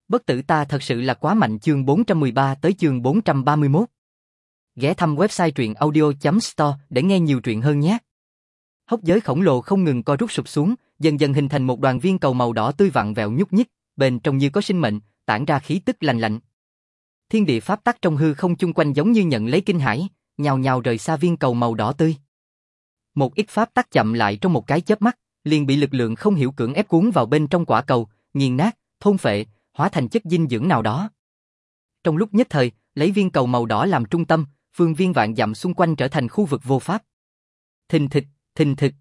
Bất tử ta thật sự là quá mạnh. Chương 413 tới chương 431. Ghé thăm website truyện audio.store để nghe nhiều truyện hơn nhé. Hốc giới khổng lồ không ngừng co rút sụp xuống, dần dần hình thành một đoàn viên cầu màu đỏ tươi vặn vẹo nhúc nhích, bên trong như có sinh mệnh, tản ra khí tức lành lạnh. Thiên địa pháp tắc trong hư không chung quanh giống như nhận lấy kinh hãi, nhào nhào rời xa viên cầu màu đỏ tươi. Một ít pháp tắc chậm lại trong một cái chớp mắt, liền bị lực lượng không hiểu cưỡng ép cuốn vào bên trong quả cầu, nghiền nát, thôn phệ, hóa thành chất dinh dưỡng nào đó. Trong lúc nhất thời, lấy viên cầu màu đỏ làm trung tâm, phương viên vạn dặm xung quanh trở thành khu vực vô pháp. Thình thịch, thình thịch.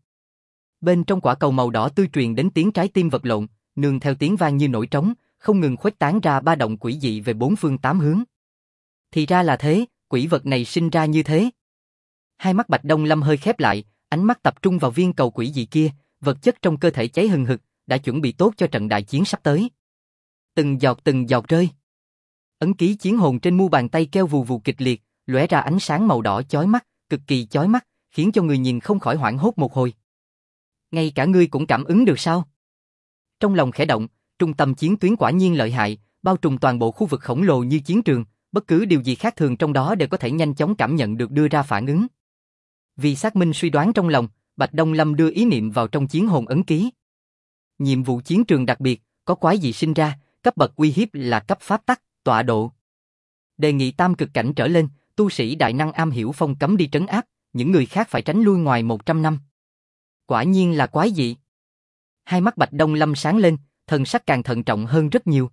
Bên trong quả cầu màu đỏ tươi truyền đến tiếng trái tim vật lộn, nương theo tiếng vang như nổi trống, không ngừng khuếch tán ra ba động quỷ dị về bốn phương tám hướng. Thì ra là thế, quỷ vật này sinh ra như thế. Hai mắt Bạch Đông Lâm hơi khép lại, ánh mắt tập trung vào viên cầu quỷ dị kia, vật chất trong cơ thể cháy hừng hực, đã chuẩn bị tốt cho trận đại chiến sắp tới. Từng giọt rơi. Ấn ký chiến hồn trên mu bàn tay kêu vù vù kịch liệt, lóe ra ánh sáng màu đỏ chói mắt, cực kỳ chói mắt, khiến cho người nhìn không khỏi hoảng hốt một hồi. Ngay cả ngươi cũng cảm ứng được sao? Trong lòng khẽ động, trung tâm chiến tuyến quả nhiên lợi hại, bao trùm toàn bộ khu vực khổng lồ như chiến trường, bất cứ điều gì khác thường trong đó đều có thể nhanh chóng cảm nhận được đưa ra phản ứng. Vì xác minh suy đoán trong lòng, Bạch Đông Lâm đưa ý niệm vào trong chiến hồn ấn ký. Nhiệm vụ chiến trường đặc biệt, có quái gì sinh ra, cấp bậc uy hiếp là cấp pháp tắc, tọa độ. Đề nghị tam cực cảnh trở lên, tu sĩ đại năng am hiểu phong cấm đi trấn áp, những người khác phải tránh lui ngoài 100 năm. Quả nhiên là quái dị. Hai mắt Bạch Đông Lâm sáng lên, thần sắc càng thận trọng hơn rất nhiều.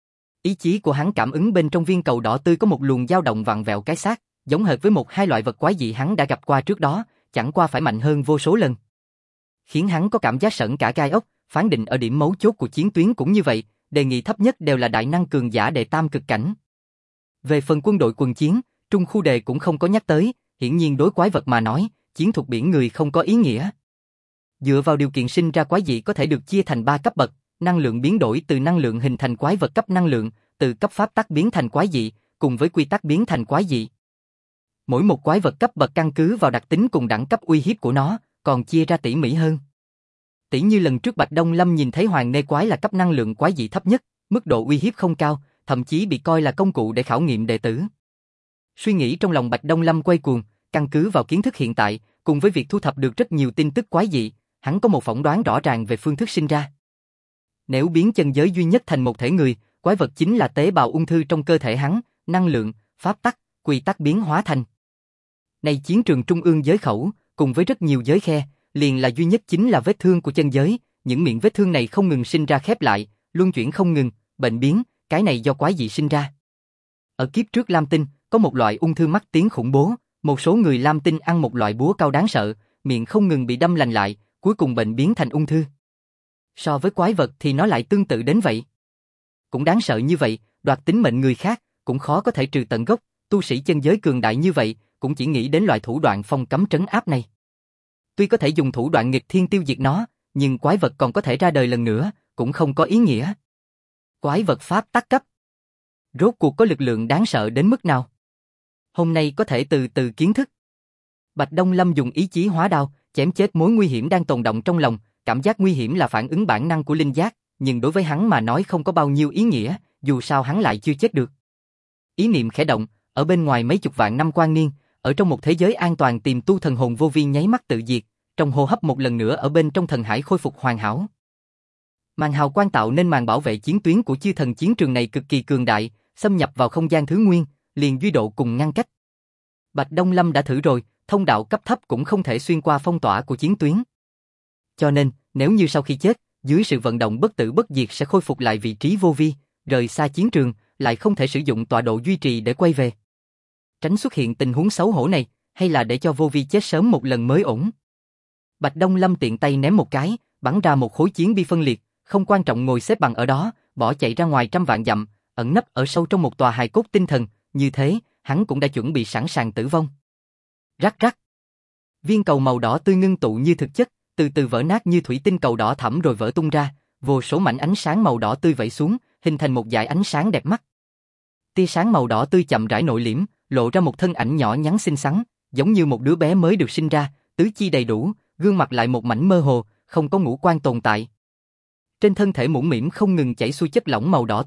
Ý chí của hắn cảm ứng bên trong viên cầu đỏ tươi có một luồng dao động vặn vẹo cái xác, giống hệt với một hai loại vật quái dị hắn đã gặp qua trước đó, chẳng qua phải mạnh hơn vô số lần. Khiến hắn có cảm giác sởn cả gai ốc, phán định ở điểm mấu chốt của chiến tuyến cũng như vậy, đề nghị thấp nhất đều là đại năng cường giả đệ tam cực cảnh. Về phần quân đội quần chiến, Trung Khu Đề cũng không có nhắc tới, hiển nhiên đối quái vật mà nói, chiến thuật biển người không có ý nghĩa. Dựa vào điều kiện sinh ra quái dị có thể được chia thành 3 cấp bậc, năng lượng biến đổi từ năng lượng hình thành quái vật cấp năng lượng, từ cấp pháp tắc biến thành quái dị, cùng với quy tắc biến thành quái dị. Mỗi một quái vật cấp bậc căn cứ vào đặc tính cùng đẳng cấp uy hiếp của nó, còn chia ra tỉ mỉ hơn. Tỉ như lần trước Bạch Đông Lâm nhìn thấy hoàng nê quái là cấp năng lượng quái dị thấp nhất, mức độ uy hiếp không cao, thậm chí bị coi là công cụ để khảo nghiệm đệ tử. Suy nghĩ trong lòng Bạch Đông Lâm quay cuồng, căn cứ vào kiến thức hiện tại, cùng với việc thu thập được rất nhiều tin tức quái dị, hắn có một phỏng đoán rõ ràng về phương thức sinh ra. Nếu biến chân giới duy nhất thành một thể người, quái vật chính là tế bào ung thư trong cơ thể hắn, năng lượng, pháp tắc, quy tắc biến hóa thành. Này chiến trường trung ương giới khẩu, cùng với rất nhiều giới khe, liền là duy nhất chính là vết thương của chân giới, những miệng vết thương này không ngừng sinh ra khép lại, luân chuyển không ngừng, bệnh biến, cái này do quái dị sinh ra. Ở kiếp trước Lam Tinh, có một loại ung thư mắc tiếng khủng bố, một số người Lam Tinh ăn một loại búa cao đáng sợ, miệng không ngừng bị đâm lành lại, cuối cùng bệnh biến thành ung thư. So với quái vật thì nó lại tương tự đến vậy. Cũng đáng sợ như vậy, đoạt tính mệnh người khác, cũng khó có thể trừ tận gốc, tu sĩ chân giới cường đại như vậy, cũng chỉ nghĩ đến loại thủ đoạn phong cấm trấn áp này. Tuy có thể dùng thủ đoạn nghịch thiên tiêu diệt nó, nhưng quái vật còn có thể ra đời lần nữa, cũng không có ý nghĩa. Quái vật pháp tắc cấp. Rốt cuộc có lực lượng đáng sợ đến mức nào? Hôm nay có thể từ từ kiến thức. Bạch Đông Lâm dùng ý chí hóa đao, chém chết mối nguy hiểm đang tồn động trong lòng, cảm giác nguy hiểm là phản ứng bản năng của linh giác, nhưng đối với hắn mà nói không có bao nhiêu ý nghĩa, dù sao hắn lại chưa chết được. Ý niệm khẽ động, ở bên ngoài mấy chục vạn năm quan niên, ở trong một thế giới an toàn tìm tu thần hồn vô vi nháy mắt tự diệt, trong hô hấp một lần nữa ở bên trong thần hải khôi phục hoàn hảo. Màn hào quang tạo nên màn bảo vệ chiến tuyến của chư thần chiến trường này cực kỳ cường đại, xâm nhập vào không gian thứ nguyên, liền duy độ cùng ngăn cách. Bạch Đông Lâm đã thử rồi, thông đạo cấp thấp cũng không thể xuyên qua phong tỏa của chiến tuyến. Cho nên, nếu như sau khi chết, dưới sự vận động bất tử bất diệt sẽ khôi phục lại vị trí vô vi, rời xa chiến trường, lại không thể sử dụng tọa độ duy trì để quay về. Tránh xuất hiện tình huống xấu hổ này, hay là để cho vô vi chết sớm một lần mới ổn. Bạch Đông Lâm tiện tay ném một cái, bắn ra một khối chiến bi phân liệt, không quan trọng ngồi xếp bằng ở đó, bỏ chạy ra ngoài trăm vạn dặm, ẩn nấp ở sâu trong một tòa hài cốt tinh thần, như thế, hắn cũng đã chuẩn bị sẵn sàng tử vong. Rắc rắc. Viên cầu màu đỏ tươi ngưng tụ như thực chất, từ từ vỡ nát như thủy tinh cầu đỏ thẫm rồi vỡ tung ra, vô số mảnh ánh sáng màu đỏ tươi vẩy xuống, hình thành một dải ánh sáng đẹp mắt. Tia sáng màu đỏ tươi chậm rãi nội liễm, lộ ra một thân ảnh nhỏ nhắn xinh xắn, giống như một đứa bé mới được sinh ra, tứ chi đầy đủ, gương mặt lại một mảnh mơ hồ, không có ngũ quan tồn tại. Trên thân thể mũm mĩm không ngừng chảy xuôi chất lỏng màu đỏ tươi,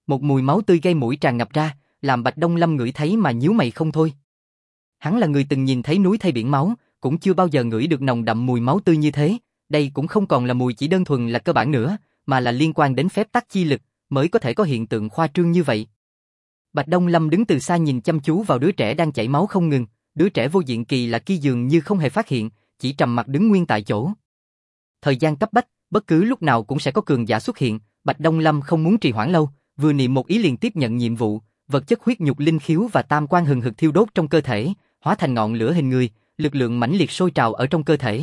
một mùi máu tươi gây mũi tràn ngập ra, làm Bạch Đông Lâm ngửi thấy mà nhíu mày không thôi. Hắn là người từng nhìn thấy núi thay biển máu, cũng chưa bao giờ ngửi được nồng đậm mùi máu tươi như thế, đây cũng không còn là mùi chỉ đơn thuần là cơ bản nữa, mà là liên quan đến phép tắc chi lực, mới có thể có hiện tượng khoa trương như vậy. Bạch Đông Lâm đứng từ xa nhìn chăm chú vào đứa trẻ đang chảy máu không ngừng, đứa trẻ vô diện kỳ lạ kia dường như không hề phát hiện, chỉ trầm mặc đứng nguyên tại chỗ. Thời gian cấp bách, bất cứ lúc nào cũng sẽ có cường giả xuất hiện, Bạch Đông Lâm không muốn trì hoãn lâu, vừa niệm một ý liền tiếp nhận nhiệm vụ, vật chất huyết nhục linh khiếu và tam quan hừng hực thiêu đốt trong cơ thể, hóa thành ngọn lửa hình người, lực lượng mãnh liệt sôi trào ở trong cơ thể.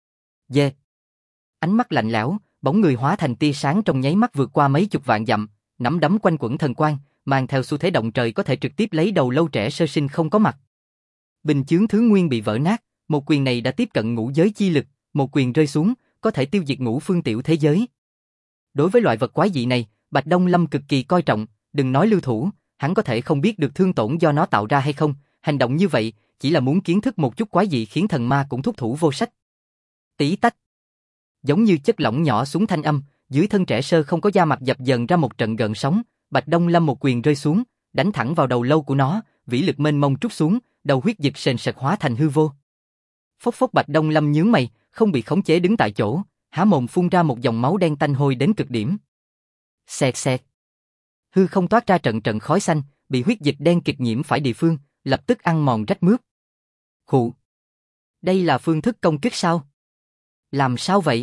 Dê. Ánh mắt lạnh lẽo, bóng người hóa thành tia sáng trong nháy mắt vượt qua mấy chục vạn dặm, nắm đấm quanh quẩn thần quang, mang theo xu thế động trời có thể trực tiếp lấy đầu lâu trẻ sơ sinh không có mặt. Bình chướng thứ nguyên bị vỡ nát, một quyền này đã tiếp cận ngũ giới chi lực, một quyền rơi xuống, có thể tiêu diệt ngũ phương tiểu thế giới. Đối với loại vật quái dị này, Bạch Đông Lâm cực kỳ coi trọng, đừng nói lưu thủ, hắn có thể không biết được thương tổn do nó tạo ra hay không, hành động như vậy chỉ là muốn kiến thức một chút quái dị khiến thần ma cũng thúc thủ vô sách. Tí tách. Giống như chất lỏng nhỏ xuống thanh âm, dưới thân trẻ sơ không có da mặt dập dờn ra một trận gợn sóng, Bạch Đông Lâm một quyền rơi xuống, đánh thẳng vào đầu lâu của nó, vĩ lực mênh mông trút xuống, đầu huyết dịch sền sệt hóa thành hư vô. Phốc phốc Bạch Đông Lâm nhướng mày, không bị khống chế đứng tại chỗ, há mồm phun ra một dòng máu đen tanh hôi đến cực điểm. Xẹt xẹt. Hư không toát ra trận trận khói xanh, bị huyết dịch đen kịt nhiễm phải địa phương, lập tức ăn mòn rách mướp. Khụ. Đây là phương thức công kích sao? Làm sao vậy?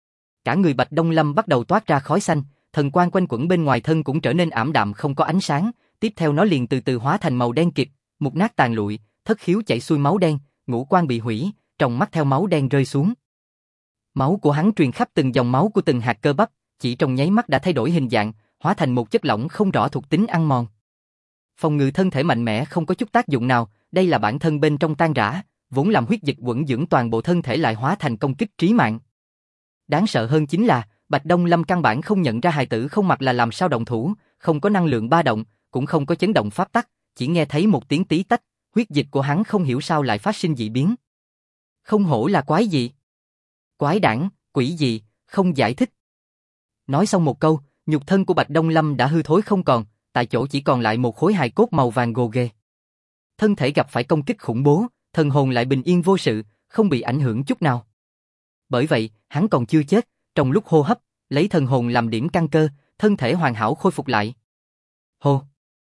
Cả người Bạch Đông Lâm bắt đầu toát ra khói xanh, thần quang quanh quẩn bên ngoài thân cũng trở nên ảm đạm không có ánh sáng, tiếp theo nó liền từ từ hóa thành màu đen kịt, mục nát tàn lụi, thất khiếu chảy xuôi máu đen, ngũ quan bị hủy, trong mắt theo máu đen rơi xuống. Máu của hắn truyền khắp từng dòng máu của từng hạt cơ bắp, chỉ trong nháy mắt đã thay đổi hình dạng, hóa thành một chất lỏng không rõ thuộc tính ăn mòn. Phòng ngự thân thể mạnh mẽ không có chút tác dụng nào, đây là bản thân bên trong tan rã, vốn làm huyết dịch quẩn dưỡng toàn bộ thân thể lại hóa thành công kích trí mạng. Đáng sợ hơn chính là, Bạch Đông Lâm căn bản không nhận ra hài tử không mặc là làm sao động thủ, không có năng lượng ba động, cũng không có chấn động pháp tắc, chỉ nghe thấy một tiếng tí tách, huyết dịch của hắn không hiểu sao lại phát sinh dị biến. Không hổ là quái dị. Quái đản, quỷ dị, không giải thích. Nói xong một câu, nhục thân của Bạch Đông Lâm đã hư thối không còn, tại chỗ chỉ còn lại một khối hài cốt màu vàng gồ ghề. Thân thể gặp phải công kích khủng bố, thần hồn lại bình yên vô sự, không bị ảnh hưởng chút nào. Bởi vậy, hắn còn chưa chết, trong lúc hô hấp, lấy thần hồn làm điểm căn cơ, thân thể hoàn hảo khôi phục lại. Hô!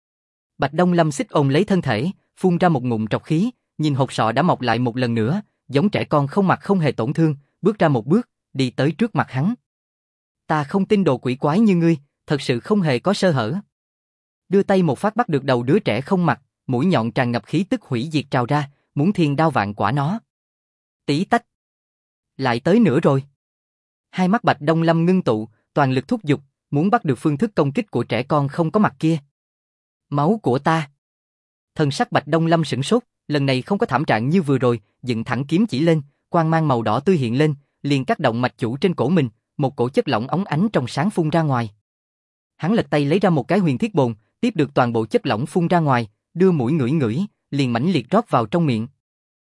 Bạch Đông Lâm xích ôm lấy thân thể, phun ra một ngụm trọc khí, nhìn hột sọ đã mọc lại một lần nữa, giống trẻ con không mặt không hề tổn thương, bước ra một bước, đi tới trước mặt hắn. Ta không tin đồ quỷ quái như ngươi, thật sự không hề có sơ hở. Đưa tay một phát bắt được đầu đứa trẻ không mặt, mũi nhọn tràn ngập khí tức hủy diệt trào ra, muốn thiên đao vạn quả nó. Tí tách. Lại tới nữa rồi. Hai mắt Bạch Đông Lâm ngưng tụ, toàn lực thúc giục, muốn bắt được phương thức công kích của trẻ con không có mặt kia. Máu của ta. Thần sắc Bạch Đông Lâm sửng sốt, lần này không có thảm trạng như vừa rồi, dựng thẳng kiếm chỉ lên, quang mang màu đỏ tươi hiện lên, liền cắt động mạch chủ trên cổ mình, một cổ chất lỏng óng ánh trong sáng phun ra ngoài. Hắn lật tay lấy ra một cái huyền thiết bồn, tiếp được toàn bộ chất lỏng phun ra ngoài, đưa mũi ngửi ngửi, liền mãnh liệt rót vào trong miệng.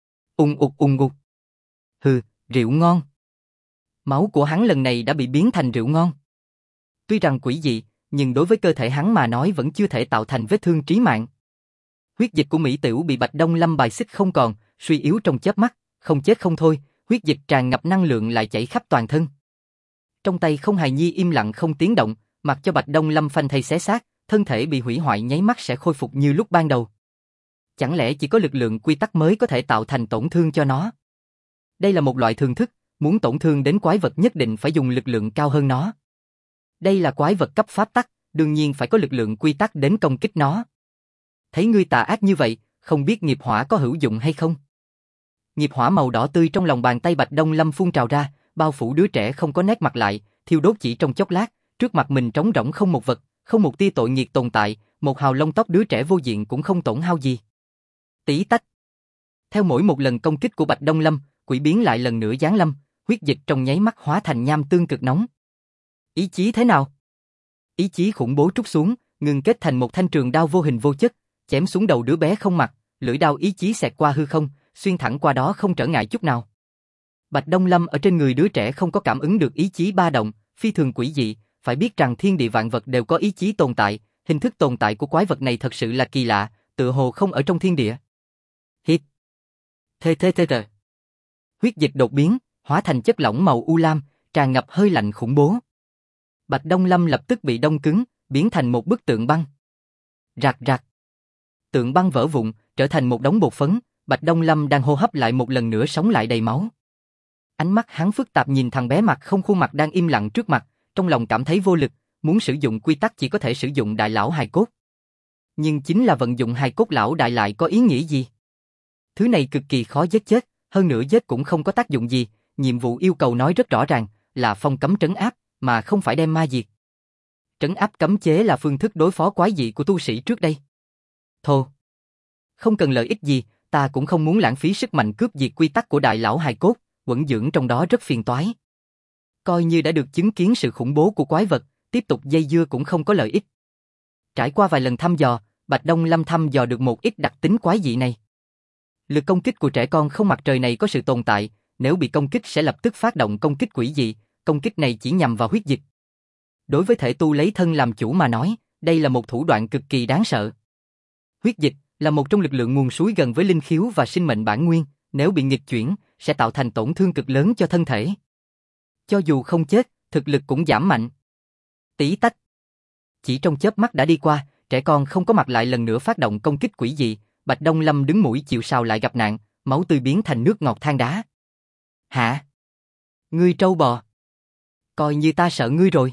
Ung ục. Hừ, rượu ngon. Máu của hắn lần này đã bị biến thành rượu ngon. Tuy rằng quỷ dị, nhưng đối với cơ thể hắn mà nói vẫn chưa thể tạo thành vết thương trí mạng. Huyết dịch của Mỹ Tửu bị Bạch Đông Lâm bài xích không còn, suy yếu trong chớp mắt, không chết không thôi, huyết dịch tràn ngập năng lượng lại chảy khắp toàn thân. Trong tay không hài nhi im lặng không tiếng động, mặc cho Bạch Đông Lâm phanh thây xé xác, thân thể bị hủy hoại nháy mắt sẽ khôi phục như lúc ban đầu. Chẳng lẽ chỉ có lực lượng quy tắc mới có thể tạo thành tổn thương cho nó? Đây là một loại thường thức, muốn tổn thương đến quái vật nhất định phải dùng lực lượng cao hơn nó. Đây là quái vật cấp pháp tắc, đương nhiên phải có lực lượng quy tắc đến công kích nó. Thấy ngươi tà ác như vậy, không biết nghiệp hỏa có hữu dụng hay không? Nghiệp hỏa màu đỏ tươi trong lòng bàn tay Bạch Đông Lâm phun trào ra, bao phủ đứa trẻ không có nét mặt lại, thiêu đốt chỉ trong chốc lát, trước mặt mình trống rỗng không một vật, không một tia tội nghiệt tồn tại, một hào lông tóc đứa trẻ vô diện cũng không tổn hao gì. Tí tách. Theo mỗi một lần công kích của Bạch Đông Lâm, quỷ biến lại lần nữa giáng lâm, huyết dịch trong nháy mắt hóa thành nham tương cực nóng. Ý chí thế nào? Ý chí khủng bố trút xuống, ngừng kết thành một thanh trường đao vô hình vô chất, chém xuống đầu đứa bé không mặt, lưỡi đao ý chí xẹt qua hư không, xuyên thẳng qua đó không trở ngại chút nào. Bạch Đông Lâm ở trên người đứa trẻ không có cảm ứng được ý chí ba động, phi thường quỷ dị, phải biết rằng thiên địa vạn vật đều có ý chí tồn tại, Hình thức tồn tại của quái vật này thật sự là kỳ lạ, tựa hồ không ở trong thiên địa. Hít. Thê. Huyết dịch đột biến, hóa thành chất lỏng màu u lam, tràn ngập hơi lạnh khủng bố. Bạch Đông Lâm lập tức bị đông cứng, biến thành một bức tượng băng. Rạc. Tượng băng vỡ vụn, trở thành một đống bột phấn, Bạch Đông Lâm đang hô hấp lại một lần nữa sống lại đầy máu. Ánh mắt hắn phức tạp nhìn thằng bé mặt không khuôn mặt đang im lặng trước mặt, trong lòng cảm thấy vô lực, muốn sử dụng quy tắc chỉ có thể sử dụng đại lão hài cốt. Nhưng chính là vận dụng hài cốt lão đại lại có ý nghĩa gì? Thứ này cực kỳ khó giết chết, hơn nữa giết cũng không có tác dụng gì, nhiệm vụ yêu cầu nói rất rõ ràng, là phong cấm trấn áp, mà không phải đem ma diệt. Trấn áp cấm chế là phương thức đối phó quái dị của tu sĩ trước đây. Thô. Không cần lợi ích gì, ta cũng không muốn lãng phí sức mạnh cướp diệt quy tắc của đại lão hài cốt, quẩn dưỡng trong đó rất phiền toái. Coi như đã được chứng kiến sự khủng bố của quái vật, tiếp tục dây dưa cũng không có lợi ích. Trải qua vài lần thăm dò, Bạch Đông Lâm thăm dò được một ít đặc tính quái dị này. Lực công kích của trẻ con không mặt trời này có sự tồn tại, nếu bị công kích sẽ lập tức phát động công kích quỷ dị, công kích này chỉ nhằm vào huyết dịch. Đối với thể tu lấy thân làm chủ mà nói, đây là một thủ đoạn cực kỳ đáng sợ. Huyết dịch là một trong lực lượng nguồn suối gần với linh khiếu và sinh mệnh bản nguyên, nếu bị nghịch chuyển, sẽ tạo thành tổn thương cực lớn cho thân thể. Cho dù không chết, thực lực cũng giảm mạnh. Tí tách. Chỉ trong chớp mắt đã đi qua, trẻ con không có mặt lại lần nữa phát động công kích quỷ dị, Bạch Đông Lâm đứng mũi chịu sào lại gặp nạn, máu tươi biến thành nước ngọt than đá. Hả? Ngươi trâu bò. Coi như ta sợ ngươi rồi.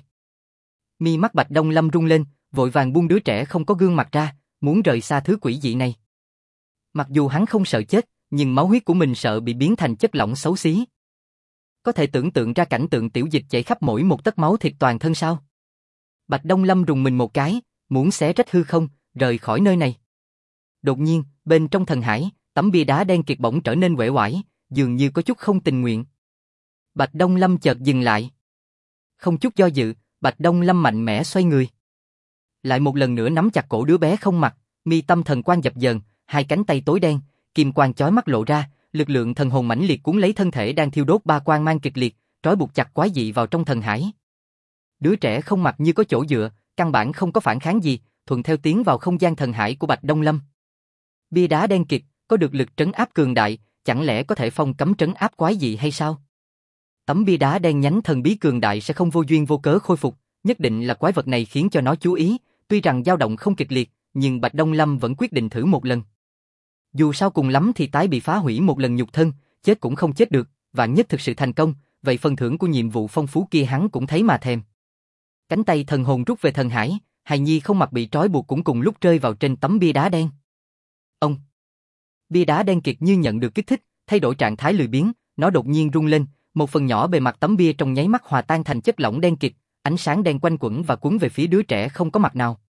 Mi mắt Bạch Đông Lâm rung lên, vội vàng buông đứa trẻ không có gương mặt ra, muốn rời xa thứ quỷ dị này. Mặc dù hắn không sợ chết, nhưng máu huyết của mình sợ bị biến thành chất lỏng xấu xí. Có thể tưởng tượng ra cảnh tượng tiểu dịch chảy khắp mỗi một tấc máu thịt toàn thân sao? Bạch Đông Lâm rùng mình một cái, muốn xé rách hư không, rời khỏi nơi này. Đột nhiên, bên trong thần hải, tấm bia đá đen kịt bỗng trở nên uể oải, dường như có chút không tình nguyện. Bạch Đông Lâm chợt dừng lại. Không chút do dự, Bạch Đông Lâm mạnh mẽ xoay người. Lại một lần nữa nắm chặt cổ đứa bé không mặt, mi tâm thần quang dập dờn, hai cánh tay tối đen, kim quang chói mắt lộ ra, lực lượng thần hồn mãnh liệt cuốn lấy thân thể đang thiêu đốt ba quang mang kịch liệt, trói buộc chặt quái dị vào trong thần hải. Đứa trẻ không mặt như có chỗ dựa, căn bản không có phản kháng gì, thuận theo tiến vào không gian thần hải của Bạch Đông Lâm. Bia đá đen kịt, có được lực trấn áp cường đại, chẳng lẽ có thể phong cấm trấn áp quái dị hay sao? Tấm bia đá đen nhánh thần bí cường đại sẽ không vô duyên vô cớ khôi phục, nhất định là quái vật này khiến cho nó chú ý, tuy rằng dao động không kịch liệt, nhưng Bạch Đông Lâm vẫn quyết định thử một lần. Dù sao cùng lắm thì tái bị phá hủy một lần nhục thân, chết cũng không chết được, vạn nhất thực sự thành công, vậy phần thưởng của nhiệm vụ phong phú kia hắn cũng thấy mà thèm. Cánh tay thần hồn rút về thần hải, hài nhi không mặt bị trói buộc cũng cùng lúc rơi vào trên tấm bia đá đen. Ông! Bia đá đen kịt như nhận được kích thích, thay đổi trạng thái lười biếng, nó đột nhiên rung lên, một phần nhỏ bề mặt tấm bia trong nháy mắt hòa tan thành chất lỏng đen kịt, ánh sáng đen quanh quẩn và cuốn về phía đứa trẻ không có mặt nào.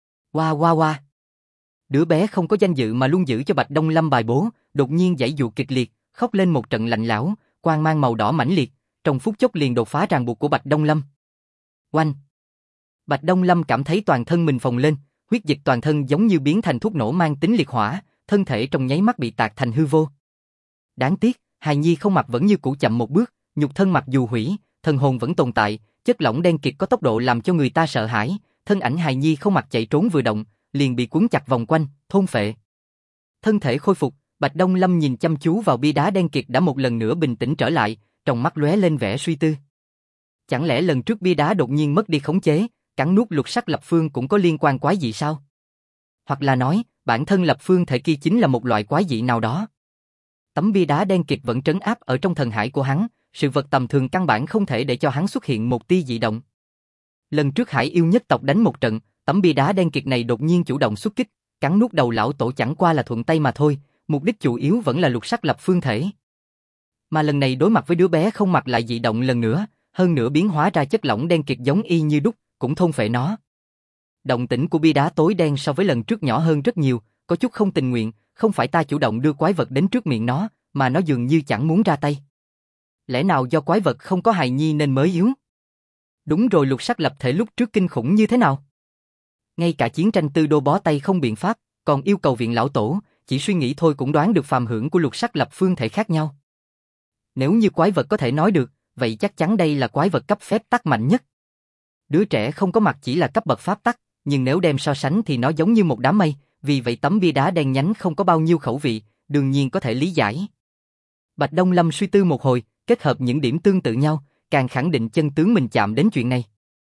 Oa. Đứa bé không có danh dự mà luôn giữ cho Bạch Đông Lâm bài bố, đột nhiên giãy giụa kịch liệt, khóc lên một trận lạnh lẽo, quang mang màu đỏ mãnh liệt, trong phút chốc liền đột phá ràng buộc của Bạch Đông Lâm. Oanh! Bạch Đông Lâm cảm thấy toàn thân mình phồng lên, huyết dịch toàn thân giống như biến thành thuốc nổ mang tính liệt hỏa, thân thể trong nháy mắt bị tạc thành hư vô. Đáng tiếc, hài nhi không mặt vẫn như cũ chậm một bước, nhục thân mặc dù hủy, thần hồn vẫn tồn tại, chất lỏng đen kịt có tốc độ làm cho người ta sợ hãi, thân ảnh hài nhi không mặt chạy trốn vừa động, liền bị cuốn chặt vòng quanh, thôn phệ. Thân thể khôi phục, Bạch Đông Lâm nhìn chăm chú vào bia đá đen kịt đã một lần nữa bình tĩnh trở lại, trong mắt lóe lên vẻ suy tư. Chẳng lẽ lần trước bia đá đột nhiên mất đi khống chế, cắn nuốt lục sắc lập phương cũng có liên quan quái dị sao? Hoặc là nói, bản thân lập phương thể kia chính là một loại quái dị nào đó. Tấm bia đá đen kịt vẫn trấn áp ở trong thần hải của hắn, sự vật tầm thường căn bản không thể để cho hắn xuất hiện một tia dị động. Lần trước Hải yêu nhất tộc đánh một trận, tấm bia đá đen kịt này đột nhiên chủ động xuất kích, cắn nuốt đầu lão tổ chẳng qua là thuận tay mà thôi, mục đích chủ yếu vẫn là lục sắc lập phương thể. Mà lần này đối mặt với đứa bé không mặt lại dị động lần nữa, hơn nữa biến hóa ra chất lỏng đen kịt giống y như đúc, cũng thôn phệ nó. Động tĩnh của bia đá tối đen so với lần trước nhỏ hơn rất nhiều, có chút không tình nguyện, không phải ta chủ động đưa quái vật đến trước miệng nó, mà nó dường như chẳng muốn ra tay. Lẽ nào do quái vật không có hài nhi nên mới yếu? Đúng rồi, lục sắc lập thể lúc trước kinh khủng như thế nào? Ngay cả chiến tranh tư đô bó tay không biện pháp, còn yêu cầu viện lão tổ, chỉ suy nghĩ thôi cũng đoán được phàm hưởng của lục sắc lập phương thể khác nhau. Nếu như quái vật có thể nói được, vậy chắc chắn đây là quái vật cấp phép tắc mạnh nhất. Đứa trẻ không có mặt chỉ là cấp bậc pháp tắc, nhưng nếu đem so sánh thì nó giống như một đám mây, vì vậy tấm bia đá đen nhánh không có bao nhiêu khẩu vị, đương nhiên có thể lý giải. Bạch Đông Lâm suy tư một hồi, kết hợp những điểm tương tự nhau, càng khẳng định chân tướng mình chạm đến chuyện này.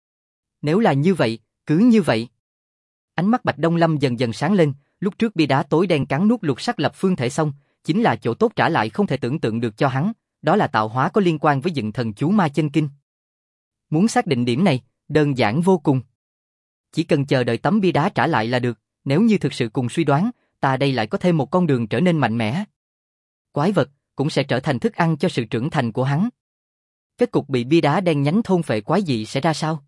Nếu là như vậy, cứ như vậy. Ánh mắt Bạch Đông Lâm dần dần sáng lên, lúc trước bia đá tối đen cắn nuốt lục sắc lập phương thể xong, chính là chỗ tốt trả lại không thể tưởng tượng được cho hắn, đó là tạo hóa có liên quan với dựng thần chú ma chân kinh. Muốn xác định điểm này, đơn giản vô cùng. Chỉ cần chờ đợi tấm bia đá trả lại là được, nếu như thực sự cùng suy đoán, ta đây lại có thêm một con đường trở nên mạnh mẽ. Quái vật cũng sẽ trở thành thức ăn cho sự trưởng thành của hắn. Kết cục bị bia đá đen nhánh thôn phệ quái dị sẽ ra sao?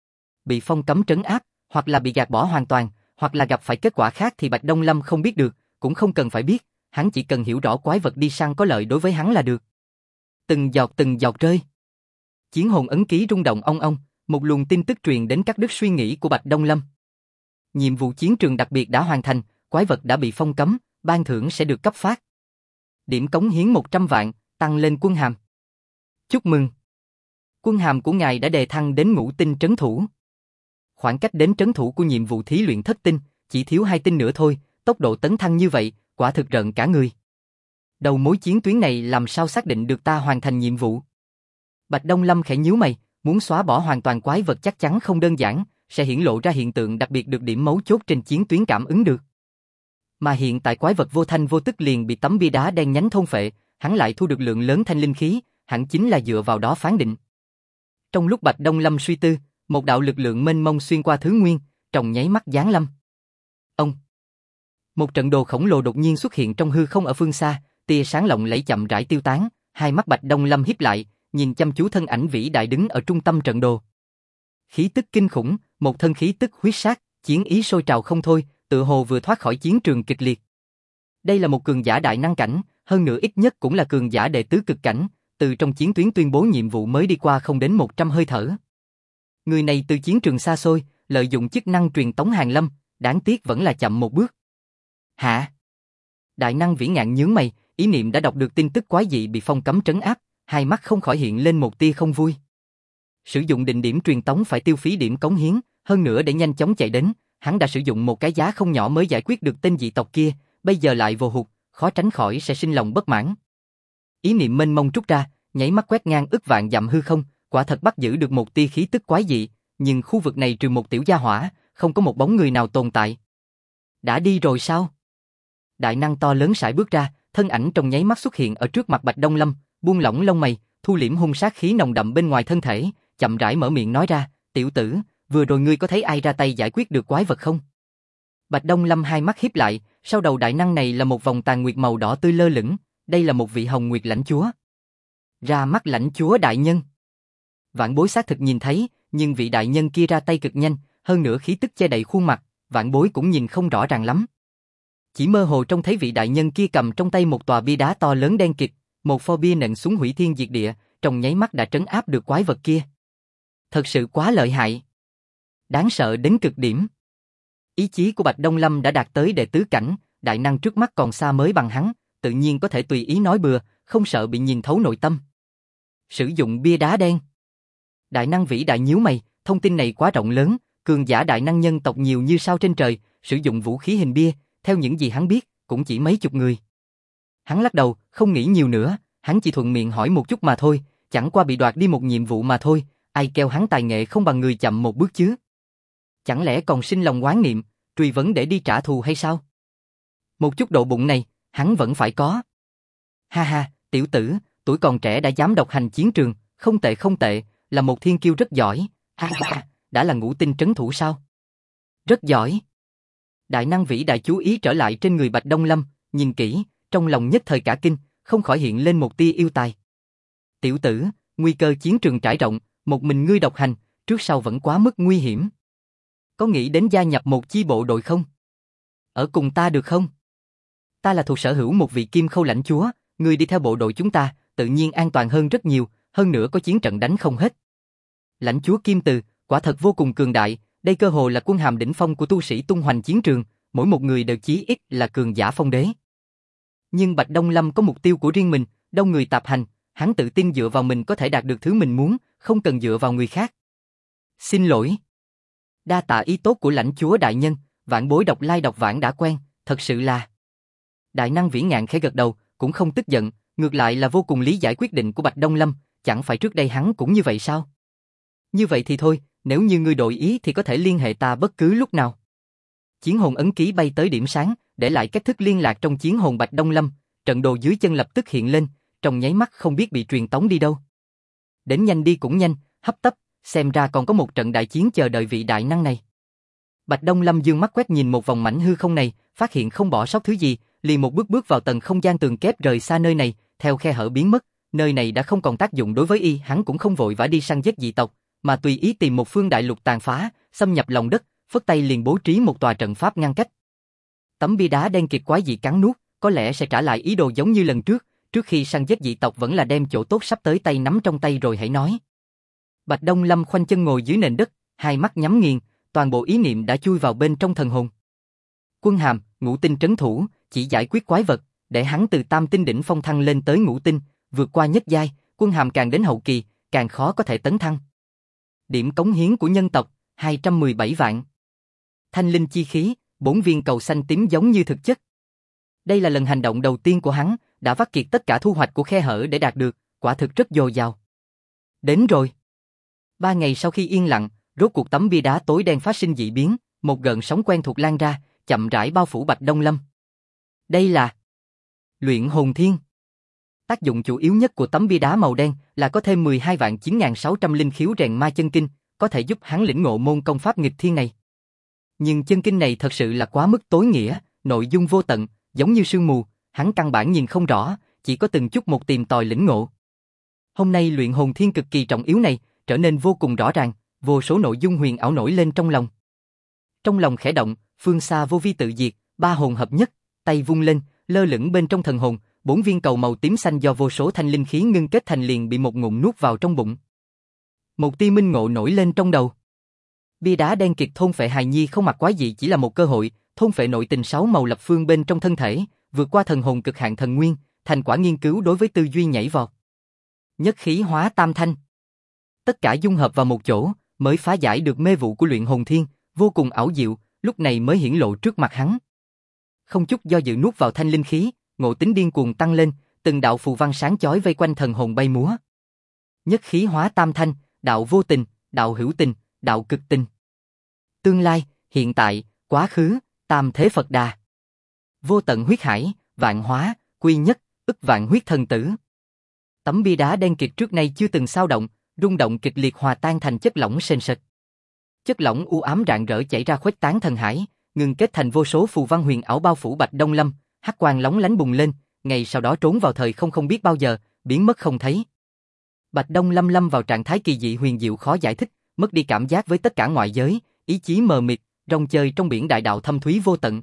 Bị phong cấm trấn áp, hoặc là bị gạt bỏ hoàn toàn, hoặc là gặp phải kết quả khác thì Bạch Đông Lâm không biết được, cũng không cần phải biết, hắn chỉ cần hiểu rõ quái vật đi săn có lợi đối với hắn là được. Từng giọt rơi. Chiến hồn ấn ký rung động ong ong, một luồng tin tức truyền đến cắt đứt suy nghĩ của Bạch Đông Lâm. Nhiệm vụ chiến trường đặc biệt đã hoàn thành, quái vật đã bị phong cấm, ban thưởng sẽ được cấp phát. Điểm cống hiến 100 vạn, tăng lên quân hàm. Chúc mừng. Quân hàm của ngài đã đề thăng đến ngũ tinh trấn thủ. Khoảng cách đến trấn thủ của nhiệm vụ thí luyện thất tinh, chỉ thiếu 2 tinh nữa thôi, tốc độ tấn thăng như vậy, quả thực rợn cả người. Đầu mối chiến tuyến này làm sao xác định được ta hoàn thành nhiệm vụ? Bạch Đông Lâm khẽ nhíu mày, muốn xóa bỏ hoàn toàn quái vật chắc chắn không đơn giản, sẽ hiển lộ ra hiện tượng đặc biệt được điểm mấu chốt trên chiến tuyến cảm ứng được. Mà hiện tại quái vật vô thanh vô tức liền bị tấm bia đá đen nhánh thôn phệ, hắn lại thu được lượng lớn thanh linh khí, hẳn chính là dựa vào đó phán định. Trong lúc Bạch Đông Lâm suy tư, một đạo lực lượng mênh mông xuyên qua thứ nguyên, trong nháy mắt giáng lâm. Ông. Một trận đồ khổng lồ đột nhiên xuất hiện trong hư không ở phương xa, tia sáng lộng lẫy chậm rãi tiêu tán, hai mắt Bạch Đông Lâm híp lại, nhìn chăm chú thân ảnh vĩ đại đứng ở trung tâm trận đồ. Khí tức kinh khủng, một thân khí tức huyết sát, chiến ý sôi trào không thôi, tựa hồ vừa thoát khỏi chiến trường kịch liệt. Đây là một cường giả đại năng cảnh, hơn nữa ít nhất cũng là cường giả đệ tứ cực cảnh, từ trong chiến tuyến tuyên bố nhiệm vụ mới đi qua không đến 100 hơi thở. Người này từ chiến trường xa xôi, lợi dụng chức năng truyền tống hàng lâm, đáng tiếc vẫn là chậm một bước. Hả? Đại năng vĩ ngạn nhướng mày, ý niệm đã đọc được tin tức quái dị bị phong cấm trấn áp, hai mắt không khỏi hiện lên một tia không vui. Sử dụng định điểm truyền tống phải tiêu phí điểm cống hiến, hơn nữa để nhanh chóng chạy đến, hắn đã sử dụng một cái giá không nhỏ mới giải quyết được tên dị tộc kia, bây giờ lại vô hụt, khó tránh khỏi sẽ sinh lòng bất mãn. Ý niệm mênh mông trút ra, nháy mắt quét ngang ức vạn dặm hư không, quả thật bắt giữ được một tia khí tức quái dị, nhưng khu vực này trừ một tiểu gia hỏa, không có một bóng người nào tồn tại. Đã đi rồi sao? Đại năng to lớn sải bước ra, thân ảnh trong nháy mắt xuất hiện ở trước mặt Bạch Đông Lâm, buông lỏng lông mày, thu liễm hung sát khí nồng đậm bên ngoài thân thể, chậm rãi mở miệng nói ra, tiểu tử, vừa rồi ngươi có thấy ai ra tay giải quyết được quái vật không? Bạch Đông Lâm hai mắt híp lại, sau đầu đại năng này là một vòng tàn nguyệt màu đỏ tươi lơ lửng, đây là một vị hồng nguyệt lãnh chúa. Ra mắt lãnh chúa đại nhân. Vạn Bối xác thực nhìn thấy, nhưng vị đại nhân kia ra tay cực nhanh, hơn nữa khí tức che đậy khuôn mặt, Vạn Bối cũng nhìn không rõ ràng lắm. Chỉ mơ hồ trông thấy vị đại nhân kia cầm trong tay một tòa bia đá to lớn đen kịt, một pho bia nện xuống hủy thiên diệt địa, trong nháy mắt đã trấn áp được quái vật kia. Thật sự quá lợi hại. Đáng sợ đến cực điểm. Ý chí của Bạch Đông Lâm đã đạt tới đệ tứ cảnh, đại năng trước mắt còn xa mới bằng hắn, tự nhiên có thể tùy ý nói bừa, không sợ bị nhìn thấu nội tâm. Sử dụng bia đá đen. Đại năng vĩ đại nhíu mày, thông tin này quá rộng lớn, cường giả đại năng nhân tộc nhiều như sao trên trời, sử dụng vũ khí hình bia, theo những gì hắn biết, cũng chỉ mấy chục người. Hắn lắc đầu, không nghĩ nhiều nữa, hắn chỉ thuận miệng hỏi một chút mà thôi, chẳng qua bị đoạt đi một nhiệm vụ mà thôi, ai kêu hắn tài nghệ không bằng người chậm một bước chứ. Chẳng lẽ còn sinh lòng oán niệm, truy vấn để đi trả thù hay sao? Một chút độ bụng này, hắn vẫn phải có. Ha ha, tiểu tử, tuổi còn trẻ đã dám độc hành chiến trường, không tệ không tệ, là một thiên kiêu rất giỏi. Ha ha, đã là ngũ tinh trấn thủ sao? Rất giỏi. Đại năng vĩ đại chú ý trở lại trên người Bạch Đông Lâm, nhìn kỹ, trong lòng nhất thời cả kinh, không khỏi hiện lên một tia yêu tài. Tiểu tử, nguy cơ chiến trường trải rộng, một mình ngươi độc hành, trước sau vẫn quá mức nguy hiểm. Có nghĩ đến gia nhập một chi bộ đội không? Ở cùng ta được không? Ta là thuộc sở hữu một vị Kim Khâu lãnh chúa, ngươi đi theo bộ đội chúng ta, tự nhiên an toàn hơn rất nhiều, hơn nữa có chiến trận đánh không hết. Lãnh chúa Kim Từ, quả thật vô cùng cường đại, đây cơ hồ là quân hàm đỉnh phong của tu sĩ tung hoành chiến trường, mỗi một người đều chí ít là cường giả phong đế. Nhưng Bạch Đông Lâm có mục tiêu của riêng mình, đông người tạp hành, hắn tự tin dựa vào mình có thể đạt được thứ mình muốn, không cần dựa vào người khác. Xin lỗi. Đa tạ ý tốt của lãnh chúa đại nhân, vãn bối đọc lai đọc vãng đã quen, thật sự là. Đại năng Vĩ Ngạn khẽ gật đầu, cũng không tức giận, ngược lại là vô cùng lý giải quyết định của Bạch Đông Lâm, chẳng phải trước đây hắn cũng như vậy sao? Như vậy thì thôi, nếu như ngươi đổi ý thì có thể liên hệ ta bất cứ lúc nào. Chiến hồn ấn ký bay tới điểm sáng, để lại cách thức liên lạc trong chiến hồn Bạch Đông Lâm, trận đồ dưới chân lập tức hiện lên, trong nháy mắt không biết bị truyền tống đi đâu. Đến nhanh đi cũng nhanh, hấp tấp, xem ra còn có một trận đại chiến chờ đợi vị đại năng này. Bạch Đông Lâm dương mắt quét nhìn một vòng mảnh hư không này, phát hiện không bỏ sót thứ gì, liền một bước bước vào tầng không gian tường kép rời xa nơi này, theo khe hở biến mất, nơi này đã không còn tác dụng đối với y, hắn cũng không vội vã đi săn giết dị tộc, mà tùy ý tìm một phương đại lục tàn phá, xâm nhập lòng đất, phất tay liền bố trí một tòa trận pháp ngăn cách. Tấm bia đá đen kịt quái dị cắn nuốt, có lẽ sẽ trả lại ý đồ giống như lần trước khi săn giết dị tộc vẫn là đem chỗ tốt sắp tới tay nắm trong tay rồi hãy nói. Bạch Đông Lâm khoanh chân ngồi dưới nền đất, hai mắt nhắm nghiền, toàn bộ ý niệm đã chui vào bên trong thần hồn. Quân hàm, ngũ tinh trấn thủ, chỉ giải quyết quái vật, để hắn từ tam tinh đỉnh phong thăng lên tới ngũ tinh, vượt qua nhất giai, quân hàm càng đến hậu kỳ, càng khó có thể tấn thăng. Điểm cống hiến của nhân tộc, 217 vạn. Thanh linh chi khí, 4 viên cầu xanh tím giống như thực chất. Đây là lần hành động đầu tiên của hắn, đã vắt kiệt tất cả thu hoạch của khe hở để đạt được, quả thực rất dồi dào. Đến rồi. 3 ngày sau khi yên lặng, rốt cuộc tấm bia đá tối đen phát sinh dị biến, một gợn sóng quen thuộc lan ra, chậm rãi bao phủ Bạch Đông Lâm. Đây là Luyện Hồn Thiên. Tác dụng chủ yếu nhất của tấm bia đá màu đen là có thêm 12.9600 linh khiếu rèn ma chân kinh, có thể giúp hắn lĩnh ngộ môn công pháp nghịch thiên này. Nhưng chân kinh này thật sự là quá mức tối nghĩa, nội dung vô tận, giống như sương mù, hắn căn bản nhìn không rõ, chỉ có từng chút một tìm tòi lĩnh ngộ. Hôm nay Luyện Hồn Thiên cực kỳ trọng yếu này, trở nên vô cùng rõ ràng, vô số nội dung huyền ảo nổi lên trong lòng. Trong lòng khẽ động, phương xa vô vi tự diệt, ba hồn hợp nhất, tay vung lên, lơ lửng bên trong thần hồn, 4 viên cầu màu tím xanh do vô số thanh linh khí ngưng kết thành liền bị một ngụm nuốt vào trong bụng. Một tia minh ngộ nổi lên trong đầu. Bia đá đen kịt thôn phệ hài nhi không mặc quái dị chỉ là một cơ hội, thôn phệ nội tình 6 màu lập phương bên trong thân thể, vượt qua thần hồn cực hạn thần nguyên, thành quả nghiên cứu đối với tư duy nhảy vọt. Nhất khí hóa tam thanh. Tất cả dung hợp vào một chỗ, mới phá giải được mê vụ của Luyện Hồn Thiên, vô cùng ảo diệu, lúc này mới hiển lộ trước mặt hắn. Không chút do dự nuốt vào thanh linh khí, ngộ tính điên cuồng tăng lên, từng đạo phù văn sáng chói vây quanh thần hồn bay múa. Nhất khí hóa tam thanh, đạo vô tình, đạo hữu tình, đạo cực tình. Tương lai, hiện tại, quá khứ, tam thế Phật Đà. Vô tận huyết hải, vạn hóa, quy nhất, ức vạn huyết thần tử. Tấm bia đá đen kịt trước nay chưa từng xao động, rung động kịch liệt hòa tan thành chất lỏng sền sệt. Chất lỏng u ám rạng rỡ chảy ra khuếch tán thần hải, ngưng kết thành vô số phù văn huyền ảo bao phủ Bạch Đông Lâm, hắc quang lóng lánh bùng lên, ngày sau đó trốn vào thời không biết bao giờ, biến mất không thấy. Bạch Đông Lâm lâm vào trạng thái kỳ dị huyền diệu khó giải thích, mất đi cảm giác với tất cả ngoại giới, ý chí mờ mịt, rong chơi trong biển đại đạo thâm thúy vô tận.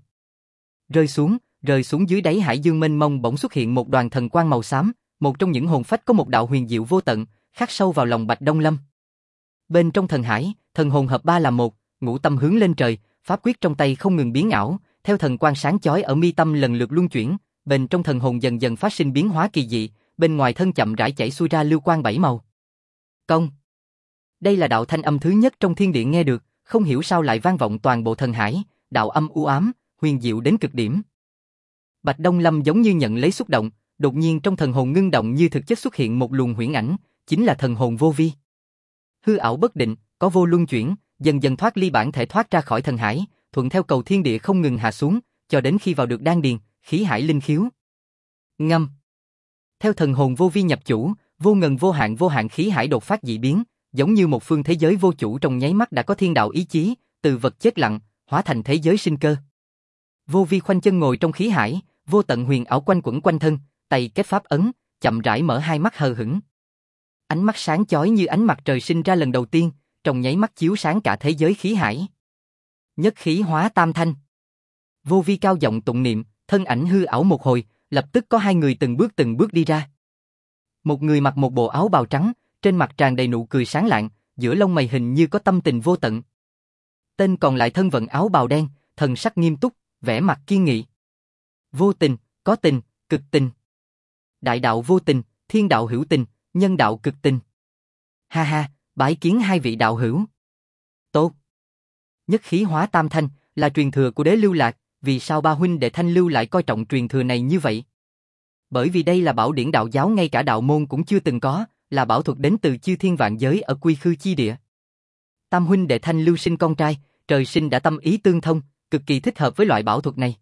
Rơi xuống dưới đáy hải dương mênh mông bỗng xuất hiện một đoàn thần quang màu xám, một trong những hồn phách có một đạo huyền diệu vô tận, khắc sâu vào lòng Bạch Đông Lâm. Bên trong thần hải, thần hồn hợp ba làm một, ngũ tâm hướng lên trời, pháp quyết trong tay không ngừng biến ảo, theo thần quang sáng chói ở mi tâm lần lượt luân chuyển, bên trong thần hồn dần dần phát sinh biến hóa kỳ dị, bên ngoài thân chậm rãi chảy xuôi ra lưu quang 7 màu. Công. Đây là đạo thanh âm thứ nhất trong thiên địa nghe được, không hiểu sao lại vang vọng toàn bộ thần hải, đạo âm u ám, huyền diệu đến cực điểm. Bạch Đông Lâm giống như nhận lấy xúc động, đột nhiên trong thần hồn ngưng động như thực chất xuất hiện một luồng huyễn ảnh, chính là thần hồn vô vi. Hư ảo bất định, có vô luân chuyển, dần dần thoát ly bản thể thoát ra khỏi thần hải, thuận theo cầu thiên địa không ngừng hạ xuống, cho đến khi vào được đan điền, khí hải linh khiếu. Ngâm. Theo thần hồn vô vi nhập chủ, vô ngần vô hạn khí hải đột phát dị biến, giống như một phương thế giới vô chủ trong nháy mắt đã có thiên đạo ý chí, từ vật chết lặng, hóa thành thế giới sinh cơ. Vô vi khoanh chân ngồi trong khí hải, vô tận huyền ảo quanh quẩn quanh thân, tay kết pháp ấn, chậm rãi mở hai mắt hờ hững. Ánh mắt sáng chói như ánh mặt trời sinh ra lần đầu tiên, trong nháy mắt chiếu sáng cả thế giới khí hải. Nhất khí hóa tam thanh. Vô vi cao giọng tụng niệm, thân ảnh hư ảo một hồi, lập tức có hai người từng bước đi ra. Một người mặc một bộ áo bào trắng, trên mặt tràn đầy nụ cười sáng lạng, giữa lông mày hình như có tâm tình vô tận. Tên còn lại thân vận áo bào đen, thần sắc nghiêm túc, vẻ mặt kiên nghị. Vô tình, có tình, cực tình. Đại đạo vô tình, thiên đạo hữu tình, nhân đạo cực tình. Ha ha, bái kiến hai vị đạo hữu. Tốt. Nhất khí hóa tam thanh, là truyền thừa của Đế Lưu Lạc, vì sao ba huynh đệ Thanh Lưu lại coi trọng truyền thừa này như vậy? Bởi vì đây là bảo điển đạo giáo ngay cả đạo môn cũng chưa từng có, là bảo thuật đến từ chư thiên vạn giới ở quy khư chi địa. Tam huynh đệ Thanh Lưu sinh con trai, trời sinh đã tâm ý tương thông, cực kỳ thích hợp với loại bảo thuật này.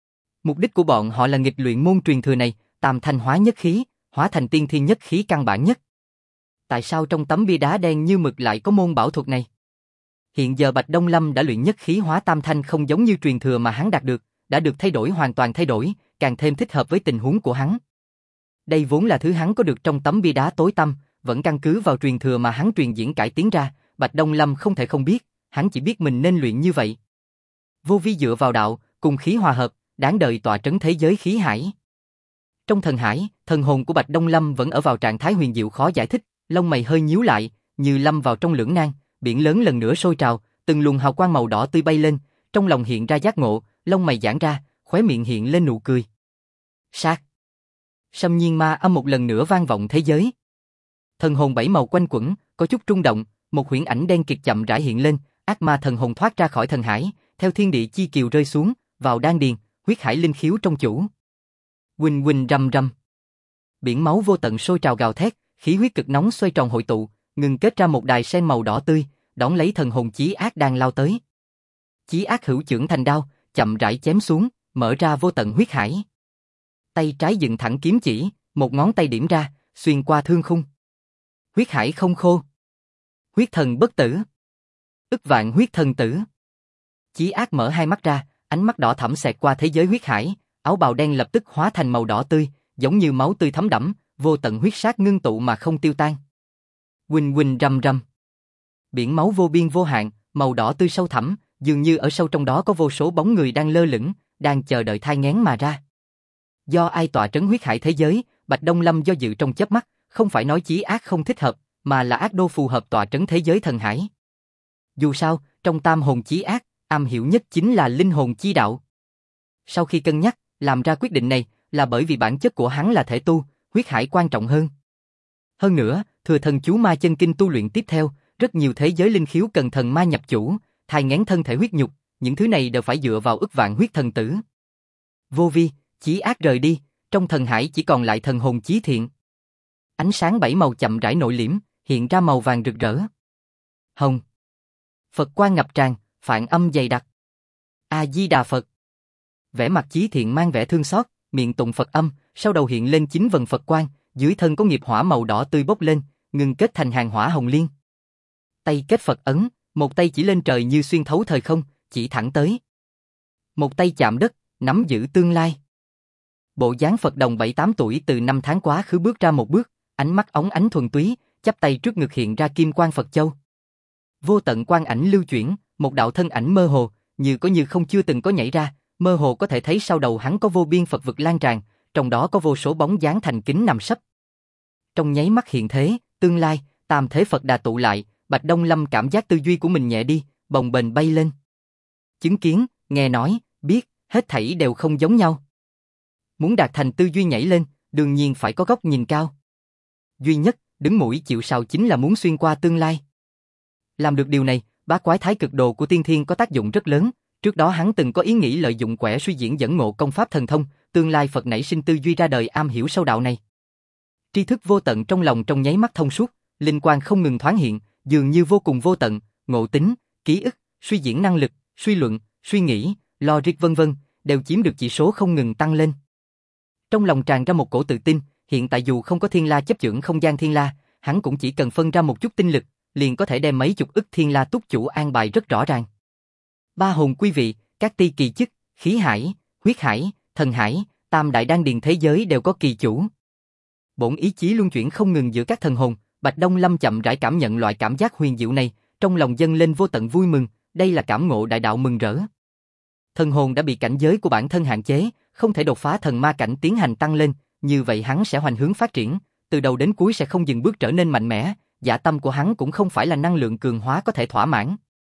Mục đích của bọn họ là nghịch luyện môn truyền thừa này, tam thanh hóa nhất khí, hóa thành tiên thiên nhất khí căn bản nhất. Tại sao trong tấm bia đá đen như mực lại có môn bảo thuật này? Hiện giờ Bạch Đông Lâm đã luyện nhất khí hóa tam thanh không giống như truyền thừa mà hắn đạt được, đã được thay đổi hoàn toàn thay đổi, càng thêm thích hợp với tình huống của hắn. Đây vốn là thứ hắn có được trong tấm bia đá tối tăm, vẫn căn cứ vào truyền thừa mà hắn truyền diễn cải tiến ra, Bạch Đông Lâm không thể không biết, hắn chỉ biết mình nên luyện như vậy. Vô vi dựa vào đạo, cùng khí hòa hợp, đáng đời tọa trấn thế giới khí hải. Trong thần hải, thần hồn của Bạch Đông Lâm vẫn ở vào trạng thái huyền diệu khó giải thích, lông mày hơi nhíu lại, như lâm vào trong lưỡng nan, biển lớn lần nữa sôi trào, từng luồng hào quang màu đỏ tươi bay lên, trong lòng hiện ra giác ngộ, lông mày giãn ra, khóe miệng hiện lên nụ cười. Sát. Sâm nhiên ma âm một lần nữa vang vọng thế giới. Thần hồn bảy màu quanh quẩn, có chút rung động, một huyễn ảnh đen kịt chậm rãi hiện lên, ác ma thần hồn thoát ra khỏi thần hải, theo thiên địa chi kiều rơi xuống, vào đan điền, huyết hải linh khiếu trong chủ. Quỳnh quỳnh rầm rầm. Biển máu vô tận sôi trào gào thét, khí huyết cực nóng xoay tròn hội tụ, ngừng kết ra một đài sen màu đỏ tươi, đón lấy thần hồn Chí Ác đang lao tới. Chí Ác hữu chưởng thành đao, chậm rãi chém xuống, mở ra vô tận huyết hải. Tay trái dựng thẳng kiếm chỉ, một ngón tay điểm ra, xuyên qua thương khung. Huyết hải không khô. Huyết thần bất tử. Ức vạn huyết thần tử. Chí Ác mở hai mắt ra, ánh mắt đỏ thẫm xẹt qua thế giới huyết hải, áo bào đen lập tức hóa thành màu đỏ tươi, giống như máu tươi thấm đẫm, vô tận huyết sát ngưng tụ mà không tiêu tan. Quỳnh quỳnh rầm rầm. Biển máu vô biên vô hạn, màu đỏ tươi sâu thẳm, dường như ở sâu trong đó có vô số bóng người đang lơ lửng, đang chờ đợi thai nghén mà ra. Do ai tọa trấn huyết hải thế giới, Bạch Đông Lâm do dự trong chớp mắt, không phải nói Chí Ác không thích hợp, mà là ác đô phù hợp tọa trấn thế giới thần hải. Dù sao, trong tam hồn Chí Ác, am hiểu nhất chính là linh hồn chi đạo. Sau khi cân nhắc, làm ra quyết định này là bởi vì bản chất của hắn là thể tu, huyết hải quan trọng hơn. Hơn nữa, thừa thần chú ma chân kinh tu luyện tiếp theo, rất nhiều thế giới linh khiếu cần thần ma nhập chủ, thai nghén thân thể huyết nhục, những thứ này đều phải dựa vào ức vạn huyết thần tử. Vô vi, Chí Ác rời đi, trong thần hải chỉ còn lại thần hồn Chí Thiện. Ánh sáng bảy màu chậm rãi nội liễm, hiện ra màu vàng rực rỡ. Hồng. Phật quang ngập tràn, phản âm dày đặc. A Di Đà Phật. Vẻ mặt Chí Thiện mang vẻ thương xót, miệng tụng Phật âm, sau đầu hiện lên 9 vần Phật quang, dưới thân có nghiệp hỏa màu đỏ tươi bốc lên, ngưng kết thành hàng hỏa hồng liên. Tay kết Phật ấn, một tay chỉ lên trời như xuyên thấu thời không, chỉ thẳng tới. Một tay chạm đất, nắm giữ tương lai. Bộ dáng Phật đồng 7-8 tuổi từ năm tháng quá khứ bước ra một bước, ánh mắt óng ánh thuần túy, chắp tay trước ngực hiện ra kim quang Phật châu. Vô tận quang ảnh lưu chuyển, một đạo thân ảnh mơ hồ, như có như không chưa từng có nhảy ra, mơ hồ có thể thấy sau đầu hắn có vô biên Phật vực lan tràn, trong đó có vô số bóng dáng thành kính nằm sấp. Trong nháy mắt hiện thế, tương lai, tam thế Phật đà tụ lại, Bạch Đông Lâm cảm giác tư duy của mình nhẹ đi, bồng bềnh bay lên. Chứng kiến, nghe nói, biết, hết thảy đều không giống nhau. Muốn đạt thành tư duy nhảy lên, đương nhiên phải có góc nhìn cao. Duy nhất, đứng mũi chịu sào chính là muốn xuyên qua tương lai. Làm được điều này, bát quái thái cực đồ của tiên thiên có tác dụng rất lớn. Trước đó hắn từng có ý nghĩ lợi dụng quẻ suy diễn dẫn ngộ công pháp thần thông, tương lai Phật nảy sinh tư duy ra đời am hiểu sâu đạo này. Tri thức vô tận trong lòng trong nháy mắt thông suốt, linh quang không ngừng thoáng hiện, dường như vô cùng vô tận, ngộ tính, ký ức, suy diễn năng lực, suy luận, suy nghĩ, logic vân vân, đều chiếm được chỉ số không ngừng tăng lên. Trong lòng tràn ra một cổ tự tin, hiện tại dù không có thiên la chấp chưởng không gian thiên la, hắn cũng chỉ cần phân ra một chút tinh lực, liền có thể đem mấy chục ức thiên la túc chủ an bài rất rõ ràng. Ba hồn quý vị, các ti kỳ chức, khí hải, huyết hải, thần hải, tam đại đan điền thế giới đều có kỳ chủ. Bổn ý chí luân chuyển không ngừng giữa các thần hồn, Bạch Đông Lâm chậm rãi cảm nhận loại cảm giác huyền diệu này, trong lòng dâng lên vô tận vui mừng, đây là cảm ngộ đại đạo mừng rỡ. Thần hồn đã bị cảnh giới của bản thân hạn chế, không thể đột phá thần ma cảnh tiến hành tăng lên, như vậy hắn sẽ hoành hướng phát triển, từ đầu đến cuối sẽ không dừng bước trở nên mạnh mẽ, dạ tâm của hắn cũng không phải là năng lượng cường hóa có thể thỏa mãn.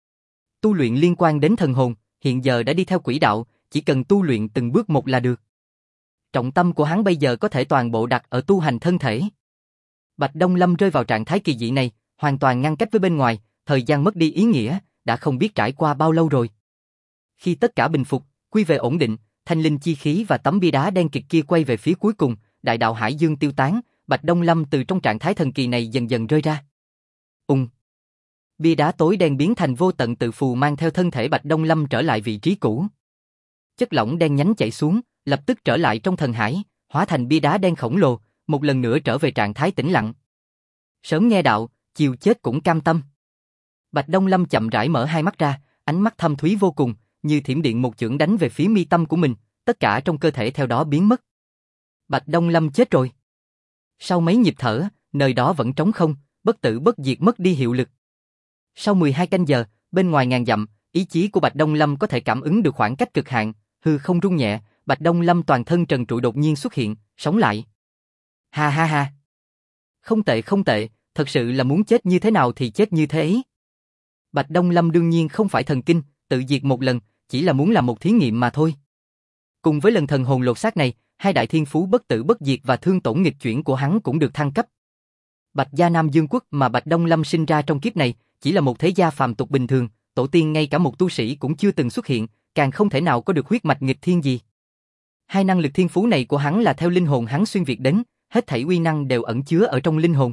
Tu luyện liên quan đến thần hồn, hiện giờ đã đi theo quỹ đạo, chỉ cần tu luyện từng bước một là được. Trọng tâm của hắn bây giờ có thể toàn bộ đặt ở tu hành thân thể. Bạch Đông Lâm rơi vào trạng thái kỳ dị này, hoàn toàn ngăn cách với bên ngoài, thời gian mất đi ý nghĩa, đã không biết trải qua bao lâu rồi. Khi tất cả bình phục, quy về ổn định, thanh linh chi khí và tấm bia đá đen kịt kia quay về phía cuối cùng, đại đạo hải dương tiêu tán, Bạch Đông Lâm từ trong trạng thái thần kỳ này dần dần rơi ra. Bia đá tối đen biến thành vô tận tự phù mang theo thân thể Bạch Đông Lâm trở lại vị trí cũ. Chất lỏng đen nhánh chảy xuống, lập tức trở lại trong thần hải, hóa thành bia đá đen khổng lồ, một lần nữa trở về trạng thái tĩnh lặng. Sớm nghe đạo, chiều chết cũng cam tâm. Bạch Đông Lâm chậm rãi mở hai mắt ra, ánh mắt thâm thúy vô cùng, như thiểm điện một chưởng đánh về phía mi tâm của mình, tất cả trong cơ thể theo đó biến mất. Bạch Đông Lâm chết rồi. Sau mấy nhịp thở, nơi đó vẫn trống không, bất tử bất diệt mất đi hiệu lực. Sau 12 canh giờ, bên ngoài ngàn dặm, ý chí của Bạch Đông Lâm có thể cảm ứng được khoảng cách cực hạn, hư không rung nhẹ, Bạch Đông Lâm toàn thân trần trụi đột nhiên xuất hiện, sống lại. Ha ha ha. Không tệ không tệ, thật sự là muốn chết như thế nào thì chết như thế ấy. Bạch Đông Lâm đương nhiên không phải thần kinh, tự diệt một lần, chỉ là muốn làm một thí nghiệm mà thôi. Cùng với lần thần hồn lột xác này, hai đại thiên phú bất tử bất diệt và thương tổn nghịch chuyển của hắn cũng được thăng cấp. Bạch gia Nam Dương Quốc mà Bạch Đông Lâm sinh ra trong kiếp này, chỉ là một thế gia phàm tục bình thường, tổ tiên ngay cả một tu sĩ cũng chưa từng xuất hiện, càng không thể nào có được huyết mạch nghịch thiên gì. Hai năng lực thiên phú này của hắn là theo linh hồn hắn xuyên việt đến, hết thảy uy năng đều ẩn chứa ở trong linh hồn.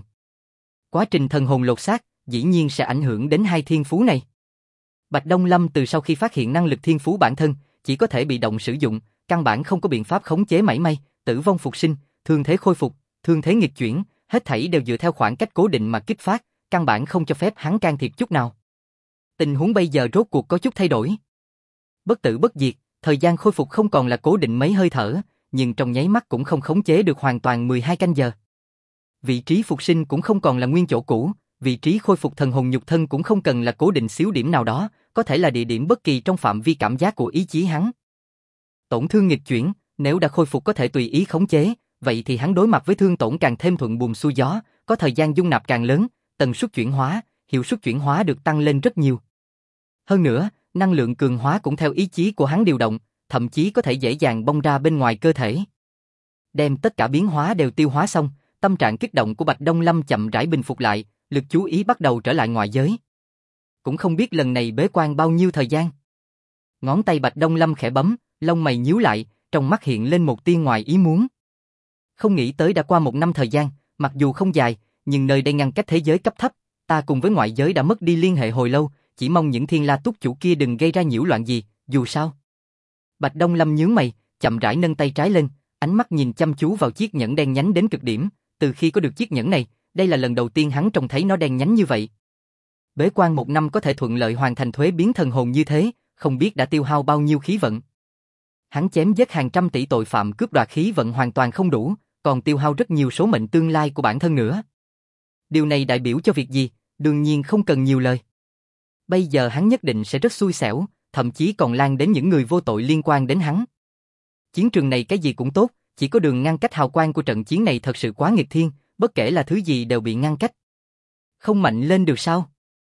Quá trình thần hồn lột xác, dĩ nhiên sẽ ảnh hưởng đến hai thiên phú này. Bạch Đông Lâm từ sau khi phát hiện năng lực thiên phú bản thân, chỉ có thể bị động sử dụng, căn bản không có biện pháp khống chế mảy may, tử vong phục sinh, thương thế khôi phục, thương thế nghịch chuyển, hết thảy đều dựa theo khoảng cách cố định mà kích phát, căn bản không cho phép hắn can thiệp chút nào. Tình huống bây giờ rốt cuộc có chút thay đổi. Bất tử bất diệt, thời gian khôi phục không còn là cố định mấy hơi thở, nhưng trong nháy mắt cũng không khống chế được hoàn toàn 12 canh giờ. Vị trí phục sinh cũng không còn là nguyên chỗ cũ, vị trí khôi phục thần hồn nhục thân cũng không cần là cố định xíu điểm nào đó, có thể là địa điểm bất kỳ trong phạm vi cảm giác của ý chí hắn. Tổn thương nghịch chuyển, nếu đã khôi phục có thể tùy ý khống chế, vậy thì hắn đối mặt với thương tổn càng thêm thuận buồm xuôi gió, có thời gian dung nạp càng lớn, tần suất chuyển hóa, hiệu suất chuyển hóa được tăng lên rất nhiều. Hơn nữa, năng lượng cường hóa cũng theo ý chí của hắn điều động, thậm chí có thể dễ dàng bong ra bên ngoài cơ thể. Đem tất cả biến hóa đều tiêu hóa xong, tâm trạng kích động của Bạch Đông Lâm chậm rãi bình phục lại, lực chú ý bắt đầu trở lại ngoại giới. Cũng không biết lần này bế quan bao nhiêu thời gian. Ngón tay Bạch Đông Lâm khẽ bấm, lông mày nhíu lại, trong mắt hiện lên một tia ngoài ý muốn. Không nghĩ tới đã qua 1 năm thời gian, mặc dù không dài, nhưng nơi đây ngăn cách thế giới cấp thấp, ta cùng với ngoại giới đã mất đi liên hệ hồi lâu, chỉ mong những Thiên La túc chủ kia đừng gây ra nhiễu loạn gì, dù sao. Bạch Đông Lâm nhướng mày, chậm rãi nâng tay trái lên, ánh mắt nhìn chăm chú vào chiếc nhẫn đen nhánh đến cực điểm, từ khi có được chiếc nhẫn này, đây là lần đầu tiên hắn trông thấy nó đen nhánh như vậy. Bế quan 1 năm có thể thuận lợi hoàn thành thuế biến thần hồn như thế, không biết đã tiêu hao bao nhiêu khí vận. Hắn chém giết hàng trăm tỷ tội phạm cướp đoạt khí vận hoàn toàn không đủ, còn tiêu hao rất nhiều số mệnh tương lai của bản thân nữa. Điều này đại biểu cho việc gì, đương nhiên không cần nhiều lời. Bây giờ hắn nhất định sẽ rất xui xẻo, thậm chí còn lan đến những người vô tội liên quan đến hắn. Chiến trường này cái gì cũng tốt, chỉ có đường ngăn cách hào quang của trận chiến này thật sự quá nghịch thiên, bất kể là thứ gì đều bị ngăn cách. Không mạnh lên được sao?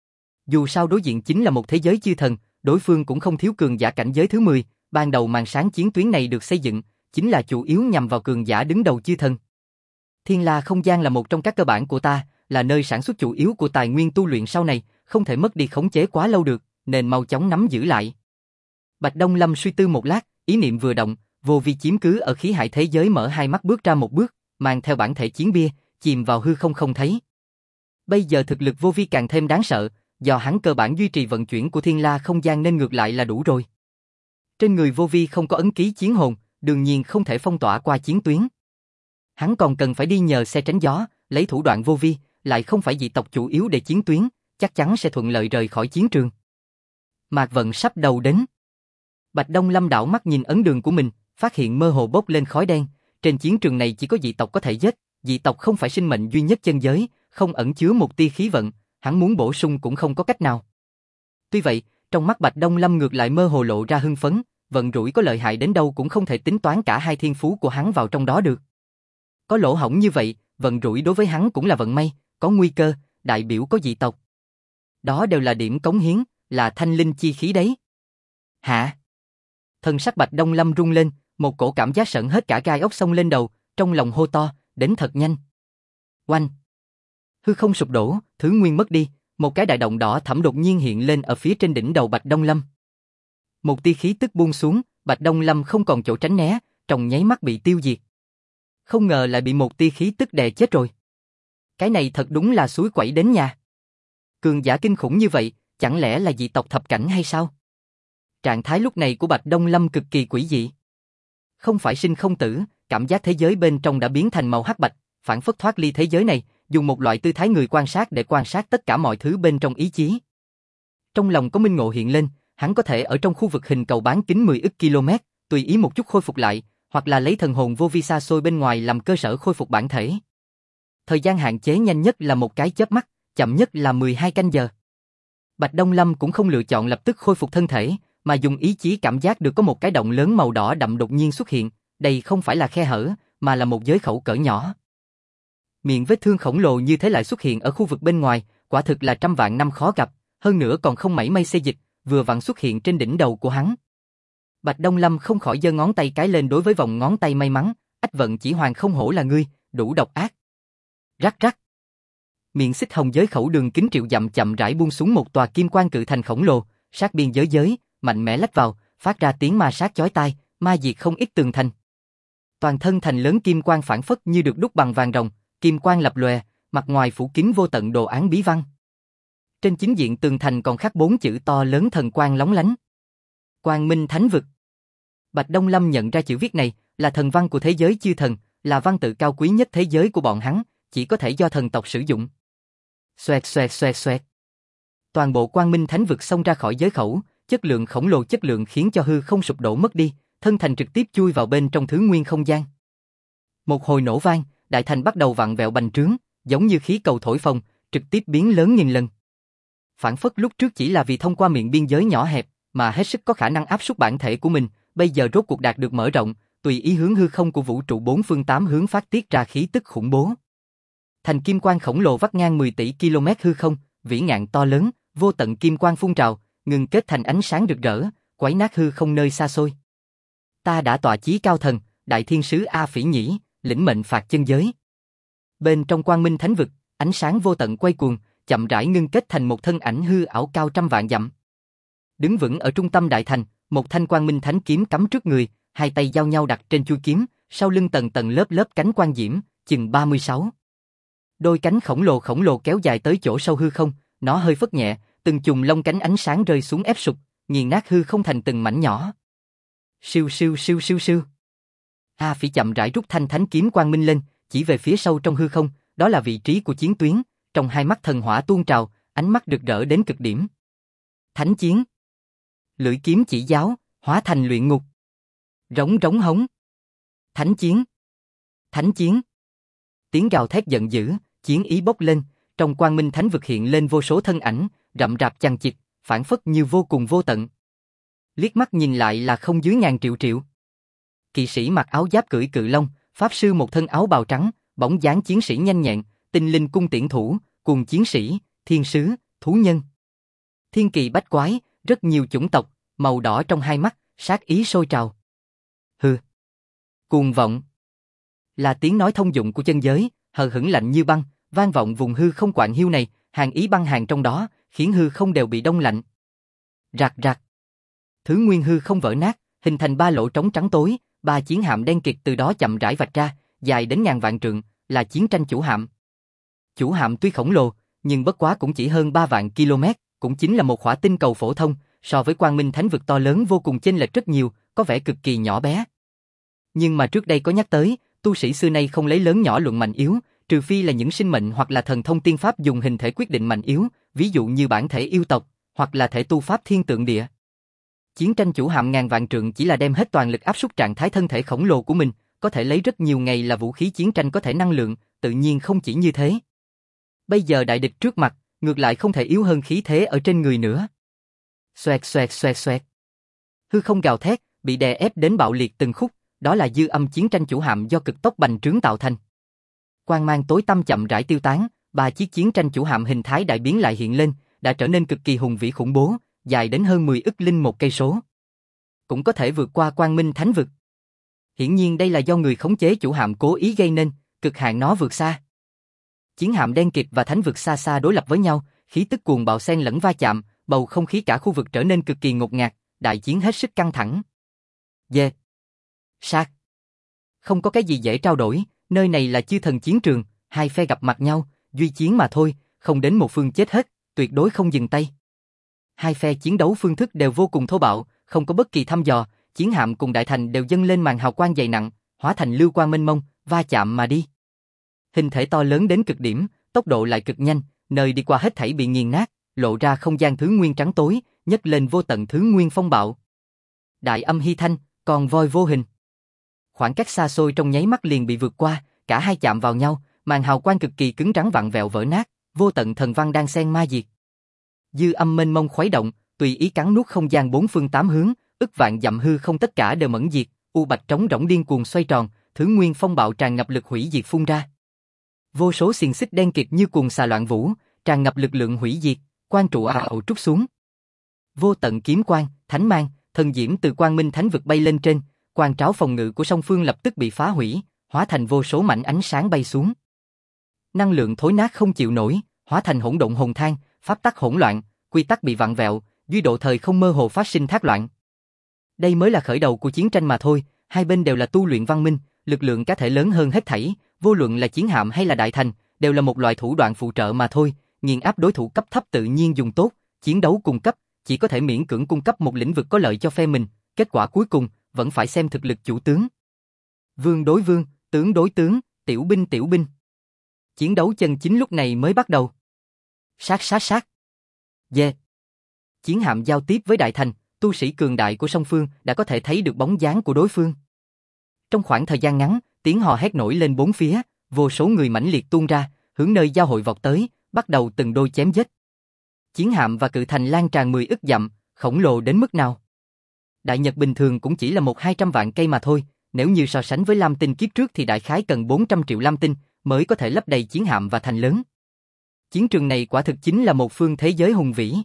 Dù sao đối diện chính là một thế giới chư thần, đối phương cũng không thiếu cường giả cảnh giới thứ 10, ban đầu màn sáng chiến tuyến này được xây dựng, chính là chủ yếu nhằm vào cường giả đứng đầu chư thần. Thiên La không gian là một trong các cơ bản của ta, là nơi sản xuất chủ yếu của tài nguyên tu luyện sau này, không thể mất đi khống chế quá lâu được, nên mau chóng nắm giữ lại. Bạch Đông Lâm suy tư một lát, ý niệm vừa động, vô vi chiếm cứ ở khí hải thế giới mở hai mắt bước ra một bước, mang theo bản thể chiến bia, chìm vào hư không không thấy. Bây giờ thực lực vô vi càng thêm đáng sợ, do hắn cơ bản duy trì vận chuyển của Thiên La không gian nên ngược lại là đủ rồi. Trên người vô vi không có ấn ký chiến hồn, đương nhiên không thể phong tỏa qua chiến tuyến. Hắn còn cần phải đi nhờ xe tránh gió, lấy thủ đoạn vô vi, lại không phải dị tộc chủ yếu để chiến tuyến, chắc chắn sẽ thuận lợi rời khỏi chiến trường. Mạc vận sắp đầu đến. Bạch Đông Lâm đảo mắt nhìn ấn đường của mình, phát hiện mơ hồ bốc lên khói đen, trên chiến trường này chỉ có dị tộc có thể giết, dị tộc không phải sinh mệnh duy nhất chân giới, không ẩn chứa một tia khí vận, hắn muốn bổ sung cũng không có cách nào. Tuy vậy, trong mắt Bạch Đông Lâm ngược lại mơ hồ lộ ra hưng phấn, vận rủi có lợi hại đến đâu cũng không thể tính toán cả hai thiên phú của hắn vào trong đó được. Có lỗ hổng như vậy, vận rủi đối với hắn cũng là vận may, có nguy cơ, đại biểu có dị tộc. Đó đều là điểm cống hiến, là thanh linh chi khí đấy. Hả? Thân sắc Bạch Đông Lâm rung lên, một cổ cảm giác sởn hết cả gai ốc xông lên đầu, trong lòng hô to, đến thật nhanh. Oanh! Hư không sụp đổ, thứ nguyên mất đi, Một cái đại động đỏ thẫm đột nhiên hiện lên ở phía trên đỉnh đầu Bạch Đông Lâm. Một tia khí tức buông xuống, Bạch Đông Lâm không còn chỗ tránh né, trong nháy mắt bị tiêu diệt. Không ngờ lại bị một tia khí tức đè chết rồi. Cái này thật đúng là suối quẩy đến nhà. Cường giả kinh khủng như vậy, chẳng lẽ là dị tộc thập cảnh hay sao? Trạng thái lúc này của Bạch Đông Lâm cực kỳ quỷ dị. Không phải sinh không tử, cảm giác thế giới bên trong đã biến thành màu hắc bạch, phản phất thoát ly thế giới này, dùng một loại tư thái người quan sát để quan sát tất cả mọi thứ bên trong ý chí. Trong lòng có minh ngộ hiện lên, hắn có thể ở trong khu vực hình cầu bán kính 10 ức km, tùy ý một chút khôi phục lại, hoặc là lấy thần hồn vô vi xa xôi bên ngoài làm cơ sở khôi phục bản thể. Thời gian hạn chế nhanh nhất là một cái chớp mắt, chậm nhất là 12 canh giờ. Bạch Đông Lâm cũng không lựa chọn lập tức khôi phục thân thể, mà dùng ý chí cảm giác được có một cái động lớn màu đỏ đậm đột nhiên xuất hiện, đây không phải là khe hở, mà là một giới khẩu cỡ nhỏ. Miệng vết thương khổng lồ như thế lại xuất hiện ở khu vực bên ngoài, quả thực là trăm vạn năm khó gặp, hơn nữa còn không mảy may xê dịch, vừa vặn xuất hiện trên đỉnh đầu của hắn. Bạch Đông Lâm không khỏi giơ ngón tay cái lên đối với vòng ngón tay may mắn, ách vận chỉ hoàng không hổ là ngươi, đủ độc ác. Rắc rắc. Miệng xích hồng giới khẩu đường kính triệu dặm chậm rãi buông xuống một tòa kim quan cự thành khổng lồ, sát biên giới, mạnh mẽ lách vào, phát ra tiếng ma sát chói tai, ma diệt không ít tường thành. Toàn thân thành lớn kim quan phản phất như được đúc bằng vàng ròng, kim quan lập lòe, mặt ngoài phủ kín vô tận đồ án bí văn. Trên chính diện tường thành còn khắc 4 chữ to lớn thần quang lóng lánh. Quang Minh Thánh Vực. Bạch Đông Lâm nhận ra chữ viết này là thần văn của thế giới chư thần, là văn tự cao quý nhất thế giới của bọn hắn, chỉ có thể do thần tộc sử dụng. Xoẹt xoẹt xoẹt xoẹt. Toàn bộ Quang Minh Thánh Vực xông ra khỏi giới khẩu, chất lượng khổng lồ chất lượng khiến cho hư không sụp đổ mất đi, thân thành trực tiếp chui vào bên trong thứ nguyên không gian. Một hồi nổ vang, đại thành bắt đầu vặn vẹo bành trướng, giống như khí cầu thổi phồng, trực tiếp biến lớn nghìn lần. Phản phất lúc trước chỉ là vì thông qua miệng biên giới nhỏ hẹp, mà hết sức có khả năng áp suất bản thể của mình, bây giờ rốt cuộc đạt được mở rộng, tùy ý hướng hư không của vũ trụ bốn phương tám hướng phát tiết ra khí tức khủng bố. Thành kim quang khổng lồ vắt ngang 10 tỷ km hư không, vĩ ngạn to lớn, vô tận kim quang phun trào, ngừng kết thành ánh sáng rực rỡ, quấy nát hư không nơi xa xôi. Ta đã tọa chí cao thần, đại thiên sứ A Phỉ Nhĩ, lĩnh mệnh phạt chân giới. Bên trong Quang Minh Thánh Vực, ánh sáng vô tận quay cuồng, chậm rãi ngưng kết thành một thân ảnh hư ảo cao trăm vạn dặm. Đứng vững ở trung tâm đại thành, một thanh Quang Minh Thánh kiếm cắm trước người, hai tay giao nhau đặt trên chuôi kiếm, sau lưng tầng tầng lớp lớp cánh quang diễm, chừng 36. Đôi cánh khổng lồ kéo dài tới chỗ sâu hư không, nó hơi phất nhẹ, từng chùm lông cánh ánh sáng rơi xuống ép sụp, nghiền nát hư không thành từng mảnh nhỏ. Siêu siêu siêu siêu siêu. A Phỉ chậm rãi rút thanh thánh kiếm quang minh lên, chỉ về phía sâu trong hư không, đó là vị trí của chiến tuyến, trong hai mắt thần hỏa tuôn trào, ánh mắt rực rỡ đến cực điểm. Thánh chiến. Lưỡi kiếm chỉ giáo, hóa thành luyện ngục. Rống rống hống. Thánh chiến. Thánh chiến. Tiếng gào thét giận dữ, chiến ý bốc lên, trong Quang Minh Thánh Vực hiện lên vô số thân ảnh, rậm rạp chằng chịt, phản phất như vô cùng vô tận. Liếc mắt nhìn lại là không dưới ngàn triệu triệu. Kỵ sĩ mặc áo giáp cưỡi cự long, pháp sư một thân áo bào trắng, bóng dáng chiến sĩ nhanh nhẹn, tinh linh cung tiễn thủ, cùng chiến sĩ, thiên sứ, thú nhân. Thiên kỳ bách quái, rất nhiều chủng tộc, màu đỏ trong hai mắt, sát ý sôi trào. Hừ. Cuồng vọng. Là tiếng nói thông dụng của chân giới, hờ hững lạnh như băng, vang vọng vùng hư không quạng hiu này, hàn ý băng hàn trong đó, khiến hư không đều bị đông lạnh. Rạc rạc. Thứ nguyên hư không vỡ nát, hình thành ba lỗ trống trắng tối, ba chiến hạm đen kịt từ đó chậm rãi vạch ra, dài đến ngàn vạn trượng, là chiến tranh chủ hạm. Chủ hạm tuy khổng lồ, nhưng bất quá cũng chỉ hơn 3 vạn km, cũng chính là một khỏa tinh cầu phổ thông, so với Quang Minh Thánh Vực to lớn vô cùng chênh lệch rất nhiều, có vẻ cực kỳ nhỏ bé. Nhưng mà trước đây có nhắc tới, tu sĩ xưa nay không lấy lớn nhỏ luận mạnh yếu, trừ phi là những sinh mệnh hoặc là thần thông tiên pháp dùng hình thể quyết định mạnh yếu, ví dụ như bản thể yêu tộc, hoặc là thể tu pháp thiên tượng địa. Chiến tranh chủ hạm ngàn vạn trượng chỉ là đem hết toàn lực áp suất trạng thái thân thể khổng lồ của mình, có thể lấy rất nhiều ngày là vũ khí chiến tranh có thể năng lượng, tự nhiên không chỉ như thế. Bây giờ đại địch trước mặt, ngược lại không thể yếu hơn khí thế ở trên người nữa. Xoẹt xoẹt xoẹt xoẹt. Hư không gào thét, bị đè ép đến bạo liệt từng khúc, đó là dư âm chiến tranh chủ hạm do cực tốc bành trướng tạo thành. Quang mang tối tăm chậm rãi tiêu tán, ba chiếc chiến tranh chủ hạm hình thái đại biến lại hiện lên, đã trở nên cực kỳ hùng vĩ khủng bố, dài đến hơn 10 ức linh một cây số. Cũng có thể vượt qua Quang Minh Thánh Vực. Hiển nhiên đây là do người khống chế chủ hạm cố ý gây nên, cực hạn nó vượt xa. Chiến hạm đen kịt và thánh vực xa xa đối lập với nhau, khí tức cuồng bạo xen lẫn va chạm, bầu không khí cả khu vực trở nên cực kỳ ngột ngạt, đại chiến hết sức căng thẳng. Dê. Sát. Không có cái gì dễ trao đổi, nơi này là chư thần chiến trường, hai phe gặp mặt nhau, duy chiến mà thôi, không đến một phương chết hết, tuyệt đối không dừng tay. Hai phe chiến đấu phương thức đều vô cùng thô bạo, không có bất kỳ thăm dò, chiến hạm cùng đại thành đều dâng lên màn hào quang dày nặng, hóa thành lưu quang mênh mông, va chạm mà đi. Hình thể to lớn đến cực điểm, tốc độ lại cực nhanh, nơi đi qua hết thảy bị nghiền nát, lộ ra không gian thứ nguyên trắng tối, nhấc lên vô tận thứ nguyên phong bạo. Đại âm hy thanh, còn voi vô hình. Khoảng cách xa xôi trong nháy mắt liền bị vượt qua, cả hai chạm vào nhau, màn hào quang cực kỳ cứng rắn vặn vẹo vỡ nát, vô tận thần văn đang xen ma diệt. Dư âm mênh mông khuấy động, tùy ý cắn nuốt không gian bốn phương tám hướng, ức vạn dặm hư không tất cả đều mẫn diệt, u bạch trống rỗng điên cuồng xoay tròn, thứ nguyên phong bạo tràn ngập lực hủy diệt phun ra. Vô số xiềng xích đen kịt như cuồng xà loạn vũ, tràn ngập lực lượng hủy diệt, quang trụ ào ào trút xuống. Vô tận kiếm quang, thánh mang, thần diễm từ quang minh thánh vực bay lên trên, quang tráo phòng ngự của song phương lập tức bị phá hủy, hóa thành vô số mảnh ánh sáng bay xuống. Năng lượng thối nát không chịu nổi, hóa thành hỗn độn hồn than, pháp tắc hỗn loạn, quy tắc bị vặn vẹo, duy độ thời không mơ hồ phát sinh thác loạn. Đây mới là khởi đầu của chiến tranh mà thôi, hai bên đều là tu luyện văn minh, lực lượng cá thể lớn hơn hết thảy, vô luận là chiến hạm hay là đại thành, đều là một loại thủ đoạn phụ trợ mà thôi, nghiền áp đối thủ cấp thấp tự nhiên dùng tốt, chiến đấu cùng cấp, chỉ có thể miễn cưỡng cung cấp một lĩnh vực có lợi cho phe mình, kết quả cuối cùng vẫn phải xem thực lực chủ tướng. Vương đối vương, tướng đối tướng, tiểu binh tiểu binh. Chiến đấu chân chính lúc này mới bắt đầu. Sát sát sát. Yeah. Chiến hạm giao tiếp với đại thành, tu sĩ cường đại của song phương đã có thể thấy được bóng dáng của đối phương. Trong khoảng thời gian ngắn, tiếng hò hét nổi lên bốn phía, vô số người mãnh liệt tuôn ra, hướng nơi giao hội vọt tới, bắt đầu từng đôi chém giết. Chiến hạm và cự thành lan tràn 10 ức dặm, khổng lồ đến mức nào? Đại nhật bình thường cũng chỉ là 100-200 vạn cây mà thôi, nếu như so sánh với lam tinh kiếp trước thì đại khái cần 400 triệu lam tinh mới có thể lấp đầy chiến hạm và thành lớn. Chiến trường này quả thực chính là một phương thế giới hùng vĩ.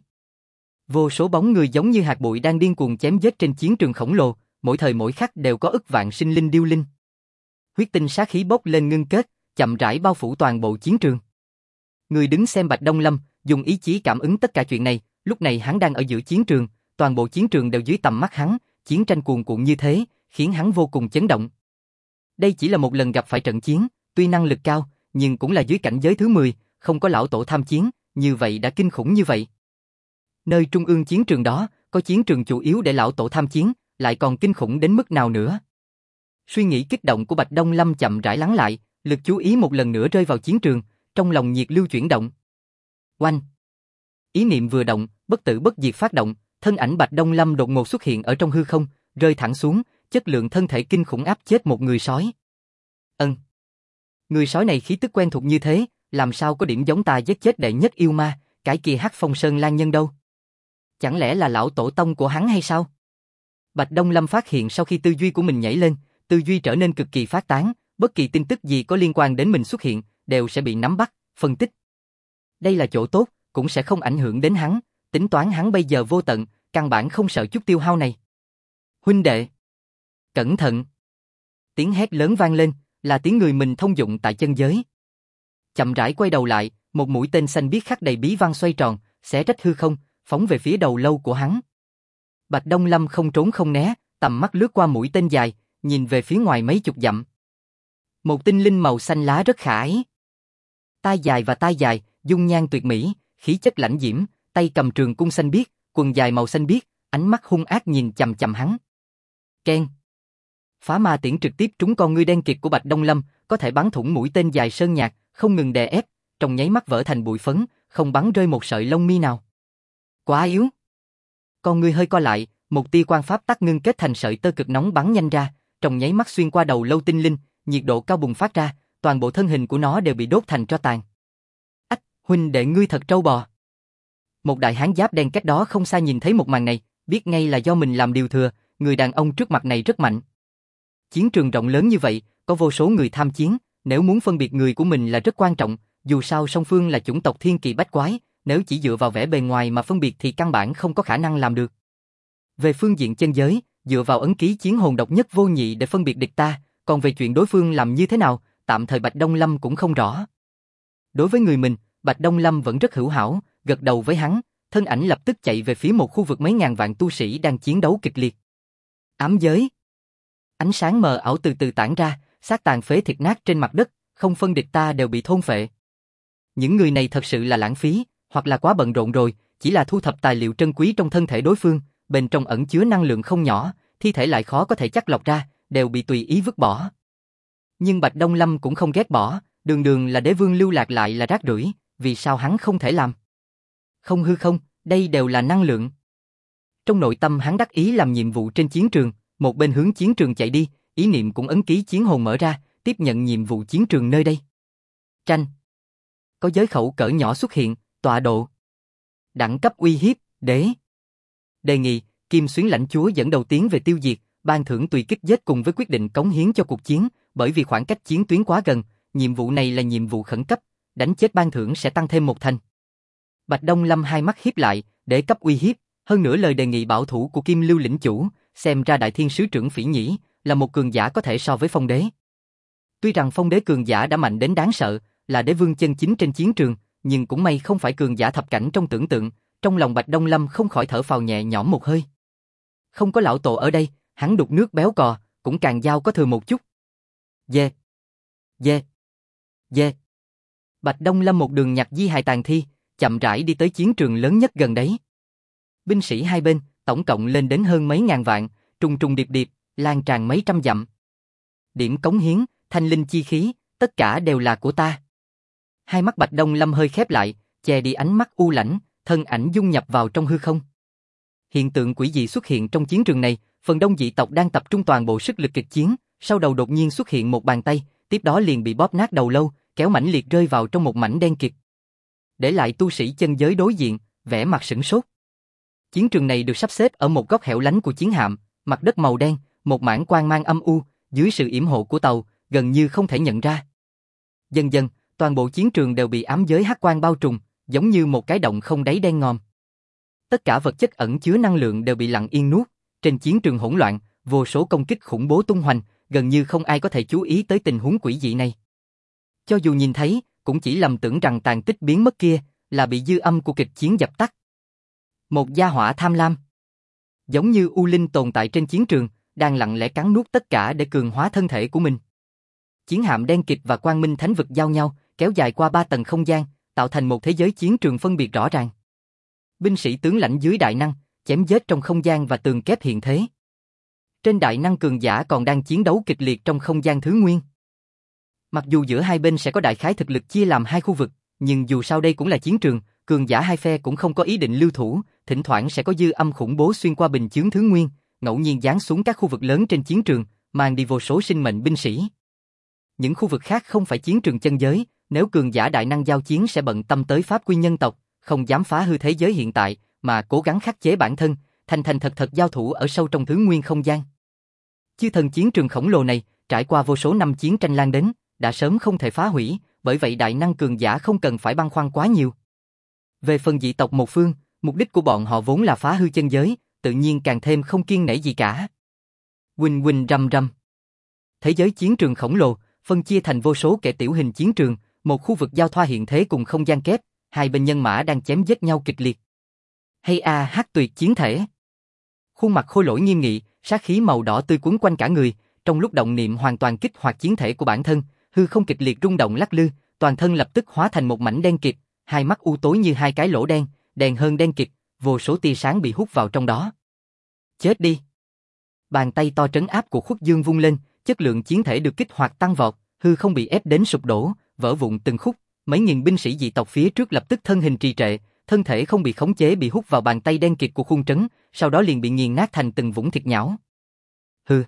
Vô số bóng người giống như hạt bụi đang điên cuồng chém giết trên chiến trường khổng lồ, mỗi thời mỗi khắc đều có ức vạn sinh linh điêu linh. Huyết tinh sát khí bốc lên ngưng kết, chậm rãi bao phủ toàn bộ chiến trường. Người đứng xem Bạch Đông Lâm, dùng ý chí cảm ứng tất cả chuyện này, lúc này hắn đang ở giữa chiến trường, toàn bộ chiến trường đều dưới tầm mắt hắn, chiến tranh cuồn cuộn như thế, khiến hắn vô cùng chấn động. Đây chỉ là một lần gặp phải trận chiến, tuy năng lực cao, nhưng cũng là dưới cảnh giới thứ 10, không có lão tổ tham chiến, như vậy đã kinh khủng như vậy. Nơi trung ương chiến trường đó, có chiến trường chủ yếu để lão tổ tham chiến, lại còn kinh khủng đến mức nào nữa. Suy nghĩ kích động của Bạch Đông Lâm chậm rãi lắng lại, lực chú ý một lần nữa rơi vào chiến trường, trong lòng nhiệt lưu chuyển động. Oanh! Ý niệm vừa động, bất tử bất diệt phát động, thân ảnh Bạch Đông Lâm đột ngột xuất hiện ở trong hư không, rơi thẳng xuống, chất lượng thân thể kinh khủng áp chết một người sói. Người sói này khí tức quen thuộc như thế, làm sao có điểm giống ta giết chết đệ nhất yêu ma, cái kia Hắc Phong Sơn Lang Nhân đâu? Chẳng lẽ là lão tổ tông của hắn hay sao? Bạch Đông Lâm phát hiện sau khi tư duy của mình nhảy lên, tư duy trở nên cực kỳ phát tán, bất kỳ tin tức gì có liên quan đến mình xuất hiện, đều sẽ bị nắm bắt, phân tích. Đây là chỗ tốt, cũng sẽ không ảnh hưởng đến hắn, tính toán hắn bây giờ vô tận, căn bản không sợ chút tiêu hao này. Huynh đệ! Cẩn thận! Tiếng hét lớn vang lên, là tiếng người mình thông dụng tại chân giới. Chậm rãi quay đầu lại, một mũi tên xanh biếc khắc đầy bí văn xoay tròn, xé rách hư không, phóng về phía đầu lâu của hắn. Bạch Đông Lâm không trốn không né, tầm mắt lướt qua mũi tên dài, nhìn về phía ngoài mấy chục dặm. Một tinh linh màu xanh lá rất khả ái. Tai dài, dung nhan tuyệt mỹ, khí chất lãnh diễm, tay cầm trường cung xanh biếc, quần dài màu xanh biếc, ánh mắt hung ác nhìn chằm chằm hắn. Keng! Phá ma tiễn trực tiếp trúng con ngươi đen kịt của Bạch Đông Lâm, có thể bắn thủng mũi tên dài sơn nhạt, không ngừng đè ép, trong nháy mắt vỡ thành bụi phấn, không bắn rơi một sợi lông mi nào. Quá yếu! Con ngươi hơi co lại, một tia quang pháp tắc ngưng kết thành sợi tơ cực nóng bắn nhanh ra, trong nháy mắt xuyên qua đầu lâu tinh linh, nhiệt độ cao bùng phát ra, toàn bộ thân hình của nó đều bị đốt thành tro tàn. Ách, huynh đệ ngươi thật trâu bò. Một đại hán giáp đen cách đó không xa nhìn thấy một màn này, biết ngay là do mình làm điều thừa, người đàn ông trước mặt này rất mạnh. Chiến trường rộng lớn như vậy, có vô số người tham chiến, nếu muốn phân biệt người của mình là rất quan trọng, dù sao song phương là chủng tộc thiên kỳ bách quái, nếu chỉ dựa vào vẻ bề ngoài mà phân biệt thì căn bản không có khả năng làm được. Về phương diện chân giới, dựa vào ấn ký chiến hồn độc nhất vô nhị để phân biệt địch ta, còn về chuyện đối phương làm như thế nào, tạm thời Bạch Đông Lâm cũng không rõ. Đối với người mình, Bạch Đông Lâm vẫn rất hữu hảo, gật đầu với hắn, thân ảnh lập tức chạy về phía một khu vực mấy ngàn vạn tu sĩ đang chiến đấu kịch liệt. Ám giới. Ánh sáng mờ ảo từ từ tản ra, xác tàn phế thịt nát trên mặt đất, không phân địch ta đều bị thôn phệ. Những người này thật sự là lãng phí, hoặc là quá bận rộn rồi, chỉ là thu thập tài liệu trân quý trong thân thể đối phương, bên trong ẩn chứa năng lượng không nhỏ, thi thể lại khó có thể chắc lọc ra, đều bị tùy ý vứt bỏ. Nhưng Bạch Đông Lâm cũng không ghét bỏ, đường đường là đế vương lưu lạc lại là rác rưởi, vì sao hắn không thể làm? Không hư không, đây đều là năng lượng. Trong nội tâm hắn đắc ý làm nhiệm vụ trên chiến trường, một bên hướng chiến trường chạy đi, ý niệm cũng ấn ký chiến hồn mở ra, tiếp nhận nhiệm vụ chiến trường nơi đây. Tranh. Có giới khẩu cỡ nhỏ xuất hiện, tọa độ. Đẳng cấp uy hiếp, đế. Đề nghị, Kim Xuyến lãnh chúa dẫn đầu tiến về tiêu diệt, ban thưởng tùy kích giết cùng với quyết định cống hiến cho cuộc chiến, bởi vì khoảng cách chiến tuyến quá gần, nhiệm vụ này là nhiệm vụ khẩn cấp, đánh chết ban thưởng sẽ tăng thêm một thành. Bạch Đông Lâm hai mắt híp lại, để cấp uy hiếp, hơn nữa lời đề nghị bảo thủ của Kim Lưu lĩnh chủ, xem ra Đại Thiên sứ trưởng Phỉ Nhĩ là một cường giả có thể so với Phong đế. Tuy rằng Phong đế cường giả đã mạnh đến đáng sợ, là đế vương chân chính trên chiến trường, nhưng cũng may không phải cường giả thập cảnh trong tưởng tượng, trong lòng Bạch Đông Lâm không khỏi thở phào nhẹ nhõm một hơi. Không có lão tổ ở đây, hắn đục nước béo cò, cũng càng giao có thừa một chút. Dê. Dê. Dê. Bạch Đông Lâm một đường nhặt di hài tàn thi, chậm rãi đi tới chiến trường lớn nhất gần đấy. Binh sĩ hai bên, tổng cộng lên đến hơn mấy ngàn vạn, trùng trùng điệp điệp, lan tràn mấy trăm dặm. Điểm cống hiến, thanh linh chi khí, tất cả đều là của ta. Hai mắt Bạch Đông Lâm hơi khép lại, che đi ánh mắt u lãnh, thân ảnh dung nhập vào trong hư không. Hiện tượng quỷ dị xuất hiện trong chiến trường này, phần đông dị tộc đang tập trung toàn bộ sức lực kịch chiến, sau đầu đột nhiên xuất hiện một bàn tay, tiếp đó liền bị bóp nát đầu lâu, kéo mãnh liệt rơi vào trong một mảnh đen kịt. Để lại tu sĩ chân giới đối diện, vẻ mặt sửng sốt. Chiến trường này được sắp xếp ở một góc hẻo lánh của chiến hạm, mặt đất màu đen, một mảng quang mang âm u, dưới sự yểm hộ của tàu, gần như không thể nhận ra. Dần dần, toàn bộ chiến trường đều bị ám giới hắc quang bao trùm, giống như một cái động không đáy đen ngòm. Tất cả vật chất ẩn chứa năng lượng đều bị lặng yên nuốt, trên chiến trường hỗn loạn, vô số công kích khủng bố tung hoành, gần như không ai có thể chú ý tới tình huống quỷ dị này. Cho dù nhìn thấy, cũng chỉ lầm tưởng rằng tàn tích biến mất kia là bị dư âm của kịch chiến dập tắt. Một gia hỏa tham lam, giống như u linh tồn tại trên chiến trường, đang lặng lẽ cắn nuốt tất cả để cường hóa thân thể của mình. Chiến hạm đen kịt và quang minh thánh vực giao nhau, kéo dài qua 3 tầng không gian, tạo thành một thế giới chiến trường phân biệt rõ ràng. Binh sĩ tướng lãnh dưới đại năng, chém giết trong không gian và tường kép hiện thế. Trên đại năng cường giả còn đang chiến đấu kịch liệt trong không gian thứ nguyên. Mặc dù giữa hai bên sẽ có đại khái thực lực chia làm hai khu vực, nhưng dù sao đây cũng là chiến trường, cường giả hai phe cũng không có ý định lưu thủ, thỉnh thoảng sẽ có dư âm khủng bố xuyên qua bình chướng thứ nguyên, ngẫu nhiên giáng xuống các khu vực lớn trên chiến trường, mang đi vô số sinh mệnh binh sĩ. Những khu vực khác không phải chiến trường chân giới, nếu cường giả đại năng giao chiến sẽ bận tâm tới pháp quy nhân tộc, không dám phá hư thế giới hiện tại, mà cố gắng khắc chế bản thân, thành thành thật thật giao thủ ở sâu trong thứ nguyên không gian. Chư thần chiến trường khổng lồ này, trải qua vô số năm chiến tranh lan đến, đã sớm không thể phá hủy, bởi vậy đại năng cường giả không cần phải băn khoăn quá nhiều. Về phần dị tộc một phương, mục đích của bọn họ vốn là phá hư chân giới, tự nhiên càng thêm không kiêng nể gì cả. Huỳnh huỳnh rầm rầm. Thế giới chiến trường khổng lồ, phân chia thành vô số kẻ tiểu hình chiến trường, một khu vực giao thoa hiện thế cùng không gian kép, hai bên nhân mã đang chém giết nhau kịch liệt. Hay a hắc tuyệt chiến thể. Khuôn mặt Khôi Lỗi nghiêm nghị, sát khí màu đỏ tươi cuốn quanh cả người, trong lúc động niệm hoàn toàn kích hoạt chiến thể của bản thân, hư không kịch liệt rung động lắc lư, toàn thân lập tức hóa thành một mảnh đen kịt, hai mắt u tối như hai cái lỗ đen, đèn hơn đen kịt, vô số tia sáng bị hút vào trong đó. Chết đi. Bàn tay to trấn áp của Khuất Dương vung lên, chất lượng chiến thể được kích hoạt tăng vọt, hư không bị ép đến sụp đổ, vỡ vụn từng khúc, mấy nghìn binh sĩ dị tộc phía trước lập tức thân hình trì trệ, thân thể không bị khống chế bị hút vào bàn tay đen kịt của Khung Trấn, sau đó liền bị nghiền nát thành từng vũng thịt nhão. Hừ.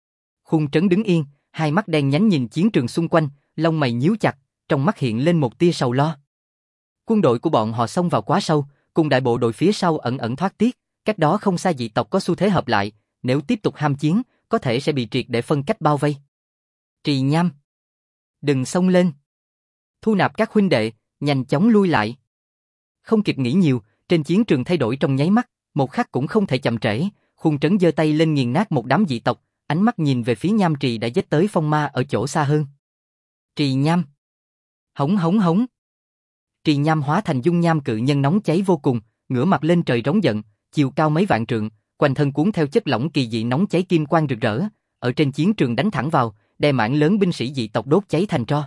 Khung Trấn đứng yên, hai mắt đen nhánh nhìn chiến trường xung quanh, lông mày nhíu chặt, trong mắt hiện lên một tia sầu lo. Quân đội của bọn họ xông vào quá sâu, cùng đại bộ đội phía sau ẩn ẩn thoát tiết, cách đó không xa dị tộc có xu thế hợp lại, nếu tiếp tục ham chiến, có thể sẽ bị triệt để phân cách bao vây. Trì Nham, đừng xông lên. Thu nạp các huynh đệ, nhanh chóng lui lại. Không kịp nghĩ nhiều, trên chiến trường thay đổi trong nháy mắt, một khắc cũng không thể chậm trễ, Khung Trấn giơ tay lên nghiền nát một đám dị tộc, ánh mắt nhìn về phía Nham Trì đã giết tới phong ma ở chỗ xa hơn. Trì Nham. Hống hống hống. Trì Nham hóa thành dung nham cự nhân nóng cháy vô cùng, ngửa mặt lên trời rống giận, chiều cao mấy vạn trượng, quanh thân cuốn theo chất lỏng kỳ dị nóng cháy kim quang rực rỡ, ở trên chiến trường đánh thẳng vào, đem mảng lớn binh sĩ dị tộc đốt cháy thành tro.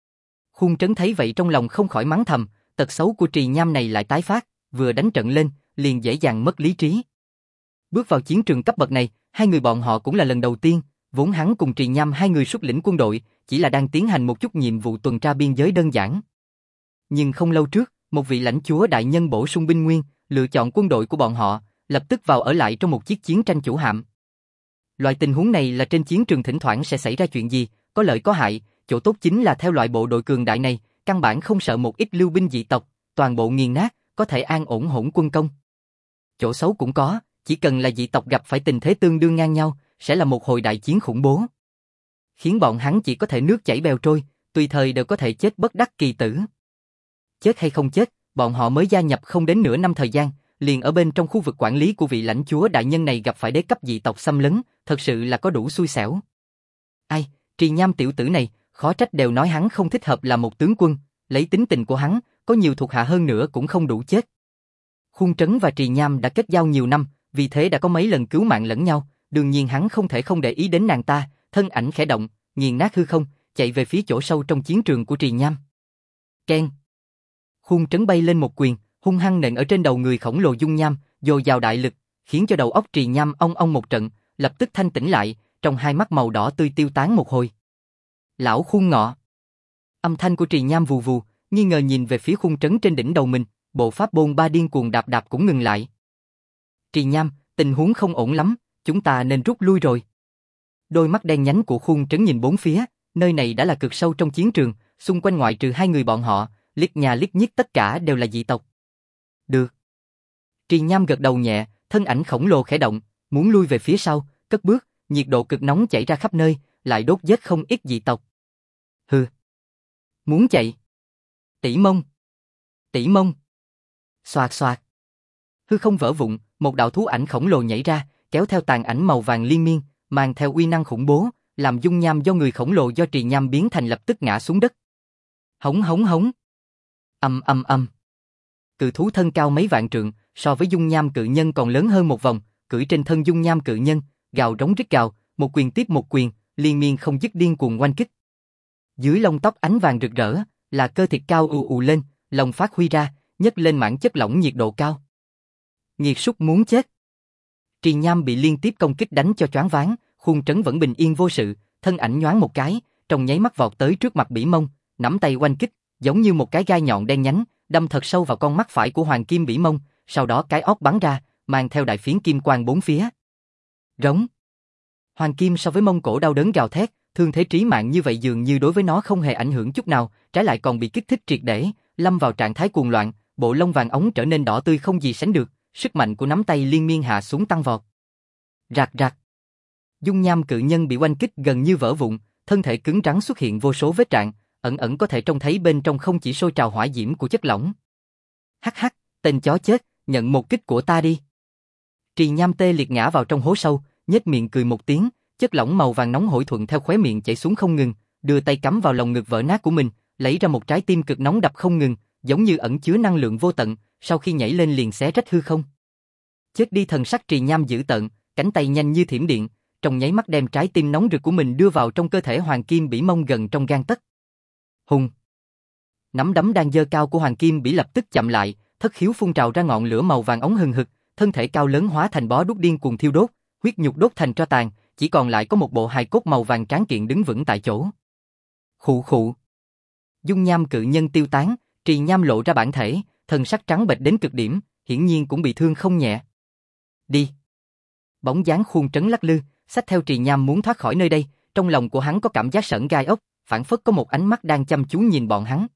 Khuôn Trấn thấy vậy trong lòng không khỏi mắng thầm, tật xấu của Trì Nham này lại tái phát, vừa đánh trận lên, liền dễ dàng mất lý trí. Bước vào chiến trường cấp bậc này, hai người bọn họ cũng là lần đầu tiên, vốn hắn cùng Trì Nham hai người xuất lĩnh quân đội, chỉ là đang tiến hành một chút nhiệm vụ tuần tra biên giới đơn giản. Nhưng không lâu trước, một vị lãnh chúa đại nhân bổ sung binh nguyên, lựa chọn quân đội của bọn họ, lập tức vào ở lại trong một chiếc chiến tranh chủ hạm. Loại tình huống này là trên chiến trường thỉnh thoảng sẽ xảy ra chuyện gì, có lợi có hại, chỗ tốt chính là theo loại bộ đội cường đại này, căn bản không sợ một ít lưu binh dị tộc, toàn bộ nghiền nát, có thể an ổn hỗn quân công. Chỗ xấu cũng có, chỉ cần là dị tộc gặp phải tình thế tương đương ngang nhau, sẽ là một hồi đại chiến khủng bố. Khiến bọn hắn chỉ có thể nước chảy bèo trôi, tùy thời đều có thể chết bất đắc kỳ tử. Chết hay không chết, bọn họ mới gia nhập không đến nửa năm thời gian, liền ở bên trong khu vực quản lý của vị lãnh chúa đại nhân này gặp phải đế cấp dị tộc xâm lấn, thật sự là có đủ xui xẻo. Ai, Trì Nham tiểu tử này, khó trách đều nói hắn không thích hợp là một tướng quân, lấy tính tình của hắn, có nhiều thuộc hạ hơn nữa cũng không đủ chết. Khuôn Trấn và Trì Nham đã kết giao nhiều năm, vì thế đã có mấy lần cứu mạng lẫn nhau, đương nhiên hắn không thể không để ý đến nàng ta, thân ảnh khẽ động, nghiền nát hư không, chạy về phía chỗ sâu trong chiến trường của Trì Nham. Keng. Khuôn Trấn bay lên một quyền, hung hăng nện ở trên đầu người khổng lồ dung nham, dồi dào đại lực, khiến cho đầu óc Trì Nham ong ong một trận, lập tức thanh tỉnh lại, trong hai mắt màu đỏ tươi tiêu tán một hồi. Lão Khuôn Ngọ. Âm thanh của Trì Nham vù vù, nghi ngờ nhìn về phía Khuôn Trấn trên đỉnh đầu mình, bộ pháp bôn ba điên cuồng đạp đạp cũng ngừng lại. Trì Nham, tình huống không ổn lắm, chúng ta nên rút lui rồi. Đôi mắt đen nhánh của Khuôn Trấn nhìn bốn phía, nơi này đã là cực sâu trong chiến trường, xung quanh ngoại trừ hai người bọn họ, liếc nhà liếc nhíu tất cả đều là dị tộc. Được. Trì Nham gật đầu nhẹ, thân ảnh khổng lồ khẽ động, muốn lui về phía sau, cất bước, nhiệt độ cực nóng chảy ra khắp nơi, lại đốt giết không ít dị tộc. Hừ. Muốn chạy. Tỷ mông. Tỷ mông. Xoạt xoạt. Hư không vỡ vụn, một đạo thú ảnh khổng lồ nhảy ra, kéo theo tàn ảnh màu vàng liên miên, mang theo uy năng khủng bố, làm dung nham do người khổng lồ do Trì Nham biến thành lập tức ngã xuống đất. Hống hống hống. Âm âm âm. Cự thú thân cao mấy vạn trượng, so với dung nham cự nhân còn lớn hơn một vòng, cưỡi trên thân dung nham cự nhân, gào rống rít gào, một quyền tiếp một quyền, liên miên không dứt điên cuồng oanh kích. Dưới lông tóc ánh vàng rực rỡ, là cơ thịt cao ù ù lên, lông phát huy ra, nhấc lên mảng chất lỏng nhiệt độ cao. Nghiệt súc muốn chết. Trì Nham bị liên tiếp công kích đánh cho choáng váng, Khuôn Trấn vẫn bình yên vô sự, thân ảnh nhoáng một cái, trong nháy mắt vọt tới trước mặt Bỉ Mông, nắm tay oanh kích, giống như một cái gai nhọn đen nhánh, đâm thật sâu vào con mắt phải của Hoàng Kim Bỉ Mông, sau đó cái óc bắn ra, mang theo đại phiến kim quang bốn phía. Rống. Hoàng Kim so với Mông Cổ đau đớn gào thét, thương thế trí mạng như vậy dường như đối với nó không hề ảnh hưởng chút nào, trái lại còn bị kích thích triệt để, lâm vào trạng thái cuồng loạn, bộ lông vàng óng trở nên đỏ tươi không gì sánh được, sức mạnh của nắm tay liên miên hạ xuống tăng vọt. Rạc rạc. Dung nham cự nhân bị oanh kích gần như vỡ vụn, thân thể cứng rắn xuất hiện vô số vết rạn, ẩn ẩn có thể trông thấy bên trong không chỉ sôi trào hỏa diễm của chất lỏng. Hắc hắc, tên chó chết, nhận một kích của ta đi. Trì Nham tê liệt ngã vào trong hố sâu, nhếch miệng cười một tiếng, chất lỏng màu vàng nóng hổi thuận theo khóe miệng chảy xuống không ngừng, đưa tay cắm vào lồng ngực vỡ nát của mình, lấy ra một trái tim cực nóng đập không ngừng, giống như ẩn chứa năng lượng vô tận, sau khi nhảy lên liền xé rách hư không. Chết đi, thần sắc Trì Nham dữ tợn, cánh tay nhanh như thiểm điện, trong nháy mắt đem trái tim nóng rực của mình đưa vào trong cơ thể Hoàng Kim Bỉ Mông gần trong gang tấc. Hùng. Nắm đấm đang giơ cao của Hoàng Kim Bỉ lập tức chậm lại, thất khiếu phun trào ra ngọn lửa màu vàng óng hừng hực, thân thể cao lớn hóa thành bó đuốc điên cuồng thiêu đốt, huyết nhục đốt thành tro tàn, chỉ còn lại có một bộ hài cốt màu vàng tráng kiện đứng vững tại chỗ. Khụ khụ. Dung nham cự nhân tiêu tán, Trì Nham lộ ra bản thể, thần sắc trắng bệch đến cực điểm, hiển nhiên cũng bị thương không nhẹ. Đi. Bóng dáng Khuôn Trấn lắc lư, xách theo Trì Nham muốn thoát khỏi nơi đây, trong lòng của hắn có cảm giác sởn gai ốc, phảng phất có một ánh mắt đang chăm chú nhìn bọn hắn.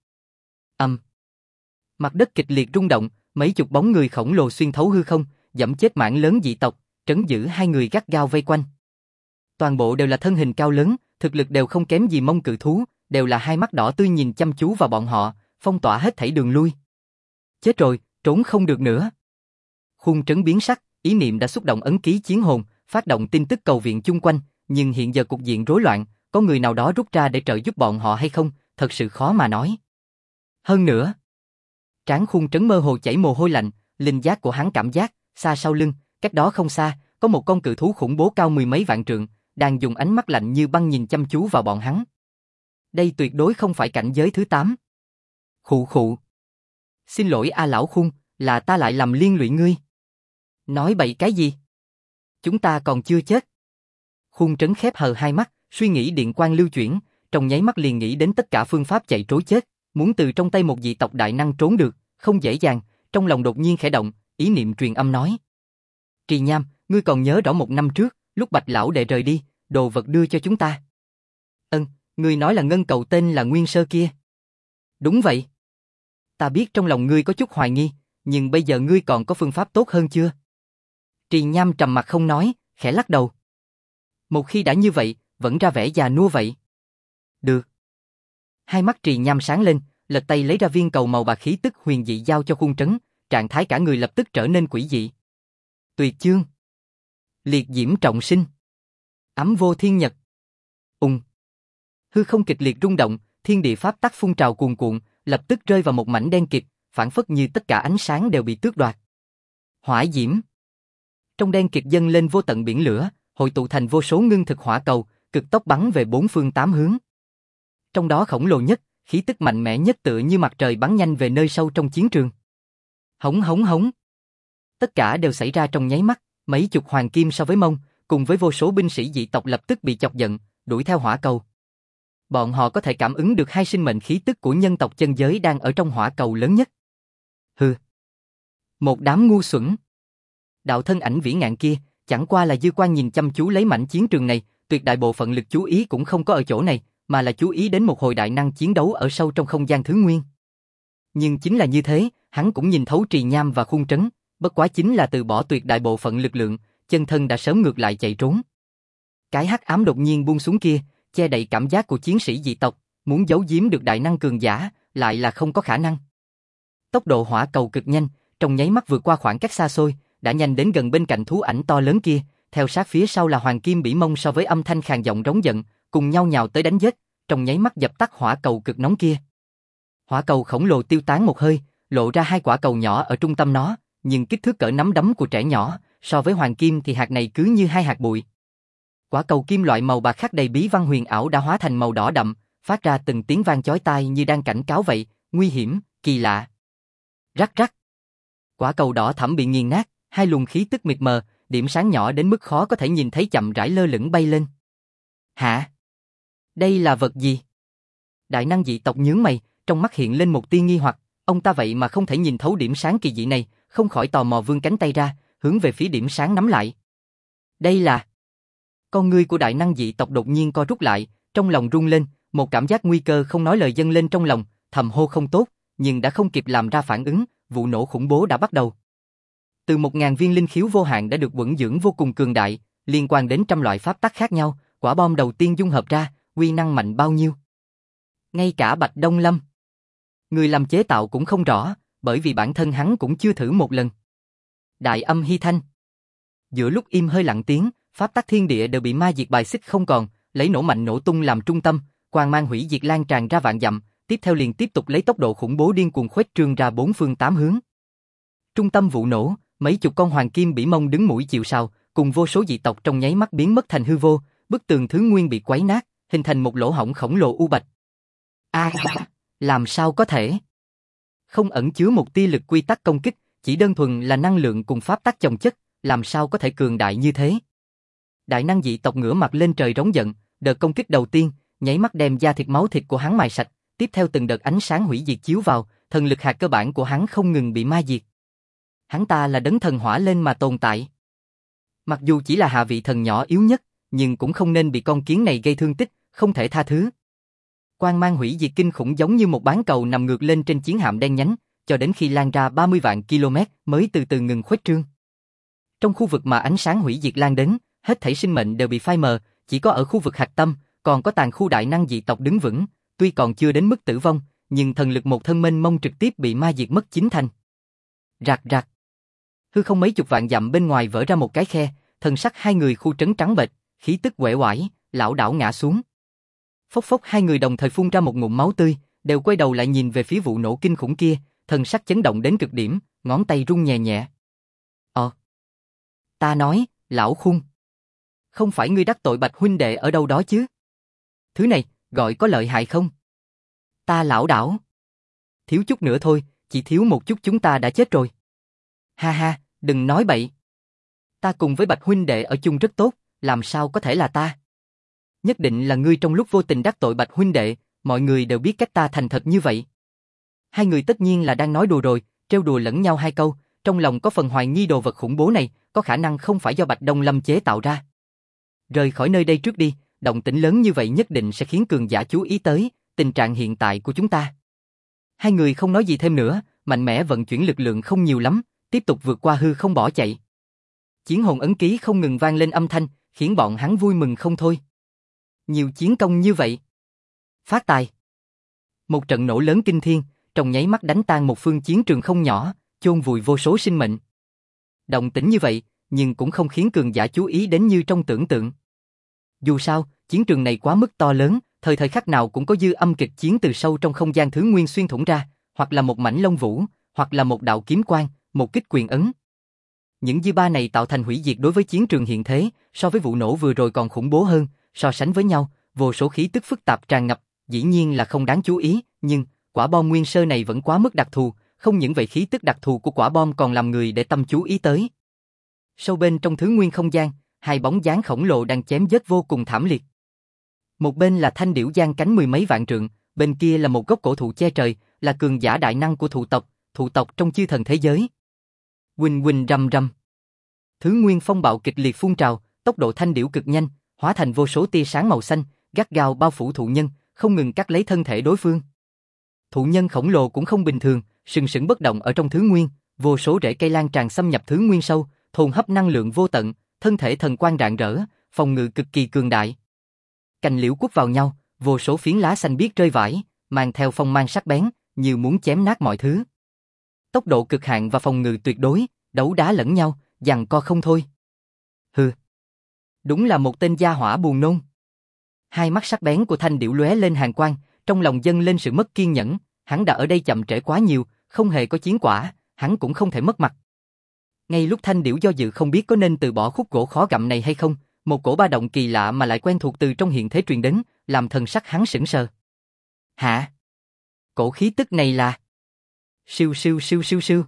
Mặt đất kịch liệt rung động, mấy chục bóng người khổng lồ xuyên thấu hư không, giẫm chết mảng lớn dị tộc, trấn giữ hai người gắt gao vây quanh. Toàn bộ đều là thân hình cao lớn, thực lực đều không kém gì Mông cự thú, đều là hai mắt đỏ tươi nhìn chăm chú vào bọn họ, phong tỏa hết thảy đường lui. Chết rồi, trốn không được nữa. Khuôn Trấn biến sắc, ý niệm đã xúc động ấn ký chiến hồn, phát động tin tức cầu viện chung quanh, nhưng hiện giờ cục diện rối loạn, có người nào đó rút ra để trợ giúp bọn họ hay không, thật sự khó mà nói. Hơn nữa, Trán Khung Trấn mơ hồ chảy mồ hôi lạnh, linh giác của hắn cảm giác, xa sau lưng, cách đó không xa, có một con cự thú khủng bố cao mười mấy vạn trượng, đang dùng ánh mắt lạnh như băng nhìn chăm chú vào bọn hắn. Đây tuyệt đối không phải cảnh giới thứ 8. Khụ khụ. Xin lỗi A lão Khung, là ta lại làm liên lụy ngươi. Nói bậy cái gì? Chúng ta còn chưa chết. Khung Trấn khép hờ hai mắt, suy nghĩ điện quang lưu chuyển, trong nháy mắt liền nghĩ đến tất cả phương pháp chạy trối chết, muốn từ trong tay một dị tộc đại năng trốn được, không dễ dàng, trong lòng đột nhiên khẽ động, ý niệm truyền âm nói. Trì Nham, ngươi còn nhớ rõ 1 năm trước, lúc Bạch lão đệ rời đi, đồ vật đưa cho chúng ta. Ngươi nói là ngân cầu tên là Nguyên Sơ kia. Đúng vậy. Ta biết trong lòng ngươi có chút hoài nghi, nhưng bây giờ ngươi còn có phương pháp tốt hơn chưa? Trì Nham trầm mặt không nói, khẽ lắc đầu. Một khi đã như vậy, vẫn ra vẻ già nua vậy. Được. Hai mắt Trì Nham sáng lên, lật tay lấy ra viên cầu màu bạc khí tức huyền dị giao cho Khung Trấn, trạng thái cả người lập tức trở nên quỷ dị. Tuyệt chương. Liệt diễm trọng sinh. Ấm vô thiên nhật. Hư không kịch liệt rung động, thiên địa pháp tắc phun trào cuồn cuộn, lập tức rơi vào một mảnh đen kịt, phảng phất như tất cả ánh sáng đều bị tước đoạt. Hỏa diễm. Trong đen kịt dâng lên vô tận biển lửa, hội tụ thành vô số ngưng thực hỏa cầu, cực tốc bắn về 4 phương 8 hướng. Trong đó khổng lồ nhất, khí tức mạnh mẽ nhất tựa như mặt trời bắn nhanh về nơi sâu trong chiến trường. Hống hống hống. Tất cả đều xảy ra trong nháy mắt, mấy chục hoàng kim so với mông, cùng với vô số binh sĩ dị tộc lập tức bị chọc giận, đuổi theo hỏa cầu. Bọn họ có thể cảm ứng được hai sinh mệnh khí tức của nhân tộc chân giới đang ở trong hỏa cầu lớn nhất. Hừ. Một đám ngu xuẩn. Đạo thân ảnh vĩ ngạn kia, chẳng qua là dư quan nhìn chăm chú lấy mảnh chiến trường này, tuyệt đại bộ phận lực chú ý cũng không có ở chỗ này, mà là chú ý đến một hồi đại năng chiến đấu ở sâu trong không gian thứ nguyên. Nhưng chính là như thế, hắn cũng nhìn thấu Trì Nham và Khung Trấn, bất quá chính là từ bỏ tuyệt đại bộ phận lực lượng, chân thân đã sớm ngược lại chạy trốn. Cái hắc ám đột nhiên buông xuống kia, che đậy cảm giác của chiến sĩ dị tộc, muốn giấu giếm được đại năng cường giả, lại là không có khả năng. Tốc độ hỏa cầu cực nhanh, trong nháy mắt vượt qua khoảng cách xa xôi, đã nhanh đến gần bên cạnh thú ảnh to lớn kia, theo sát phía sau là Hoàng Kim Bỉ Mông so với âm thanh khàn giọng rống giận, cùng nhau nhào tới đánh giết, trong nháy mắt dập tắt hỏa cầu cực nóng kia. Hỏa cầu khổng lồ tiêu tán một hơi, lộ ra hai quả cầu nhỏ ở trung tâm nó, nhưng kích thước cỡ nắm đấm của trẻ nhỏ, so với hoàng kim thì hạt này cứ như hai hạt bụi. Quả cầu kim loại màu bạc khắc đầy bí văn huyền ảo đã hóa thành màu đỏ đậm, phát ra từng tiếng vang chói tai như đang cảnh cáo vậy, nguy hiểm, kỳ lạ. Rắc rắc. Quả cầu đỏ thẫm bị nghiền nát, hai luồng khí tức mịt mờ, điểm sáng nhỏ đến mức khó có thể nhìn thấy chậm rãi lơ lửng bay lên. Hả? Đây là vật gì? Đại năng dị tộc nhướng mày, trong mắt hiện lên một tia nghi hoặc, ông ta vậy mà không thể nhìn thấu điểm sáng kỳ dị này, không khỏi tò mò vươn cánh tay ra, hướng về phía điểm sáng nắm lại. Đây là... Con ngươi của đại năng dị tộc đột nhiên co rút lại, trong lòng rung lên, một cảm giác nguy cơ không nói lời dâng lên trong lòng, thầm hô không tốt, nhưng đã không kịp làm ra phản ứng, vụ nổ khủng bố đã bắt đầu. Từ 1000 viên linh khiếu vô hạn đã được vững dưỡng vô cùng cường đại, liên quan đến trăm loại pháp tắc khác nhau, quả bom đầu tiên dung hợp ra, uy năng mạnh bao nhiêu. Ngay cả Bạch Đông Lâm, người làm chế tạo cũng không rõ, bởi vì bản thân hắn cũng chưa thử một lần. Đại âm hy thanh. Giữa lúc im hơi lặng tiếng, pháp tắc thiên địa đều bị ma diệt bài xích không còn, lấy nổ mạnh nổ tung làm trung tâm, quang mang hủy diệt lan tràn ra vạn dặm, tiếp theo liền tiếp tục lấy tốc độ khủng bố điên cuồng khuếch trương ra bốn phương tám hướng. Trung tâm vụ nổ, mấy chục con hoàng kim bỉ mông đứng mũi chịu sào, cùng vô số dị tộc trong nháy mắt biến mất thành hư vô, bức tường thứ nguyên bị quấy nát, hình thành một lỗ hổng khổng lồ u bạch. Làm sao có thể? Không ẩn chứa một tia lực quy tắc công kích, chỉ đơn thuần là năng lượng cùng pháp tắc chồng chất, làm sao có thể cường đại như thế? Đại năng dị tộc ngửa mặt lên trời rống giận, đợt công kích đầu tiên, nháy mắt đem da thịt máu thịt của hắn mài sạch, tiếp theo từng đợt ánh sáng hủy diệt chiếu vào, thần lực hạt cơ bản của hắn không ngừng bị ma diệt. Hắn ta là đấng thần hỏa lên mà tồn tại. Mặc dù chỉ là hạ vị thần nhỏ yếu nhất, nhưng cũng không nên bị con kiến này gây thương tích, không thể tha thứ. Quang mang hủy diệt kinh khủng giống như một bán cầu nằm ngược lên trên chiến hạm đen nhánh, cho đến khi lan ra 30 vạn km mới từ từ ngừng khuếch trương. Trong khu vực mà ánh sáng hủy diệt lan đến, hết thảy sinh mệnh đều bị phai mờ, chỉ có ở khu vực hạch tâm, còn có tàn khu đại năng dị tộc đứng vững, tuy còn chưa đến mức tử vong, nhưng thần lực một thân mênh mông trực tiếp bị ma diệt mất chín thành. Rạc rạc. Hư không mấy chục vạn dặm bên ngoài vỡ ra một cái khe, thần sắc hai người khu trấn trắng bệch, khí tức uể oải, lảo đảo ngã xuống. Phốc phốc hai người đồng thời phun ra một ngụm máu tươi, đều quay đầu lại nhìn về phía vụ nổ kinh khủng kia, thần sắc chấn động đến cực điểm, ngón tay rung nhẹ nhẹ. Ta nói, lão khung. Không phải ngươi đắc tội Bạch huynh đệ ở đâu đó chứ? Thứ này, gọi có lợi hại không? Ta lão đảo. Thiếu chút nữa thôi, chỉ thiếu một chút chúng ta đã chết rồi. Ha ha, đừng nói bậy. Ta cùng với Bạch huynh đệ ở chung rất tốt, làm sao có thể là ta? Nhất định là ngươi trong lúc vô tình đắc tội Bạch huynh đệ, mọi người đều biết cách ta thành thật như vậy. Hai người tất nhiên là đang nói đùa rồi, trêu đùa lẫn nhau hai câu, trong lòng có phần hoài nghi đồ vật khủng bố này, có khả năng không phải do Bạch Đông Lâm chế tạo ra. Rời khỏi nơi đây trước đi, động tĩnh lớn như vậy nhất định sẽ khiến cường giả chú ý tới tình trạng hiện tại của chúng ta. Hai người không nói gì thêm nữa, mạnh mẽ vận chuyển lực lượng không nhiều lắm, tiếp tục vượt qua hư không bỏ chạy. Chiến hồn ấn ký không ngừng vang lên âm thanh, khiến bọn hắn vui mừng không thôi. Nhiều chiến công như vậy. Phát tài. Một trận nổ lớn kinh thiên, trong nháy mắt đánh tan một phương chiến trường không nhỏ, chôn vùi vô số sinh mệnh. Động tĩnh như vậy, nhưng cũng không khiến cường giả chú ý đến như trong tưởng tượng. Dù sao, chiến trường này quá mức to lớn, thời thời khắc nào cũng có dư âm kịch chiến từ sâu trong không gian thứ nguyên xuyên thủng ra, hoặc là một mảnh lông vũ, hoặc là một đạo kiếm quang, một kích quyền ấn. Những dư ba này tạo thành hủy diệt đối với chiến trường hiện thế, so với vụ nổ vừa rồi còn khủng bố hơn, so sánh với nhau, vô số khí tức phức tạp tràn ngập, dĩ nhiên là không đáng chú ý, nhưng quả bom nguyên sơ này vẫn quá mức đặc thù, không những vậy khí tức đặc thù của quả bom còn làm người để tâm chú ý tới. Sâu bên trong thứ nguyên không gian, hai bóng dáng khổng lồ đang chém giết vô cùng thảm liệt. Một bên là thanh điểu giang cánh mười mấy vạn trượng, bên kia là một gốc cổ thụ che trời, là cường giả đại năng của thụ tộc trong chư thần thế giới. Huỳnh huỳnh rầm rầm. Thứ nguyên phong bạo kịch liệt phun trào, tốc độ thanh điểu cực nhanh, hóa thành vô số tia sáng màu xanh, gắt gao bao phủ thụ nhân, không ngừng cắt lấy thân thể đối phương. Thụ nhân khổng lồ cũng không bình thường, sừng sững bất động ở trong thứ nguyên, vô số rễ cây lan tràn xâm nhập thứ nguyên sâu, thôn hấp năng lượng vô tận, thân thể thần quang rạng rỡ, phòng ngự cực kỳ cường đại. Cành liễu quất vào nhau, vô số phiến lá xanh biếc rơi vãi, mang theo phong mang sắc bén, như muốn chém nát mọi thứ. Tốc độ cực hạn và phòng ngự tuyệt đối, đấu đá lẫn nhau, giằng co không thôi. Hừ, đúng là một tên gia hỏa buồn nôn. Hai mắt sắc bén của thanh điểu lóe lên hàn quang, trong lòng dâng lên sự mất kiên nhẫn, hắn đã ở đây chậm trễ quá nhiều, không hề có chiến quả, hắn cũng không thể mất mặt. Ngay lúc thanh điểu do dự không biết có nên từ bỏ khúc gỗ khó gặm này hay không, một cổ ba động kỳ lạ mà lại quen thuộc từ trong hiện thế truyền đến, làm thần sắc hắn sững sờ. Hả? Cổ khí tức này là... Siêu siêu siêu siêu siêu.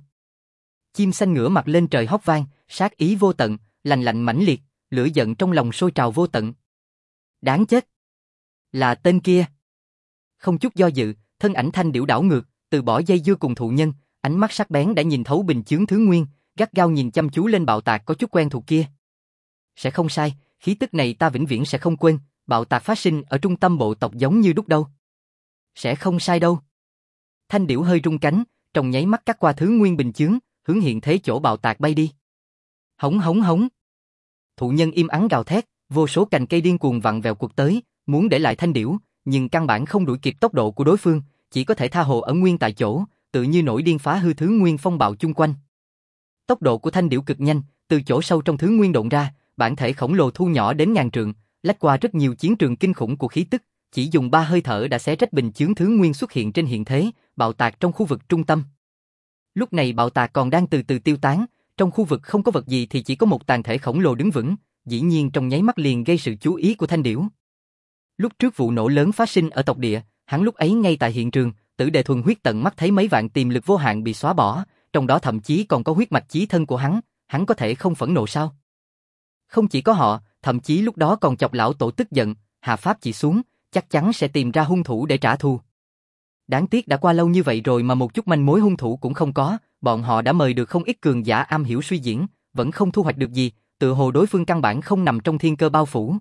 Chim xanh ngửa mặt lên trời hót vang, sát ý vô tận, lạnh lạnh mãnh liệt, lửa giận trong lòng sôi trào vô tận. Đáng chết. Là tên kia. Không chút do dự, thân ảnh thanh điểu đảo ngược, từ bỏ dây dưa cùng thụ nhân, ánh mắt sắc bén đã nhìn thấu bình chướng thứ nguyên, gắt gao nhìn chăm chú lên bạo tạc có chút quen thuộc kia. Sẽ không sai, khí tức này ta vĩnh viễn sẽ không quên, bạo tạc phát sinh ở trung tâm bộ tộc giống như đúc đâu. Sẽ không sai đâu. Thanh điểu hơi rung cánh, trong nháy mắt cắt qua thứ nguyên bình chướng, hướng hiện thế chỗ bạo tạc bay đi. Hống hống hống. Thụ nhân im ắng gào thét, vô số cành cây điên cuồng vặn vẹo cuộc tới, muốn để lại thanh điểu, nhưng căn bản không đuổi kịp tốc độ của đối phương, chỉ có thể tha hồ ở nguyên tại chỗ, tự như nổi điên phá hư thứ nguyên phong bạo chung quanh. Tốc độ của thanh điểu cực nhanh, từ chỗ sâu trong thứ nguyên độn ra, bản thể khổng lồ thu nhỏ đến ngàn trượng, lách qua rất nhiều chiến trường kinh khủng của khí tức, chỉ dùng 3 hơi thở đã xé rách bình chướng thứ nguyên xuất hiện trên hiện thế, bạo tạc trong khu vực trung tâm. Lúc này bạo tạc còn đang từ từ tiêu tán, trong khu vực không có vật gì thì chỉ có một tàn thể khổng lồ đứng vững, dĩ nhiên trong nháy mắt liền gây sự chú ý của thanh điểu. Lúc trước vụ nổ lớn phát sinh ở tộc địa, hắn lúc ấy ngay tại hiện trường, Tử Đề thuần huyết tận mắt thấy mấy vạn tiềm lực vô hạn bị xóa bỏ, trong đó thậm chí còn có huyết mạch chí thân của hắn có thể không phẫn nộ sao? Không chỉ có họ, thậm chí lúc đó còn chọc lão tổ tức giận, hạ pháp chỉ xuống, chắc chắn sẽ tìm ra hung thủ để trả thù. Đáng tiếc đã qua lâu như vậy rồi mà một chút manh mối hung thủ cũng không có, bọn họ đã mời được không ít cường giả am hiểu suy diễn, vẫn không thu hoạch được gì, tựa hồ đối phương căn bản không nằm trong thiên cơ bao phủ.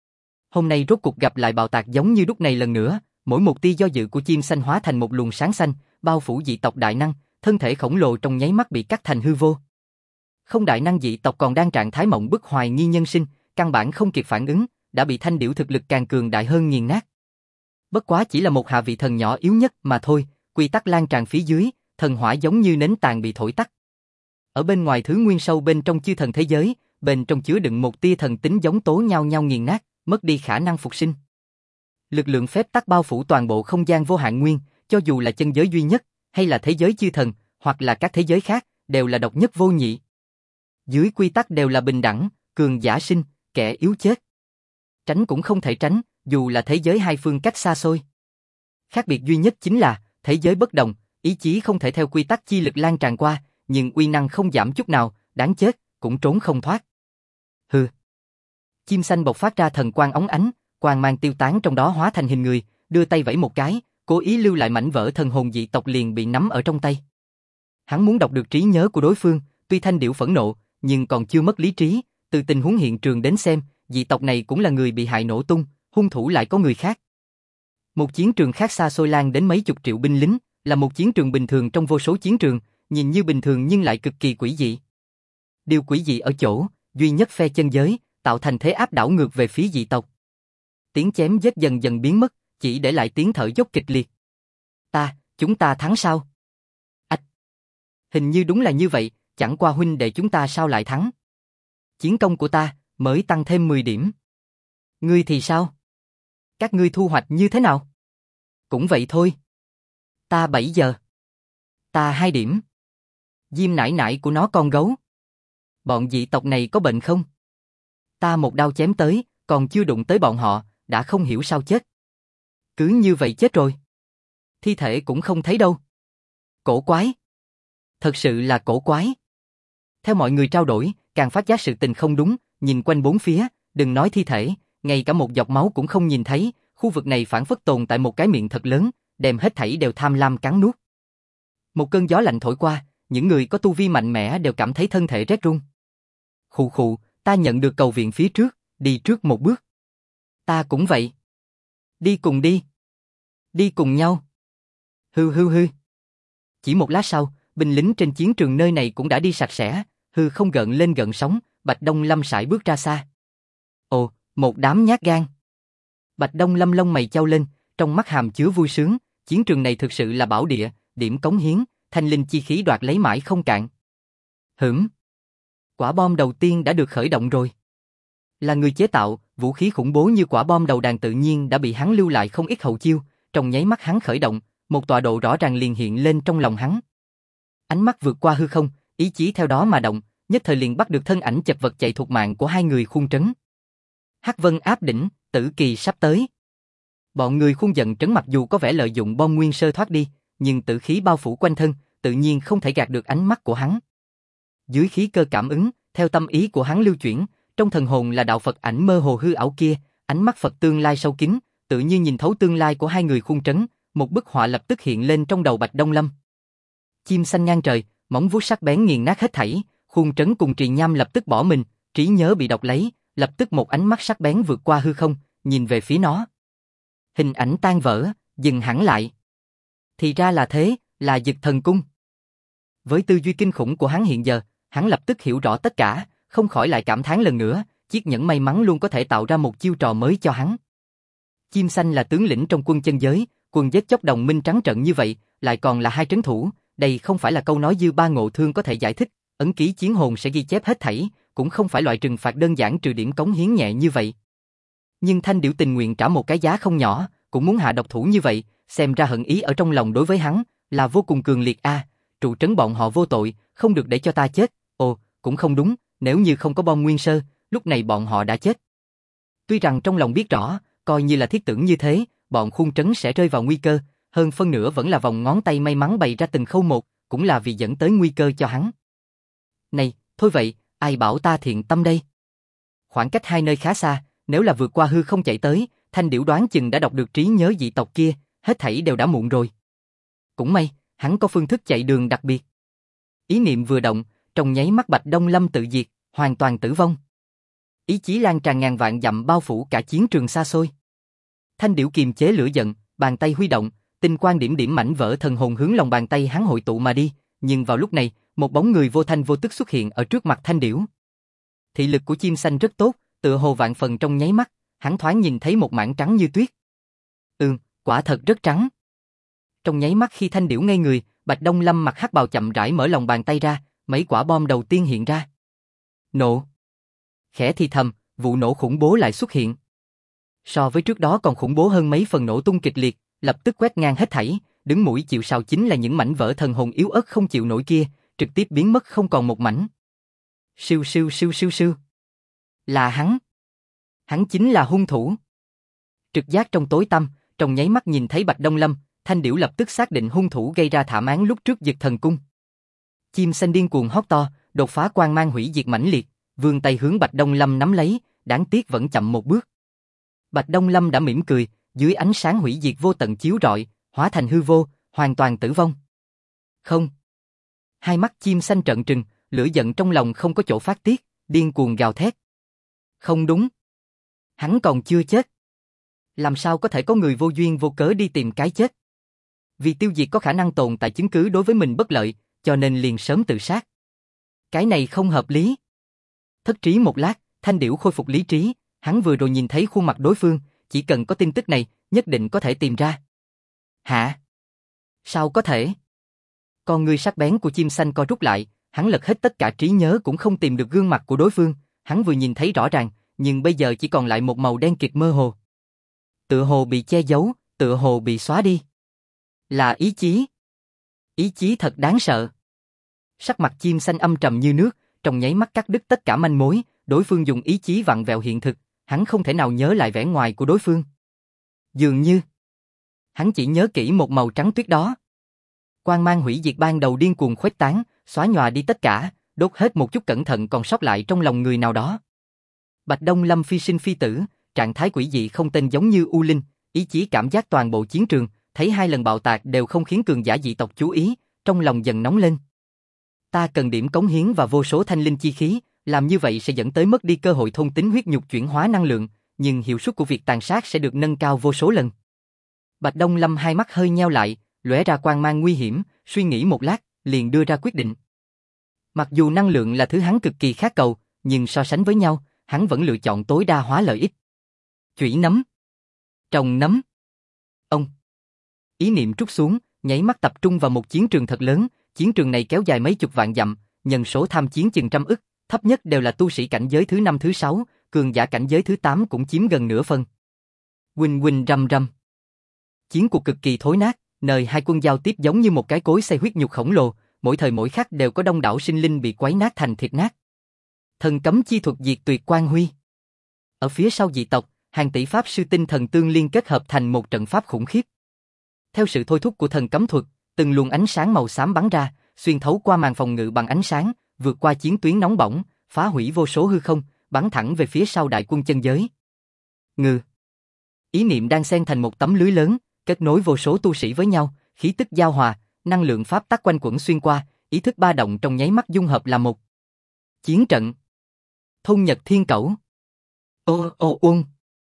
Hôm nay rốt cuộc gặp lại bạo tạc giống như lúc này lần nữa, mỗi một tia do dự của chim xanh hóa thành một luồng sáng xanh, bao phủ dị tộc đại năng, thân thể khổng lồ trong nháy mắt bị cắt thành hư vô. Không đại năng dị tộc còn đang trạng thái mộng bức hoài nghi nhân sinh, căn bản không kịp phản ứng, đã bị thanh điểu thực lực càng cường đại hơn nghiền nát. Bất quá chỉ là một hạ vị thần nhỏ yếu nhất mà thôi, quy tắc lan tràn phía dưới, thần hỏa giống như nến tàn bị thổi tắt. Ở bên ngoài thứ nguyên sâu bên trong chư thần thế giới, bên trong chứa đựng một tia thần tính giống tố nhau nhau nghiền nát, mất đi khả năng phục sinh. Lực lượng phép tắc bao phủ toàn bộ không gian vô hạn nguyên, cho dù là chân giới duy nhất, hay là thế giới chư thần, hoặc là các thế giới khác, đều là độc nhất vô nhị. Dưới quy tắc đều là bình đẳng, cường giả sinh, kẻ yếu chết. Tránh cũng không thể tránh, dù là thế giới hai phương cách xa xôi. Khác biệt duy nhất chính là, thế giới bất đồng, ý chí không thể theo quy tắc chi lực lan tràn qua, nhưng uy năng không giảm chút nào, đáng chết, cũng trốn không thoát. Hừ. Chim xanh bộc phát ra thần quang óng ánh, quang mang tiêu tán trong đó hóa thành hình người, đưa tay vẫy một cái, cố ý lưu lại mảnh vỡ thần hồn dị tộc liền bị nắm ở trong tay. Hắn muốn đọc được trí nhớ của đối phương, tuy Thanh Điểu phẫn nộ, nhưng còn chưa mất lý trí, từ tình huống hiện trường đến xem, dị tộc này cũng là người bị hại nổ tung, hung thủ lại có người khác. Một chiến trường khác xa xôi lan đến mấy chục triệu binh lính, là một chiến trường bình thường trong vô số chiến trường, nhìn như bình thường nhưng lại cực kỳ quỷ dị. Điều quỷ dị ở chỗ, duy nhất phe chân giới, tạo thành thế áp đảo ngược về phía dị tộc. Tiếng chém giết dần dần biến mất, chỉ để lại tiếng thở dốc kịch liệt. Chúng ta thắng sao? Ách! Hình như đúng là như vậy, chẳng qua huynh đệ chúng ta sao lại thắng? Chiến công của ta, mới tăng thêm 10 điểm. Ngươi thì sao? Các ngươi thu hoạch như thế nào? Cũng vậy thôi. Ta 7 giờ. Ta 2 điểm. Diêm nải nải của nó con gấu. Bọn dị tộc này có bệnh không? Ta một đao chém tới, còn chưa đụng tới bọn họ, đã không hiểu sao chết. Cứ như vậy chết rồi. Thi thể cũng không thấy đâu. Cổ quái. Thật sự là cổ quái. Theo mọi người trao đổi, càng phát giác sự tình không đúng, nhìn quanh bốn phía, đừng nói thi thể, ngay cả một giọt máu cũng không nhìn thấy, khu vực này phản phất tồn tại một cái miệng thật lớn, đem hết thảy đều tham lam cắn nuốt. Một cơn gió lạnh thổi qua, những người có tu vi mạnh mẽ đều cảm thấy thân thể rét run. Khụ khụ, ta nhận được cầu viện phía trước, đi trước một bước. Ta cũng vậy. Đi cùng đi. Đi cùng nhau. Hư hư hư. Chỉ một lát sau, binh lính trên chiến trường nơi này cũng đã đi sạch sẽ, hư không gợn lên gợn sóng, Bạch Đông Lâm sải bước ra xa. Ồ, một đám nhát gan. Bạch Đông Lâm lông mày chau lên, trong mắt hàm chứa vui sướng, chiến trường này thực sự là bảo địa, điểm cống hiến, thanh linh chi khí đoạt lấy mãi không cạn. Quả bom đầu tiên đã được khởi động rồi. Là người chế tạo, vũ khí khủng bố như quả bom đầu đàn tự nhiên đã bị hắn lưu lại không ít hậu chiêu, trong nháy mắt hắn khởi động, một tọa độ rõ ràng liền hiện lên trong lòng hắn. Ánh mắt vượt qua hư không, ý chí theo đó mà động, nhất thời liền bắt được thân ảnh chật vật chạy thuộc mạng của hai người khuôn trấn. Hắc Vân áp đỉnh, tử kỳ sắp tới. Bọn người khuôn giận trấn mặc dù có vẻ lợi dụng bom nguyên sơ thoát đi, nhưng tử khí bao phủ quanh thân, tự nhiên không thể gạt được ánh mắt của hắn. Dưới khí cơ cảm ứng, theo tâm ý của hắn lưu chuyển, trong thần hồn là đạo Phật ảnh mơ hồ hư ảo kia, ánh mắt Phật tương lai sâu kín, tự như nhìn thấu tương lai của hai người khuôn trấn, một bức họa lập tức hiện lên trong đầu Bạch Đông Lâm. Chim xanh ngang trời, móng vuốt sắc bén nghiền nát hết thảy, khuôn trấn cùng Trì Nham lập tức bỏ mình, trí nhớ bị đọc lấy, lập tức một ánh mắt sắc bén vượt qua hư không, nhìn về phía nó. Hình ảnh tan vỡ, dừng hẳn lại. Thì ra là thế, là Dực Thần Cung. Với tư duy kinh khủng của hắn hiện giờ, hắn lập tức hiểu rõ tất cả, không khỏi lại cảm thán lần nữa, chiếc nhẫn may mắn luôn có thể tạo ra một chiêu trò mới cho hắn. Chim xanh là tướng lĩnh trong quân chân giới, quân giết chóc đồng minh trắng trợn như vậy, lại còn là hai trấn thủ, đây không phải là câu nói dư ba ngộ thương có thể giải thích, ấn ký chiến hồn sẽ ghi chép hết thảy, cũng không phải loại trừng phạt đơn giản trừ điểm cống hiến nhẹ như vậy. Nhưng Thanh Điểu tình nguyện trả một cái giá không nhỏ, cũng muốn hạ độc thủ như vậy, xem ra hận ý ở trong lòng đối với hắn là vô cùng cường liệt a. Trụ trấn bọn họ vô tội, không được để cho ta chết. Ồ, cũng không đúng, nếu như không có bom nguyên sơ, lúc này bọn họ đã chết. Tuy rằng trong lòng biết rõ, coi như là thiết tưởng như thế, bọn khuôn trấn sẽ rơi vào nguy cơ, hơn phân nửa vẫn là vòng ngón tay may mắn bày ra từng khâu một, cũng là vì dẫn tới nguy cơ cho hắn. Này, thôi vậy, ai bảo ta thiện tâm đây? Khoảng cách hai nơi khá xa, nếu là vượt qua hư không chạy tới, Thanh Điểu đoán chừng đã đọc được trí nhớ dị tộc kia, hết thảy đều đã muộn rồi. Cũng may, hắn có phương thức chạy đường đặc biệt. Ý niệm vừa động, trong nháy mắt Bạch Đông Lâm tự diệt, hoàn toàn tử vong. Ý chí lan tràn ngàn vạn dặm bao phủ cả chiến trường xa xôi. Thanh Điểu kiềm chế lửa giận, bàn tay huy động, tinh quang điểm điểm mảnh vỡ thần hồn hướng lòng bàn tay hắn hội tụ mà đi, nhưng vào lúc này, một bóng người vô thanh vô tức xuất hiện ở trước mặt Thanh Điểu. Thị lực của chim xanh rất tốt, tựa hồ vạn phần trong nháy mắt, hắn thoáng nhìn thấy một mảng trắng như tuyết. Quả thật rất trắng. Trong nháy mắt khi Thanh Điểu ngây người, Bạch Đông Lâm mặc hắc bào chậm rãi mở lòng bàn tay ra, mấy quả bom đầu tiên hiện ra. Nổ. Khẽ thì thầm, vụ nổ khủng bố lại xuất hiện. So với trước đó còn khủng bố hơn mấy phần, nổ tung kịch liệt, lập tức quét ngang hết thảy, đứng mũi chịu sào chính là những mảnh vỡ thần hồn yếu ớt không chịu nổi kia, trực tiếp biến mất không còn một mảnh. Siêu siêu siêu siêu siêu. Là hắn. Hắn chính là hung thủ. Trực giác trong tối tăm, trong nháy mắt nhìn thấy Bạch Đông Lâm, Thanh Điểu lập tức xác định hung thủ gây ra thảm án lúc trước Dực Thần Cung. Chim xanh điên cuồng hót to, đột phá quang mang hủy diệt mãnh liệt, vươn tay hướng Bạch Đông Lâm nắm lấy, đáng tiếc vẫn chậm một bước. Bạch Đông Lâm đã mỉm cười, dưới ánh sáng hủy diệt vô tận chiếu rọi, hóa thành hư vô, hoàn toàn tử vong. Không. Hai mắt chim xanh trợn trừng, lửa giận trong lòng không có chỗ phát tiết, điên cuồng gào thét. Không đúng. Hắn còn chưa chết. Làm sao có thể có người vô duyên vô cớ đi tìm cái chết? Vì tiêu diệt có khả năng tồn tại chứng cứ đối với mình bất lợi, cho nên liền sớm tự sát. Cái này không hợp lý. Thất trí một lát, Thanh Điểu khôi phục lý trí, hắn vừa rồi nhìn thấy khuôn mặt đối phương, chỉ cần có tin tức này, nhất định có thể tìm ra. Hả? Sao có thể? Con ngươi sắc bén của chim xanh co rút lại, hắn lật hết tất cả trí nhớ cũng không tìm được gương mặt của đối phương, hắn vừa nhìn thấy rõ ràng, nhưng bây giờ chỉ còn lại một màu đen kịt mơ hồ. Tựa hồ bị che giấu, tựa hồ bị xóa đi. Là ý chí. Ý chí thật đáng sợ. Sắc mặt chim xanh âm trầm như nước, trong nháy mắt cắt đứt tất cả manh mối, đối phương dùng ý chí vặn vẹo hiện thực, hắn không thể nào nhớ lại vẻ ngoài của đối phương. Dường như hắn chỉ nhớ kỹ một màu trắng tuyết đó. Quang mang hủy diệt ban đầu điên cuồng khuếch tán, xóa nhòa đi tất cả, đốt hết một chút cẩn thận còn sót lại trong lòng người nào đó. Bạch Đông Lâm phi sinh phi tử, trạng thái quỷ dị không tên giống như U Linh, ý chí cảm giác toàn bộ chiến trường, thấy hai lần bạo tạc đều không khiến cường giả dị tộc chú ý, trong lòng dần nóng lên. Ta cần điểm cống hiến và vô số thanh linh chi khí, làm như vậy sẽ dẫn tới mất đi cơ hội thôn tính huyết nhục chuyển hóa năng lượng, nhưng hiệu suất của việc tàn sát sẽ được nâng cao vô số lần. Bạch Đông Lâm hai mắt hơi nheo lại, lóe ra quang mang nguy hiểm, suy nghĩ một lát, liền đưa ra quyết định. Mặc dù năng lượng là thứ hắn cực kỳ khát cầu, nhưng so sánh với nhau, hắn vẫn lựa chọn tối đa hóa lợi ích. Chủy nấm. Trồng nấm. Ông. Ý niệm trút xuống, nháy mắt tập trung vào một chiến trường thật lớn, chiến trường này kéo dài mấy chục vạn dặm, nhân số tham chiến chừng trăm ức, thấp nhất đều là tu sĩ cảnh giới thứ 5 thứ 6, cường giả cảnh giới thứ 8 cũng chiếm gần nửa phần. Huỳnh huỳnh rầm rầm. Chiến cuộc cực kỳ thối nát, nơi hai quân giao tiếp giống như một cái cối xay huyết nhục khổng lồ, mỗi thời mỗi khắc đều có đông đảo sinh linh bị quấy nát thành thịt nát. Thần cấm chi thuật diệt tuyệt quang huy. Ở phía sau dị tộc, hàng tỷ pháp sư tinh thần tương liên kết hợp thành một trận pháp khủng khiếp. Theo sự thôi thúc của thần cấm thuật, từng luồng ánh sáng màu xám bắn ra, xuyên thấu qua màn phòng ngự bằng ánh sáng, vượt qua chiến tuyến nóng bỏng, phá hủy vô số hư không, bắn thẳng về phía sau đại quân chân giới. Ngừ. Ý niệm đang xen thành một tấm lưới lớn, kết nối vô số tu sĩ với nhau, khí tức giao hòa, năng lượng pháp tắc quanh quẩn xuyên qua, ý thức ba động trong nháy mắt dung hợp là một. Chiến trận. Thôn Nhật Thiên Cẩu. Ô ô uông.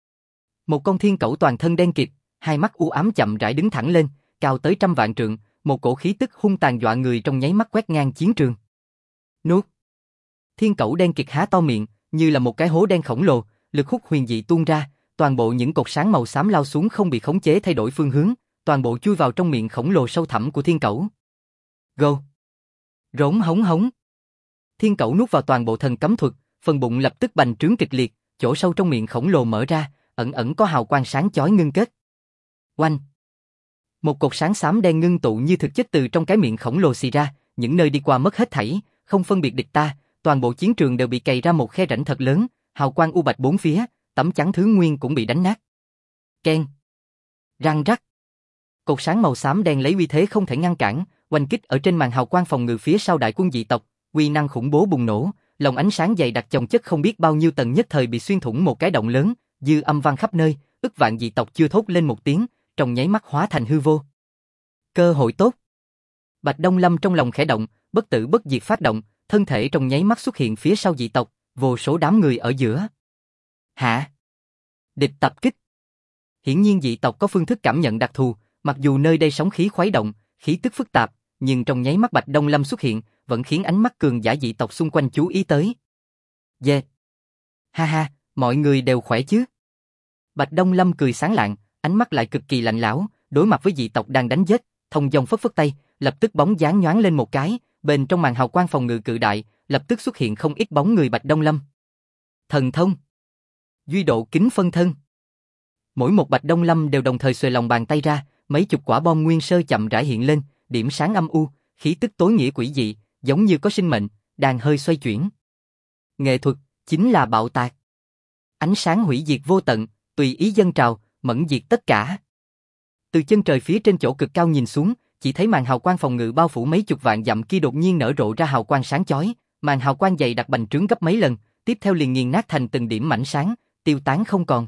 Một con thiên cẩu toàn thân đen kịt, hai mắt u ám chậm rãi đứng thẳng lên, cao tới trăm vạn trượng, một cổ khí tức hung tàn dọa người trong nháy mắt quét ngang chiến trường. Nuốt. Thiên cẩu đen kịt há to miệng, như là một cái hố đen khổng lồ, lực hút huyền dị tuôn ra, toàn bộ những cột sáng màu xám lao xuống không bị khống chế thay đổi phương hướng, toàn bộ chui vào trong miệng khổng lồ sâu thẳm của thiên cẩu. Go. Rống hống hống. Thiên cẩu nuốt vào toàn bộ thần cấm thuật, phần bụng lập tức bành trướng kịch liệt, chỗ sâu trong miệng khổng lồ mở ra, ẩn ẩn có hào quang sáng chói ngưng kết. Oanh. Một cột sáng xám đen ngưng tụ như thực chất từ trong cái miệng khổng lồ xì ra, những nơi đi qua mất hết thảy, không phân biệt địch ta, toàn bộ chiến trường đều bị cày ra một khe rãnh thật lớn, hào quang u bạch bốn phía, tấm chắn thứ nguyên cũng bị đánh nát. Keng. Răng rắc. Cột sáng màu xám đen lấy uy thế không thể ngăn cản, oanh kích ở trên màn hào quang phòng ngự phía sau đại quân dị tộc, uy năng khủng bố bùng nổ, lồng ánh sáng dày đặc chồng chất không biết bao nhiêu tầng nhất thời bị xuyên thủng một cái động lớn, dư âm vang khắp nơi, ức vạn dị tộc chưa thốt lên một tiếng, trong nháy mắt hóa thành hư vô. Cơ hội tốt. Bạch Đông Lâm trong lòng khẽ động, bất tử bất diệt phát động, thân thể trong nháy mắt xuất hiện phía sau dị tộc, vô số đám người ở giữa. Hả? Địch tập kích. Hiển nhiên dị tộc có phương thức cảm nhận đặc thù, mặc dù nơi đây sóng khí khuấy động, khí tức phức tạp, nhưng trong nháy mắt Bạch Đông Lâm xuất hiện, vẫn khiến ánh mắt cường giả dị tộc xung quanh chú ý tới. Yeah. Ha ha, mọi người đều khỏe chứ? Bạch Đông Lâm cười sáng lạng, ánh mắt lại cực kỳ lạnh lẽo, đối mặt với dị tộc đang đánh giết, thông dong phất phất tay, lập tức bóng dáng nhoáng lên một cái, bên trong màn hào quang phòng ngự cự đại, lập tức xuất hiện không ít bóng người Bạch Đông Lâm. Thần thông. Duy độ kính phân thân. Mỗi một Bạch Đông Lâm đều đồng thời xuề lòng bàn tay ra, mấy chục quả bom nguyên sơ chậm rãi hiện lên, điểm sáng âm u, khí tức tối nghĩa quỷ dị, giống như có sinh mệnh, đang hơi xoay chuyển. Nghệ thuật chính là bạo tạc. Ánh sáng hủy diệt vô tận, tùy ý dâng trào, mẫn diệt tất cả. Từ chân trời phía trên chỗ cực cao nhìn xuống, chỉ thấy màn hào quang phòng ngự bao phủ mấy chục vạn dặm kia đột nhiên nở rộ ra hào quang sáng chói, màn hào quang dày đặc bành trướng gấp mấy lần, tiếp theo liền nghiền nát thành từng điểm mảnh sáng, tiêu tán không còn.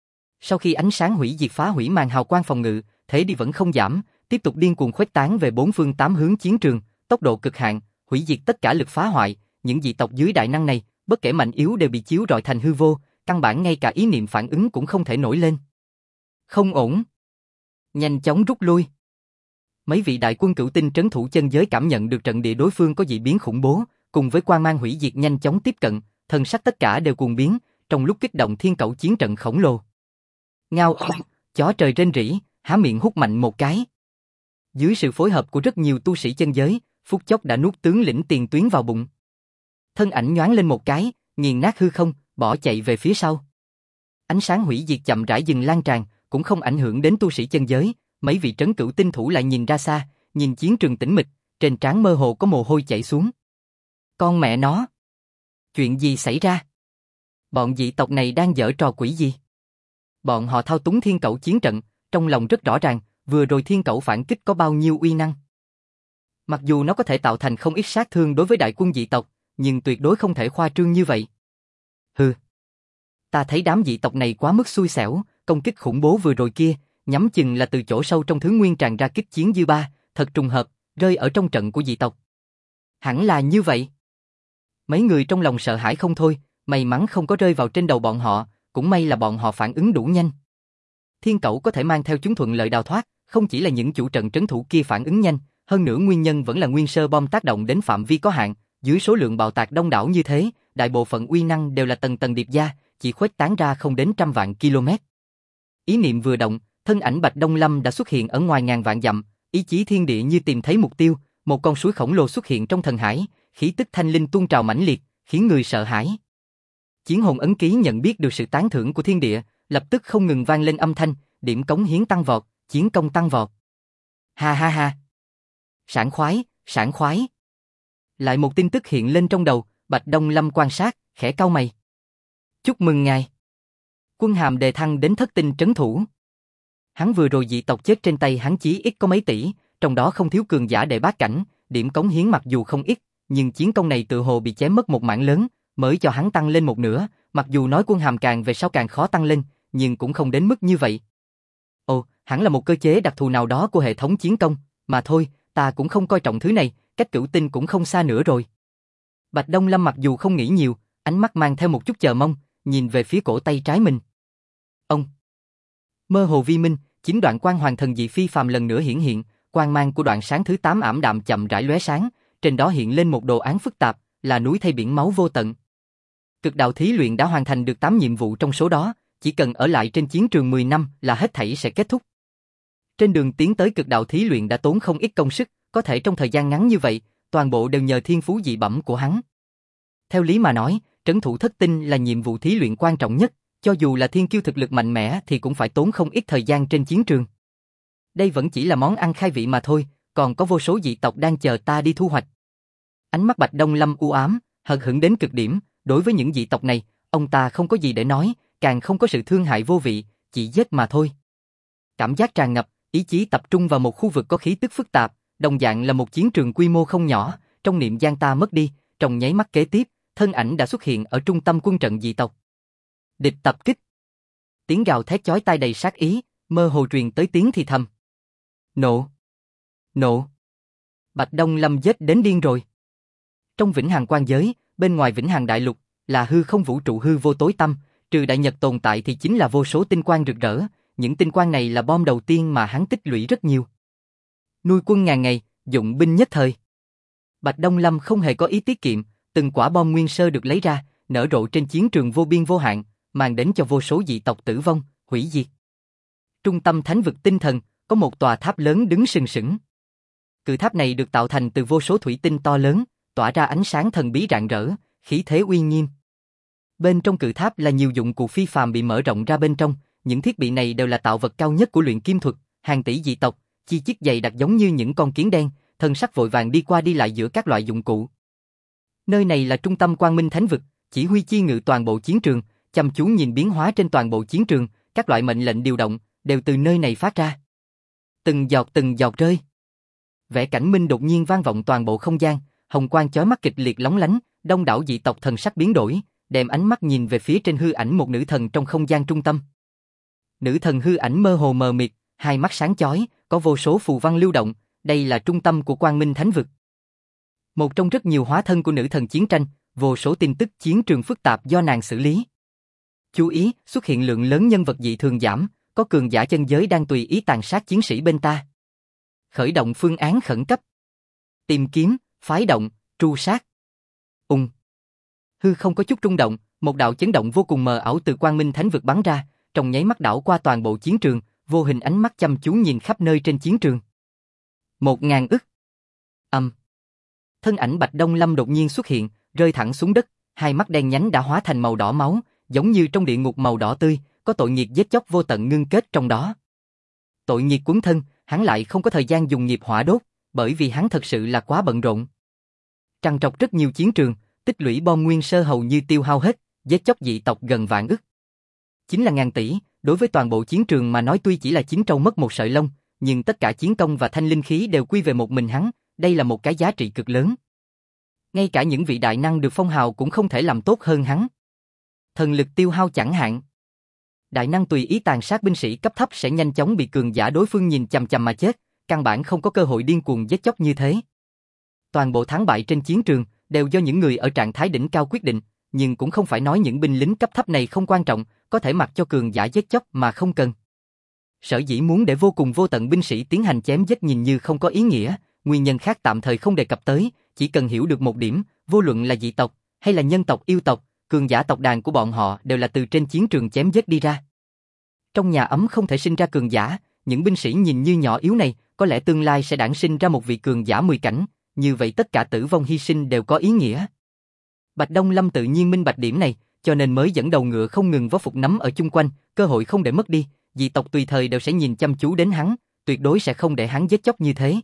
Sau khi ánh sáng hủy diệt phá hủy màn hào quang phòng ngự, thế đi vẫn không giảm, tiếp tục điên cuồng khuếch tán về bốn phương tám hướng chiến trường, tốc độ cực hạn, hủy diệt tất cả lực phá hoại, những dị tộc dưới đại năng này, bất kể mạnh yếu đều bị chiếu rọi thành hư vô, căn bản ngay cả ý niệm phản ứng cũng không thể nổi lên. Không ổn. Nhanh chóng rút lui. Mấy vị đại quân cửu tinh trấn thủ chân giới cảm nhận được trận địa đối phương có dị biến khủng bố, cùng với quang mang hủy diệt nhanh chóng tiếp cận, thần sắc tất cả đều cuồng biến, trong lúc kích động thiên cẩu chiến trận khổng lồ. Ngao, chó trời rên rỉ, há miệng hút mạnh một cái. Dưới sự phối hợp của rất nhiều tu sĩ chân giới, phút chốc đã nuốt tướng lĩnh Tiền Tuyến vào bụng. Thân ảnh nhoáng lên một cái, nghiền nát hư không, bỏ chạy về phía sau. Ánh sáng hủy diệt chậm rãi dừng lan tràn, cũng không ảnh hưởng đến tu sĩ chân giới, mấy vị trấn cửu tinh thủ lại nhìn ra xa, nhìn chiến trường tĩnh mịch, trên trán mơ hồ có mồ hôi chảy xuống. Con mẹ nó! Chuyện gì xảy ra? Bọn dị tộc này đang giở trò quỷ gì? Bọn họ thao túng thiên cẩu chiến trận, trong lòng rất rõ ràng, vừa rồi thiên cẩu phản kích có bao nhiêu uy năng. Mặc dù nó có thể tạo thành không ít sát thương đối với đại quân dị tộc, nhưng tuyệt đối không thể khoa trương như vậy. Hừ. Ta thấy đám dị tộc này quá mức xui xẻo, công kích khủng bố vừa rồi kia, nhắm chừng là từ chỗ sâu trong thứ nguyên tràn ra kích chiến dư ba, thật trùng hợp, rơi ở trong trận của dị tộc. Hẳn là như vậy. Mấy người trong lòng sợ hãi không thôi, may mắn không có rơi vào trên đầu bọn họ, cũng may là bọn họ phản ứng đủ nhanh. Thiên cẩu có thể mang theo chúng thuận lợi đào thoát, không chỉ là những chủ trận trấn thủ kia phản ứng nhanh, hơn nữa nguyên nhân vẫn là nguyên sơ bom tác động đến phạm vi có hạn, dưới số lượng bạo tạc đông đảo như thế, đại bộ phận uy năng đều là tầng tầng điệp gia, chỉ khuếch tán ra không đến trăm vạn km. Ý niệm vừa động, thân ảnh Bạch Đông Lâm đã xuất hiện ở ngoài ngàn vạn dặm, ý chí thiên địa như tìm thấy mục tiêu, một con suối khổng lồ xuất hiện trong thần hải, khí tức thanh linh tuôn trào mãnh liệt, khiến người sợ hãi. Chiến hồn ấn ký nhận biết được sự tán thưởng của thiên địa, lập tức không ngừng vang lên âm thanh, điểm cống hiến tăng vọt, chiến công tăng vọt. Ha ha ha. Sảng khoái, sảng khoái. Lại một tin tức hiện lên trong đầu, Bạch Đông Lâm quan sát, khẽ cau mày. Chúc mừng ngài. Quân hàm đề thăng đến thất tinh trấn thủ. Hắn vừa rồi dị tộc chết trên tay hắn chí ít có mấy tỷ, trong đó không thiếu cường giả đệ bát cảnh, điểm cống hiến mặc dù không ít, nhưng chiến công này tự hồ bị chém mất một mảng lớn, mới cho hắn tăng lên một nửa, mặc dù nói quân hàm càng về sau càng khó tăng lên, nhưng cũng không đến mức như vậy. Ồ, hẳn là một cơ chế đặc thù nào đó của hệ thống chiến công, mà thôi, ta cũng không coi trọng thứ này, cách cửu tinh cũng không xa nữa rồi. Bạch Đông Lâm mặc dù không nghĩ nhiều, ánh mắt mang theo một chút chờ mong, nhìn về phía cổ tay trái mình. Ông! Mơ hồ vi minh, chính đoạn quang hoàng thần dị phi phàm lần nữa hiển hiện, quang mang của đoạn sáng thứ 8 ảm đạm chậm rãi lóe sáng, trên đó hiện lên một đồ án phức tạp, là núi thay biển máu vô tận. Cực đạo thí luyện đã hoàn thành được 8 nhiệm vụ trong số đó, chỉ cần ở lại trên chiến trường 10 năm là hết thảy sẽ kết thúc. Trên đường tiến tới cực đạo thí luyện đã tốn không ít công sức, có thể trong thời gian ngắn như vậy, toàn bộ đều nhờ thiên phú dị bẩm của hắn. Theo lý mà nói, trấn thủ thất tinh là nhiệm vụ thí luyện quan trọng nhất, cho dù là thiên kiêu thực lực mạnh mẽ thì cũng phải tốn không ít thời gian trên chiến trường. Đây vẫn chỉ là món ăn khai vị mà thôi, còn có vô số dị tộc đang chờ ta đi thu hoạch. Ánh mắt Bạch Đông Lâm u ám, hận hững đến cực điểm, đối với những dị tộc này, ông ta không có gì để nói, càng không có sự thương hại vô vị, chỉ giết mà thôi. Cảm giác tràn ngập, ý chí tập trung vào một khu vực có khí tức phức tạp, đồng dạng là một chiến trường quy mô không nhỏ, trong niệm gian ta mất đi, trong nháy mắt kế tiếp, thân ảnh đã xuất hiện ở trung tâm quân trận dị tộc. Địch tập kích. Tiếng gào thét chói tai đầy sát ý, mơ hồ truyền tới tiếng thì thầm. Nộ! Nộ! Bạch Đông Lâm giết đến điên rồi. Trong Vĩnh Hằng Quan giới, bên ngoài Vĩnh Hằng Đại Lục, là hư không vũ trụ hư vô tối tăm, trừ đại nhật tồn tại thì chính là vô số tinh quang rực rỡ, những tinh quang này là bom đầu tiên mà hắn tích lũy rất nhiều. Nuôi quân ngàn ngày, dụng binh nhất thời. Bạch Đông Lâm không hề có ý tiết kiệm, từng quả bom nguyên sơ được lấy ra, nở rộ trên chiến trường vô biên vô hạn, mang đến cho vô số dị tộc tử vong, hủy diệt. Trung tâm thánh vực tinh thần, có một tòa tháp lớn đứng sừng sững. Cự tháp này được tạo thành từ vô số thủy tinh to lớn, tỏa ra ánh sáng thần bí rạng rỡ, khí thế uy nghiêm. Bên trong cự tháp là nhiều dụng cụ phi phàm bị mở rộng ra bên trong, những thiết bị này đều là tạo vật cao nhất của luyện kim thuật, hàng tỷ dị tộc, chi chít dày đặc giống như những con kiến đen, thân sắc vội vàng đi qua đi lại giữa các loại dụng cụ. Nơi này là trung tâm Quang Minh Thánh vực, chỉ huy chi ngự toàn bộ chiến trường, chăm chú nhìn biến hóa trên toàn bộ chiến trường, các loại mệnh lệnh điều động đều từ nơi này phát ra. Từng giọt rơi. Vẻ cảnh minh đột nhiên vang vọng toàn bộ không gian, hồng quang chói mắt kịch liệt lóng lánh, đông đảo dị tộc thần sắc biến đổi, đem ánh mắt nhìn về phía trên hư ảnh một nữ thần trong không gian trung tâm. Nữ thần hư ảnh mơ hồ mờ mịt, hai mắt sáng chói, có vô số phù văn lưu động, đây là trung tâm của Quang Minh Thánh vực. Một trong rất nhiều hóa thân của nữ thần chiến tranh, vô số tin tức chiến trường phức tạp do nàng xử lý. Chú ý, xuất hiện lượng lớn nhân vật dị thường giảm, có cường giả chân giới đang tùy ý tàn sát chiến sĩ bên ta. Khởi động phương án khẩn cấp. Tìm kiếm, phái động, tru sát. Hư không có chút rung động, một đạo chấn động vô cùng mờ ảo từ Quang Minh Thánh vực bắn ra, trong nháy mắt đảo qua toàn bộ chiến trường, vô hình ánh mắt chăm chú nhìn khắp nơi trên chiến trường. 1000 ức. Thân ảnh Bạch Đông Lâm đột nhiên xuất hiện, rơi thẳng xuống đất, hai mắt đen nhánh đã hóa thành màu đỏ máu, giống như trong địa ngục màu đỏ tươi, có tội nghiệt giết chóc vô tận ngưng kết trong đó. Tội nghiệt cuốn thân, hắn lại không có thời gian dùng nghiệp hỏa đốt, bởi vì hắn thật sự là quá bận rộn. Trằn trọc rất nhiều chiến trường, tích lũy bom nguyên sơ hầu như tiêu hao hết, giết chóc dị tộc gần vạn ức. Chính là ngàn tỷ, đối với toàn bộ chiến trường mà nói tuy chỉ là chiến trâu mất một sợi lông, nhưng tất cả chiến công và thanh linh khí đều quy về một mình hắn, đây là một cái giá trị cực lớn. Ngay cả những vị đại năng được phong hào cũng không thể làm tốt hơn hắn. Thần lực tiêu hao chẳng hạn. Đại năng tùy ý tàn sát binh sĩ cấp thấp sẽ nhanh chóng bị cường giả đối phương nhìn chằm chằm mà chết, căn bản không có cơ hội điên cuồng giết chóc như thế. Toàn bộ thắng bại trên chiến trường đều do những người ở trạng thái đỉnh cao quyết định, nhưng cũng không phải nói những binh lính cấp thấp này không quan trọng, có thể mặc cho cường giả giết chóc mà không cần. Sở dĩ muốn để vô cùng vô tận binh sĩ tiến hành chém giết nhìn như không có ý nghĩa, nguyên nhân khác tạm thời không đề cập tới, chỉ cần hiểu được một điểm, vô luận là dị tộc hay là nhân tộc yêu tộc, cường giả tộc đàn của bọn họ đều là từ trên chiến trường chém giết đi ra. Trong nhà ấm không thể sinh ra cường giả, những binh sĩ nhìn như nhỏ yếu này, có lẽ tương lai sẽ đản sinh ra một vị cường giả 10 cảnh, như vậy tất cả tử vong hy sinh đều có ý nghĩa. Bạch Đông Lâm tự nhiên minh bạch điểm này, cho nên mới dẫn đầu ngựa không ngừng vó phục nắm ở chung quanh, cơ hội không để mất đi, dị tộc tùy thời đều sẽ nhìn chăm chú đến hắn, tuyệt đối sẽ không để hắn giết chóc như thế.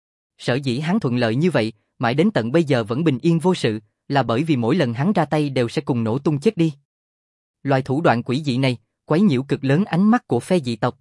Sở dĩ hắn thuận lợi như vậy, mãi đến tận bây giờ vẫn bình yên vô sự, là bởi vì mỗi lần hắn ra tay đều sẽ cùng nổ tung chết đi. Loại thủ đoạn quỷ dị này, quấy nhiễu cực lớn ánh mắt của phe dị tộc.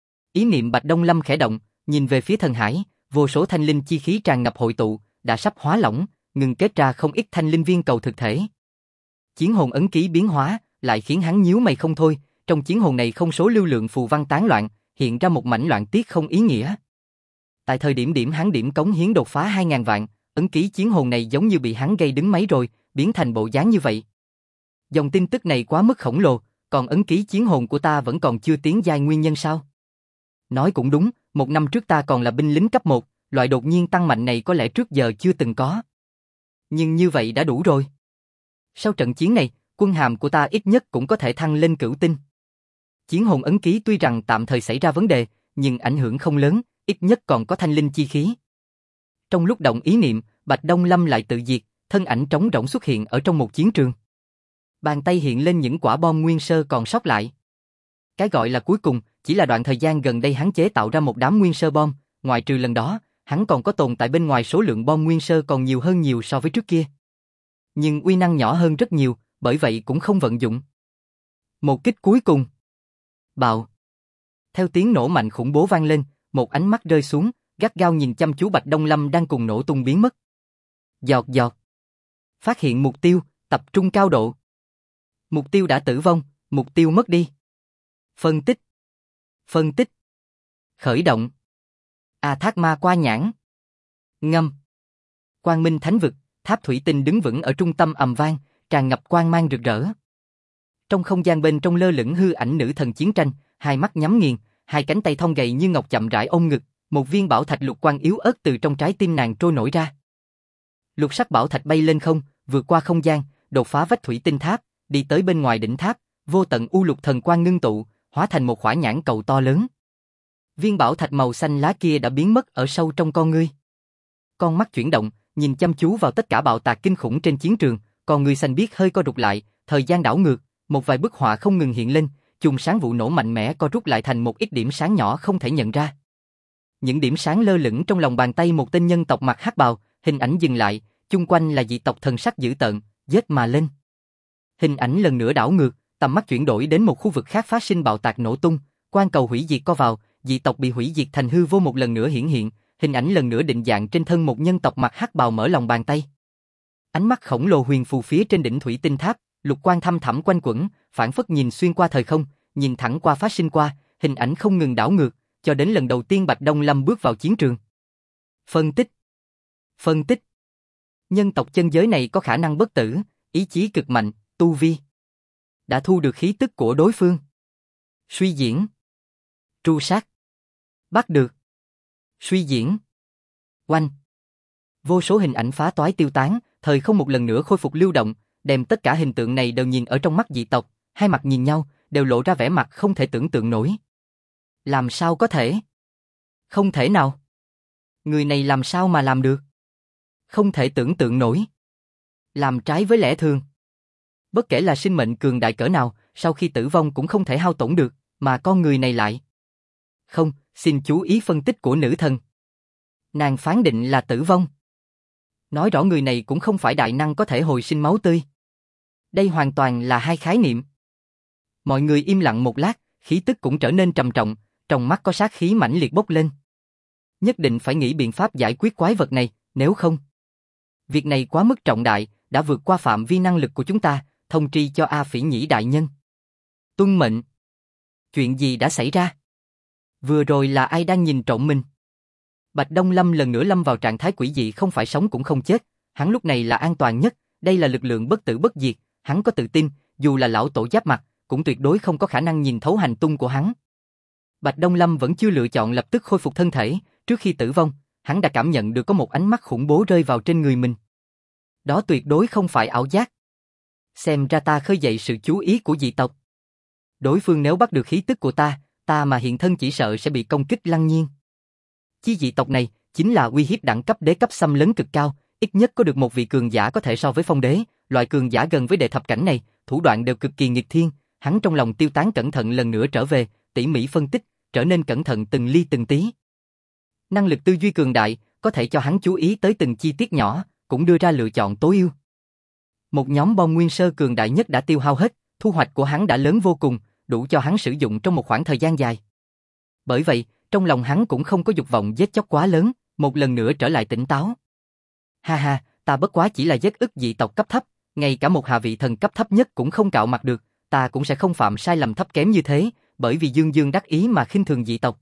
Ý niệm Bạch Đông Lâm khẽ động, nhìn về phía thần hải, vô số thanh linh chi khí tràn ngập hội tụ, đã sắp hóa lỏng, ngừng kết ra không ít thanh linh viên cầu thực thể. Chiến hồn ấn ký biến hóa, lại khiến hắn nhíu mày không thôi, trong chiến hồn này không số lưu lượng phù văn tán loạn, hiện ra một mảnh loạn tiết không ý nghĩa. Tại thời điểm hắn điểm cống hiến đột phá 2000 vạn, ấn ký chiến hồn này giống như bị hắn gây đứng máy rồi, biến thành bộ dáng như vậy. Dòng tin tức này quá mức khổng lồ, còn ấn ký chiến hồn của ta vẫn còn chưa tiến giai nguyên nhân sao? Nói cũng đúng, 1 năm trước ta còn là binh lính cấp 1, loại đột nhiên tăng mạnh này có lẽ trước giờ chưa từng có. Nhưng như vậy đã đủ rồi. Sau trận chiến này, quân hàm của ta ít nhất cũng có thể thăng lên cửu tinh. Chiến hồn ấn ký tuy rằng tạm thời xảy ra vấn đề, nhưng ảnh hưởng không lớn, ít nhất còn có thanh linh chi khí. Trong lúc động ý niệm, Bạch Đông Lâm lại tự diệt, thân ảnh trống rỗng xuất hiện ở trong một chiến trường. Bàn tay hiện lên những quả bom nguyên sơ còn sót lại. Cái gọi là cuối cùng, chỉ là đoạn thời gian gần đây hắn chế tạo ra một đám nguyên sơ bom, ngoại trừ lần đó, hắn còn có tồn tại bên ngoài số lượng bom nguyên sơ còn nhiều hơn nhiều so với trước kia. Nhưng uy năng nhỏ hơn rất nhiều, bởi vậy cũng không vận dụng. Một kích cuối cùng. Bạo. Theo tiếng nổ mạnh khủng bố vang lên, một ánh mắt rơi xuống, gắt gao nhìn chăm chú Bạch Đông Lâm đang cùng nổ tung biến mất. Giọt giọt. Phát hiện mục tiêu, tập trung cao độ. Mục tiêu đã tử vong, mục tiêu mất đi. Phân tích. Phân tích. Khởi động. Thác ma qua nhãn. Ngâm. Quang Minh Thánh vực, tháp thủy tinh đứng vững ở trung tâm ầm vang, tràn ngập quang mang rực rỡ. Trong không gian bên trong lơ lửng hư ảnh nữ thần chiến tranh, hai mắt nhắm nghiền, hai cánh tay thon gầy như ngọc chậm rãi ôm ngực, một viên bảo thạch lục quang yếu ớt từ trong trái tim nàng trôi nổi ra. Lục sắc bảo thạch bay lên không, vượt qua không gian, đột phá vách thủy tinh tháp, đi tới bên ngoài đỉnh tháp, vô tận u lục thần quang ngưng tụ, hóa thành một khỏa nhãn cầu to lớn. Viên bảo thạch màu xanh lá kia đã biến mất ở sâu trong con ngươi. Con mắt chuyển động, nhìn chăm chú vào tất cả bạo tạc kinh khủng trên chiến trường, con ngươi xanh biếc hơi co rụt lại, thời gian đảo ngược, một vài bức họa không ngừng hiện lên, chùm sáng vụ nổ mạnh mẽ co rút lại thành một ít điểm sáng nhỏ không thể nhận ra. Những điểm sáng lơ lửng trong lòng bàn tay một tên nhân tộc mặc hắc bào, hình ảnh dừng lại, chung quanh là dị tộc thần sắc dữ tợn, giết mà lên. Hình ảnh lần nữa đảo ngược, tầm mắt chuyển đổi đến một khu vực khác phát sinh bạo tạc nổ tung, quan cầu hủy diệt co vào, dị tộc bị hủy diệt thành hư vô một lần nữa hiển hiện, hình ảnh lần nữa định dạng trên thân một nhân tộc mặc hắc bào mở lòng bàn tay. Ánh mắt khổng lồ huyền phù phía trên đỉnh thủy tinh tháp, lục quang thăm thẳm quanh quẩn, phảng phất nhìn xuyên qua thời không, nhìn thẳng qua phát sinh qua, hình ảnh không ngừng đảo ngược, cho đến lần đầu tiên Bạch Đông Lâm bước vào chiến trường. Phân tích. Phân tích. Nhân tộc chân giới này có khả năng bất tử, ý chí cực mạnh, tu vi. Đã thu được khí tức của đối phương. Suy diễn. Tru sát. Bắt được. Suy diễn. Oanh. Vô số hình ảnh phá toái tiêu tán, thời không một lần nữa khôi phục lưu động, đem tất cả hình tượng này đều nhìn ở trong mắt dị tộc, hai mặt nhìn nhau, đều lộ ra vẻ mặt không thể tưởng tượng nổi. Làm sao có thể? Không thể nào. Người này làm sao mà làm được? Không thể tưởng tượng nổi. Làm trái với lẽ thường. Bất kể là sinh mệnh cường đại cỡ nào, sau khi tử vong cũng không thể hao tổn được, mà con người này lại. Không, xin chú ý phân tích của nữ thần. Nàng phán định là tử vong. Nói rõ người này cũng không phải đại năng có thể hồi sinh máu tươi. Đây hoàn toàn là hai khái niệm. Mọi người im lặng một lát, khí tức cũng trở nên trầm trọng, trong mắt có sát khí mãnh liệt bốc lên. Nhất định phải nghĩ biện pháp giải quyết quái vật này, nếu không. Việc này quá mức trọng đại, đã vượt qua phạm vi năng lực của chúng ta, thông tri cho A Phỉ Nhĩ đại nhân. Tuân mệnh. Chuyện gì đã xảy ra? Vừa rồi là ai đang nhìn trộm mình? Bạch Đông Lâm lần nữa lâm vào trạng thái quỷ dị, không phải sống cũng không chết, hắn lúc này là an toàn nhất, đây là lực lượng bất tử bất diệt, hắn có tự tin, dù là lão tổ giáp mặt, cũng tuyệt đối không có khả năng nhìn thấu hành tung của hắn. Bạch Đông Lâm vẫn chưa lựa chọn lập tức khôi phục thân thể, trước khi tử vong, hắn đã cảm nhận được có một ánh mắt khủng bố rơi vào trên người mình. Đó tuyệt đối không phải ảo giác. Xem ra ta khơi dậy sự chú ý của dị tộc. Đối phương nếu bắt được khí tức của ta mà hiện thân chỉ sợ sẽ bị công kích lăng nhiên. Chi dị tộc này chính là uy hiếp đẳng cấp đế cấp xâm lấn cực cao, ít nhất có được một vị cường giả có thể so với phong đế, loại cường giả gần với đệ thập cảnh này, thủ đoạn đều cực kỳ nghịch thiên. Hắn trong lòng tiêu tán cẩn thận lần nữa trở về, tỉ mỉ phân tích, trở nên cẩn thận từng ly từng tí. Năng lực tư duy cường đại, có thể cho hắn chú ý tới từng chi tiết nhỏ, cũng đưa ra lựa chọn tối ưu. Một nhóm bom nguyên sơ cường đại nhất đã tiêu hao hết, thu hoạch của hắn đã lớn vô cùng, đủ cho hắn sử dụng trong một khoảng thời gian dài. Bởi vậy, trong lòng hắn cũng không có dục vọng giết chóc quá lớn, một lần nữa trở lại tỉnh táo. Ha ha, ta bất quá chỉ là giết ức dị tộc cấp thấp, ngay cả một hạ vị thần cấp thấp nhất cũng không cạo mặt được, ta cũng sẽ không phạm sai lầm thấp kém như thế, bởi vì dương dương đắc ý mà khinh thường dị tộc.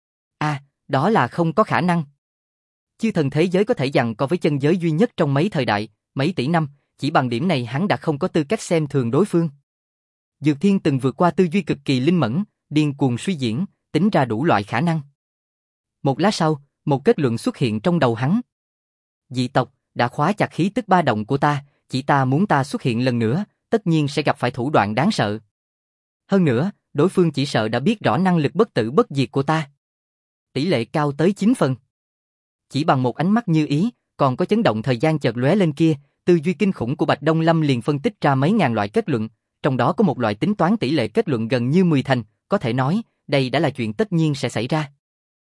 Đó là không có khả năng. Chư thần thế giới có thể giằng co với chân giới duy nhất trong mấy thời đại, mấy tỷ năm, chỉ bằng điểm này hắn đã không có tư cách xem thường đối phương. Dược Thiên từng vượt qua tư duy cực kỳ linh mẫn, điên cuồng suy diễn, tính ra đủ loại khả năng. Một lát sau, một kết luận xuất hiện trong đầu hắn. Dị tộc đã khóa chặt khí tức ba động của ta, chỉ ta muốn ta xuất hiện lần nữa, tất nhiên sẽ gặp phải thủ đoạn đáng sợ. Hơn nữa, đối phương chỉ sợ đã biết rõ năng lực bất tử bất diệt của ta. Tỷ lệ cao tới 9 phần. Chỉ bằng một ánh mắt như ý, còn có chấn động thời gian chợt lóe lên kia, tư duy kinh khủng của Bạch Đông Lâm liền phân tích ra mấy ngàn loại kết luận, trong đó có một loại tính toán tỷ lệ kết luận gần như 10 thành, có thể nói, đây đã là chuyện tất nhiên sẽ xảy ra.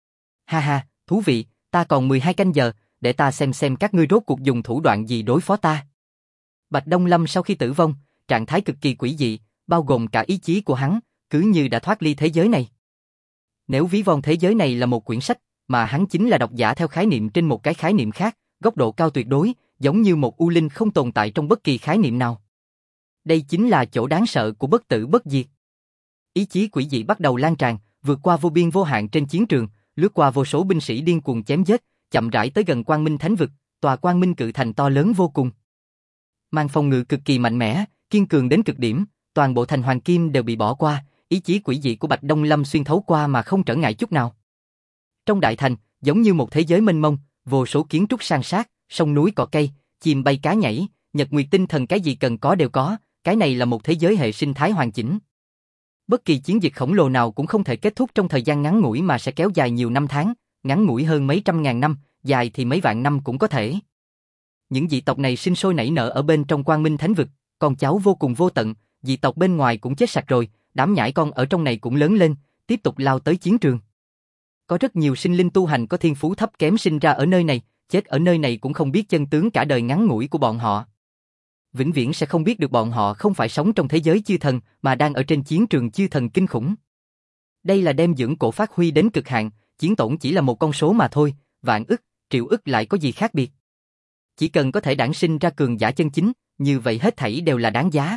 Ha ha, thú vị, ta còn 12 canh giờ, để ta xem các ngươi rốt cuộc dùng thủ đoạn gì đối phó ta. Bạch Đông Lâm sau khi tử vong, trạng thái cực kỳ quỷ dị, bao gồm cả ý chí của hắn, cứ như đã thoát ly thế giới này. Nếu ví von thế giới này là một quyển sách, mà hắn chính là độc giả theo khái niệm trên một cái khái niệm khác, góc độ cao tuyệt đối, giống như một u linh không tồn tại trong bất kỳ khái niệm nào. Đây chính là chỗ đáng sợ của bất tử bất diệt. Ý chí quỷ dị bắt đầu lan tràn, vượt qua vô biên vô hạn trên chiến trường, lướt qua vô số binh sĩ điên cuồng chém giết, chậm rãi tới gần Quang Minh Thánh vực, tòa Quang Minh cự thành to lớn vô cùng. Mang phòng ngự cực kỳ mạnh mẽ, kiên cường đến cực điểm, toàn bộ thành hoàng kim đều bị bỏ qua, ý chí quỷ dị của Bạch Đông Lâm xuyên thấu qua mà không trở ngại chút nào. Trong đại thành, giống như một thế giới mênh mông, vô số kiến trúc san sát, sông núi cỏ cây, chim bay cá nhảy, nhật nguyệt tinh thần cái gì cần có đều có, cái này là một thế giới hệ sinh thái hoàn chỉnh. Bất kỳ chiến dịch khổng lồ nào cũng không thể kết thúc trong thời gian ngắn ngủi mà sẽ kéo dài nhiều năm tháng, ngắn ngủi hơn mấy trăm ngàn năm, dài thì mấy vạn năm cũng có thể. Những dị tộc này sinh sôi nảy nở ở bên trong Quang Minh Thánh vực, con cháu vô cùng vô tận, dị tộc bên ngoài cũng chết sạch rồi, đám nhãi con ở trong này cũng lớn lên, tiếp tục lao tới chiến trường. Có rất nhiều sinh linh tu hành có thiên phú thấp kém sinh ra ở nơi này, chết ở nơi này cũng không biết chân tướng cả đời ngắn ngủi của bọn họ. Vĩnh viễn sẽ không biết được bọn họ không phải sống trong thế giới chư thần mà đang ở trên chiến trường chư thần kinh khủng. Đây là đem dưỡng cổ phát huy đến cực hạn, chiến tổn chỉ là một con số mà thôi, vạn ức, triệu ức lại có gì khác biệt. Chỉ cần có thể đản sinh ra cường giả chân chính, như vậy hết thảy đều là đáng giá.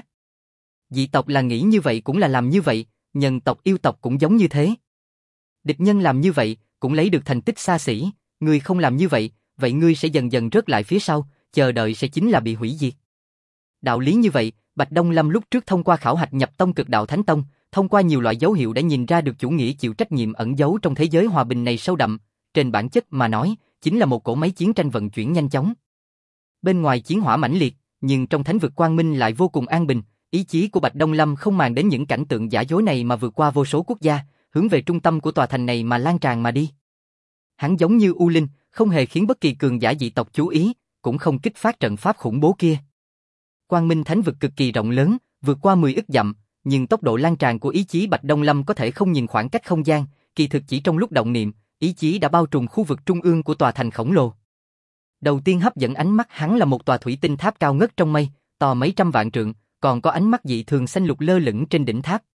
Dị tộc là nghĩ như vậy cũng là làm như vậy, nhân tộc yêu tộc cũng giống như thế. Địch nhân làm như vậy, cũng lấy được thành tích xa xỉ, ngươi không làm như vậy, vậy ngươi sẽ dần dần rớt lại phía sau, chờ đợi sẽ chính là bị hủy diệt. Đạo lý như vậy, Bạch Đông Lâm lúc trước thông qua khảo hạch nhập tông Cực Đạo Thánh Tông, thông qua nhiều loại dấu hiệu đã nhìn ra được chủ nghĩa chịu trách nhiệm ẩn giấu trong thế giới hòa bình này sâu đậm, trên bản chất mà nói, chính là một cỗ máy chiến tranh vận chuyển nhanh chóng. Bên ngoài chiến hỏa mãnh liệt, nhưng trong thánh vực quang minh lại vô cùng an bình, ý chí của Bạch Đông Lâm không màng đến những cảnh tượng giả dối này mà vượt qua vô số quốc gia, hướng về trung tâm của tòa thành này mà lan tràn mà đi. Hắn giống như U Linh, không hề khiến bất kỳ cường giả dị tộc chú ý, cũng không kích phát trận pháp khủng bố kia. Quang Minh thánh vực cực kỳ rộng lớn, vượt qua 10 ức dặm, nhưng tốc độ lan tràn của ý chí Bạch Đông Lâm có thể không nhìn khoảng cách không gian, kỳ thực chỉ trong lúc động niệm, ý chí đã bao trùm khu vực trung ương của tòa thành khổng lồ. Đầu tiên hấp dẫn ánh mắt hắn là một tòa thủy tinh tháp cao ngất trong mây, to mấy trăm vạn trượng, còn có ánh mắt dị thường xanh lục lơ lửng trên đỉnh tháp.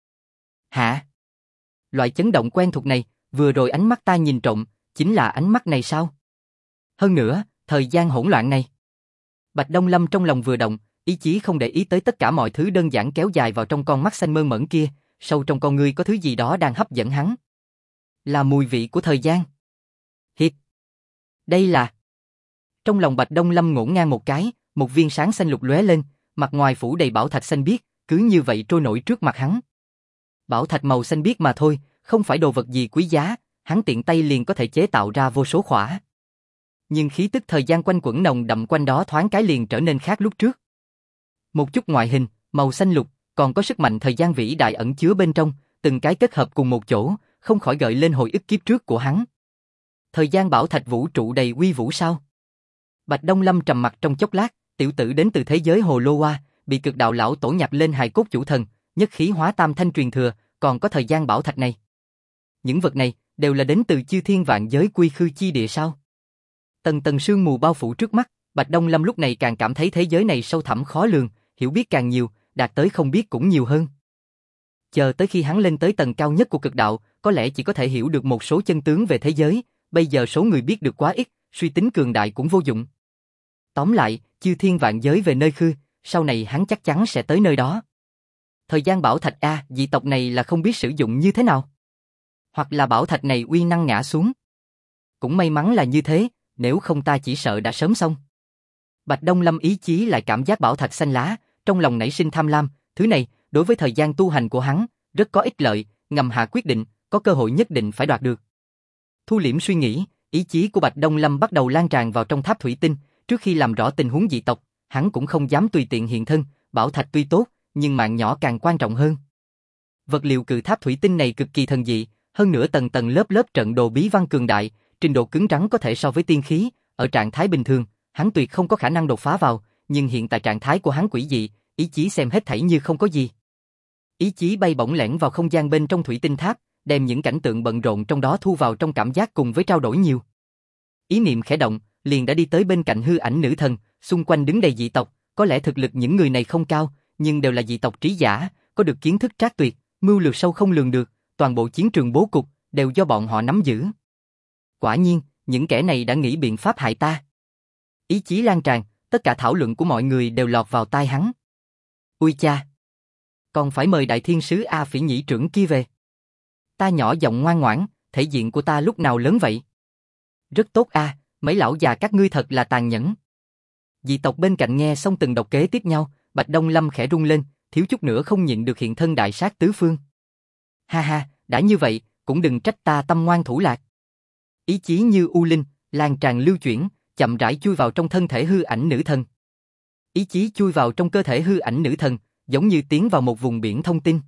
Hả? Loại chấn động quen thuộc này, vừa rồi ánh mắt ta nhìn trộm, chính là ánh mắt này sao? Hơn nữa, thời gian hỗn loạn này. Bạch Đông Lâm trong lòng vừa động, ý chí không để ý tới tất cả mọi thứ đơn giản kéo dài vào trong con mắt xanh mơn mởn kia, sâu trong con ngươi có thứ gì đó đang hấp dẫn hắn. Là mùi vị của thời gian. Hít. Đây là... Trong lòng Bạch Đông Lâm ngổn ngang một cái, một viên sáng xanh lục lóe lên, mặt ngoài phủ đầy bảo thạch xanh biếc, cứ như vậy trôi nổi trước mặt hắn. Bảo thạch màu xanh biếc mà thôi, không phải đồ vật gì quý giá, hắn tiện tay liền có thể chế tạo ra vô số khỏa. Nhưng khí tức thời gian quanh quẩn nồng đậm quanh đó thoáng cái liền trở nên khác lúc trước. Một chút ngoại hình, màu xanh lục, còn có sức mạnh thời gian vĩ đại ẩn chứa bên trong, từng cái kết hợp cùng một chỗ, không khỏi gợi lên hồi ức kiếp trước của hắn. Thời gian bảo thạch vũ trụ đầy uy vũ sao? Bạch Đông Lâm trầm mặt trong chốc lát, tiểu tử đến từ thế giới Hồ Lô Hoa, bị Cực Đạo lão tổ nhập lên hài cốt chủ thần, nhất khí hóa tam thanh truyền thừa, còn có thời gian bảo thạch này. Những vật này đều là đến từ chư thiên vạn giới quy khư chi địa sao? Tầng tầng sương mù bao phủ trước mắt, Bạch Đông Lâm lúc này càng cảm thấy thế giới này sâu thẳm khó lường, hiểu biết càng nhiều, đạt tới không biết cũng nhiều hơn. Chờ tới khi hắn lên tới tầng cao nhất của Cực Đạo, có lẽ chỉ có thể hiểu được một số chân tướng về thế giới, bây giờ số người biết được quá ít, suy tính cường đại cũng vô dụng. Tóm lại, chư thiên vạn giới về nơi khư, sau này hắn chắc chắn sẽ tới nơi đó. Thời gian bảo thạch a, dị tộc này là không biết sử dụng như thế nào. Hoặc là bảo thạch này uy năng ngã xuống. Cũng may mắn là như thế, nếu không ta chỉ sợ đã sớm xong. Bạch Đông Lâm ý chí lại cảm giác bảo thạch xanh lá, trong lòng nảy sinh tham lam, thứ này, đối với thời gian tu hành của hắn, rất có ích lợi, ngầm hạ quyết định, có cơ hội nhất định phải đoạt được. Thu liễm suy nghĩ, ý chí của Bạch Đông Lâm bắt đầu lan tràn vào trong tháp thủy tinh, trước khi làm rõ tình huống dị tộc, hắn cũng không dám tùy tiện hiện thân, bảo thạch tuy tốt, nhưng mạng nhỏ càng quan trọng hơn. Vật liệu cự tháp thủy tinh này cực kỳ thần dị, hơn nữa tầng tầng lớp lớp trận đồ bí văn cường đại, trình độ cứng rắn có thể so với tiên khí, ở trạng thái bình thường, hắn tuyệt không có khả năng đột phá vào, nhưng hiện tại trạng thái của hắn quỷ dị, ý chí xem hết thảy như không có gì. Ý chí bay bổng lẻn vào không gian bên trong thủy tinh tháp, đem những cảnh tượng bận rộn trong đó thu vào trong cảm giác cùng với trao đổi nhiều. Ý niệm khẽ động, liền đã đi tới bên cạnh hư ảnh nữ thần, xung quanh đứng đầy dị tộc, có lẽ thực lực những người này không cao, nhưng đều là dị tộc trí giả, có được kiến thức trác tuyệt, mưu lược sâu không lường được, toàn bộ chiến trường bố cục đều do bọn họ nắm giữ. Quả nhiên, những kẻ này đã nghĩ biện pháp hại ta. Ý chí lan tràn, tất cả thảo luận của mọi người đều lọt vào tai hắn. Ui cha! Còn phải mời đại thiên sứ A Phỉ Nhĩ trưởng kia về. Ta nhỏ giọng ngoan ngoãn, thể diện của ta lúc nào lớn vậy? Rất tốt a, mấy lão già các ngươi thật là tàn nhẫn. Dị tộc bên cạnh nghe xong từng độc kế tiếp nhau, Bạch Đông Lâm khẽ rung lên, thiếu chút nữa không nhịn được hiện thân đại sát tứ phương. Ha ha, đã như vậy, cũng đừng trách ta tâm ngoan thủ lạc. Ý chí như u linh, lan tràn lưu chuyển, chậm rãi chui vào trong thân thể hư ảnh nữ thần. Ý chí chui vào trong cơ thể hư ảnh nữ thần, giống như tiến vào một vùng biển thông tin.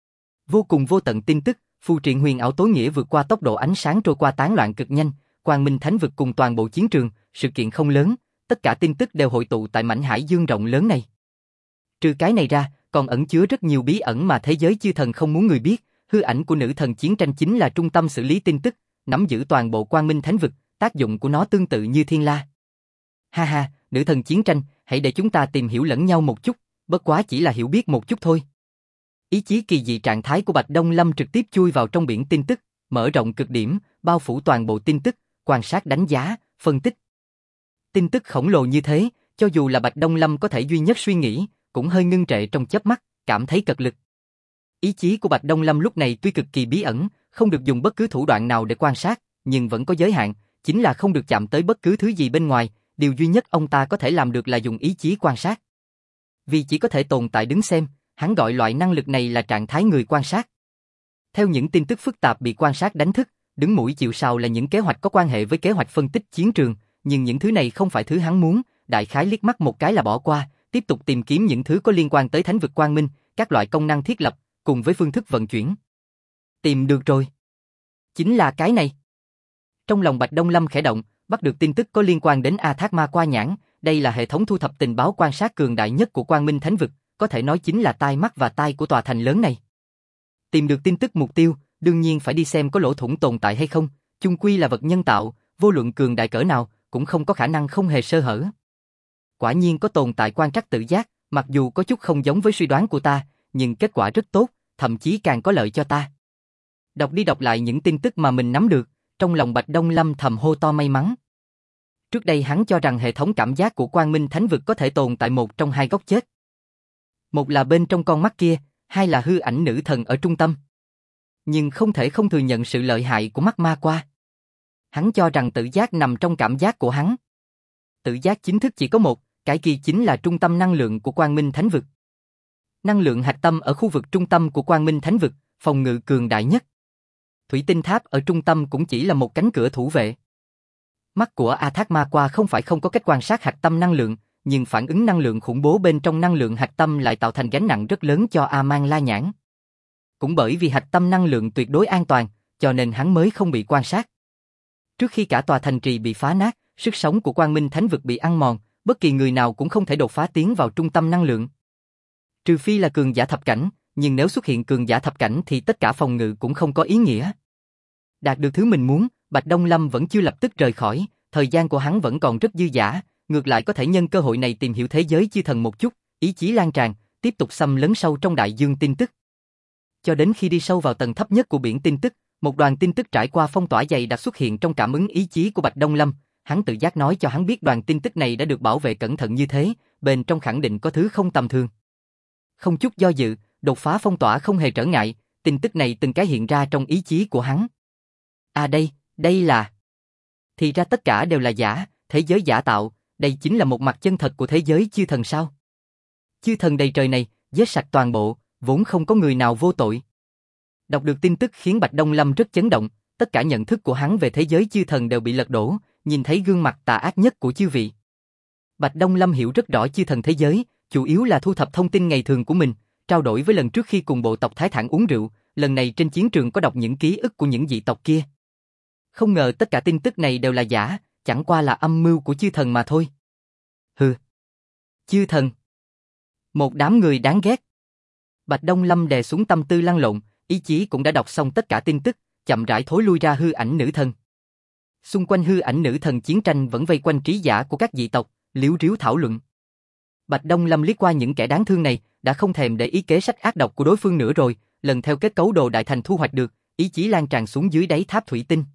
Vô cùng vô tận tin tức, phù triện huyền ảo tối nghĩa vượt qua tốc độ ánh sáng trôi qua tán loạn cực nhanh, quang minh thánh vực cùng toàn bộ chiến trường, sự kiện không lớn, tất cả tin tức đều hội tụ tại mảnh hải dương rộng lớn này. Trừ cái này ra, còn ẩn chứa rất nhiều bí ẩn mà thế giới chư thần không muốn người biết, hư ảnh của nữ thần chiến tranh chính là trung tâm xử lý tin tức, nắm giữ toàn bộ Quang Minh Thánh Vực, tác dụng của nó tương tự như thiên la. Ha ha, nữ thần chiến tranh, hãy để chúng ta tìm hiểu lẫn nhau một chút, bất quá chỉ là hiểu biết một chút thôi. Ý chí kỳ dị trạng thái của Bạch Đông Lâm trực tiếp chui vào trong biển tin tức, mở rộng cực điểm, bao phủ toàn bộ tin tức, quan sát đánh giá, phân tích. Tin tức khổng lồ như thế, cho dù là Bạch Đông Lâm có thể duy nhất suy nghĩ, cũng hơi ngưng trệ trong chớp mắt, cảm thấy cật lực. Ý chí của Bạch Đông Lâm lúc này tuy cực kỳ bí ẩn, không được dùng bất cứ thủ đoạn nào để quan sát, nhưng vẫn có giới hạn, chính là không được chạm tới bất cứ thứ gì bên ngoài, điều duy nhất ông ta có thể làm được là dùng ý chí quan sát. Vì chỉ có thể tồn tại đứng xem, hắn gọi loại năng lực này là trạng thái người quan sát. Theo những tin tức phức tạp bị quan sát đánh thức, đứng mũi chịu sào là những kế hoạch có quan hệ với kế hoạch phân tích chiến trường, nhưng những thứ này không phải thứ hắn muốn, đại khái liếc mắt một cái là bỏ qua, tiếp tục tìm kiếm những thứ có liên quan tới Thánh vực Quang Minh, các loại công năng thiết lập, cùng với phương thức vận chuyển. Tìm được rồi. Chính là cái này. Trong lòng Bạch Đông Lâm khẽ động, bắt được tin tức có liên quan đến A Thác Ma Qua Nhãn, đây là hệ thống thu thập tình báo quan sát cường đại nhất của Quang Minh Thánh vực, có thể nói chính là tai mắt và tai của tòa thành lớn này. Tìm được tin tức mục tiêu, đương nhiên phải đi xem có lỗ thủng tồn tại hay không, chung quy là vật nhân tạo, vô luận cường đại cỡ nào, cũng không có khả năng không hề sơ hở. Quả nhiên có tồn tại quan trắc tự giác, mặc dù có chút không giống với suy đoán của ta, nhưng kết quả rất tốt, thậm chí càng có lợi cho ta. Đọc đi đọc lại những tin tức mà mình nắm được, trong lòng Bạch Đông Lâm thầm hô to may mắn. Trước đây hắn cho rằng hệ thống cảm giác của Quang Minh Thánh vực có thể tồn tại một trong hai góc chết. Một là bên trong con mắt kia, hai là hư ảnh nữ thần ở trung tâm. Nhưng không thể không thừa nhận sự lợi hại của mắt ma qua. Hắn cho rằng tự giác nằm trong cảm giác của hắn. Tự giác chính thức chỉ có một, cái kia chính là trung tâm năng lượng của Quang Minh Thánh vực. Năng lượng hạch tâm ở khu vực trung tâm của Quang Minh Thánh vực, phòng ngự cường đại nhất. Thủy tinh tháp ở trung tâm cũng chỉ là một cánh cửa thủ vệ. Mắt của A Thác Ma Qua không phải không có cách quan sát hạch tâm năng lượng, nhưng phản ứng năng lượng khủng bố bên trong năng lượng hạch tâm lại tạo thành gánh nặng rất lớn cho A Mang La Nhãn. Cũng bởi vì hạch tâm năng lượng tuyệt đối an toàn, cho nên hắn mới không bị quan sát. Trước khi cả tòa thành trì bị phá nát, sức sống của Quang Minh Thánh vực bị ăn mòn, bất kỳ người nào cũng không thể đột phá tiến vào trung tâm năng lượng. Trừ phi là cường giả thập cảnh, nhưng nếu xuất hiện cường giả thập cảnh thì tất cả phòng ngự cũng không có ý nghĩa. Đạt được thứ mình muốn, Bạch Đông Lâm vẫn chưa lập tức rời khỏi, thời gian của hắn vẫn còn rất dư dả, ngược lại có thể nhân cơ hội này tìm hiểu thế giới chư thần một chút, ý chí lan tràn, tiếp tục xâm lấn sâu trong đại dương tin tức. Cho đến khi đi sâu vào tầng thấp nhất của biển tin tức, một đoàn tin tức trải qua phong tỏa dày đặc xuất hiện trong cảm ứng ý chí của Bạch Đông Lâm, hắn tự giác nói cho hắn biết đoàn tin tức này đã được bảo vệ cẩn thận như thế, bên trong khẳng định có thứ không tầm thường. Không chút do dự, đột phá phong tỏa không hề trở ngại, tin tức này từng cái hiện ra trong ý chí của hắn. À đây là... Thì ra tất cả đều là giả, thế giới giả tạo, đây chính là một mặt chân thật của thế giới chư thần sao? Chư thần đầy trời này, giết sạch toàn bộ, vốn không có người nào vô tội. Đọc được tin tức khiến Bạch Đông Lâm rất chấn động, tất cả nhận thức của hắn về thế giới chư thần đều bị lật đổ, nhìn thấy gương mặt tà ác nhất của chư vị. Bạch Đông Lâm hiểu rất rõ chư thần thế giới, chủ yếu là thu thập thông tin ngày thường của mình, trao đổi với lần trước khi cùng bộ tộc Thái Thản uống rượu, lần này trên chiến trường có đọc những ký ức của những dị tộc kia. Không ngờ tất cả tin tức này đều là giả, chẳng qua là âm mưu của chư thần mà thôi. Hừ. Chư thần. Một đám người đáng ghét. Bạch Đông Lâm đè xuống tâm tư lăn lộn, ý chí cũng đã đọc xong tất cả tin tức, chậm rãi thối lui ra hư ảnh nữ thần. Xung quanh hư ảnh nữ thần chiến tranh vẫn vây quanh trí giả của các dị tộc, liếu riếu thảo luận. Bạch Đông Lâm liếc qua những kẻ đáng thương này, đã không thèm để ý kế sách ác độc của đối phương nữa rồi, lần theo kết cấu đồ đại thành thu hoạch được, ý chí lan tràn xuống dưới đáy tháp thủy tinh.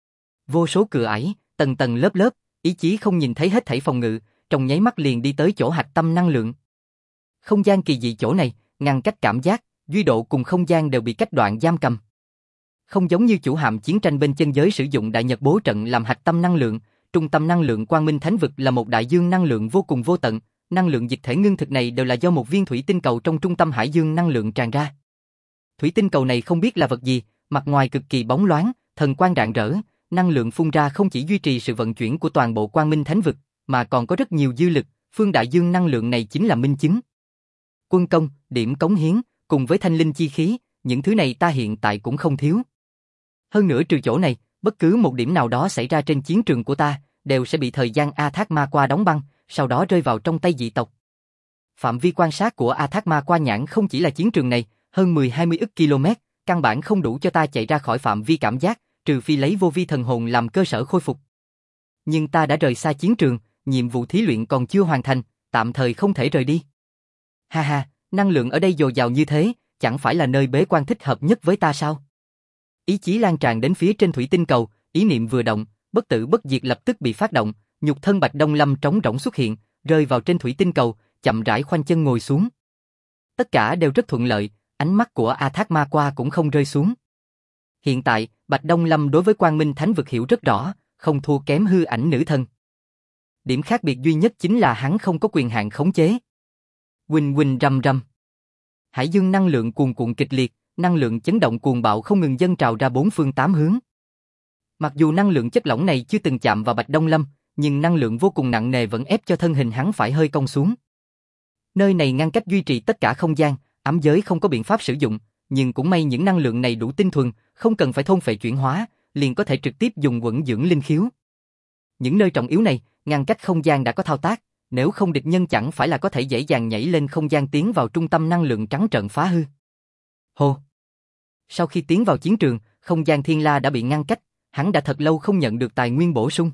Vô số cửa ải, tầng tầng lớp lớp, ý chí không nhìn thấy hết thảy phòng ngự, trong nháy mắt liền đi tới chỗ hạch tâm năng lượng. Không gian kỳ dị chỗ này, ngăn cách cảm giác, duy độ cùng không gian đều bị cách đoạn giam cầm. Không giống như chủ hạm chiến tranh bên chân giới sử dụng đại nhật bố trận làm hạch tâm năng lượng, trung tâm năng lượng Quang Minh Thánh vực là một đại dương năng lượng vô cùng vô tận, năng lượng dịch thể ngưng thực này đều là do một viên thủy tinh cầu trong trung tâm hải dương năng lượng tràn ra. Thủy tinh cầu này không biết là vật gì, mặt ngoài cực kỳ bóng loáng, thần quang rạng rỡ, năng lượng phun ra không chỉ duy trì sự vận chuyển của toàn bộ Quang Minh Thánh vực, mà còn có rất nhiều dư lực, phương đại dương năng lượng này chính là minh chứng. Quân công, điểm cống hiến, cùng với thanh linh chi khí, những thứ này ta hiện tại cũng không thiếu. Hơn nữa trừ chỗ này, bất cứ một điểm nào đó xảy ra trên chiến trường của ta, đều sẽ bị thời gian A Thác Ma Qua đóng băng, sau đó rơi vào trong tay dị tộc. Phạm vi quan sát của A Thác Ma Qua nhãn không chỉ là chiến trường này, hơn 10-20 ức km, căn bản không đủ cho ta chạy ra khỏi phạm vi cảm giác, trừ phi lấy vô vi thần hồn làm cơ sở khôi phục. Nhưng ta đã rời xa chiến trường, nhiệm vụ thí luyện còn chưa hoàn thành, tạm thời không thể rời đi. Ha ha, năng lượng ở đây dồi dào như thế, chẳng phải là nơi bế quan thích hợp nhất với ta sao? Ý chí lan tràn đến phía trên thủy tinh cầu, ý niệm vừa động, bất tử bất diệt lập tức bị phát động, nhục thân Bạch Đông Lâm trống rỗng xuất hiện, rơi vào trên thủy tinh cầu, chậm rãi khoanh chân ngồi xuống. Tất cả đều rất thuận lợi, ánh mắt của A Thác Ma Qua cũng không rơi xuống. Hiện tại, Bạch Đông Lâm đối với Quang Minh Thánh Vực hiểu rất rõ, không thua kém hư ảnh nữ thần. Điểm khác biệt duy nhất chính là hắn không có quyền hạn khống chế. Huỳnh huỳnh rầm rầm. Hải dương năng lượng cuồn cuộn kịch liệt, năng lượng chấn động cuồng bạo không ngừng dâng trào ra bốn phương tám hướng. Mặc dù năng lượng chất lỏng này chưa từng chạm vào Bạch Đông Lâm, nhưng năng lượng vô cùng nặng nề vẫn ép cho thân hình hắn phải hơi cong xuống. Nơi này ngăn cách duy trì tất cả không gian, ám giới không có biện pháp sử dụng, nhưng cũng may những năng lượng này đủ tinh thuần, không cần phải thôn phệ chuyển hóa, liền có thể trực tiếp dùng quẩn dưỡng linh khiếu. Những nơi trọng yếu này, ngăn cách không gian đã có thao tác, nếu không địch nhân chẳng phải là có thể dễ dàng nhảy lên không gian tiến vào trung tâm năng lượng trắng trợn phá hư. Hô! Sau khi tiến vào chiến trường, không gian thiên la đã bị ngăn cách, hắn đã thật lâu không nhận được tài nguyên bổ sung.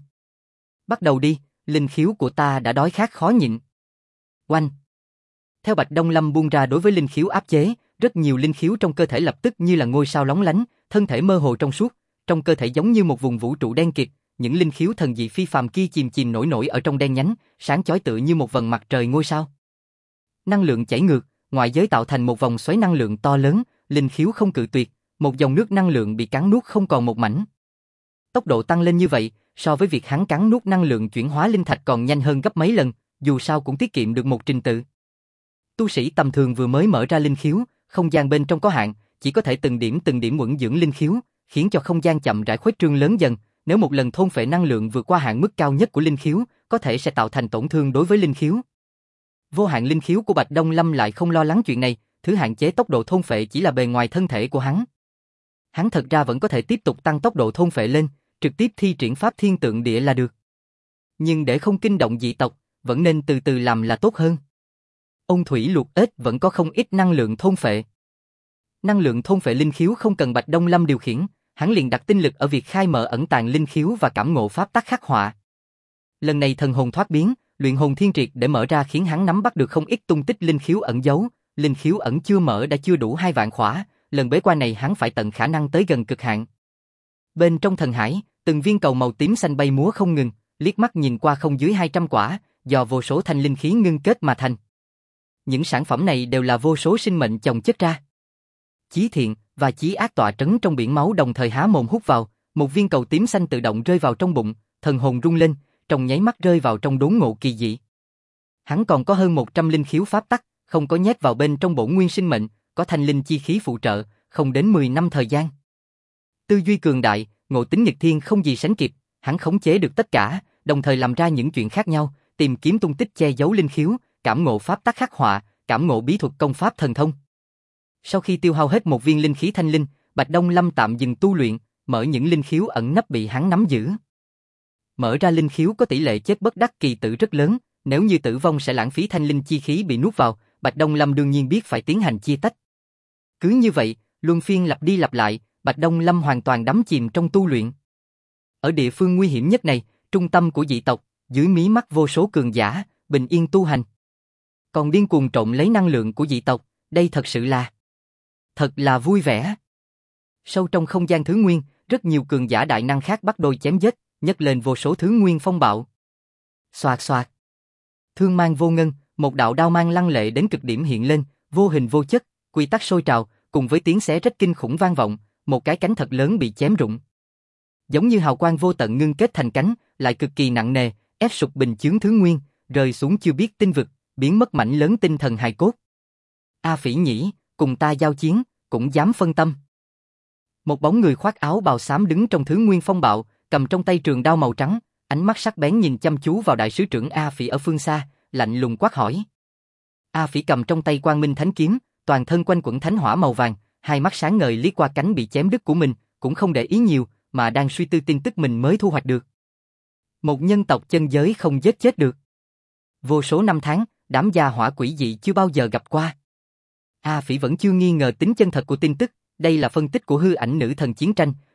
Bắt đầu đi, linh khiếu của ta đã đói khát khó nhịn. Oanh! Theo Bạch Đông Lâm buông ra đối với linh khiếu áp chế, rất nhiều linh khiếu trong cơ thể lập tức như là ngôi sao lóng lánh, thân thể mơ hồ trong suốt, trong cơ thể giống như một vùng vũ trụ đen kịt, những linh khiếu thần dị phi phàm kia chìm chìm nổi nổi ở trong đen nhánh, sáng chói tựa như một vầng mặt trời ngôi sao. Năng lượng chảy ngược, ngoại giới tạo thành một vòng xoáy năng lượng to lớn, linh khiếu không cự tuyệt, một dòng nước năng lượng bị cắn nuốt không còn một mảnh. Tốc độ tăng lên như vậy, so với việc hắn cắn nuốt năng lượng chuyển hóa linh thạch còn nhanh hơn gấp mấy lần, dù sao cũng tiết kiệm được một trình tự. Tu sĩ tầm thường vừa mới mở ra linh khiếu, không gian bên trong có hạn, chỉ có thể từng điểm uẩn dưỡng linh khiếu, khiến cho không gian chậm rãi khuếch trương lớn dần, nếu một lần thôn phệ năng lượng vượt qua hạn mức cao nhất của linh khiếu, có thể sẽ tạo thành tổn thương đối với linh khiếu. Vô hạn linh khiếu của Bạch Đông Lâm lại không lo lắng chuyện này, thứ hạn chế tốc độ thôn phệ chỉ là bề ngoài thân thể của hắn. Hắn thật ra vẫn có thể tiếp tục tăng tốc độ thôn phệ lên, trực tiếp thi triển pháp thiên tượng địa là được. Nhưng để không kinh động dị tộc, vẫn nên từ từ làm là tốt hơn. Ôn thủy lục ếch vẫn có không ít năng lượng thôn phệ. Năng lượng thôn phệ linh khiếu không cần Bạch Đông Lâm điều khiển, hắn liền đặt tinh lực ở việc khai mở ẩn tàng linh khiếu và cảm ngộ pháp tắc khắc họa. Lần này thần hồn thoát biến, luyện hồn thiên triệt để mở ra khiến hắn nắm bắt được không ít tung tích linh khiếu ẩn giấu, linh khiếu ẩn chưa mở đã chưa đủ 2 vạn khỏa, lần bế quan này hắn phải tận khả năng tới gần cực hạn. Bên trong thần hải, từng viên cầu màu tím xanh bay múa không ngừng, liếc mắt nhìn qua không dưới 200 quả, do vô số thanh linh khí ngưng kết mà thành. Những sản phẩm này đều là vô số sinh mệnh chồng chất ra. Chí thiện và chí ác tọa trấn trong biển máu đồng thời há mồm hút vào, một viên cầu tím xanh tự động rơi vào trong bụng, thần hồn rung lên, trong nháy mắt rơi vào trong đốn ngộ kỳ dị. Hắn còn có hơn 100 linh khiếu pháp tắc, không có nhét vào bên trong bổn nguyên sinh mệnh, có thanh linh chi khí phụ trợ, không đến 10 năm thời gian. Tư duy cường đại, ngộ tính nghịch thiên không gì sánh kịp, hắn khống chế được tất cả, đồng thời làm ra những chuyện khác nhau, tìm kiếm tung tích che giấu linh khiếu, cảm ngộ pháp tắc khắc họa, cảm ngộ bí thuật công pháp thần thông. Sau khi tiêu hao hết một viên linh khí thanh linh, Bạch Đông Lâm tạm dừng tu luyện, mở những linh khiếu ẩn nấp bị hắn nắm giữ. Mở ra linh khiếu có tỷ lệ chết bất đắc kỳ tử rất lớn, nếu như tử vong sẽ lãng phí thanh linh chi khí bị nuốt vào, Bạch Đông Lâm đương nhiên biết phải tiến hành chia tách. Cứ như vậy, luân phiên lặp đi lặp lại, Bạch Đông Lâm hoàn toàn đắm chìm trong tu luyện. Ở địa phương nguy hiểm nhất này, trung tâm của dị tộc, dưới mí mắt vô số cường giả, bình yên tu hành. Còn điên cuồng trộn lấy năng lượng của dị tộc, đây thật sự là thật là vui vẻ. Sâu trong không gian thứ nguyên, rất nhiều cường giả đại năng khác bắt đôi chém giết, nhấc lên vô số thứ nguyên phong bạo. Xoạt xoạt. Thương mang vô ngân, một đạo đao mang lăng lệ đến cực điểm hiện lên, vô hình vô chất, quy tắc sôi trào, cùng với tiếng xé rách kinh khủng vang vọng, một cái cánh thật lớn bị chém rụng. Giống như hào quang vô tận ngưng kết thành cánh, lại cực kỳ nặng nề, ép sụp bình chướng thứ nguyên, rơi xuống chưa biết tinh vực, biến mất mảnh lớn tinh thần hài cốt. A Phỉ Nhĩ, cùng ta giao chiến, cũng dám phân tâm. Một bóng người khoác áo bào xám đứng trong thứ nguyên phong bạo, cầm trong tay trường đao màu trắng, ánh mắt sắc bén nhìn chăm chú vào đại sứ trưởng A Phỉ ở phương xa, lạnh lùng quát hỏi. A Phỉ cầm trong tay Quang Minh Thánh Kiếm, toàn thân quanh quẩn thánh hỏa màu vàng, hai mắt sáng ngời liếc qua cánh bị chém đứt của mình, cũng không để ý nhiều, mà đang suy tư tin tức mình mới thu hoạch được. Một nhân tộc chân giới không giết chết được. Vô số năm tháng, đám gia hỏa quỷ dị chưa bao giờ gặp qua. A Phỉ vẫn chưa nghi ngờ tính chân thật của tin tức, đây là phân tích của hư ảnh nữ thần chiến tranh,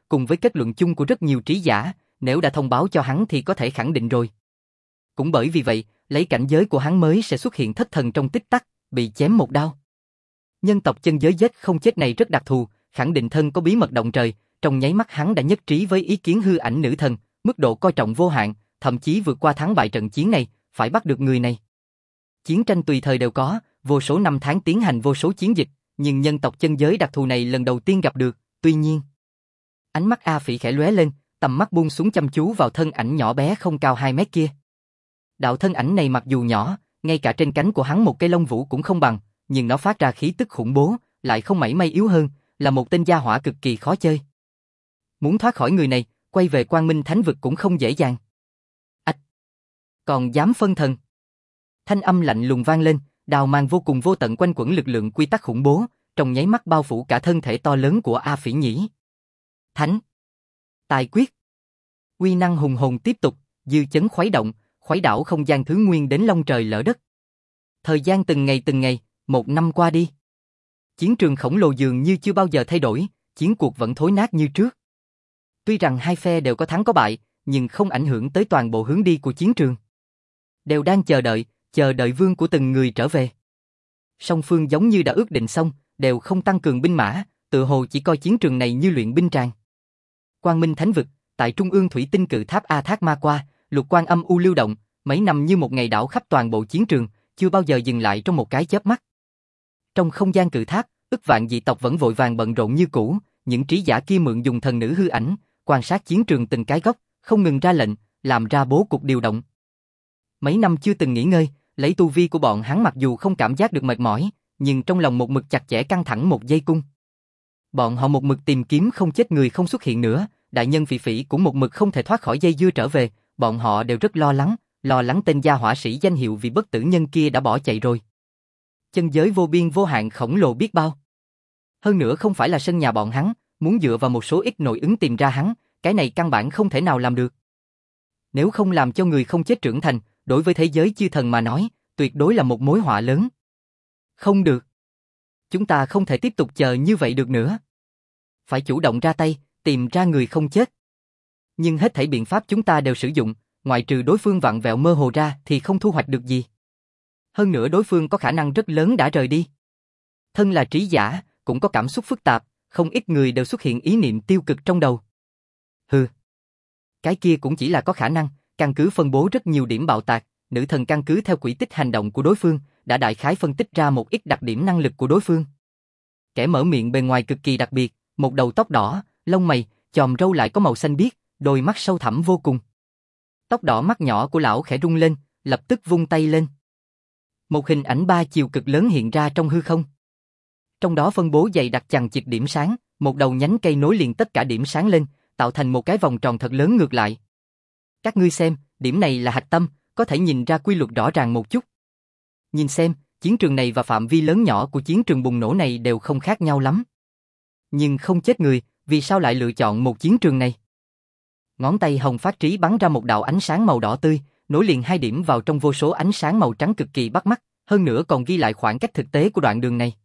cùng với kết luận chung của rất nhiều trí giả, nếu đã thông báo cho hắn thì có thể khẳng định rồi. Cũng bởi vì vậy, lấy cảnh giới của hắn mới sẽ xuất hiện thất thần trong tích tắc, bị chém một đao. Nhân tộc chân giới giết không chết này rất đặc thù, khẳng định thân có bí mật động trời, trong nháy mắt hắn đã nhất trí với ý kiến hư ảnh nữ thần, mức độ coi trọng vô hạn, thậm chí vượt qua thắng bại trận chiến này, phải bắt được người này. Chiến tranh tùy thời đều có, vô số năm tháng tiến hành vô số chiến dịch, nhưng nhân tộc chân giới đặc thù này lần đầu tiên gặp được, tuy nhiên. Ánh mắt A Phỉ khẽ lóe lên, tầm mắt buông xuống chăm chú vào thân ảnh nhỏ bé không cao 2 mét kia. Đạo thân ảnh này mặc dù nhỏ, ngay cả trên cánh của hắn một cây lông vũ cũng không bằng, nhưng nó phát ra khí tức khủng bố, lại không mảy may yếu hơn, là một tên gia hỏa cực kỳ khó chơi. Muốn thoát khỏi người này, quay về Quang Minh Thánh Vực cũng không dễ dàng. Ách! Còn dám phân thần? Thanh âm lạnh lùng vang lên, đào mang vô cùng vô tận quanh quẩn lực lượng quy tắc khủng bố, trong nháy mắt bao phủ cả thân thể to lớn của A Phỉ Nhĩ. Thánh! Tài quyết! Uy năng hùng hồn tiếp tục, dư chấn khuấy động, khuấy đảo không gian thứ nguyên đến long trời lỡ đất. Thời gian từng ngày, 1 năm qua đi. Chiến trường khổng lồ dường như chưa bao giờ thay đổi, chiến cuộc vẫn thối nát như trước. Tuy rằng hai phe đều có thắng có bại, nhưng không ảnh hưởng tới toàn bộ hướng đi của chiến trường. Đều đang chờ đợi vương của từng người trở về. Song phương giống như đã ước định xong, đều không tăng cường binh mã, tự hồ chỉ coi chiến trường này như luyện binh tràng. Quang Minh Thánh Vực, tại trung ương thủy tinh cự tháp A Thác Ma Qua, lục quan âm u lưu động, mấy năm như một ngày đảo khắp toàn bộ chiến trường, chưa bao giờ dừng lại trong một cái chớp mắt. Trong không gian cự tháp, ức vạn dị tộc vẫn vội vàng bận rộn như cũ, những trí giả kia mượn dùng thần nữ hư ảnh, quan sát chiến trường từng cái góc, không ngừng ra lệnh, làm ra bố cục điều động. Mấy năm chưa từng nghỉ ngơi, lấy tu vi của bọn hắn mặc dù không cảm giác được mệt mỏi, nhưng trong lòng một mực chặt chẽ căng thẳng một dây cung. Bọn họ một mực tìm kiếm không chết người không xuất hiện nữa, đại nhân Phỉ Phỉ cũng một mực không thể thoát khỏi dây dưa trở về, bọn họ đều rất lo lắng tên gia hỏa sĩ danh hiệu vì bất tử nhân kia đã bỏ chạy rồi. Chân giới vô biên vô hạn khổng lồ biết bao. Hơn nữa không phải là sân nhà bọn hắn, muốn dựa vào một số ít nội ứng tìm ra hắn, cái này căn bản không thể nào làm được. Nếu không làm cho người không chết trưởng thành, đối với thế giới chư thần mà nói, tuyệt đối là một mối họa lớn. Không được. Chúng ta không thể tiếp tục chờ như vậy được nữa. Phải chủ động ra tay, tìm ra người không chết. Nhưng hết thảy biện pháp chúng ta đều sử dụng, ngoại trừ đối phương vặn vẹo mơ hồ ra thì không thu hoạch được gì. Hơn nữa đối phương có khả năng rất lớn đã rời đi. Thân là trí giả, cũng có cảm xúc phức tạp, không ít người đều xuất hiện ý niệm tiêu cực trong đầu. Hừ. Cái kia cũng chỉ là có khả năng, căn cứ phân bố rất nhiều điểm bạo tạc, nữ thần căn cứ theo quỹ tích hành động của đối phương, đã đại khái phân tích ra một ít đặc điểm năng lực của đối phương. Kẻ mở miệng bề ngoài cực kỳ đặc biệt, một đầu tóc đỏ, lông mày, chòm râu lại có màu xanh biếc, đôi mắt sâu thẳm vô cùng. Tóc đỏ mắt nhỏ của lão khẽ rung lên, lập tức vung tay lên. Một hình ảnh 3 chiều cực lớn hiện ra trong hư không. Trong đó phân bố dày đặc chằng chịt điểm sáng, một đầu nhánh cây nối liền tất cả điểm sáng lên, tạo thành một cái vòng tròn thật lớn ngược lại. Các ngươi xem, điểm này là hạch tâm, có thể nhìn ra quy luật rõ ràng một chút. Nhìn xem, chiến trường này và phạm vi lớn nhỏ của chiến trường bùng nổ này đều không khác nhau lắm. Nhưng không chết người, vì sao lại lựa chọn một chiến trường này? Ngón tay Hồng Phát Trí bắn ra một đạo ánh sáng màu đỏ tươi, nối liền hai điểm vào trong vô số ánh sáng màu trắng cực kỳ bắt mắt, hơn nữa còn ghi lại khoảng cách thực tế của đoạn đường này.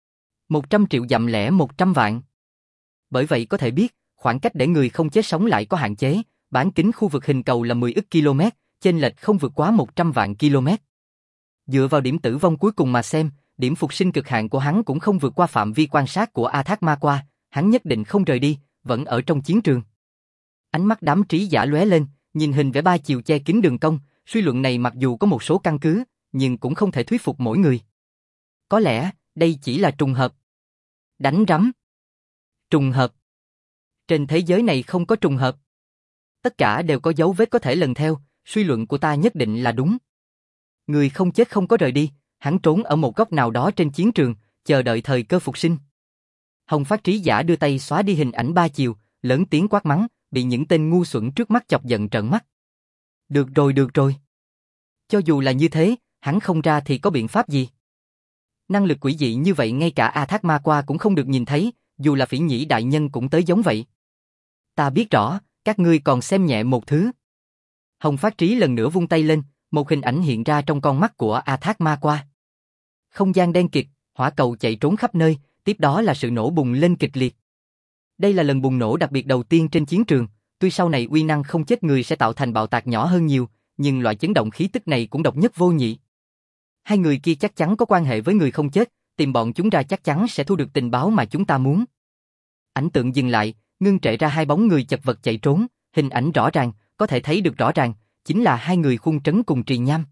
100 triệu dặm lẻ 100 vạn. Bởi vậy có thể biết, khoảng cách để người không chết sống lại có hạn chế, bán kính khu vực hình cầu là 10 ức km, chênh lệch không vượt quá 100 vạn km. Dựa vào điểm tử vong cuối cùng mà xem, điểm phục sinh cực hạn của hắn cũng không vượt qua phạm vi quan sát của A Thác Ma Qua, hắn nhất định không rời đi, vẫn ở trong chiến trường. Ánh mắt đám trí giả lóe lên, nhìn hình vẽ 3 chiều che kín đường cong, suy luận này mặc dù có một số căn cứ, nhưng cũng không thể thuyết phục mỗi người. Có lẽ, đây chỉ là trùng hợp. Đánh rắm. Trùng hợp. Trên thế giới này không có trùng hợp. Tất cả đều có dấu vết có thể lần theo, suy luận của ta nhất định là đúng. Người không chết không có rời đi, hắn trốn ở một góc nào đó trên chiến trường, chờ đợi thời cơ phục sinh. Hồng Phát Trí giả đưa tay xóa đi hình ảnh 3 chiều, lớn tiếng quát mắng, bị những tên ngu xuẩn trước mắt chọc giận trợn mắt. Được rồi. Cho dù là như thế, hắn không ra thì có biện pháp gì? Năng lực quỷ dị như vậy ngay cả A Thác Ma Qua cũng không được nhìn thấy, dù là Phỉ Nhĩ đại nhân cũng tới giống vậy. Ta biết rõ, các ngươi còn xem nhẹ một thứ. Hồng Phát Trí lần nữa vung tay lên, một hình ảnh hiện ra trong con mắt của A Thác Ma Qua. Không gian đen kịt, hỏa cầu chạy trốn khắp nơi, tiếp đó là sự nổ bùng lên kịch liệt. Đây là lần bùng nổ đặc biệt đầu tiên trên chiến trường, tuy sau này uy năng không chết người sẽ tạo thành bạo tạc nhỏ hơn nhiều, nhưng loại chấn động khí tức này cũng độc nhất vô nhị. Hai người kia chắc chắn có quan hệ với người không chết, tìm bọn chúng ra chắc chắn sẽ thu được tình báo mà chúng ta muốn. Ảnh tượng dừng lại, ngưng trệ ra hai bóng người chật vật chạy trốn, hình ảnh rõ ràng, có thể thấy được rõ ràng, chính là hai người Khuôn Trấn cùng Trì Nham.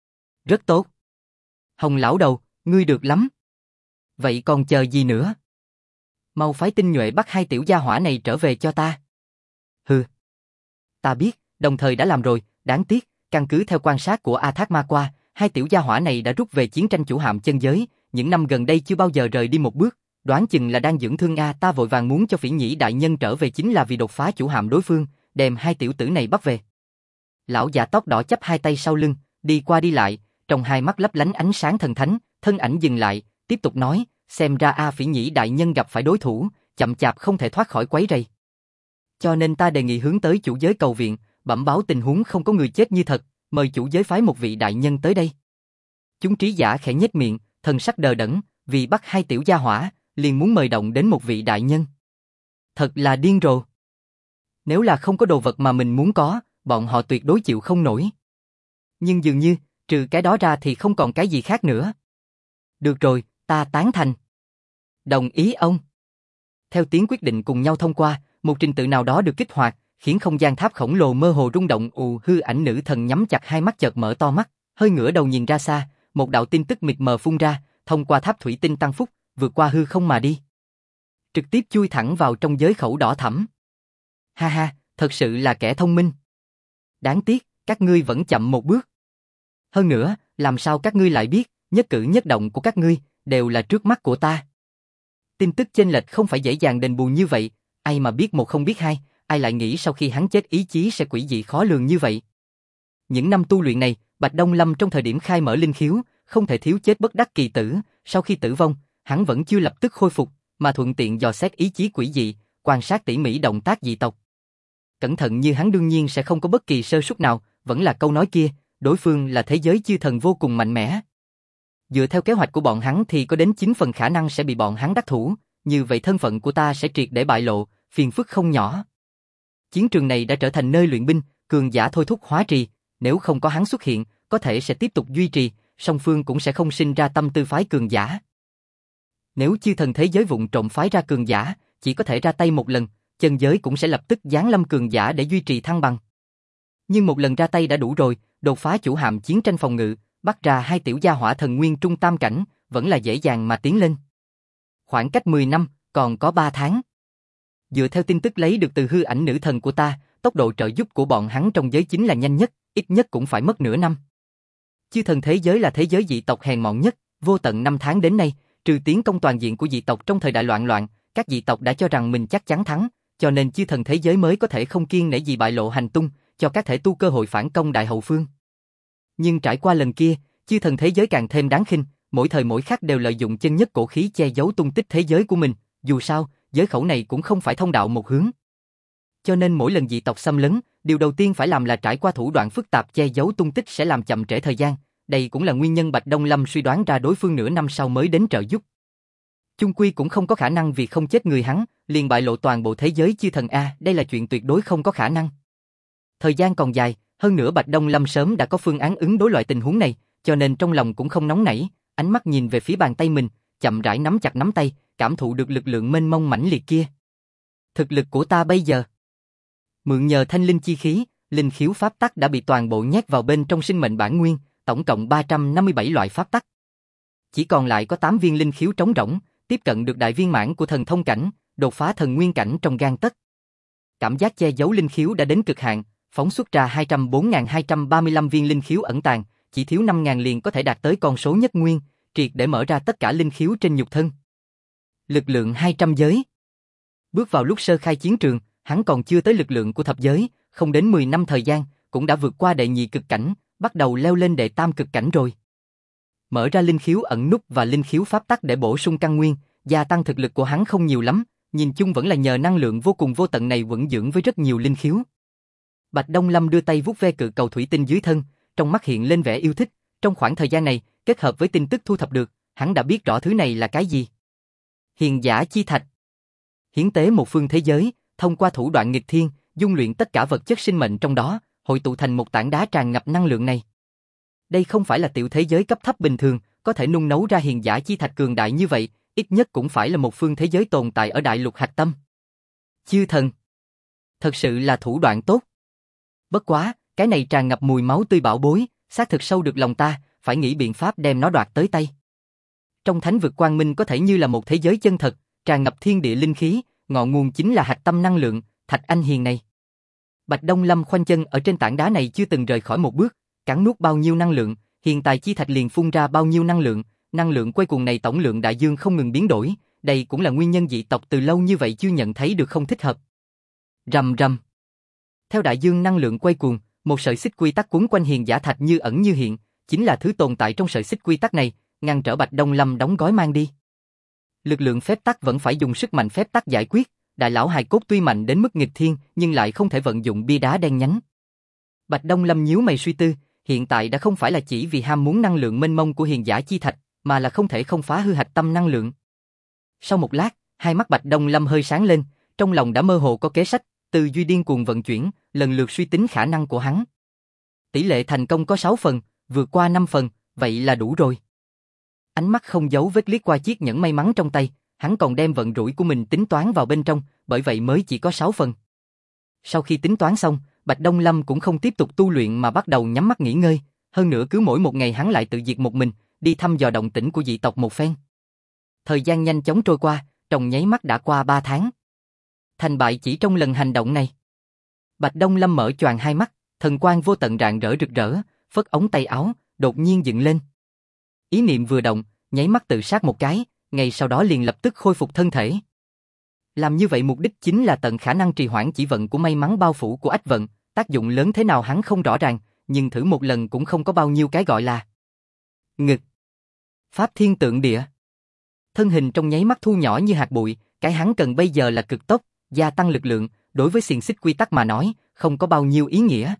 Rất tốt. Hồng lão đầu, ngươi được lắm. Vậy còn chờ gì nữa? Mau phái tinh nhuệ bắt hai tiểu gia hỏa này trở về cho ta. Hừ. Ta biết, đồng thời đã làm rồi, đáng tiếc, căn cứ theo quan sát của A Thác Ma qua, hai tiểu gia hỏa này đã rút về chiến tranh chủ hạm chân giới, những năm gần đây chưa bao giờ rời đi một bước, đoán chừng là đang dưỡng thương ta vội vàng muốn cho Phỉ Nhĩ đại nhân trở về chính là vì đột phá chủ hạm đối phương, đem hai tiểu tử này bắt về. Lão già tóc đỏ chắp hai tay sau lưng, đi qua đi lại, trong hai mắt lấp lánh ánh sáng thần thánh, thân ảnh dừng lại, tiếp tục nói, xem ra Phỉ Nhĩ đại nhân gặp phải đối thủ, chậm chạp không thể thoát khỏi quấy rầy. Cho nên ta đề nghị hướng tới chủ giới cầu viện, bẩm báo tình huống không có người chết như thật, mời chủ giới phái một vị đại nhân tới đây. Chúng trí giả khẽ nhếch miệng, thần sắc đờ đẫn, vì bắt hai tiểu gia hỏa, liền muốn mời động đến một vị đại nhân. Thật là điên rồ. Nếu là không có đồ vật mà mình muốn có, bọn họ tuyệt đối chịu không nổi. Nhưng dường như, trừ cái đó ra thì không còn cái gì khác nữa. Được rồi, ta tán thành. Đồng ý ông. Theo tiếng quyết định cùng nhau thông qua, một trình tự nào đó được kích hoạt, khiến không gian tháp khổng lồ mơ hồ rung động. Hư ảnh nữ thần nhắm chặt hai mắt chợt mở to mắt, hơi ngửa đầu nhìn ra xa, một đạo tin tức mịt mờ phun ra, thông qua tháp thủy tinh tăng phúc, vượt qua hư không mà đi. Trực tiếp chui thẳng vào trong giới khẩu đỏ thẫm. Ha ha, thật sự là kẻ thông minh. Đáng tiếc, các ngươi vẫn chậm một bước. Hơn nữa, làm sao các ngươi lại biết, nhất cử nhất động của các ngươi, đều là trước mắt của ta. Tin tức chênh lệch không phải dễ dàng đền bù như vậy, ai mà biết một không biết hai, ai lại nghĩ sau khi hắn chết ý chí sẽ quỷ dị khó lường như vậy. Những năm tu luyện này, Bạch Đông Lâm trong thời điểm khai mở linh khiếu, không thể thiếu chết bất đắc kỳ tử, sau khi tử vong, hắn vẫn chưa lập tức khôi phục, mà thuận tiện dò xét ý chí quỷ dị, quan sát tỉ mỉ động tác dị tộc. Cẩn thận như hắn đương nhiên sẽ không có bất kỳ sơ suất nào, vẫn là câu nói kia, đối phương là thế giới chư thần vô cùng mạnh mẽ. Dựa theo kế hoạch của bọn hắn thì có đến 9 phần khả năng sẽ bị bọn hắn đắc thủ, như vậy thân phận của ta sẽ triệt để bại lộ, phiền phức không nhỏ. Chiến trường này đã trở thành nơi luyện binh, cường giả thôi thúc hóa trì, nếu không có hắn xuất hiện, có thể sẽ tiếp tục duy trì, song phương cũng sẽ không sinh ra tâm tư phái cường giả. Nếu chư thần thế giới vụng trộm phái ra cường giả, chỉ có thể ra tay một lần, chân giới cũng sẽ lập tức giáng lâm cường giả để duy trì thăng bằng. Nhưng một lần ra tay đã đủ rồi, đột phá chủ hạm chiến tranh phòng ngự, bắt ra hai tiểu gia hỏa thần nguyên trung tam cảnh, vẫn là dễ dàng mà tiến lên. Khoảng cách 10 năm, còn có 3 tháng. Dựa theo tin tức lấy được từ hư ảnh nữ thần của ta, tốc độ trợ giúp của bọn hắn trong giới chính là nhanh nhất, ít nhất cũng phải mất nửa năm. Chư thần thế giới là thế giới dị tộc hèn mọn nhất, vô tận 5 tháng đến nay, trừ tiến công toàn diện của dị tộc trong thời đại loạn, các dị tộc đã cho rằng mình chắc chắn thắng, cho nên chư thần thế giới mới có thể không kiêng nể gì bại lộ hành tung, cho các thể tu cơ hội phản công đại hậu phương. Nhưng trải qua lần kia, chư thần thế giới càng thêm đáng khinh, mỗi thời mỗi khắc đều lợi dụng chân nhất cổ khí che giấu tung tích thế giới của mình, dù sao, giới khẩu này cũng không phải thông đạo một hướng. Cho nên mỗi lần dị tộc xâm lấn, điều đầu tiên phải làm là trải qua thủ đoạn phức tạp che giấu tung tích sẽ làm chậm trễ thời gian, đây cũng là nguyên nhân Bạch Đông Lâm suy đoán ra đối phương nửa năm sau mới đến trợ giúp. Chung quy cũng không có khả năng vì không chết người hắn, liền bại lộ toàn bộ thế giới chư thần đây là chuyện tuyệt đối không có khả năng. Thời gian còn dài, hơn nữa Bạch Đông Lâm sớm đã có phương án ứng đối loại tình huống này, cho nên trong lòng cũng không nóng nảy, ánh mắt nhìn về phía bàn tay mình, chậm rãi nắm chặt nắm tay, cảm thụ được lực lượng mênh mông mãnh liệt kia. Thực lực của ta bây giờ, mượn nhờ thanh linh chi khí, linh khiếu pháp tắc đã bị toàn bộ nhét vào bên trong sinh mệnh bản nguyên, tổng cộng 357 loại pháp tắc. Chỉ còn lại có 8 viên linh khiếu trống rỗng, tiếp cận được đại viên mãn của thần thông cảnh, đột phá thần nguyên cảnh trong gang tấc. Cảm giác che giấu linh khiếu đã đến cực hạn, phóng xuất ra 204.235 viên linh khiếu ẩn tàng, chỉ thiếu 5.000 liền có thể đạt tới con số nhất nguyên, triệt để mở ra tất cả linh khiếu trên nhục thân. Lực lượng 200 giới. Bước vào lúc sơ khai chiến trường, hắn còn chưa tới lực lượng của thập giới, không đến 10 năm thời gian, cũng đã vượt qua đệ nhị cực cảnh, bắt đầu leo lên đệ tam cực cảnh rồi. Mở ra linh khiếu ẩn núp và linh khiếu pháp tắc để bổ sung căn nguyên, gia tăng thực lực của hắn không nhiều lắm, nhìn chung vẫn là nhờ năng lượng vô cùng vô tận này quẩn dưỡng với rất nhiều linh khiếu. Bạch Đông Lâm đưa tay vuốt ve cự cầu thủy tinh dưới thân, trong mắt hiện lên vẻ yêu thích, trong khoảng thời gian này, kết hợp với tin tức thu thập được, hắn đã biết rõ thứ này là cái gì. Hiền giả chi thạch. hiến tế một phương thế giới, thông qua thủ đoạn nghịch thiên, dung luyện tất cả vật chất sinh mệnh trong đó, hội tụ thành một tảng đá tràn ngập năng lượng này. Đây không phải là tiểu thế giới cấp thấp bình thường, có thể nung nấu ra hiền giả chi thạch cường đại như vậy, ít nhất cũng phải là một phương thế giới tồn tại ở đại lục hạch tâm. Chư thần, thật sự là thủ đoạn tốt. Bất quá, cái này tràn ngập mùi máu tươi bảo bối, xác thực sâu được lòng ta, phải nghĩ biện pháp đem nó đoạt tới tay. Trong thánh vực quang minh có thể như là một thế giới chân thật, tràn ngập thiên địa linh khí, ngọn nguồn chính là hạch tâm năng lượng, thạch anh hiền này. Bạch Đông Lâm khoanh chân ở trên tảng đá này chưa từng rời khỏi một bước, cắn nuốt bao nhiêu năng lượng, hiện tại chi thạch liền phun ra bao nhiêu năng lượng quay cuồng này tổng lượng đại dương không ngừng biến đổi, đây cũng là nguyên nhân dị tộc từ lâu như vậy chưa nhận thấy được không thích hợp. Rầm rầm. Theo đại dương năng lượng quay cuồng, một sợi xích quy tắc quấn quanh hiền giả thạch như ẩn như hiện, chính là thứ tồn tại trong sợi xích quy tắc này, ngăn trở Bạch Đông Lâm đóng gói mang đi. Lực lượng phép tắc vẫn phải dùng sức mạnh phép tắc giải quyết, đại lão hài cốt tuy mạnh đến mức nghịch thiên, nhưng lại không thể vận dụng bia đá đen nhánh. Bạch Đông Lâm nhíu mày suy tư, hiện tại đã không phải là chỉ vì ham muốn năng lượng mênh mông của hiền giả chi thạch, mà là không thể không phá hư hạch tâm năng lượng. Sau một lát, hai mắt Bạch Đông Lâm hơi sáng lên, trong lòng đã mơ hồ có kế sách, tư duy điên cuồng vận chuyển, lần lượt suy tính khả năng của hắn. Tỷ lệ thành công có 6 phần, vượt qua 5 phần, vậy là đủ rồi. Ánh mắt không giấu vết liếc qua chiếc nhẫn may mắn trong tay, hắn còn đem vận rủi của mình tính toán vào bên trong, bởi vậy mới chỉ có 6 phần. Sau khi tính toán xong, Bạch Đông Lâm cũng không tiếp tục tu luyện mà bắt đầu nhắm mắt nghỉ ngơi, hơn nữa cứ mỗi một ngày hắn lại tự diệt một mình, đi thăm dò động tĩnh của dị tộc một phen. Thời gian nhanh chóng trôi qua, trong nháy mắt đã qua 3 tháng. Thành bại chỉ trong lần hành động này. Bạch Đông Lâm mở choàng hai mắt, thần quang vô tận rạng rỡ rực rỡ, phất ống tay áo, đột nhiên dựng lên. Ý niệm vừa động, nháy mắt tự sát một cái, ngay sau đó liền lập tức khôi phục thân thể. Làm như vậy mục đích chính là tận khả năng trì hoãn chỉ vận của may mắn bao phủ của ách vận, tác dụng lớn thế nào hắn không rõ ràng, nhưng thử một lần cũng không có bao nhiêu cái gọi là ngực. Pháp thiên tượng địa. Thân hình trong nháy mắt thu nhỏ như hạt bụi, cái hắn cần bây giờ là cực tốc, gia tăng lực lượng, đối với xiềng xích quy tắc mà nói, không có bao nhiêu ý nghĩa.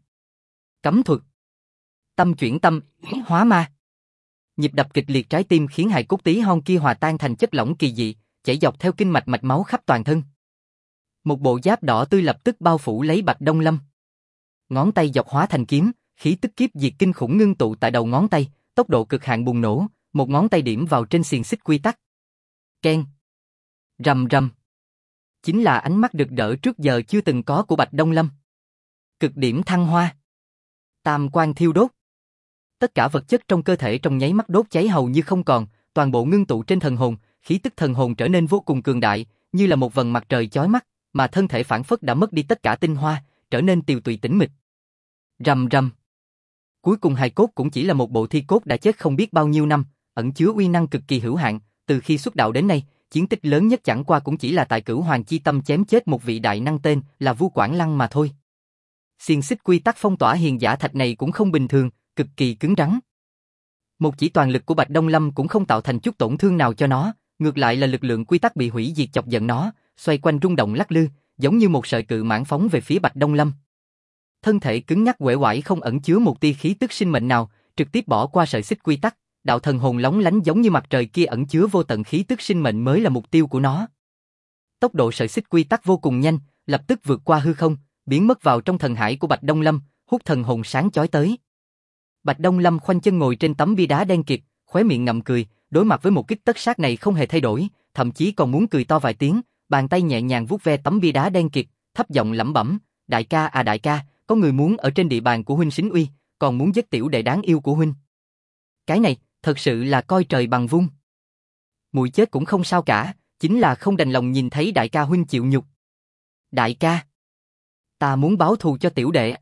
Cấm thuật. Tâm chuyển tâm, hóa ma. Nhịp đập kịch liệt trái tim khiến hài cốt tí hon kia hòa tan thành chất lỏng kỳ dị, chảy dọc theo kinh mạch mạch máu khắp toàn thân. Một bộ giáp đỏ tươi lập tức bao phủ lấy Bạch Đông Lâm. Ngón tay dọc hóa thành kiếm, khí tức kiếp diệt kinh khủng ngưng tụ tại đầu ngón tay, tốc độ cực hạn bùng nổ, một ngón tay điểm vào trên xiềng xích quy tắc. Keng. Rầm rầm. Chính là ánh mắt rực rỡ trước giờ chưa từng có của Bạch Đông Lâm. Cực điểm thăng hoa. Tam quang thiêu đốt. Tất cả vật chất trong cơ thể trong nháy mắt đốt cháy hầu như không còn, toàn bộ ngưng tụ trên thần hồn, khí tức thần hồn trở nên vô cùng cường đại, như là một vầng mặt trời chói mắt, mà thân thể phản phất đã mất đi tất cả tinh hoa, trở nên tiều tụy tĩnh mịch. Rầm rầm. Cuối cùng hài cốt cũng chỉ là một bộ thi cốt đã chết không biết bao nhiêu năm, ẩn chứa uy năng cực kỳ hữu hạn, từ khi xuất đạo đến nay, chiến tích lớn nhất chẳng qua cũng chỉ là tại Cửu Hoàng Chi Tâm chém chết một vị đại năng tên là Vu Quảng Lăng mà thôi. Xiềng xích quy tắc phong tỏa hiền giả thạch này cũng không bình thường, cực kỳ cứng rắn. Một chỉ toàn lực của Bạch Đông Lâm cũng không tạo thành chút tổn thương nào cho nó, ngược lại là lực lượng quy tắc bị hủy diệt chọc giận nó, xoay quanh rung động lắc lư, giống như một sợi cự mãng phóng về phía Bạch Đông Lâm. Thân thể cứng nhắc uể oải không ẩn chứa một tia khí tức sinh mệnh nào, trực tiếp bỏ qua sợi xích quy tắc, đạo thần hồn lóng lánh giống như mặt trời kia ẩn chứa vô tận khí tức sinh mệnh mới là mục tiêu của nó. Tốc độ sợi xích quy tắc vô cùng nhanh, lập tức vượt qua hư không, biến mất vào trong thần hải của Bạch Đông Lâm, hút thần hồn sáng chói tới. Bạch Đông Lâm khoanh chân ngồi trên tấm bia đá đen kịt, khóe miệng ngậm cười, đối mặt với một kích tất sát này không hề thay đổi, thậm chí còn muốn cười to vài tiếng, bàn tay nhẹ nhàng vuốt ve tấm bia đá đen kịt, thấp giọng lẩm bẩm, đại ca à đại ca, có người muốn ở trên địa bàn của huynh xính uy, còn muốn giết tiểu đệ đáng yêu của huynh. Cái này, thật sự là coi trời bằng vung. Muội chết cũng không sao cả, chính là không đành lòng nhìn thấy đại ca huynh chịu nhục. Đại ca, ta muốn báo thù cho tiểu đệ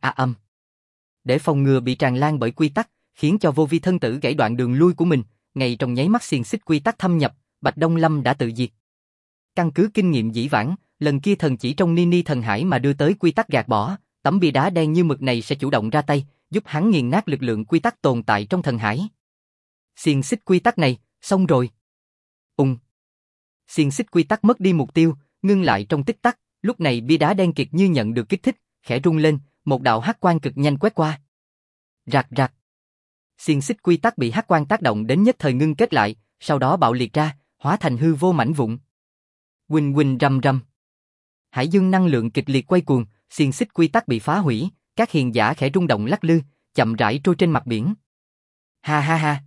Để phòng ngừa bị tràn lan bởi quy tắc, khiến cho vô vi thân tử gãy đoạn đường lui của mình, ngay trong nháy mắt xiềng xích quy tắc thâm nhập, Bạch Đông Lâm đã tự diệt. Căn cứ kinh nghiệm dĩ vãng, lần kia thần chỉ trong Nini thần hải mà đưa tới quy tắc gạt bỏ, tấm bia đá đen như mực này sẽ chủ động ra tay, giúp hắn nghiền nát lực lượng quy tắc tồn tại trong thần hải. Xiềng xích quy tắc này, xong rồi. Xiềng xích quy tắc mất đi mục tiêu, ngưng lại trong tích tắc, lúc này bia đá đen kịt như nhận được kích thích, khẽ rung lên, một đạo hắc quang cực nhanh quét qua. Rạc rạc. Xiềng xích quy tắc bị hắc quang tác động đến nhất thời ngưng kết lại, sau đó bạo liệt ra, hóa thành hư vô mảnh vụn. Huỳnh huỳnh rầm rầm. Hải dương năng lượng kịch liệt quay cuồng, xiềng xích quy tắc bị phá hủy, các hiền giả khẽ rung động lắc lư, chậm rãi trôi trên mặt biển. Ha ha ha.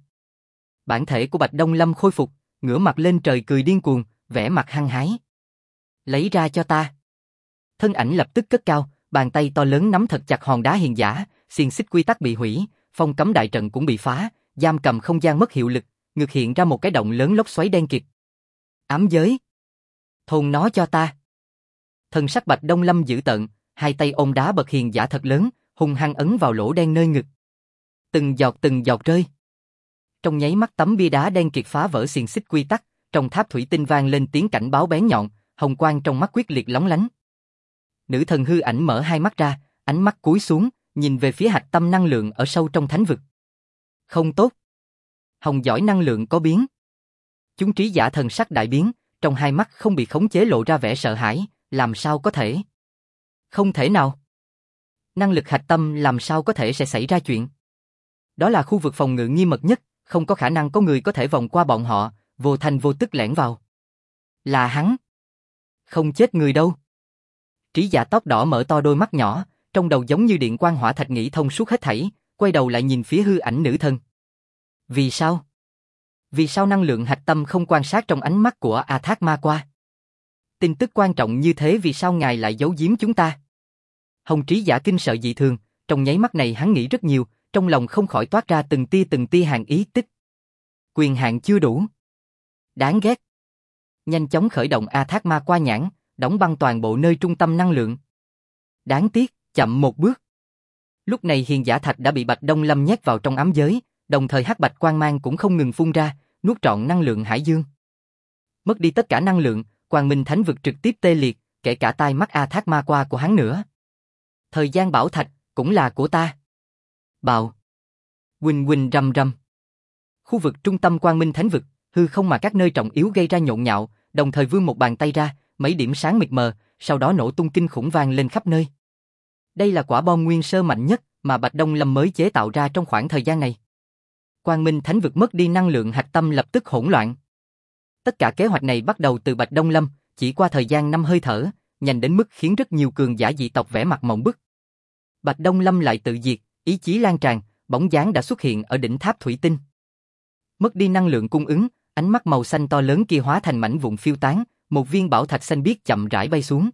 Bản thể của Bạch Đông Lâm khôi phục, ngửa mặt lên trời cười điên cuồng, vẻ mặt hăng hái. Lấy ra cho ta. Thân ảnh lập tức cất cao, bàn tay to lớn nắm thật chặt hòn đá hiền giả, xiềng xích quy tắc bị hủy, phong cấm đại trận cũng bị phá, giam cầm không gian mất hiệu lực, ngược hiện ra một cái động lớn lốc xoáy đen kịt. Ám giới. Thôn nó cho ta. Thân sắc Bạch Đông Lâm dữ tợn, hai tay ôm đá bậc hiền giả thật lớn, hung hăng ấn vào lỗ đen nơi ngực. Từng giọt rơi. Trong nháy mắt tấm bia đá đen kịt phá vỡ xiềng xích quy tắc, trong tháp thủy tinh vang lên tiếng cảnh báo bén nhọn, hồng quang trong mắt quyết liệt lóng lánh. Nữ thần hư ảnh mở hai mắt ra, ánh mắt cúi xuống, nhìn về phía hạch tâm năng lượng ở sâu trong thánh vực. Không tốt. Hồng giỏi năng lượng có biến. Chúng trí giả thần sắc đại biến, trong hai mắt không bị khống chế lộ ra vẻ sợ hãi, làm sao có thể? Không thể nào. Năng lực hạch tâm làm sao có thể sẽ xảy ra chuyện? Đó là khu vực phòng ngự nghiêm mật nhất, không có khả năng có người có thể vòng qua bọn họ, vô thành vô tức lẻn vào. Là hắn. Không chết người đâu. Trí giả tóc đỏ mở to đôi mắt nhỏ, trong đầu giống như điện quang hỏa thạch nghĩ thông suốt hết thảy, quay đầu lại nhìn phía hư ảnh nữ thần. Vì sao? Vì sao năng lượng hạch tâm không quan sát trong ánh mắt của A Thác Ma Qua? Tin tức quan trọng như thế vì sao ngài lại giấu giếm chúng ta? Hồng trí giả kinh sợ dị thường, trong nháy mắt này hắn nghĩ rất nhiều, trong lòng không khỏi toát ra từng tia hàn ý tích. Quyền hạn chưa đủ. Đáng ghét. Nhanh chóng khởi động A Thác Ma Qua nhãn, đóng băng toàn bộ nơi trung tâm năng lượng. Đáng tiếc, chậm một bước. Lúc này hiền giả thạch đã bị Bạch Đông Lâm nhét vào trong ám giới, đồng thời hắc bạch quang mang cũng không ngừng phun ra, nuốt trọn năng lượng hải dương. Mất đi tất cả năng lượng, Quang Minh Thánh vực trực tiếp tê liệt, kể cả tai mắt A Thác Ma Qua của hắn nữa. Thời gian bảo thạch cũng là của ta. Bạo. Huỳnh huỳnh rầm rầm. Khu vực trung tâm Quang Minh Thánh vực, hư không mà các nơi trọng yếu gây ra nhộn nhạo, đồng thời vươn một bàn tay ra, mấy điểm sáng mịt mờ, sau đó nổ tung kinh khủng vang lên khắp nơi. Đây là quả bom nguyên sơ mạnh nhất mà Bạch Đông Lâm mới chế tạo ra trong khoảng thời gian này. Quang Minh Thánh vực mất đi năng lượng hạch tâm lập tức hỗn loạn. Tất cả kế hoạch này bắt đầu từ Bạch Đông Lâm, chỉ qua thời gian 5 hơi thở, nhanh đến mức khiến rất nhiều cường giả dị tộc vẻ mặt mộng bức. Bạch Đông Lâm lại tự diệt, ý chí lan tràn, bóng dáng đã xuất hiện ở đỉnh tháp thủy tinh. Mất đi năng lượng cung ứng, ánh mắt màu xanh to lớn kia hóa thành mảnh vụn phiêu tán, một viên bảo thạch xanh biếc chậm rãi bay xuống.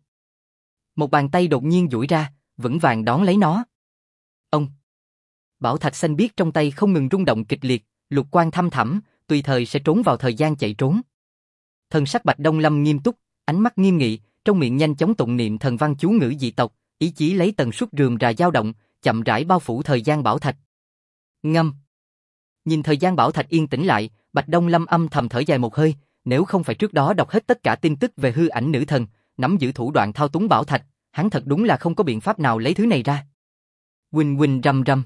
Một bàn tay đột nhiên duỗi ra, vững vàng đón lấy nó. Ông. Bảo thạch xanh biếc trong tay không ngừng rung động kịch liệt, lục quang thăm thẳm, tùy thời sẽ trốn vào thời gian chạy trốn. Thần sắc Bạch Đông Lâm nghiêm túc, ánh mắt nghiêm nghị, trong miệng nhanh chóng tụng niệm thần văn chú ngữ dị tộc, ý chí lấy tần suất rườm rà dao động, chậm rãi bao phủ thời gian bảo thạch. Ngâm. Nhìn thời gian bảo thạch yên tĩnh lại, Bạch Đông Lâm âm thầm thở dài một hơi, nếu không phải trước đó đọc hết tất cả tin tức về hư ảnh nữ thần, nắm giữ thủ đoạn thao túng bảo thạch, hắn thật đúng là không có biện pháp nào lấy thứ này ra. Huỳnh huỳnh rầm rầm.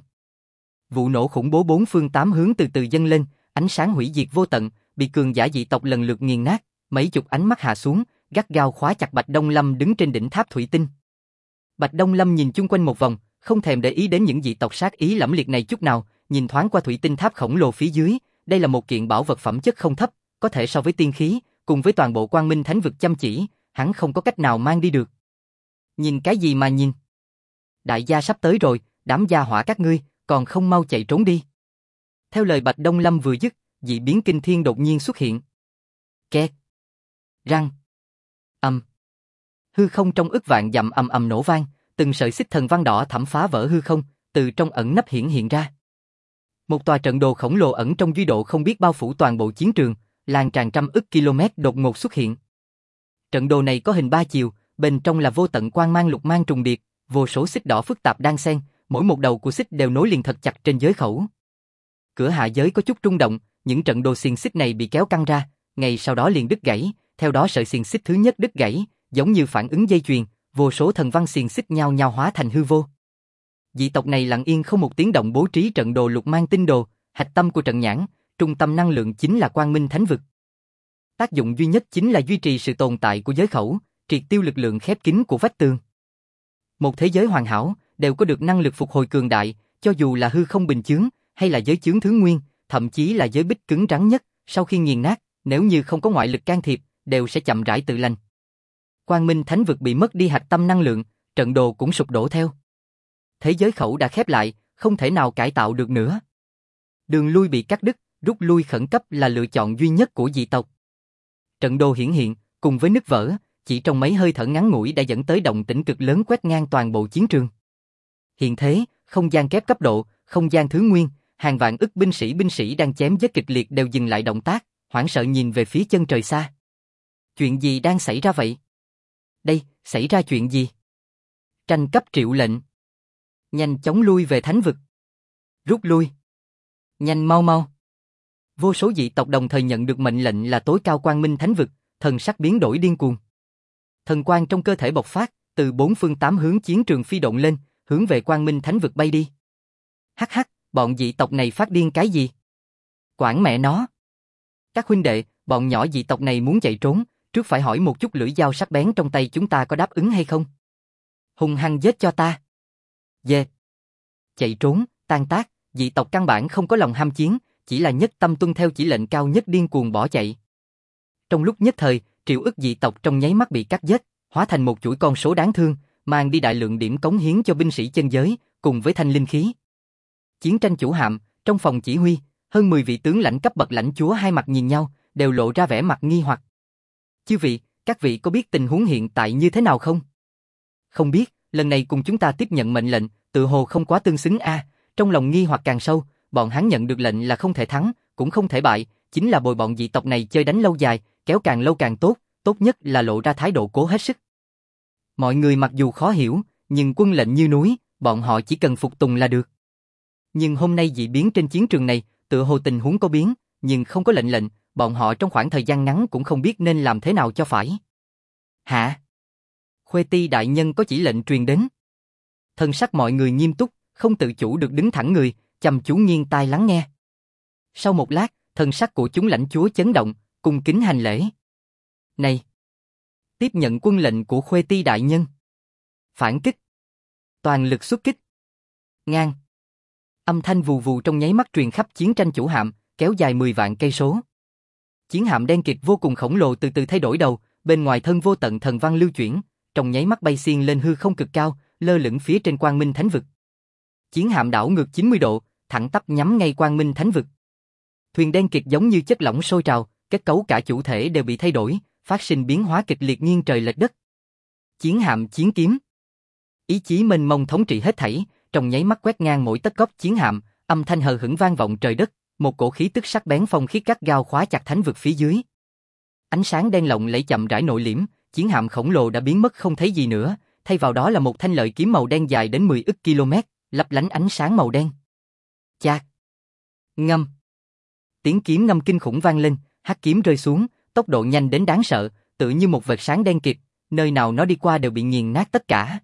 Vụ nổ khủng bố bốn phương tám hướng từ từ dâng lên, ánh sáng hủy diệt vô tận, bị cường giả dị tộc lần lượt nghiền nát, mấy chục ánh mắt hạ xuống, gắt gao khóa chặt Bạch Đông Lâm đứng trên đỉnh tháp thủy tinh. Bạch Đông Lâm nhìn chung quanh một vòng, không thèm để ý đến những dị tộc sát ý lẫm liệt này chút nào, nhìn thoáng qua thủy tinh tháp khổng lồ phía dưới, đây là một kiện bảo vật phẩm chất không thấp, có thể so với tiên khí, cùng với toàn bộ Quang Minh Thánh vực chăm chỉ, hắn không có cách nào mang đi được. Nhìn cái gì mà nhìn? Đại gia sắp tới rồi, đám gia hỏa các ngươi, còn không mau chạy trốn đi. Theo lời Bạch Đông Lâm vừa dứt, dị biến kinh thiên đột nhiên xuất hiện. Kẹt. Răng. Âm. Hư không trong ức vạn dặm ầm ầm nổ vang, từng sợi xích thần văn đỏ thẳm phá vỡ hư không, từ trong ẩn nấp hiện ra. Một tòa trận đồ khổng lồ ẩn trong duy độ không biết bao phủ toàn bộ chiến trường, lan tràn trăm ức km đột ngột xuất hiện. Trận đồ này có hình ba chiều, bên trong là vô tận quang mang lục mang trùng điệp, vô số xích đỏ phức tạp đan xen, mỗi một đầu của xích đều nối liền thật chặt trên giới khẩu. Cửa hạ giới có chút rung động, những trận đồ xiềng xích này bị kéo căng ra, ngay sau đó liền đứt gãy, theo đó sợi xiềng xích thứ nhất đứt gãy, giống như phản ứng dây chuyền, vô số thần văn xiềng xích nhao nhao hóa thành hư vô. Dị tộc này lặng yên không một tiếng động bố trí trận đồ lục mang tinh đồ, hạch tâm của trận nhãn, trung tâm năng lượng chính là Quang Minh Thánh vực. Tác dụng duy nhất chính là duy trì sự tồn tại của giới khẩu, triệt tiêu lực lượng khép kín của vách tường. Một thế giới hoàn hảo đều có được năng lực phục hồi cường đại, cho dù là hư không bình chướng hay là giới chướng thứ nguyên, thậm chí là giới bích cứng rắn nhất, sau khi nghiền nát, nếu như không có ngoại lực can thiệp, đều sẽ chậm rãi tự lành. Quang Minh Thánh Vực bị mất đi hạch tâm năng lượng, trận đồ cũng sụp đổ theo. Thế giới khẩu đã khép lại, không thể nào cải tạo được nữa. Đường lui bị cắt đứt, rút lui khẩn cấp là lựa chọn duy nhất của dị tộc. Trận đồ hiển hiện, cùng với nứt vỡ, chỉ trong mấy hơi thở ngắn ngủi đã dẫn tới động tĩnh cực lớn quét ngang toàn bộ chiến trường. Hiện thế, không gian kép cấp độ, không gian thứ nguyên, hàng vạn ức binh sĩ đang chém giết kịch liệt đều dừng lại động tác, hoảng sợ nhìn về phía chân trời xa. Chuyện gì đang xảy ra vậy? Đây, xảy ra chuyện gì? Tranh cấp triệu lệnh. Nhanh chóng lui về thánh vực. Rút lui. Nhanh mau mau. Vô số dị tộc đồng thời nhận được mệnh lệnh là tối cao quang minh thánh vực, thần sắc biến đổi điên cuồng. Thần quang trong cơ thể bộc phát, từ bốn phương tám hướng chiến trường phi độn lên, hướng về quang minh thánh vực bay đi. Hắc hắc, bọn dị tộc này phát điên cái gì? Quản mẹ nó. Các huynh đệ, bọn nhỏ dị tộc này muốn chạy trốn, trước phải hỏi một chút lưỡi dao sắc bén trong tay chúng ta có đáp ứng hay không? Hung hăng giết cho ta. Dê. Chạy trốn, tan tác, dị tộc căn bản không có lòng ham chiến, chỉ là nhất tâm tuân theo chỉ lệnh cao nhất điên cuồng bỏ chạy. Trong lúc nhất thời, triệu ức dị tộc trong nháy mắt bị cắt giết, hóa thành một chuỗi con số đáng thương, mang đi đại lượng điểm cống hiến cho binh sĩ chân giới, cùng với thanh linh khí. Chiến tranh chủ hạm, trong phòng chỉ huy, hơn 10 vị tướng lãnh cấp bậc lãnh chúa hai mặt nhìn nhau, đều lộ ra vẻ mặt nghi hoặc. Chư vị, các vị có biết tình huống hiện tại như thế nào không? Không biết, lần này cùng chúng ta tiếp nhận mệnh lệnh, tự hồ không quá tương xứng a. Trong lòng nghi hoặc càng sâu, bọn hắn nhận được lệnh là không thể thắng, cũng không thể bại, chính là bồi bọn dị tộc này chơi đánh lâu dài, kéo càng lâu càng tốt, tốt nhất là lộ ra thái độ cố hết sức. Mọi người mặc dù khó hiểu, nhưng quân lệnh như núi, bọn họ chỉ cần phục tùng là được. Nhưng hôm nay dị biến trên chiến trường này, tựa hồ tình huống có biến, nhưng không có lệnh, bọn họ trong khoảng thời gian ngắn cũng không biết nên làm thế nào cho phải. Hả? Khuê Ti đại nhân có chỉ lệnh truyền đến. Thân sắc mọi người nghiêm túc, không tự chủ được đứng thẳng người, chăm chú nghiêng tai lắng nghe. Sau một lát, thân sắc của chúng lãnh chúa chấn động, cung kính hành lễ. Này! Tiếp nhận quân lệnh của Khuê Ti đại nhân. Phản kích. Toàn lực xuất kích. Ngang. Âm thanh vù vù trong nháy mắt truyền khắp chiến tranh chủ hạm, kéo dài 10 vạn cây số. Chiến hạm đen kịt vô cùng khổng lồ từ từ thay đổi đầu, bên ngoài thân vô tận thần văn lưu chuyển, trong nháy mắt bay xiên lên hư không cực cao, lơ lửng phía trên quang minh thánh vực. Chiến hạm đảo ngược 90 độ, thẳng tắp nhắm ngay quang minh thánh vực. Thuyền đen kịt giống như chất lỏng sôi trào, kết cấu cả chủ thể đều bị thay đổi, phát sinh biến hóa kịch liệt nghiêng trời lệch đất. Chiến hạm chiến kiếm. Ý chí mênh mông thống trị hết thảy, trong nháy mắt quét ngang mỗi tấc góc chiến hạm, âm thanh hờ hững vang vọng trời đất, một cổ khí tức sắc bén phong khiết gắt gao khóa chặt thánh vực phía dưới. Ánh sáng đen lộng lẫy chậm rãi nội liễm, chiến hạm khổng lồ đã biến mất không thấy gì nữa, thay vào đó là một thanh lợi kiếm màu đen dài đến 10 ức km, lấp lánh ánh sáng màu đen. Chạc. Ngâm. Tiếng kiếm ngâm kinh khủng vang lên, hắc kiếm rơi xuống, tốc độ nhanh đến đáng sợ, tựa như một vệt sáng đen kịt, nơi nào nó đi qua đều bị nghiền nát tất cả.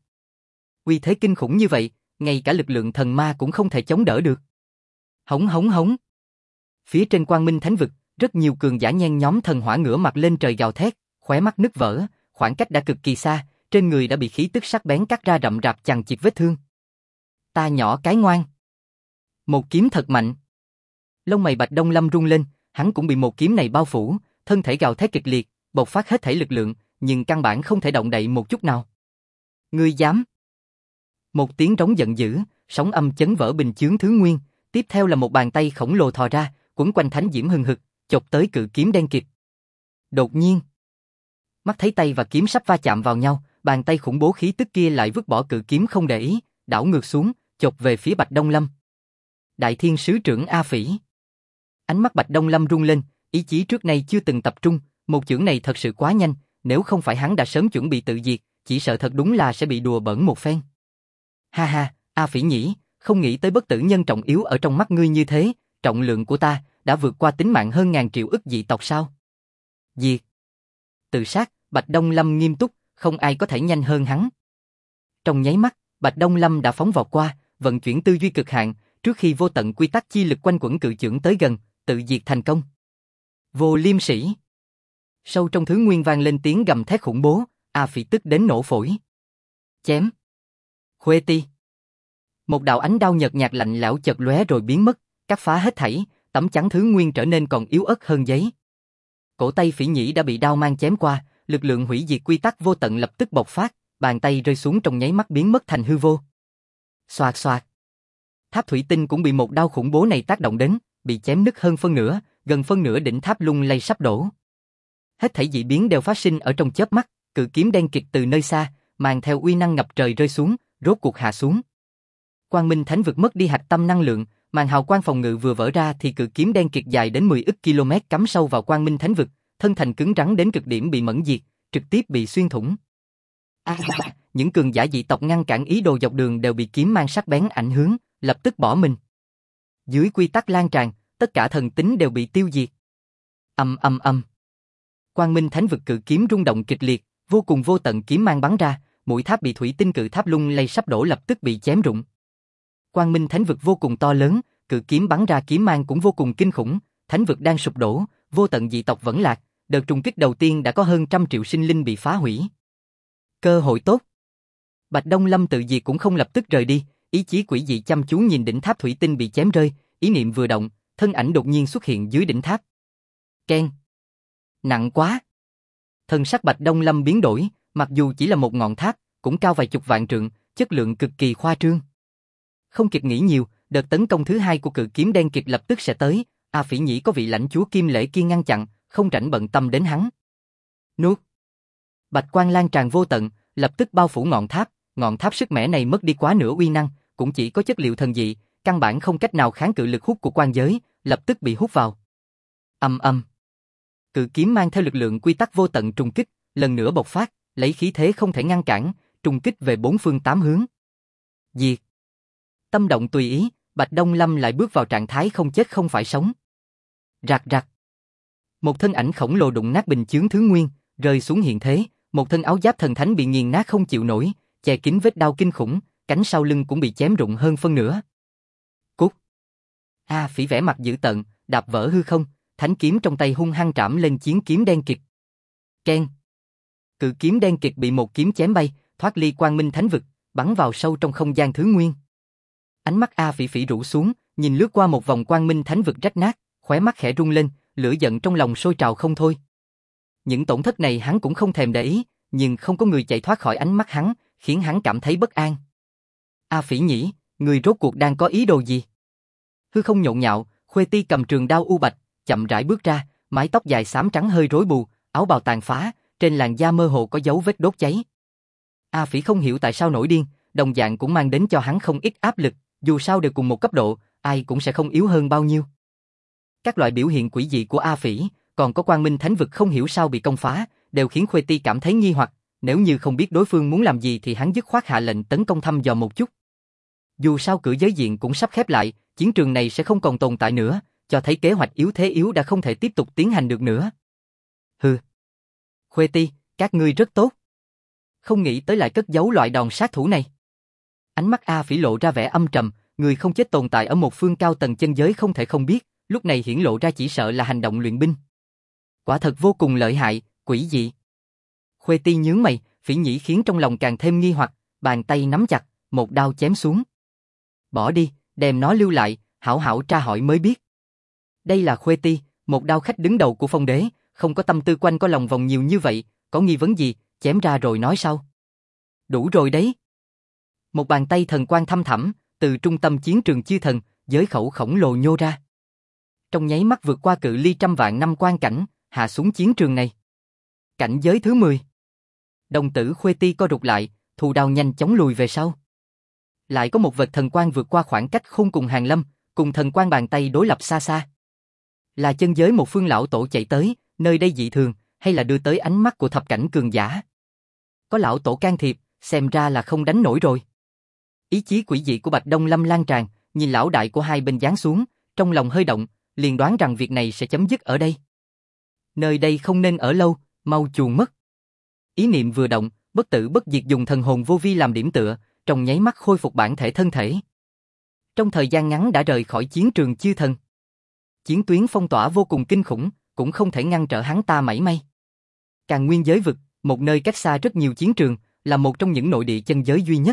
Uy thế kinh khủng như vậy, ngay cả lực lượng thần ma cũng không thể chống đỡ được. Hống hống hống. Phía trên quang minh thánh vực, rất nhiều cường giả nhen nhóm thần hỏa ngửa mặt lên trời gào thét, khóe mắt nứt vỡ, khoảng cách đã cực kỳ xa, trên người đã bị khí tức sắc bén cắt ra rậm rạp chằng chịt vết thương. Ta nhỏ cái ngoan. Một kiếm thật mạnh. Lông mày Bạch Đông Lâm rung lên, hắn cũng bị một kiếm này bao phủ, thân thể gào thét kịch liệt, bộc phát hết thảy lực lượng, nhưng căn bản không thể động đậy một chút nào. Ngươi dám? Một tiếng rống giận dữ, sóng âm chấn vỡ bình chướng thứ nguyên, tiếp theo là một bàn tay khổng lồ thò ra, quấn quanh thánh diễm hừng hực, chộp tới cự kiếm đen kịt. Đột nhiên, mắt thấy tay và kiếm sắp va chạm vào nhau, bàn tay khủng bố khí tức kia lại vứt bỏ cự kiếm không để ý, đảo ngược xuống, chộp về phía Bạch Đông Lâm. Đại Thiên sứ trưởng A Phỉ. Ánh mắt Bạch Đông Lâm rung lên, ý chí trước nay chưa từng tập trung, một chưởng này thật sự quá nhanh, nếu không phải hắn đã sớm chuẩn bị tự diệt, chỉ sợ thật đúng là sẽ bị đùa bỡn một phen. Ha ha, A Phỉ nhỉ, không nghĩ tới bất tử nhân trọng yếu ở trong mắt ngươi như thế, trọng lượng của ta đã vượt qua tính mạng hơn ngàn triệu ức dị tộc sao? Diệt. Tự sát, Bạch Đông Lâm nghiêm túc, không ai có thể nhanh hơn hắn. Trong nháy mắt, Bạch Đông Lâm đã phóng vọt qua, vận chuyển tư duy cực hạn, trước khi vô tận quy tắc chi lực quanh quẩn cự chưởng tới gần, tự diệt thành công. Vô Liêm Sĩ. Sâu trong thứ nguyên vang lên tiếng gầm thét khủng bố, A Phỉ tức đến nổ phổi. Chém. Khuê Ti. Một đạo ánh đao nhợt nhạt lạnh lẽo chợt lóe rồi biến mất, cắt phá hết thảy, tấm chắn thứ nguyên trở nên còn yếu ớt hơn giấy. Cổ tay Phỉ Nhĩ đã bị đao mang chém qua, lực lượng hủy diệt quy tắc vô tận lập tức bộc phát, bàn tay rơi xuống trong nháy mắt biến mất thành hư vô. Xoạt xoạt. Tháp thủy tinh cũng bị một đao khủng bố này tác động đến, bị chém nứt hơn phân nửa, gần phân nửa đỉnh tháp lung lay sắp đổ. Hết thảy dị biến đều phát sinh ở trong chớp mắt, cự kiếm đen kịt từ nơi xa, mang theo uy năng ngập trời rơi xuống, rốt cuộc hạ xuống. Quang Minh Thánh vực mất đi hạch tâm năng lượng, màn hào quang phòng ngự vừa vỡ ra thì cự kiếm đen kịt dài đến 10 ức km cắm sâu vào Quang Minh Thánh vực, thân thành cứng rắn đến cực điểm bị mẫn diệt, trực tiếp bị xuyên thủng. Những cường giả dị tộc ngăn cản ý đồ dọc đường đều bị kiếm mang sắc bén ảnh hưởng, lập tức bỏ mình. Dưới quy tắc lan tràn, tất cả thần tính đều bị tiêu diệt. Ầm ầm ầm. Quang Minh Thánh vực cự kiếm rung động kịch liệt, vô cùng vô tận kiếm mang bắn ra, mũi tháp bị thủy tinh cự tháp lung lay sắp đổ lập tức bị chém rụng. Quang Minh Thánh vực vô cùng to lớn, cự kiếm bắn ra kiếm mang cũng vô cùng kinh khủng, thánh vực đang sụp đổ, vô tận dị tộc vẫn lạc, đợt trùng kích đầu tiên đã có hơn 100 triệu sinh linh bị phá hủy. Cơ hội tốt. Bạch Đông Lâm tự diệt cũng không lập tức rời đi, ý chí quỷ dị chăm chú nhìn đỉnh tháp thủy tinh bị chém rơi, ý niệm vừa động, thân ảnh đột nhiên xuất hiện dưới đỉnh tháp. Keng. Nặng quá. Thân sắc Bạch Đông Lâm biến đổi, mặc dù chỉ là một ngọn tháp, cũng cao vài chục vạn trượng, chất lượng cực kỳ khoa trương. Không kịp nghĩ nhiều, đợt tấn công thứ hai của cự kiếm đen kịt lập tức sẽ tới, A Phỉ Nhĩ có vị lãnh chúa Kim Lễ Kiên ngăn chặn, không rảnh bận tâm đến hắn. Nuốt. Bạch quang lan tràn vô tận, lập tức bao phủ ngọn tháp sức mẻ này mất đi quá nửa uy năng, cũng chỉ có chất liệu thần dị, căn bản không cách nào kháng cự lực hút của quan giới, lập tức bị hút vào. Ầm ầm. Cự kiếm mang theo lực lượng quy tắc vô tận trùng kích, lần nữa bộc phát, lấy khí thế không thể ngăn cản, trùng kích về bốn phương tám hướng. Diệt. Tâm động tùy ý, Bạch Đông Lâm lại bước vào trạng thái không chết không phải sống. Rạc rạc. Một thân ảnh khổng lồ đụng nát bình chướng thứ nguyên, rơi xuống hiện thế, một thân áo giáp thần thánh bị nghiền nát không chịu nổi, che kín vết đau kinh khủng, cánh sau lưng cũng bị chém rụng hơn phân nửa. Cút. A Phỉ vẻ mặt dữ tợn, đạp vỡ hư không, thánh kiếm trong tay hung hăng trảm lên chiến kiếm đen kịt. Keng. Cự kiếm đen kịt bị một kiếm chém bay, thoát ly Quang Minh Thánh vực, bắn vào sâu trong không gian thứ nguyên. Ánh mắt A Phỉ Phỉ rũ xuống, nhìn lướt qua một vòng Quang Minh Thánh vực rách nát, khóe mắt khẽ rung lên, lửa giận trong lòng sôi trào không thôi. Những tổn thất này hắn cũng không thèm để ý, nhưng không có người chạy thoát khỏi ánh mắt hắn, khiến hắn cảm thấy bất an. A Phỉ Nhĩ, người rốt cuộc đang có ý đồ gì? Hư không nhộn nhạo, Khuê Ti cầm trường đao u bạch, chậm rãi bước ra, mái tóc dài xám trắng hơi rối bù, áo bào tàn phá, trên làn da mơ hồ có dấu vết đốt cháy. A Phỉ không hiểu tại sao nổi điên, đồng dạng cũng mang đến cho hắn không ít áp lực, dù sao đều cùng một cấp độ, ai cũng sẽ không yếu hơn bao nhiêu. Các loại biểu hiện quỷ dị của A Phỉ, còn có Quang Minh Thánh vực không hiểu sao bị công phá, đều khiến Khuê Ti cảm thấy nghi hoặc, nếu như không biết đối phương muốn làm gì thì hắn dứt khoát hạ lệnh tấn công thăm dò một chút. Dù sao cửa giới diện cũng sắp khép lại, chiến trường này sẽ không còn tồn tại nữa, cho thấy kế hoạch yếu thế yếu đã không thể tiếp tục tiến hành được nữa. Hừ. Khuê Ti, các ngươi rất tốt. Không nghĩ tới lại cất giấu loại đòn sát thủ này. Ánh mắt A Phỉ lộ ra vẻ âm trầm, người không chết tồn tại ở một phương cao tầng chân giới không thể không biết, lúc này hiển lộ ra chỉ sợ là hành động luyện binh. Quả thật vô cùng lợi hại, quỷ dị. Khuê Ti nhướng mày, Phỉ Nhĩ khiến trong lòng càng thêm nghi hoặc, bàn tay nắm chặt, một đao chém xuống. Bỏ đi, đem nó lưu lại, hảo hảo tra hỏi mới biết. Đây là Khuê Ti, một đao khách đứng đầu của Phong Đế, không có tâm tư quanh có lòng vòng nhiều như vậy, có nghi vấn gì, chém ra rồi nói sau. Đủ rồi đấy. Một bàn tay thần quang thăm thẳm, từ trung tâm chiến trường chư thần, giới khẩu khổng lồ nhô ra. Trong nháy mắt vượt qua cự ly trăm vạn năm quan cảnh, hạ xuống chiến trường này. Cảnh giới thứ 10. Đồng tử Khuê Ti co rụt lại, thù đao nhanh chóng lùi về sau. Lại có một vệt thần quang vượt qua khoảng cách khôn cùng Hàn Lâm, cùng thần quang bàn tay đối lập xa xa. Là chân giới một phương lão tổ chạy tới, nơi đây dị thường, hay là đưa tới ánh mắt của thập cảnh cường giả. Có lão tổ can thiệp, xem ra là không đánh nổi rồi. Ý chí quỷ dị của Bạch Đông Lâm lan tràn, nhìn lão đại của hai bên giáng xuống, trong lòng hơi động, liền đoán rằng việc này sẽ chấm dứt ở đây. Nơi đây không nên ở lâu, mau chuồn mất. Ý niệm vừa động, bất tử bất diệt dùng thần hồn vô vi làm điểm tựa, trong nháy mắt khôi phục bản thể thân thể. Trong thời gian ngắn đã rời khỏi chiến trường chư thần. Chiến tuyến phong tỏa vô cùng kinh khủng, cũng không thể ngăn trở hắn ta mảy may. Càn Nguyên giới vực, một nơi cách xa rất nhiều chiến trường, là một trong những nội địa chân giới duy nhất.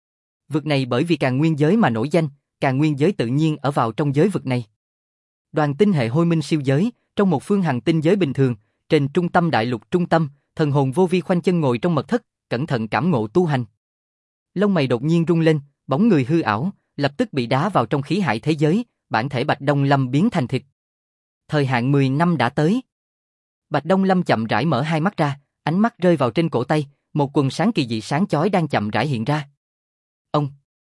Vực này bởi vì Càn Nguyên giới mà nổi danh, Càn Nguyên giới tự nhiên ở vào trong giới vực này. Đoàn tinh hệ hôi minh siêu giới, trong một phương hành tinh giới bình thường, trên trung tâm đại lục trung tâm, thần hồn vô vi khoanh chân ngồi trong mật thất, cẩn thận cảm ngộ tu hành. Lông mày đột nhiên rung lên, bóng người hư ảo, lập tức bị đá vào trong khí hải thế giới, bản thể Bạch Đông Lâm biến thành thịt. Thời hạn 10 năm đã tới. Bạch Đông Lâm chậm rãi mở hai mắt ra, ánh mắt rơi vào trên cổ tay, một quần sáng kỳ dị sáng chói đang chậm rãi hiện ra. Ông.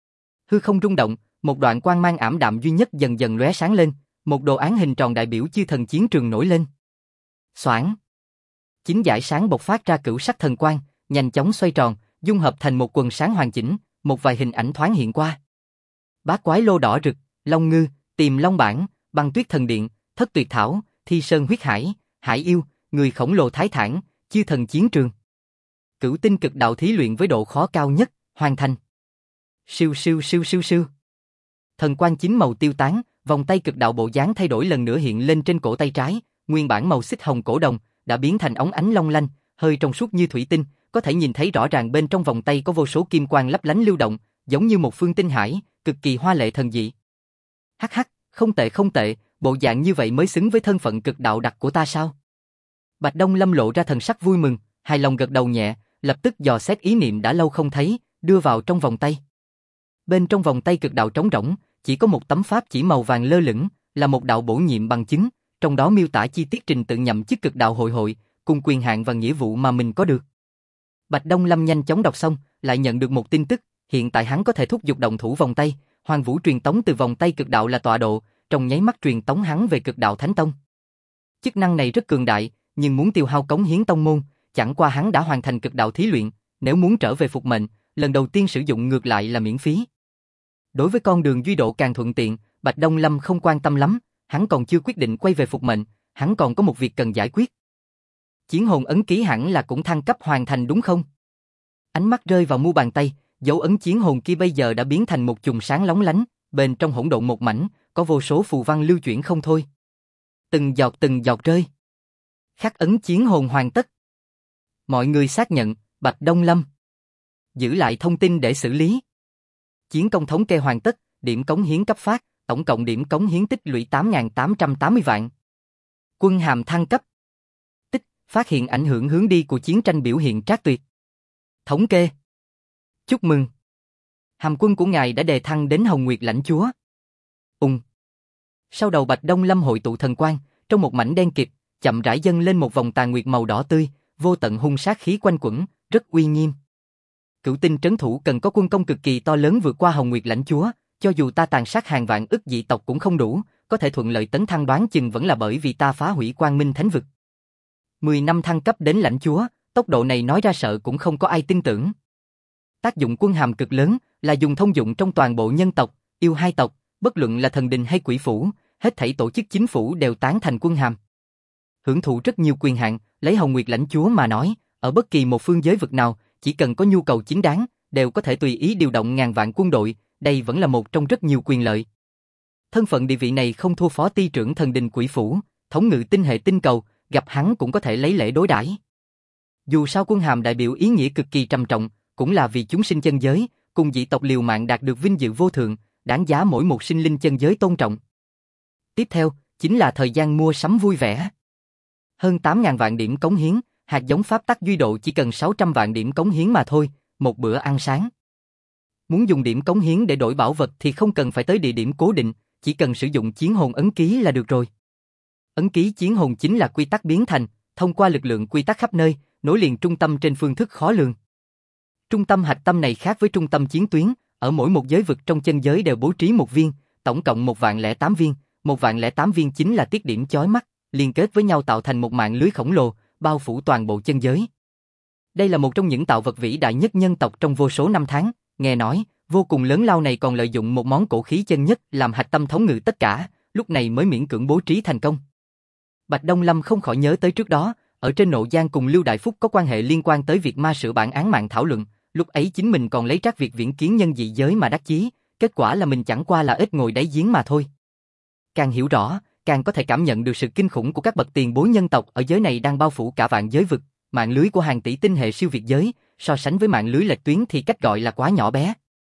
Hư không rung động, một đoạn quang mang ảm đạm duy nhất dần dần lóe sáng lên, một đồ án hình tròn đại biểu chư thần chiến trường nổi lên. Xoảng. Chính dải sáng bộc phát ra cửu sắc thần quang, nhanh chóng xoay tròn, dung hợp thành một quần sáng hoàn chỉnh, một vài hình ảnh thoáng hiện qua. Bát quái lô đỏ rực, Long Ngư, Tiềm Long Bản, Băng Tuyết Thần Điện, Thất Tuyệt Thảo, Thi Sơn Huyết Hải, Hải Yêu, Người khổng lồ Thái Thản, chư thần chiến trường. Cửu tinh cực đạo thí luyện với độ khó cao nhất, hoàn thành. Siêu siêu siêu siêu siêu. Thần quang chín màu tiêu tán, vòng tay cực đạo bộ dáng thay đổi lần nữa hiện lên trên cổ tay trái, nguyên bản màu xích hồng cổ đồng đã biến thành óng ánh long lanh, hơi trong suốt như thủy tinh, có thể nhìn thấy rõ ràng bên trong vòng tay có vô số kim quang lấp lánh lưu động, giống như một phương tinh hải, cực kỳ hoa lệ thần dị. Hắc hắc, không tệ không tệ, bộ dạng như vậy mới xứng với thân phận cực đạo đặc của ta sao? Bạch Đông Lâm lộ ra thần sắc vui mừng, hài lòng gật đầu nhẹ, lập tức dò xét ý niệm đã lâu không thấy, đưa vào trong vòng tay. Bên trong vòng tay cực đạo trống rỗng, chỉ có một tấm pháp chỉ màu vàng lơ lửng, là một đạo bổ nhiệm bằng chứng, trong đó miêu tả chi tiết trình tự nhậm chức cực đạo hội, cùng quyền hạn và nghĩa vụ mà mình có được. Bạch Đông Lâm nhanh chóng đọc xong, lại nhận được một tin tức, hiện tại hắn có thể thúc giục động thủ vòng tay, Hoàng Vũ truyền tống từ vòng tay cực đạo là tọa độ, trong nháy mắt truyền tống hắn về cực đạo Thánh Tông. Chức năng này rất cường đại, nhưng muốn tiêu hao cống hiến tông môn, chẳng qua hắn đã hoàn thành cực đạo thí luyện, nếu muốn trở về phục mệnh, lần đầu tiên sử dụng ngược lại là miễn phí. Đối với con đường duy độ càng thuận tiện, Bạch Đông Lâm không quan tâm lắm, hắn còn chưa quyết định quay về phục mệnh, hắn còn có một việc cần giải quyết. Chiến hồn ấn ký hẳn là cũng thăng cấp hoàn thành đúng không? Ánh mắt rơi vào mu bàn tay, dấu ấn chiến hồn kia bây giờ đã biến thành một chùm sáng lóng lánh, bên trong hỗn độn một mảnh, có vô số phù văn lưu chuyển không thôi. Từng giọt rơi. Khắc ấn chiến hồn hoàn tất. Mọi người xác nhận, Bạch Đông Lâm giữ lại thông tin để xử lý. Chiến công thống kê hoàn tất, điểm cống hiến cấp phát, tổng cộng điểm cống hiến tích lũy 8.880 vạn. Quân hàm thăng cấp. Tích, phát hiện ảnh hưởng hướng đi của chiến tranh biểu hiện trác tuyệt. Thống kê. Chúc mừng. Hàm quân của ngài đã đề thăng đến Hồng Nguyệt lãnh chúa. Sau đầu Bạch Đông Lâm hội tụ thần quang, trong một mảnh đen kịt, chậm rãi dâng lên một vòng tà nguyệt màu đỏ tươi, vô tận hung sát khí quanh quẩn, rất uy nghiêm. Cửu tinh trấn thủ cần có quân công cực kỳ to lớn vượt qua Hồng Nguyệt lãnh chúa, cho dù ta tàn sát hàng vạn ức dị tộc cũng không đủ, có thể thuận lợi tấn thăng đoán chừng vẫn là bởi vì ta phá hủy Quang Minh Thánh vực. 10 năm thăng cấp đến lãnh chúa, tốc độ này nói ra sợ cũng không có ai tin tưởng. Tác dụng quân hàm cực lớn, là dùng thông dụng trong toàn bộ nhân tộc, yêu hai tộc, bất luận là thần đình hay quỷ phủ, hết thảy tổ chức chính phủ đều tán thành quân hàm. Hưởng thụ rất nhiều quyền hạn, lấy Hồng Nguyệt lãnh chúa mà nói, ở bất kỳ một phương giới vực nào, chỉ cần có nhu cầu chính đáng, đều có thể tùy ý điều động ngàn vạn quân đội, đây vẫn là một trong rất nhiều quyền lợi. Thân phận địa vị này không thua phó ty trưởng thần đình quỷ phủ, thống ngự tinh hệ tinh cầu, gặp hắn cũng có thể lấy lễ đối đãi. Dù sao quân hàm đại biểu ý nghĩa cực kỳ trầm trọng, cũng là vì chúng sinh chân giới, cùng dị tộc liều mạng đạt được vinh dự vô thượng, đáng giá mỗi một sinh linh chân giới tôn trọng. Tiếp theo, chính là thời gian mua sắm vui vẻ. Hơn 8.000 vạn điểm cống hiến, hạt giống pháp tắc duy độ chỉ cần 600 vạn điểm cống hiến mà thôi, một bữa ăn sáng. Muốn dùng điểm cống hiến để đổi bảo vật thì không cần phải tới địa điểm cố định, chỉ cần sử dụng chiến hồn ấn ký là được rồi. Ấn ký chiến hồn chính là quy tắc biến thành, thông qua lực lượng quy tắc khắp nơi, nối liền trung tâm trên phương thức khó lường. Trung tâm hạch tâm này khác với trung tâm chiến tuyến, ở mỗi một giới vực trong chân giới đều bố trí một viên, tổng cộng 1.008 viên, 1.008 viên chính là tiết điểm chói mắt, liên kết với nhau tạo thành một mạng lưới khổng lồ, bao phủ toàn bộ chân giới. Đây là một trong những tạo vật vĩ đại nhất nhân tộc trong vô số năm tháng, nghe nói, vô cùng lớn lao này còn lợi dụng một món cổ khí chân nhất làm hạch tâm thống ngự tất cả, lúc này mới miễn cưỡng bố trí thành công. Bạch Đông Lâm không khỏi nhớ tới trước đó, ở trên Nộ Giang cùng Lưu Đại Phúc có quan hệ liên quan tới việc ma sửa bản án mạng thảo luận, lúc ấy chính mình còn lấy trác việc viễn kiến nhân dị giới mà đắc chí, kết quả là mình chẳng qua là ếch ngồi đáy giếng mà thôi. Càng hiểu rõ, càng có thể cảm nhận được sự kinh khủng của các bậc tiền bối nhân tộc ở giới này đang bao phủ cả vạn giới vực, mạng lưới của hàng tỷ tinh hệ siêu việt giới, so sánh với mạng lưới lệch tuyến thì cách gọi là quá nhỏ bé.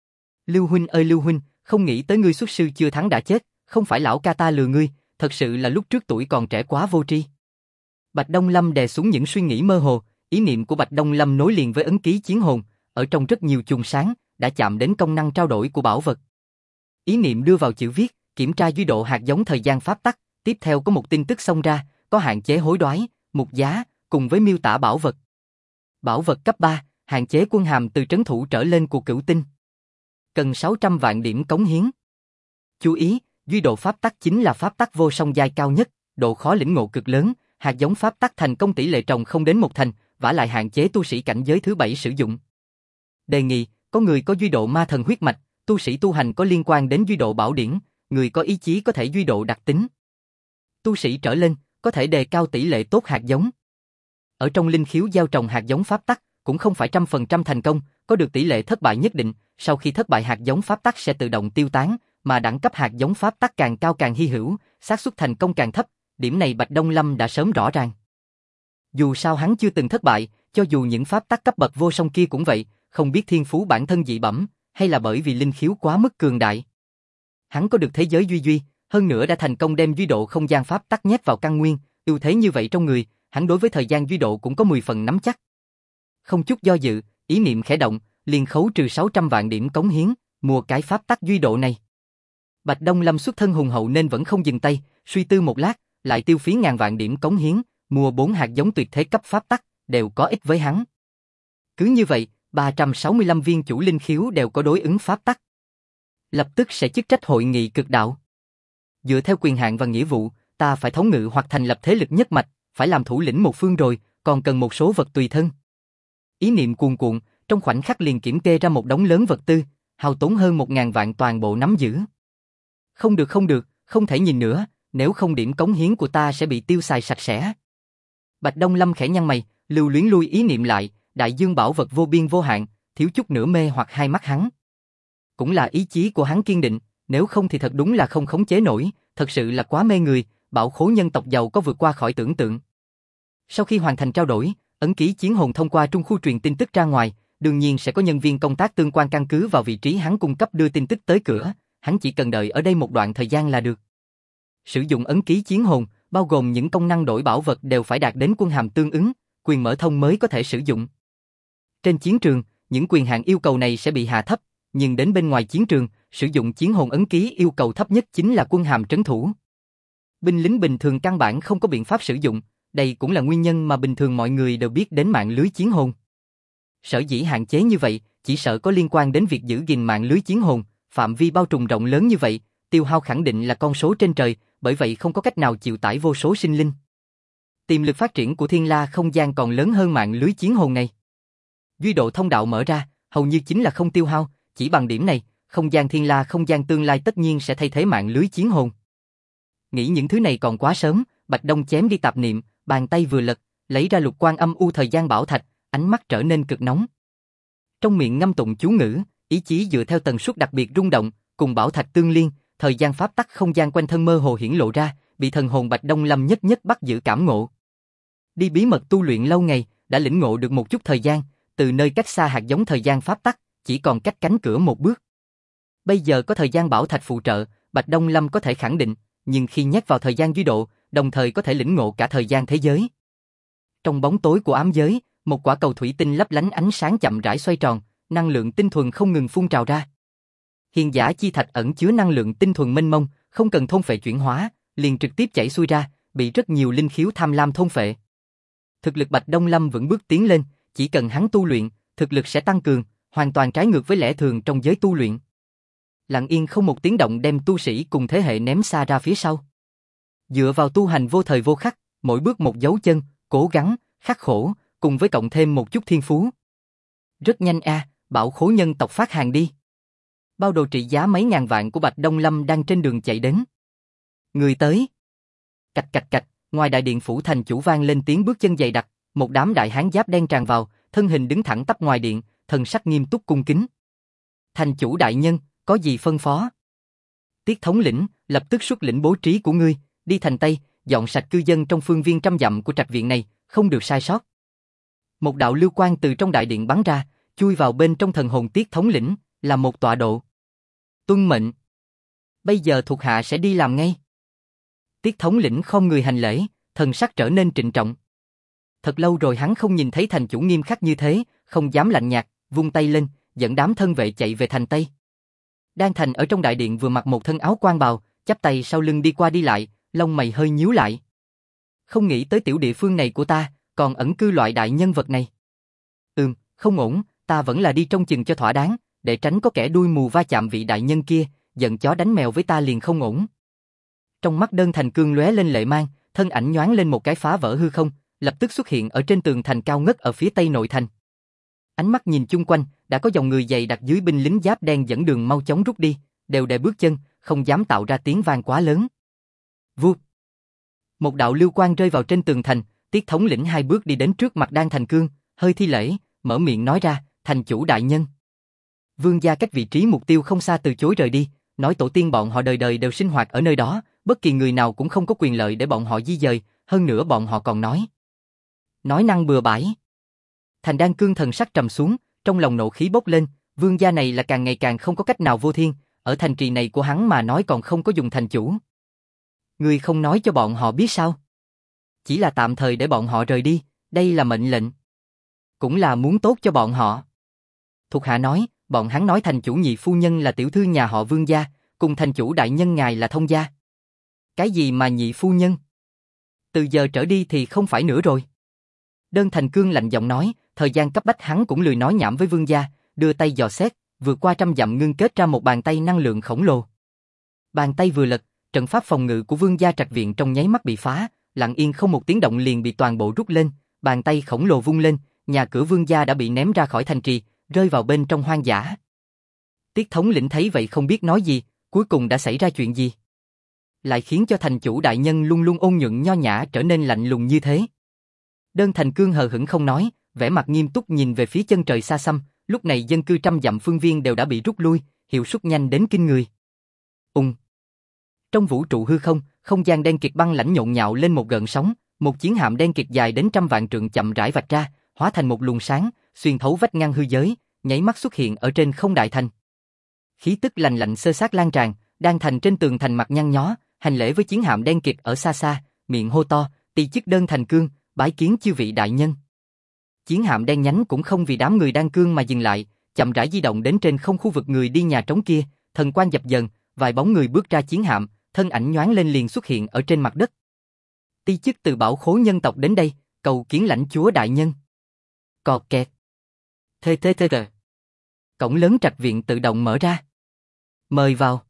Lưu huynh ơi Lưu huynh, không nghĩ tới ngươi xuất sư chưa thắng đã chết, không phải lão ca ta lừa ngươi, thật sự là lúc trước tuổi còn trẻ quá vô tri. Bạch Đông Lâm đè xuống những suy nghĩ mơ hồ, Ý niệm của Bạch Đông Lâm nối liền với ấn ký chiến hồn, ở trong rất nhiều chùm sáng, đã chạm đến công năng trao đổi của bảo vật. Ý niệm đưa vào chữ viết, kiểm tra duy độ hạt giống thời gian pháp tắc, tiếp theo có một tin tức xông ra, có hạn chế hối đoái, mục giá, cùng với miêu tả bảo vật. Bảo vật cấp 3, hạn chế quân hàm từ trấn thủ trở lên của cửu tinh. Cần 600 vạn điểm cống hiến. Chú ý, duy độ pháp tắc chính là pháp tắc vô song giai cao nhất, độ khó lĩnh ngộ cực lớn, hạt giống pháp tắc thành công tỷ lệ trồng không đến một thành, vả lại hạn chế tu sĩ cảnh giới thứ 7 sử dụng. Đề nghị, có người có duy độ ma thần huyết mạch, tu sĩ tu hành có liên quan đến duy độ bảo điển, người có ý chí có thể duy độ đặc tính. Tu sĩ trở lên, có thể đề cao tỷ lệ tốt hạt giống. Ở trong linh khiếu gieo trồng hạt giống pháp tắc, cũng không phải 100% thành công, có được tỷ lệ thất bại nhất định, sau khi thất bại hạt giống pháp tắc sẽ tự động tiêu tán, mà đẳng cấp hạt giống pháp tắc càng cao càng hy hữu, xác suất thành công càng thấp, điểm này Bạch Đông Lâm đã sớm rõ ràng. Dù sao hắn chưa từng thất bại, cho dù những pháp tắc cấp bậc vô song kia cũng vậy, không biết thiên phú bản thân dị bẩm, hay là bởi vì linh khiếu quá mức cường đại. Hắn có được thế giới duy duy, hơn nữa đã thành công đem duy độ không gian pháp tắc nhét vào căn nguyên, ưu thế như vậy trong người, hắn đối với thời gian duy độ cũng có 10 phần nắm chắc. Không chút do dự, ý niệm khẽ động, liền khấu trừ 600 vạn điểm cống hiến, mua cái pháp tắc duy độ này. Bạch Đông Lâm xuất thân hùng hậu nên vẫn không dừng tay, suy tư một lát, lại tiêu phí ngàn vạn điểm cống hiến, mua 4 hạt giống tuyệt thế cấp pháp tắc, đều có ích với hắn. Cứ như vậy, 365 viên chủ linh khiếu đều có đối ứng pháp tắc. Lập tức sẽ chức trách hội nghị cực đạo. Dựa theo quyền hạn và nghĩa vụ, ta phải thống ngự hoặc thành lập thế lực nhất mạch, phải làm thủ lĩnh một phương rồi, còn cần một số vật tùy thân. Ý niệm cuồn cuộn, trong khoảnh khắc liền kiểm kê ra một đống lớn vật tư, hao tốn hơn 1000 vạn toàn bộ nắm giữ. Không được, không thể nhìn nữa, nếu không điểm cống hiến của ta sẽ bị tiêu xài sạch sẽ. Bạch Đông Lâm khẽ nhăn mày, lưu luyến lui ý niệm lại, đại dương bảo vật vô biên vô hạn, thiếu chút nữa mê hoặc hai mắt hắn. Cũng là ý chí của hắn kiên định, nếu không thì thật đúng là không khống chế nổi, thật sự là quá mê người, bảo khố nhân tộc giàu có vượt qua khỏi tưởng tượng. Sau khi hoàn thành trao đổi, ấn ký chiến hồn thông qua trung khu truyền tin tức ra ngoài, đương nhiên sẽ có nhân viên công tác tương quan căn cứ vào vị trí hắn cung cấp đưa tin tức tới cửa, hắn chỉ cần đợi ở đây một đoạn thời gian là được. Sử dụng ấn ký chiến hồn, bao gồm những công năng đổi bảo vật đều phải đạt đến quân hàm tương ứng, quyền mở thông mới có thể sử dụng. Trên chiến trường, những quyền hạn yêu cầu này sẽ bị hạ thấp, nhưng đến bên ngoài chiến trường, sử dụng chiến hồn ấn ký yêu cầu thấp nhất chính là quân hàm trấn thủ. Binh lính bình thường căn bản không có biện pháp sử dụng, đây cũng là nguyên nhân mà bình thường mọi người đều biết đến mạng lưới chiến hồn. Sở dĩ hạn chế như vậy, chỉ sợ có liên quan đến việc giữ gìn mạng lưới chiến hồn, phạm vi bao trùm rộng lớn như vậy, tiêu hao khẳng định là con số trên trời, bởi vậy không có cách nào chịu tải vô số sinh linh. Tiềm lực phát triển của Thiên La không gian còn lớn hơn mạng lưới chiến hồn này. Duy độ thông đạo mở ra, hầu như chính là không tiêu hao, chỉ bằng điểm này, không gian Thiên La không gian tương lai tất nhiên sẽ thay thế mạng lưới chiến hồn. Nghĩ những thứ này còn quá sớm, Bạch Đông chém đi tạp niệm, bàn tay vừa lật, lấy ra lục quan âm u thời gian bảo thạch, ánh mắt trở nên cực nóng. Trong miệng ngâm tụng chú ngữ, ý chí dựa theo tần suất đặc biệt rung động, cùng bảo thạch tương liên, thời gian pháp tắc không gian quanh thân mơ hồ hiển lộ ra, bị thần hồn Bạch Đông Lâm nhất nhất bắt giữ cảm ngộ. Đi bí mật tu luyện lâu ngày, đã lĩnh ngộ được một chút thời gian, từ nơi cách xa hạt giống thời gian pháp tắc, chỉ còn cách cánh cửa một bước. Bây giờ có thời gian bảo thạch phụ trợ, Bạch Đông Lâm có thể khẳng định, nhưng khi nhét vào thời gian duy độ, đồng thời có thể lĩnh ngộ cả thời gian thế giới. Trong bóng tối của ám giới, một quả cầu thủy tinh lấp lánh ánh sáng chậm rãi xoay tròn, năng lượng tinh thuần không ngừng phun trào ra. Hiền giả chi thạch ẩn chứa năng lượng tinh thuần mênh mông, không cần thôn phệ chuyển hóa, liền trực tiếp chảy xuôi ra, bị rất nhiều linh khiếu tham lam thôn phệ. Thực lực Bạch Đông Lâm vững bước tiến lên, chỉ cần hắn tu luyện, thực lực sẽ tăng cường, hoàn toàn trái ngược với lẽ thường trong giới tu luyện. Lặng yên không một tiếng động đem tu sĩ cùng thế hệ ném xa ra phía sau. Dựa vào tu hành vô thời vô khắc, mỗi bước một dấu chân, cố gắng, khắc khổ, cùng với cộng thêm một chút thiên phú. Rất nhanh bảo khố nhân tộc phát hàng đi. Bao đồ trị giá mấy ngàn vạn của Bạch Đông Lâm đang trên đường chạy đến. Người tới. Cạch cạch cạch, ngoài đại điện phủ thành chủ vang lên tiếng bước chân dày đặc, một đám đại hán giáp đen tràn vào, thân hình đứng thẳng tắp ngoài điện, thần sắc nghiêm túc cung kính. Thành chủ đại nhân, có gì phân phó? Tiết thống lĩnh, lập tức xuất lĩnh bố trí của ngươi, đi thành Tây, dọn sạch cư dân trong phương viên trăm dặm của trạch viện này, không được sai sót. Một đạo lưu quang từ trong đại điện bắn ra, chui vào bên trong thần hồn Tiết thống lĩnh, là một tọa độ. Tuân mệnh. Bây giờ thuộc hạ sẽ đi làm ngay. Tiết thống lĩnh khom người hành lễ, thần sắc trở nên trịnh trọng. Thật lâu rồi hắn không nhìn thấy thành chủ nghiêm khắc như thế, không dám lạnh nhạt, vung tay lên, dẫn đám thân vệ chạy về thành Tây. Đan Thành ở trong đại điện vừa mặc một thân áo quan bào, chắp tay sau lưng đi qua đi lại, lông mày hơi nhíu lại. Không nghĩ tới tiểu địa phương này của ta, còn ẩn cư loại đại nhân vật này. Không ổn, ta vẫn là đi trông chừng cho thỏa đáng, để tránh có kẻ đuôi mù va chạm vị đại nhân kia, giận chó đánh mèo với ta liền không ổn. Trong mắt Đơn Thành Cương lóe lên lệ mang, thân ảnh nhoáng lên một cái phá vỡ hư không, lập tức xuất hiện ở trên tường thành cao ngất ở phía tây nội thành. Ánh mắt nhìn chung quanh, đã có dòng người dày đặc dưới binh lính giáp đen dẫn đường mau chóng rút đi, đều đè bước chân, không dám tạo ra tiếng vang quá lớn. Vụt. Một đạo lưu quang rơi vào trên tường thành, Tiết thống lĩnh hai bước đi đến trước mặt Đan Thành Cương, hơi thi lễ, mở miệng nói ra, thành chủ đại nhân. Vương gia cách vị trí mục tiêu không xa từ chối rời đi, nói tổ tiên bọn họ đời đời đều sinh hoạt ở nơi đó, bất kỳ người nào cũng không có quyền lợi để bọn họ di dời, hơn nữa bọn họ còn nói năng bừa bãi. Thành Đan Cương thần sắc trầm xuống, trong lòng nộ khí bốc lên, vương gia này là càng ngày càng không có cách nào vô thiên, ở thành trì này của hắn mà nói còn không có dùng thành chủ. Ngươi không nói cho bọn họ biết sao? Chỉ là tạm thời để bọn họ rời đi, đây là mệnh lệnh. Cũng là muốn tốt cho bọn họ. Thuộc hạ nói, bọn hắn nói thành chủ nhị phu nhân là tiểu thư nhà họ Vương gia, cùng thành chủ đại nhân ngài là thông gia. Cái gì mà nhị phu nhân? Từ giờ trở đi thì không phải nữa rồi. Đơn Thành Cương lạnh giọng nói, thời gian cấp bách hắn cũng lười nói nhảm với Vương gia, đưa tay dò xét, vượt qua 100 dặm ngưng kết ra một bàn tay năng lượng khổng lồ. Bàn tay vừa lật, trận pháp phòng ngự của Vương gia trạch viện trong nháy mắt bị phá, lặng yên không một tiếng động liền bị toàn bộ rút lên, bàn tay khổng lồ vung lên, nhà cửa Vương gia đã bị ném ra khỏi thành trì, rơi vào bên trong hoang dã. Tiết thống lĩnh thấy vậy không biết nói gì, cuối cùng đã xảy ra chuyện gì? Lại khiến cho thành chủ đại nhân luôn luôn ôn nhuận nho nhã trở nên lạnh lùng như thế. Đơn Thành Cương hờ hững không nói, vẻ mặt nghiêm túc nhìn về phía chân trời xa xăm, lúc này dân cư 100 dặm phương viên đều đã bị rút lui, hiệu suất nhanh đến kinh người. Trong vũ trụ hư không, không gian đen kịt băng lãnh nhộn nhạo lên một gợn sóng, một chiến hạm đen kịt dài đến 100 vạn trượng chậm rãi vạch ra, hóa thành một luồng sáng, xuyên thấu vách ngăn hư giới, nháy mắt xuất hiện ở trên không đại thành. Khí tức lạnh lạnh xơ xác lan tràn, Đan Thành trên tường thành mặt nhăn nhó, hành lễ với chiến hạm đen kịt ở xa xa, miệng hô to, tỳ chức Đơn Thành Cương, bái kiến chư vị đại nhân. Chiến hạm đen nhánh cũng không vì đám người Đan Cương mà dừng lại, chậm rãi di động đến trên không khu vực người đi nhà trống kia, thần quang dập dờn, vài bóng người bước ra chiến hạm, thân ảnh nhoáng lên liền xuất hiện ở trên mặt đất. Ti chức từ bảo khố nhân tộc đến đây, cầu kiến lãnh chúa đại nhân. Cọt kẹt. Thê. Cổng lớn trạch viện tự động mở ra. Mời vào.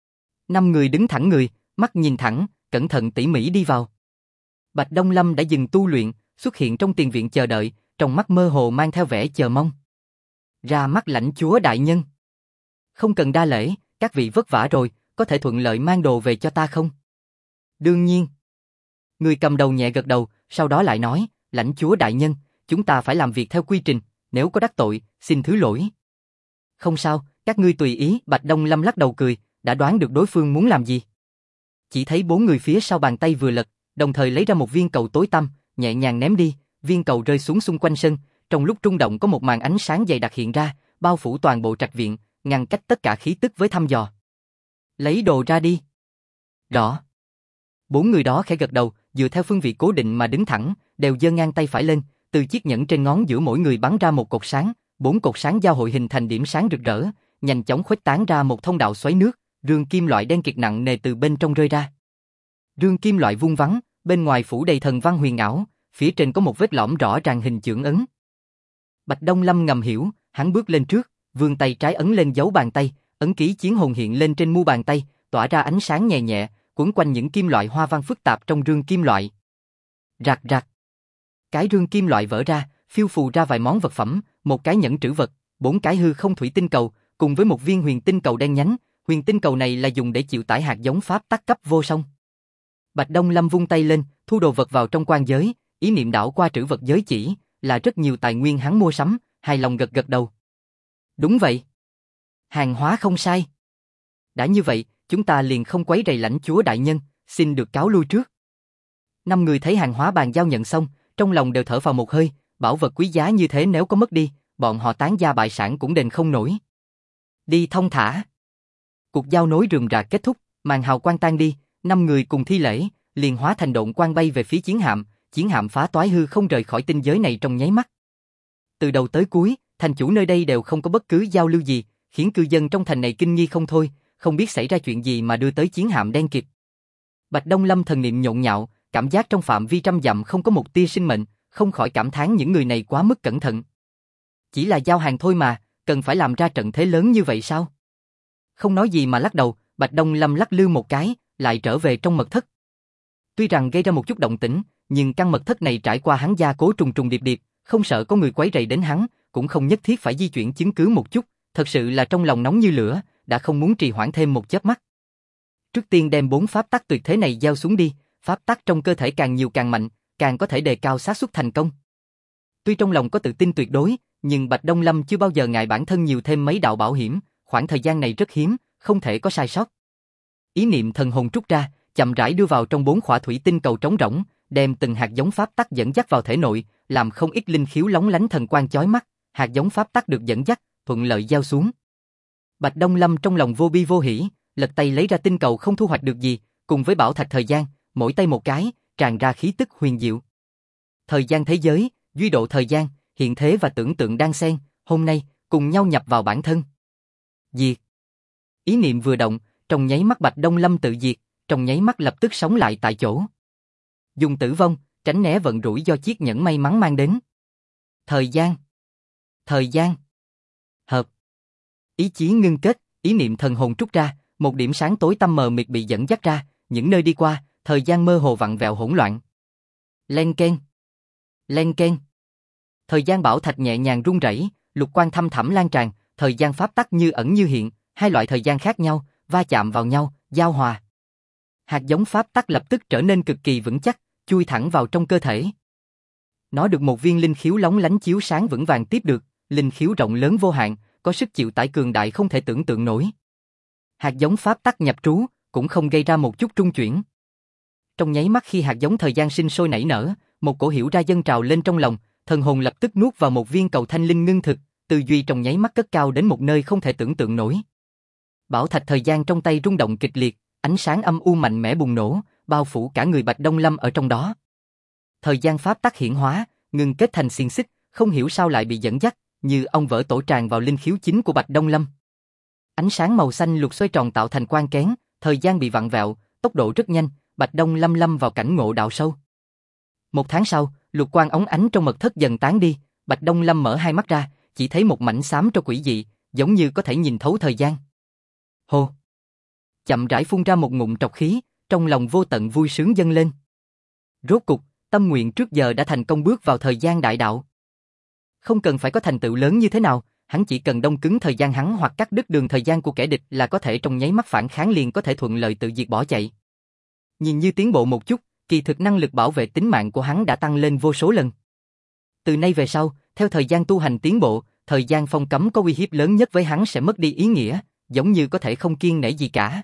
5 người đứng thẳng người, mắt nhìn thẳng, cẩn thận tỉ mỉ đi vào. Bạch Đông Lâm đã dừng tu luyện, xuất hiện trong tiền viện chờ đợi, trong mắt mơ hồ mang theo vẻ chờ mong. Ra mắt lãnh chúa đại nhân. Không cần đa lễ, các vị vất vả rồi, có thể thuận lợi mang đồ về cho ta không? Đương nhiên. Người cầm đầu nhẹ gật đầu, sau đó lại nói, lãnh chúa đại nhân, chúng ta phải làm việc theo quy trình, nếu có đắc tội, xin thứ lỗi. Không sao, các ngươi tùy ý. Bạch Đông Lâm lắc đầu cười, đã đoán được đối phương muốn làm gì. Chỉ thấy 4 người phía sau bàn tay vừa lật, đồng thời lấy ra một viên cầu tối tăm, nhẹ nhàng ném đi, viên cầu rơi xuống xung quanh sân, trong lúc rung động có một màn ánh sáng dày đặc hiện ra, bao phủ toàn bộ trạch viện, ngăn cách tất cả khí tức với thăm dò. Lấy đồ ra đi. Rõ. 4 người đó khẽ gật đầu, dựa theo phương vị cố định mà đứng thẳng, đều giơ ngang tay phải lên, từ chiếc nhẫn trên ngón giữa mỗi người bắn ra một cột sáng, 4 cột sáng giao hội hình thành điểm sáng rực rỡ, nhanh chóng khuếch tán ra một thông đạo xoáy nước, rương kim loại đen kịt nặng nề từ bên trong rơi ra. Rương kim loại vuông vắn, bên ngoài phủ đầy thần văn huyền ảo, phía trên có một vết lõm rõ ràng hình chưởng ấn. Bạch Đông Lâm ngầm hiểu, hắn bước lên trước, vươn tay trái ấn lên dấu bàn tay, ấn ký chiến hồn hiện lên trên mu bàn tay, tỏa ra ánh sáng nhẹ nhẹ, quấn quanh những kim loại hoa văn phức tạp trong rương kim loại. Rạc rạc. Cái rương kim loại vỡ ra, phiêu phù ra vài món vật phẩm, một cái nhẫn trữ vật, 4 cái hư không thủy tinh cầu, cùng với một viên huyền tinh cầu đen nhánh. Huyền tinh cầu này là dùng để chịu tải hạt giống pháp tắc cấp vô song. Bạch Đông Lâm vung tay lên, thu đồ vật vào trong quan giới, ý niệm đảo qua trữ vật giới chỉ, là rất nhiều tài nguyên hắn mua sắm, hài lòng gật gật đầu. Đúng vậy. Hàng hóa không sai. Đã như vậy, chúng ta liền không quấy rầy lãnh chúa đại nhân, xin được cáo lui trước. 5 người thấy hàng hóa bàn giao nhận xong, trong lòng đều thở phào một hơi, bảo vật quý giá như thế nếu có mất đi, bọn họ tán gia bại sản cũng đền không nổi. Đi thông thả. Cuộc giao nối rườm rà kết thúc, màn hào quang tan đi, 5 người cùng thi lễ, liền hóa thành độn quang bay về phía chiến hạm, chiến hạm phá toái hư không rời khỏi tinh giới này trong nháy mắt. Từ đầu tới cuối, thành chủ nơi đây đều không có bất cứ giao lưu gì, khiến cư dân trong thành này kinh nghi không thôi, không biết xảy ra chuyện gì mà đưa tới chiến hạm đen kịt. Bạch Đông Lâm thần niệm nhộn nhạo, cảm giác trong phạm vi trăm dặm không có một tia sinh mệnh, không khỏi cảm thán những người này quá mức cẩn thận. Chỉ là giao hàng thôi mà, cần phải làm ra trận thế lớn như vậy sao? Không nói gì mà lắc đầu, Bạch Đông Lâm lắc lư một cái, lại trở về trong mật thất. Tuy rằng gây ra một chút động tĩnh, nhưng căn mật thất này trải qua hắn gia cố trùng trùng điệp điệp, không sợ có người quấy rầy đến hắn, cũng không nhất thiết phải di chuyển chứng cứ một chút, thật sự là trong lòng nóng như lửa, đã không muốn trì hoãn thêm một chớp mắt. Trước tiên đem 4 pháp tắc tuyệt thế này giao xuống đi, pháp tắc trong cơ thể càng nhiều càng mạnh, càng có thể đề cao xác suất thành công. Tuy trong lòng có tự tin tuyệt đối, nhưng Bạch Đông Lâm chưa bao giờ ngại bản thân nhiều thêm mấy đạo bảo hiểm, khoảng thời gian này rất hiếm, không thể có sai sót. Ý niệm thần hồn trút ra, chậm rãi đưa vào trong 4 khỏa thủy tinh cầu trống rỗng, đem từng hạt giống pháp tắc dẫn dắt vào thể nội, làm không ít linh khiếu lóng lánh thần quang chói mắt, hạt giống pháp tắc được dẫn dắt, thuận lợi giao xuống. Bạch Đông Lâm trong lòng vô bi vô hỉ, lật tay lấy ra tinh cầu không thu hoạch được gì, cùng với bảo thạch thời gian, mỗi tay một cái, tràn ra khí tức huyền diệu. Thời gian thế giới, duy độ thời gian, hiện thế và tưởng tượng đan xen, hôm nay cùng nhau nhập vào bản thân. Diệt. Ý niệm vừa động, trong nháy mắt Bạch Đông Lâm tự diệt, trong nháy mắt lập tức sống lại tại chỗ. Dùng tử vong, tránh né vận rủi do chiếc nhẫn may mắn mang đến. Thời gian. Thời gian. Hợp. Ý chí ngưng kết, ý niệm thần hồn trút ra, một điểm sáng tối tăm mờ mịt bị dẫn dắt ra, những nơi đi qua, thời gian mơ hồ vặn vẹo hỗn loạn. Len keng. Len keng. Thời gian bảo thạch nhẹ nhàng rung rẩy, lục quang thâm thẳm lan tràn, thời gian pháp tắc như ẩn như hiện, hai loại thời gian khác nhau, va chạm vào nhau, giao hòa. Hạt giống pháp tắc lập tức trở nên cực kỳ vững chắc, chui thẳng vào trong cơ thể. Nó được một viên linh khiếu lóng lánh chiếu sáng vững vàng tiếp được, linh khiếu rộng lớn vô hạn, có sức chịu tải cường đại không thể tưởng tượng nổi. Hạt giống pháp tắc nhập trú, cũng không gây ra một chút trung chuyển. Trong nháy mắt khi hạt giống thời gian sinh sôi nảy nở, một cổ hiểu ra dâng trào lên trong lòng, thần hồn lập tức nuốt vào một viên cầu thanh linh ngưng thực, tư duy trong nháy mắt cất cao đến một nơi không thể tưởng tượng nổi. Bảo thạch thời gian trong tay rung động kịch liệt, ánh sáng âm u mạnh mẽ bùng nổ, bao phủ cả người Bạch Đông Lâm ở trong đó. Thời gian pháp tắc hiển hóa, ngưng kết thành xiềng xích, không hiểu sao lại bị dẫn dắt, như ong vỡ tổ tràn vào linh khiếu chính của Bạch Đông Lâm. Ánh sáng màu xanh lục xoay tròn tạo thành quang kén, thời gian bị vặn vẹo, tốc độ rất nhanh, Bạch Đông Lâm lâm vào cảnh ngộ đạo sâu. Một tháng sau, lục quang óng ánh trong mật thất dần tán đi, Bạch Đông Lâm mở hai mắt ra, chỉ thấy một mảnh xám tro quỷ dị, giống như có thể nhìn thấu thời gian. Hô! Chậm rãi phun ra một ngụm trọc khí, trong lòng vô tận vui sướng dâng lên. Rốt cục, tâm nguyện trước giờ đã thành công bước vào thời gian đại đạo. Không cần phải có thành tựu lớn như thế nào, hắn chỉ cần đông cứng thời gian hắn hoặc cắt đứt đường thời gian của kẻ địch là có thể trong nháy mắt phản kháng liền có thể thuận lợi tự diệt bỏ chạy. Nhìn như tiến bộ một chút, kỳ thực năng lực bảo vệ tính mạng của hắn đã tăng lên vô số lần. Từ nay về sau, theo thời gian tu hành tiến bộ, thời gian phong cấm có uy hiếp lớn nhất với hắn sẽ mất đi ý nghĩa, giống như có thể không kiêng nể gì cả.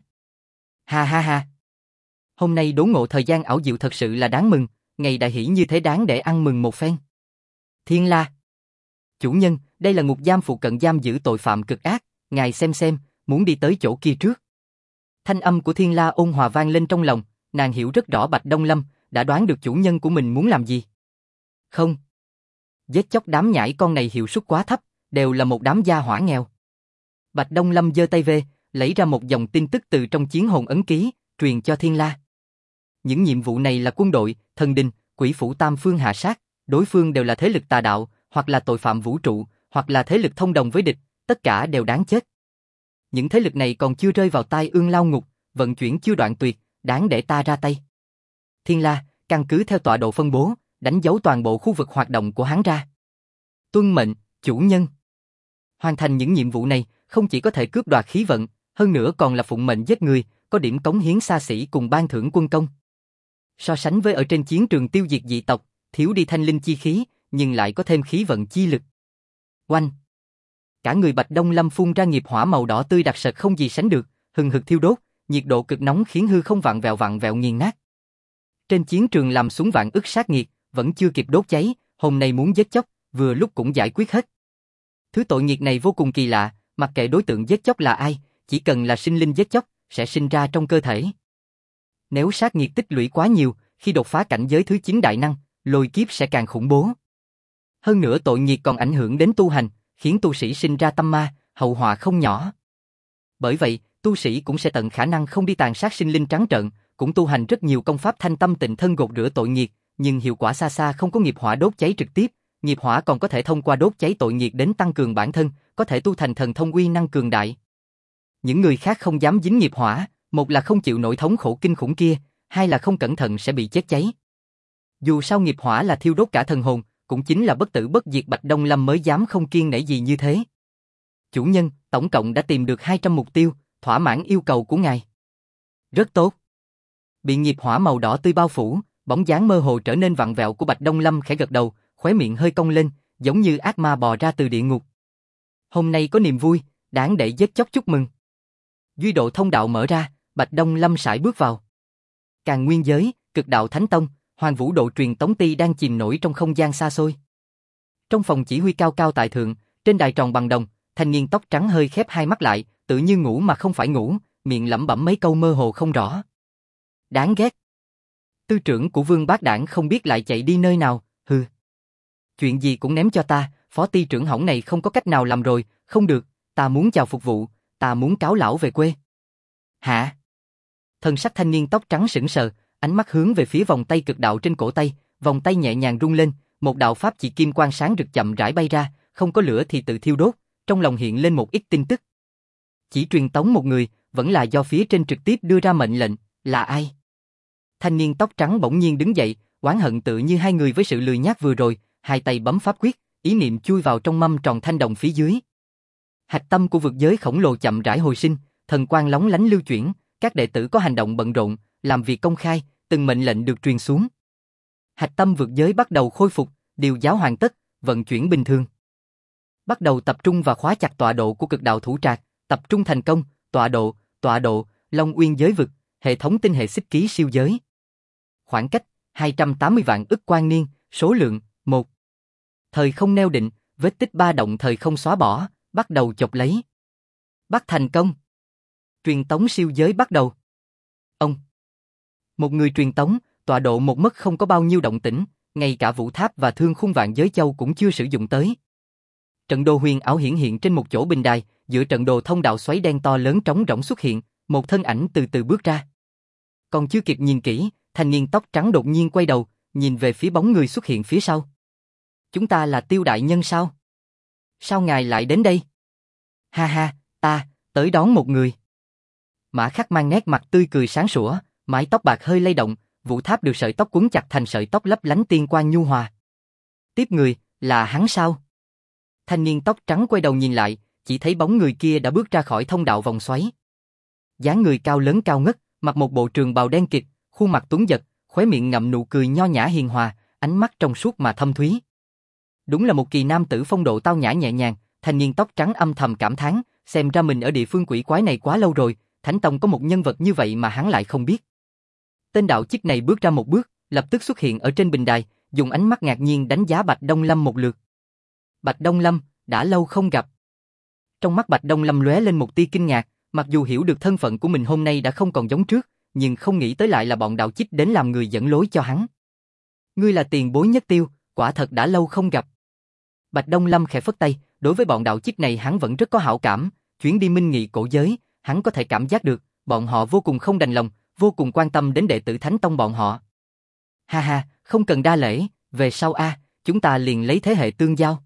Ha ha ha! Hôm nay đốn ngộ thời gian ảo diệu thật sự là đáng mừng, ngày đại hỷ như thế đáng để ăn mừng một phen. Thiên La! Chủ nhân, đây là ngục giam phụ cận giam giữ tội phạm cực ác, ngài xem, muốn đi tới chỗ kia trước. Thanh âm của Thiên La ôn hòa vang lên trong lòng, nàng hiểu rất rõ Bạch Đông Lâm, đã đoán được chủ nhân của mình muốn làm gì. Không. Giết chóc đám nhãi con này hiệu suất quá thấp, đều là một đám gia hỏa nghèo. Bạch Đông Lâm giơ tay về, lấy ra một dòng tin tức từ trong chiến hồn ấn ký, truyền cho Thiên La. Những nhiệm vụ này là quân đội, thần đình, quỷ phủ tam phương hạ sát, đối phương đều là thế lực tà đạo, hoặc là tội phạm vũ trụ, hoặc là thế lực thông đồng với địch, tất cả đều đáng chết. Những thế lực này còn chưa rơi vào tai ương lao ngục, vận chuyển chưa đoạn tuyệt, đáng để ta ra tay. Thiên La, căn cứ theo tọa độ phân bố, đánh dấu toàn bộ khu vực hoạt động của hắn ra. Tuân mệnh, chủ nhân. Hoàn thành những nhiệm vụ này, không chỉ có thể cướp đoạt khí vận, hơn nữa còn là phụng mệnh giết người, có điểm cống hiến xa xỉ cùng ban thưởng quân công. So sánh với ở trên chiến trường tiêu diệt dị tộc, thiếu đi thanh linh chi khí, nhưng lại có thêm khí vận chi lực. Oanh! Cả người Bạch Đông Lâm phun ra nghiệp hỏa màu đỏ tươi đặc sệt không gì sánh được, hừng hực thiêu đốt, nhiệt độ cực nóng khiến hư không vặn vẹo nghiền nát. Trên chiến trường làm xuống vạn ức sát nghiệt, vẫn chưa kịp đốt cháy, hôm nay muốn giết chóc, vừa lúc cũng giải quyết hết. Thứ tội nghiệt này vô cùng kỳ lạ, mặc kệ đối tượng giết chóc là ai, chỉ cần là sinh linh giết chóc, sẽ sinh ra trong cơ thể. Nếu sát nghiệt tích lũy quá nhiều, khi đột phá cảnh giới thứ 9 đại năng, lôi kiếp sẽ càng khủng bố. Hơn nữa tội nghiệt còn ảnh hưởng đến tu hành, khiến tu sĩ sinh ra tâm ma, hậu họa không nhỏ. Bởi vậy, tu sĩ cũng sẽ tận khả năng không đi tàn sát sinh linh trắng trợn, cũng tu hành rất nhiều công pháp thanh tâm tịnh thân gột rửa tội nghiệt, nhưng hiệu quả xa xa không có nghiệp hỏa đốt cháy trực tiếp, nghiệp hỏa còn có thể thông qua đốt cháy tội nghiệt đến tăng cường bản thân, có thể tu thành thần thông uy năng cường đại. Những người khác không dám dính nghiệp hỏa, một là không chịu nổi thống khổ kinh khủng kia, hai là không cẩn thận sẽ bị chết cháy. Dù sao nghiệp hỏa là thiêu đốt cả thần hồn, cũng chính là bất tử bất diệt Bạch Đông Lâm mới dám không kiêng nể gì như thế. Chủ nhân, tổng cộng đã tìm được 200 mục tiêu, thỏa mãn yêu cầu của ngài. Rất tốt. Bị nghiệp hỏa màu đỏ tươi bao phủ, bóng dáng mơ hồ trở nên vặn vẹo của Bạch Đông Lâm khẽ gật đầu, khóe miệng hơi cong lên, giống như ác ma bò ra từ địa ngục. Hôm nay có niềm vui, đáng để giết chóc chúc mừng. Duy độ thông đạo mở ra, Bạch Đông Lâm sải bước vào. Càn Nguyên giới, Cực Đạo Thánh Tông, Hoàng Vũ Độ Truyền Tống Ti đang chìm nổi trong không gian xa xôi. Trong phòng chỉ huy cao cao tại thượng, trên đài tròn bằng đồng, thanh niên tóc trắng hơi khép hai mắt lại, tự như ngủ mà không phải ngủ, miệng lẩm bẩm mấy câu mơ hồ không rõ. Đáng ghét. Tư trưởng của Vương Bác Đảng không biết lại chạy đi nơi nào, hừ. Chuyện gì cũng ném cho ta, phó ty trưởng hỏng này không có cách nào làm rồi, không được, ta muốn chào phục vụ, ta muốn cáo lão về quê. Hả? Thân sắc thanh niên tóc trắng sững sờ, ánh mắt hướng về phía vòng tay cực đạo trên cổ tay, vòng tay nhẹ nhàng rung lên, một đạo pháp chỉ kim quang sáng rực chậm rãi bay ra, không có lửa thì tự thiêu đốt, trong lòng hiện lên một ít tin tức. Chỉ truyền tống một người, vẫn là do phía trên trực tiếp đưa ra mệnh lệnh, là ai? Thanh niên tóc trắng bỗng nhiên đứng dậy, oán hận tự như hai người với sự lười nhác vừa rồi, hai tay bấm pháp quyết, ý niệm chui vào trong mâm tròn thanh đồng phía dưới. Hạch tâm của vực giới khổng lồ chậm rãi hồi sinh, thần quang lóng lánh lưu chuyển, các đệ tử có hành động bận rộn, làm việc công khai, từng mệnh lệnh được truyền xuống. Hạch tâm vực giới bắt đầu khôi phục, điều giáo hoàn tất, vận chuyển bình thường. Bắt đầu tập trung và khóa chặt tọa độ của cực đạo thủ trạc, tập trung thành công, tọa độ, Long Uyên giới vực, hệ thống tinh hệ xích ký siêu giới. Khoảng cách, 280 vạn ức quang niên, số lượng, 1. Thời không neo định, vết tích ba động thời không xóa bỏ, bắt đầu chộp lấy. Bắt thành công. Truyền tống siêu giới bắt đầu. Ông. Một người truyền tống, tọa độ một mất không có bao nhiêu động tĩnh, ngay cả Vũ Tháp và Thương Khung Vạn Giới Châu cũng chưa sử dụng tới. Trận đồ huyền ảo hiển hiện trên một chỗ bình đài, giữa trận đồ thông đạo xoáy đen to lớn trống rỗng xuất hiện, một thân ảnh từ từ bước ra. Còn chưa kịp nhìn kỹ, thanh niên tóc trắng đột nhiên quay đầu, nhìn về phía bóng người xuất hiện phía sau. Chúng ta là Tiêu đại nhân sao? Sao ngài lại đến đây? Ha ha, ta, tới đón một người. Mã Khắc mang nét mặt tươi cười sáng sủa, mái tóc bạc hơi lay động, Vũ Tháp được sợi tóc quấn chặt thành sợi tóc lấp lánh tiên quang nhu hòa. Tiếp người, là hắn sao? Thanh niên tóc trắng quay đầu nhìn lại, chỉ thấy bóng người kia đã bước ra khỏi thông đạo vòng xoáy. Dáng người cao lớn cao ngất, mặc một bộ trường bào đen kịt, khuôn mặt tuấn giật, khóe miệng ngậm nụ cười nho nhã hiền hòa, ánh mắt trong suốt mà thâm thúy. Đúng là một kỳ nam tử phong độ tao nhã nhẹ nhàng, thanh niên tóc trắng âm thầm cảm thán, xem ra mình ở địa phương quỷ quái này quá lâu rồi, Thánh Tông có một nhân vật như vậy mà hắn lại không biết. Tên đạo chức này bước ra một bước, lập tức xuất hiện ở trên bình đài, dùng ánh mắt ngạc nhiên đánh giá Bạch Đông Lâm một lượt. Bạch Đông Lâm, đã lâu không gặp. Trong mắt Bạch Đông Lâm lóe lên một tia kinh ngạc, mặc dù hiểu được thân phận của mình hôm nay đã không còn giống trước, nhưng không nghĩ tới lại là bọn đạo chích đến làm người dẫn lối cho hắn. Ngươi là tiền bối Nhất Tiêu, quả thật đã lâu không gặp. Bạch Đông Lâm khẽ phất tay, đối với bọn đạo chích này hắn vẫn rất có hảo cảm, chuyến đi minh nghị cổ giới, hắn có thể cảm giác được, bọn họ vô cùng không đành lòng, vô cùng quan tâm đến đệ tử Thánh Tông bọn họ. Ha ha, không cần đa lễ, về sau chúng ta liền lấy thế hệ tương giao.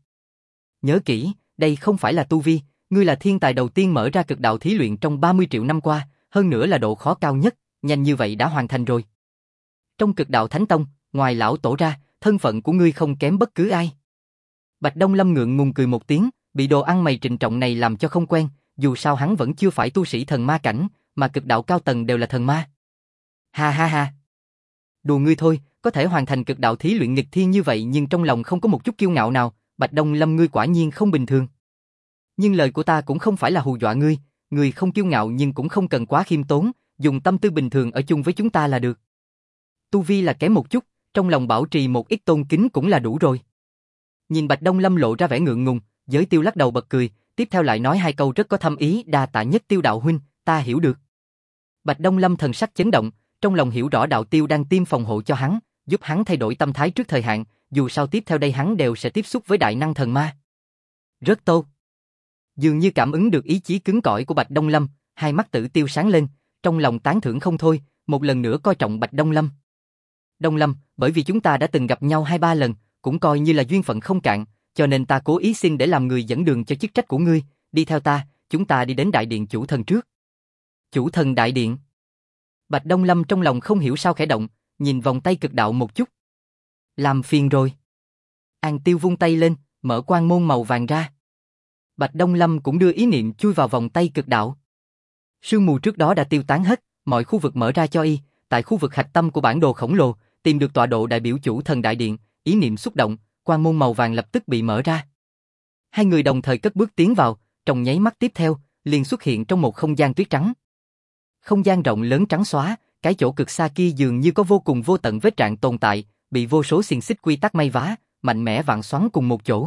Nhớ kỹ, đây không phải là tu vi, ngươi là thiên tài đầu tiên mở ra cực đạo thí luyện trong 30 triệu năm qua, hơn nữa là độ khó cao nhất, nhanh như vậy đã hoàn thành rồi. Trong cực đạo Thánh Tông, ngoài lão tổ ra, thân phận của ngươi không kém bất cứ ai. Bạch Đông Lâm ngượng ngùng cười một tiếng, bị đồ ăn mày trịnh trọng này làm cho không quen, dù sao hắn vẫn chưa phải tu sĩ thần ma cảnh, mà cực đạo cao tầng đều là thần ma. Ha ha ha. Đùa ngươi thôi, có thể hoàn thành cực đạo thí luyện nghịch thiên như vậy nhưng trong lòng không có một chút kiêu ngạo nào, Bạch Đông Lâm ngươi quả nhiên không bình thường. Nhưng lời của ta cũng không phải là hù dọa ngươi, ngươi không kiêu ngạo nhưng cũng không cần quá khiêm tốn, dùng tâm tư bình thường ở chung với chúng ta là được. Tu vi là kém một chút, trong lòng bảo trì một ít tôn kính cũng là đủ rồi. Nhìn Bạch Đông Lâm lộ ra vẻ ngượng ngùng, Giới Tiêu lắc đầu bật cười, tiếp theo lại nói hai câu rất có thâm ý, đa tạ Nhất Tiêu đạo huynh, ta hiểu được. Bạch Đông Lâm thần sắc chấn động, trong lòng hiểu rõ đạo tiêu đang tiêm phòng hộ cho hắn, giúp hắn thay đổi tâm thái trước thời hạn, dù sao tiếp theo đây hắn đều sẽ tiếp xúc với đại năng thần ma. Rất tốt. Dường như cảm ứng được ý chí cứng cỏi của Bạch Đông Lâm, hai mắt Tử Tiêu sáng lên, trong lòng tán thưởng không thôi, một lần nữa coi trọng Bạch Đông Lâm. Đông Lâm, bởi vì chúng ta đã từng gặp nhau 2-3 lần, cũng coi như là duyên phận không cạn, cho nên ta cố ý xin để làm người dẫn đường cho chức trách của ngươi, đi theo ta, chúng ta đi đến đại điện chủ thần trước. Chủ thần đại điện. Bạch Đông Lâm trong lòng không hiểu sao khẽ động, nhìn vòng tay cực đạo một chút. Làm phiền rồi. An Tiêu vung tay lên, mở quan môn màu vàng ra. Bạch Đông Lâm cũng đưa ý niệm chui vào vòng tay cực đạo. Sương mù trước đó đã tiêu tán hết, mọi khu vực mở ra cho y, tại khu vực hạch tâm của bản đồ khổng lồ, tìm được tọa độ đại biểu chủ thần đại điện, ý niệm xúc động, quan môn màu vàng lập tức bị mở ra. Hai người đồng thời cất bước tiến vào, trong nháy mắt tiếp theo, liền xuất hiện trong một không gian tuyết trắng. Không gian rộng lớn trắng xóa, cái chỗ cực xa kia dường như có vô cùng vô tận vết rạn tồn tại, bị vô số xiềng xích quy tắc may vá, mạnh mẽ vặn xoắn cùng một chỗ.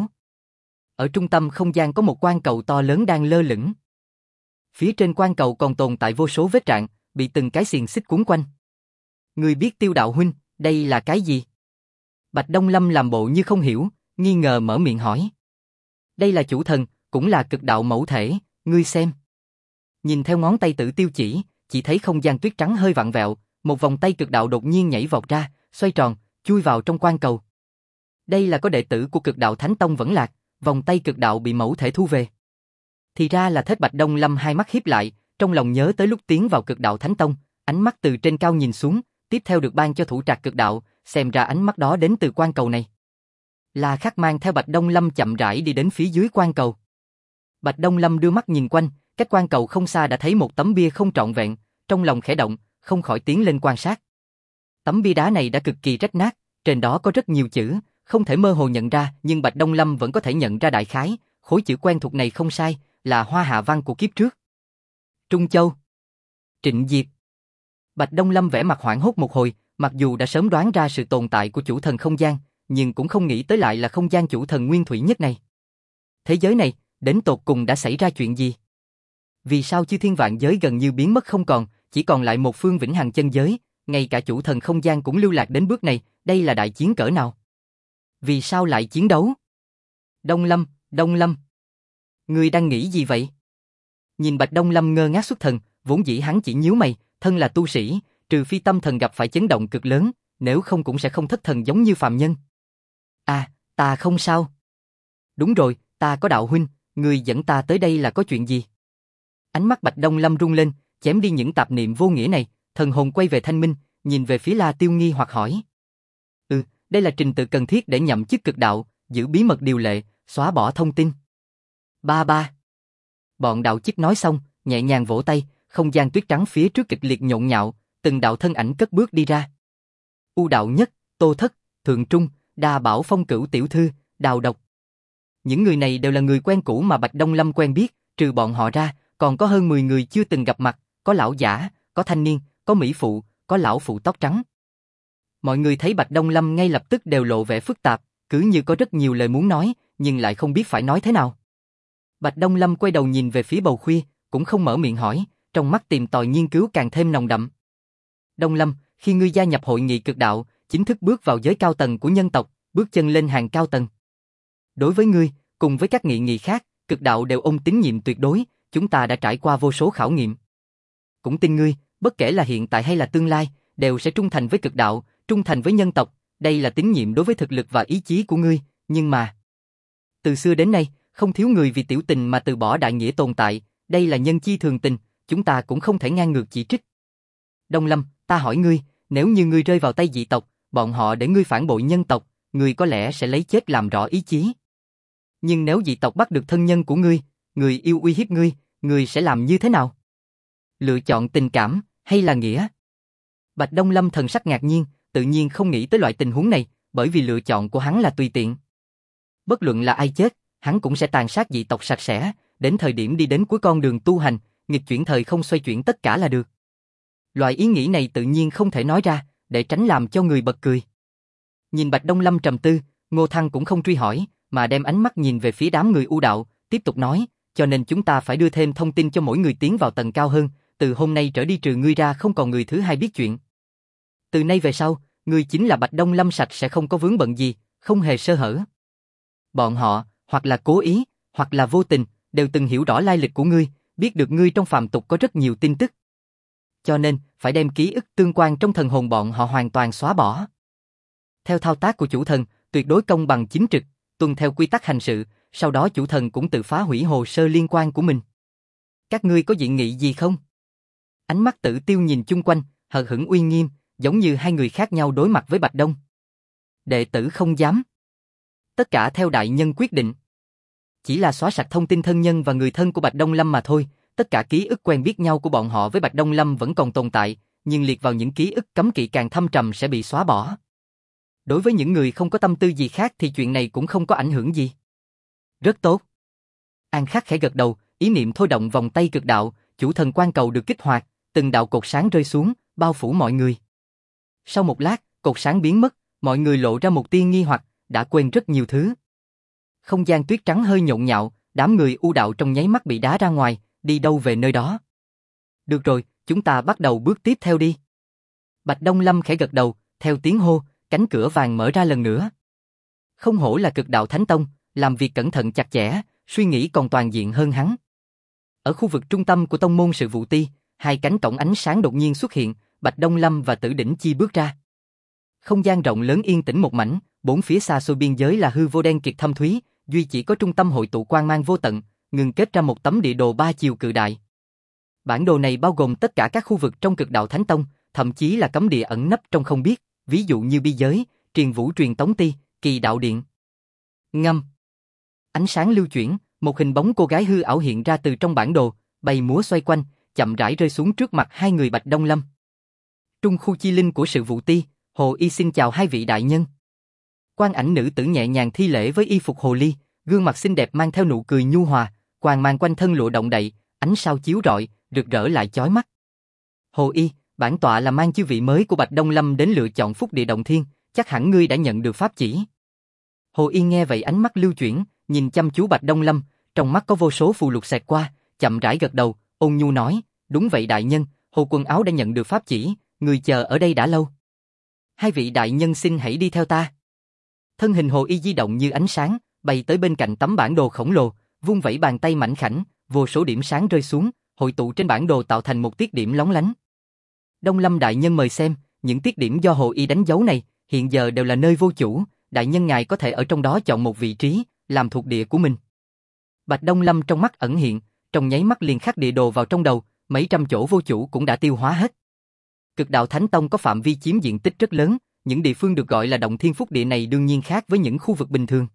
Ở trung tâm không gian có một quan cầu to lớn đang lơ lửng. Phía trên quan cầu còn tồn tại vô số vết rạn, bị từng cái xiềng xích cuốn quanh. Người biết Tiêu đạo huynh, đây là cái gì? Bạch Đông Lâm làm bộ như không hiểu, nghi ngờ mở miệng hỏi. Đây là chủ thần, cũng là cực đạo mẫu thể, ngươi xem. Nhìn theo ngón tay Tử Tiêu chỉ thấy không gian tuyết trắng hơi vặn vẹo, một vòng tay cực đạo đột nhiên nhảy vọt ra, xoay tròn, chui vào trong quan cầu. Đây là có đệ tử của cực đạo Thánh Tông vẫn lạc, vòng tay cực đạo bị mẫu thể thu về. Thì ra là thế. Bạch Đông Lâm hai mắt híp lại, trong lòng nhớ tới lúc tiến vào cực đạo Thánh Tông, ánh mắt từ trên cao nhìn xuống, tiếp theo được ban cho thủ trạc cực đạo, xem ra ánh mắt đó đến từ quan cầu này. La Khắc mang theo Bạch Đông Lâm chậm rãi đi đến phía dưới quan cầu. Bạch Đông Lâm đưa mắt nhìn quanh, cách quan cầu không xa đã thấy một tấm bia không trọn vẹn, trong lòng khẽ động, không khỏi tiến lên quan sát. Tấm bia đá này đã cực kỳ rách nát, trên đó có rất nhiều chữ, không thể mơ hồ nhận ra, nhưng Bạch Đông Lâm vẫn có thể nhận ra đại khái, khối chữ quen thuộc này không sai, là hoa hạ văn của kiếp trước. Trung Châu. Trịnh Diệp. Bạch Đông Lâm vẻ mặt hoảng hốt một hồi, mặc dù đã sớm đoán ra sự tồn tại của chủ thần không gian, nhưng cũng không nghĩ tới lại là không gian chủ thần nguyên thủy nhất này. Thế giới này, đến tột cùng đã xảy ra chuyện gì? Vì sao chư thiên vạn giới gần như biến mất không còn, chỉ còn lại một phương vĩnh hằng chân giới, ngay cả chủ thần không gian cũng lưu lạc đến bước này, đây là đại chiến cỡ nào? Vì sao lại chiến đấu? Đông Lâm, ngươi đang nghĩ gì vậy? Nhìn Bạch Đông Lâm ngơ ngác xuất thần, vốn dĩ hắn chỉ nhíu mày, thân là tu sĩ, trừ phi tâm thần gặp phải chấn động cực lớn, nếu không cũng sẽ không thất thần giống như phàm nhân. À, ta không sao. Đúng rồi, ta có đạo huynh, ngươi dẫn ta tới đây là có chuyện gì? Ánh mắt Bạch Đông Lâm rung lên, chém đi những tạp niệm vô nghĩa này, thần hồn quay về thanh minh, nhìn về phía La Tiêu nghi hoặc hỏi. Đây là trình tự cần thiết để nhậm chức cực đạo, giữ bí mật điều lệ, xóa bỏ thông tin. Ba. Bọn đạo chức nói xong, nhẹ nhàng vỗ tay, không gian tuyết trắng phía trước kịch liệt nhộn nhạo, từng đạo thân ảnh cất bước đi ra. U đạo nhất, Tô Thất, Thượng Trung, Đa Bảo Phong Cửu tiểu thư, Đào Độc. Những người này đều là người quen cũ mà Bạch Đông Lâm quen biết, trừ bọn họ ra, còn có hơn 10 người chưa từng gặp mặt, có lão giả, có thanh niên, có mỹ phụ, có lão phụ tóc trắng. Mọi người thấy Bạch Đông Lâm ngay lập tức đều lộ vẻ phức tạp, cứ như có rất nhiều lời muốn nói, nhưng lại không biết phải nói thế nào. Bạch Đông Lâm quay đầu nhìn về phía Bầu Khuya, cũng không mở miệng hỏi, trong mắt tìm tòi nghiên cứu càng thêm nồng đậm. Đông Lâm, khi ngươi gia nhập hội nghị cực đạo, chính thức bước vào giới cao tầng của nhân tộc, bước chân lên hàng cao tầng. Đối với ngươi, cùng với các nghị khác, cực đạo đều ôm tín nhiệm tuyệt đối, chúng ta đã trải qua vô số khảo nghiệm. Cũng tin ngươi, bất kể là hiện tại hay là tương lai, đều sẽ trung thành với cực đạo, trung thành với nhân tộc, đây là tín nhiệm đối với thực lực và ý chí của ngươi, nhưng mà... Từ xưa đến nay, không thiếu người vì tiểu tình mà từ bỏ đại nghĩa tồn tại, đây là nhân chi thường tình, chúng ta cũng không thể ngang ngược chỉ trích. Đông Lâm, ta hỏi ngươi, nếu như ngươi rơi vào tay dị tộc, bọn họ để ngươi phản bội nhân tộc, ngươi có lẽ sẽ lấy chết làm rõ ý chí. Nhưng nếu dị tộc bắt được thân nhân của ngươi, người yêu uy hiếp ngươi sẽ làm như thế nào? Lựa chọn tình cảm, hay là nghĩa? Bạch Đông Lâm thần sắc ngạc nhiên, tự nhiên không nghĩ tới loại tình huống này, bởi vì lựa chọn của hắn là tùy tiện. Bất luận là ai chết, hắn cũng sẽ tàn sát dị tộc sạch sẽ, đến thời điểm đi đến cuối con đường tu hành, nghịch chuyển thời không xoay chuyển tất cả là được. Loại ý nghĩ này tự nhiên không thể nói ra, để tránh làm cho người bật cười. Nhìn Bạch Đông Lâm trầm tư, Ngô Thăng cũng không truy hỏi, mà đem ánh mắt nhìn về phía đám người U đạo, tiếp tục nói, cho nên chúng ta phải đưa thêm thông tin cho mỗi người tiến vào tầng cao hơn, từ hôm nay trở đi trừ ngươi ra không còn người thứ hai biết chuyện. Từ nay về sau, ngươi chính là Bạch Đông Lâm, sạch sẽ không có vướng bận gì, không hề sơ hở. Bọn họ, hoặc là cố ý, hoặc là vô tình, đều từng hiểu rõ lai lịch của ngươi, biết được ngươi trong phàm tục có rất nhiều tin tức. Cho nên, phải đem ký ức tương quan trong thần hồn bọn họ hoàn toàn xóa bỏ. Theo thao tác của chủ thần, tuyệt đối công bằng chính trực, tuân theo quy tắc hành sự, sau đó chủ thần cũng tự phá hủy hồ sơ liên quan của mình. Các ngươi có dị nghị gì không? Ánh mắt Tử Tiêu nhìn chung quanh, hờ hững uy nghiêm, giống như hai người khác nhau đối mặt với Bạch Đông. Đệ tử không dám. Tất cả theo đại nhân quyết định. Chỉ là xóa sạch thông tin thân nhân và người thân của Bạch Đông Lâm mà thôi, tất cả ký ức quen biết nhau của bọn họ với Bạch Đông Lâm vẫn còn tồn tại, nhưng liệt vào những ký ức cấm kỵ càng thâm trầm sẽ bị xóa bỏ. Đối với những người không có tâm tư gì khác thì chuyện này cũng không có ảnh hưởng gì. Rất tốt. An Khắc khẽ gật đầu, ý niệm thôi động vòng tay cực đạo, chủ thần quan cầu được kích hoạt, từng đạo cột sáng rơi xuống, bao phủ mọi người. Sau một lát, cột sáng biến mất, mọi người lộ ra một tia nghi hoặc, đã quên rất nhiều thứ. Không gian tuyết trắng hơi nhộn nhạo, đám người U đạo trong nháy mắt bị đá ra ngoài, đi đâu về nơi đó. Được rồi, chúng ta bắt đầu bước tiếp theo đi. Bạch Đông Lâm khẽ gật đầu, theo tiếng hô, cánh cửa vàng mở ra lần nữa. Không hổ là Cực Đạo Thánh Tông, làm việc cẩn thận chặt chẽ, suy nghĩ còn toàn diện hơn hắn. Ở khu vực trung tâm của tông môn Sự Vụ Ti, hai cánh cổng ánh sáng đột nhiên xuất hiện, Bạch Đông Lâm và Tử Đỉnh Chi bước ra. Không gian rộng lớn yên tĩnh một mảnh, bốn phía xa xôi biên giới là hư vô đen kịt thâm thúy, duy chỉ có trung tâm hội tụ quang mang vô tận, ngừng kết ra một tấm địa đồ 3 chiều cự đại. Bản đồ này bao gồm tất cả các khu vực trong Cực Đạo Thánh Tông, thậm chí là cấm địa ẩn nấp trong không biết, ví dụ như biên giới, Triền Vũ Truyền Tống Ti, Kỳ Đạo Điện. Ngâm. Ánh sáng lưu chuyển, một hình bóng cô gái hư ảo hiện ra từ trong bản đồ, bay múa xoay quanh, chậm rãi rơi xuống trước mặt hai người Bạch Đông Lâm. Trung khu chi linh của Sự Vụ Ti, Hồ Y xin chào hai vị đại nhân. Quan ảnh nữ tử nhẹ nhàng thi lễ với y phục hồ ly, gương mặt xinh đẹp mang theo nụ cười nhu hòa, quàng mang quanh thân lụa động đậy, ánh sao chiếu rọi, rực rỡ lại chói mắt. Hồ Y, bản tọa là mang chư vị mới của Bạch Đông Lâm đến lựa chọn phúc địa động thiên, chắc hẳn ngươi đã nhận được pháp chỉ. Hồ Y nghe vậy ánh mắt lưu chuyển, nhìn chăm chú Bạch Đông Lâm, trong mắt có vô số phù lục xẹt qua, chậm rãi gật đầu, ôn nhu nói, đúng vậy đại nhân, Hồ quần áo đã nhận được pháp chỉ, người chờ ở đây đã lâu. Hai vị đại nhân xin hãy đi theo ta. Thân hình Hồ Y di động như ánh sáng, bay tới bên cạnh tấm bản đồ khổng lồ, vung vẩy bàn tay mảnh khảnh, vô số điểm sáng rơi xuống, hội tụ trên bản đồ tạo thành một tiết điểm lóng lánh. Đông Lâm đại nhân mời xem, những tiết điểm do Hồ Y đánh dấu này, hiện giờ đều là nơi vô chủ, đại nhân ngài có thể ở trong đó chọn một vị trí, làm thuộc địa của mình. Bạch Đông Lâm trong mắt ẩn hiện, trong nháy mắt liền khắc địa đồ vào trong đầu, mấy trăm chỗ vô chủ cũng đã tiêu hóa hết. Cực Đạo Thánh Tông có phạm vi chiếm diện tích rất lớn, những địa phương được gọi là động thiên phúc địa này đương nhiên khác với những khu vực bình thường.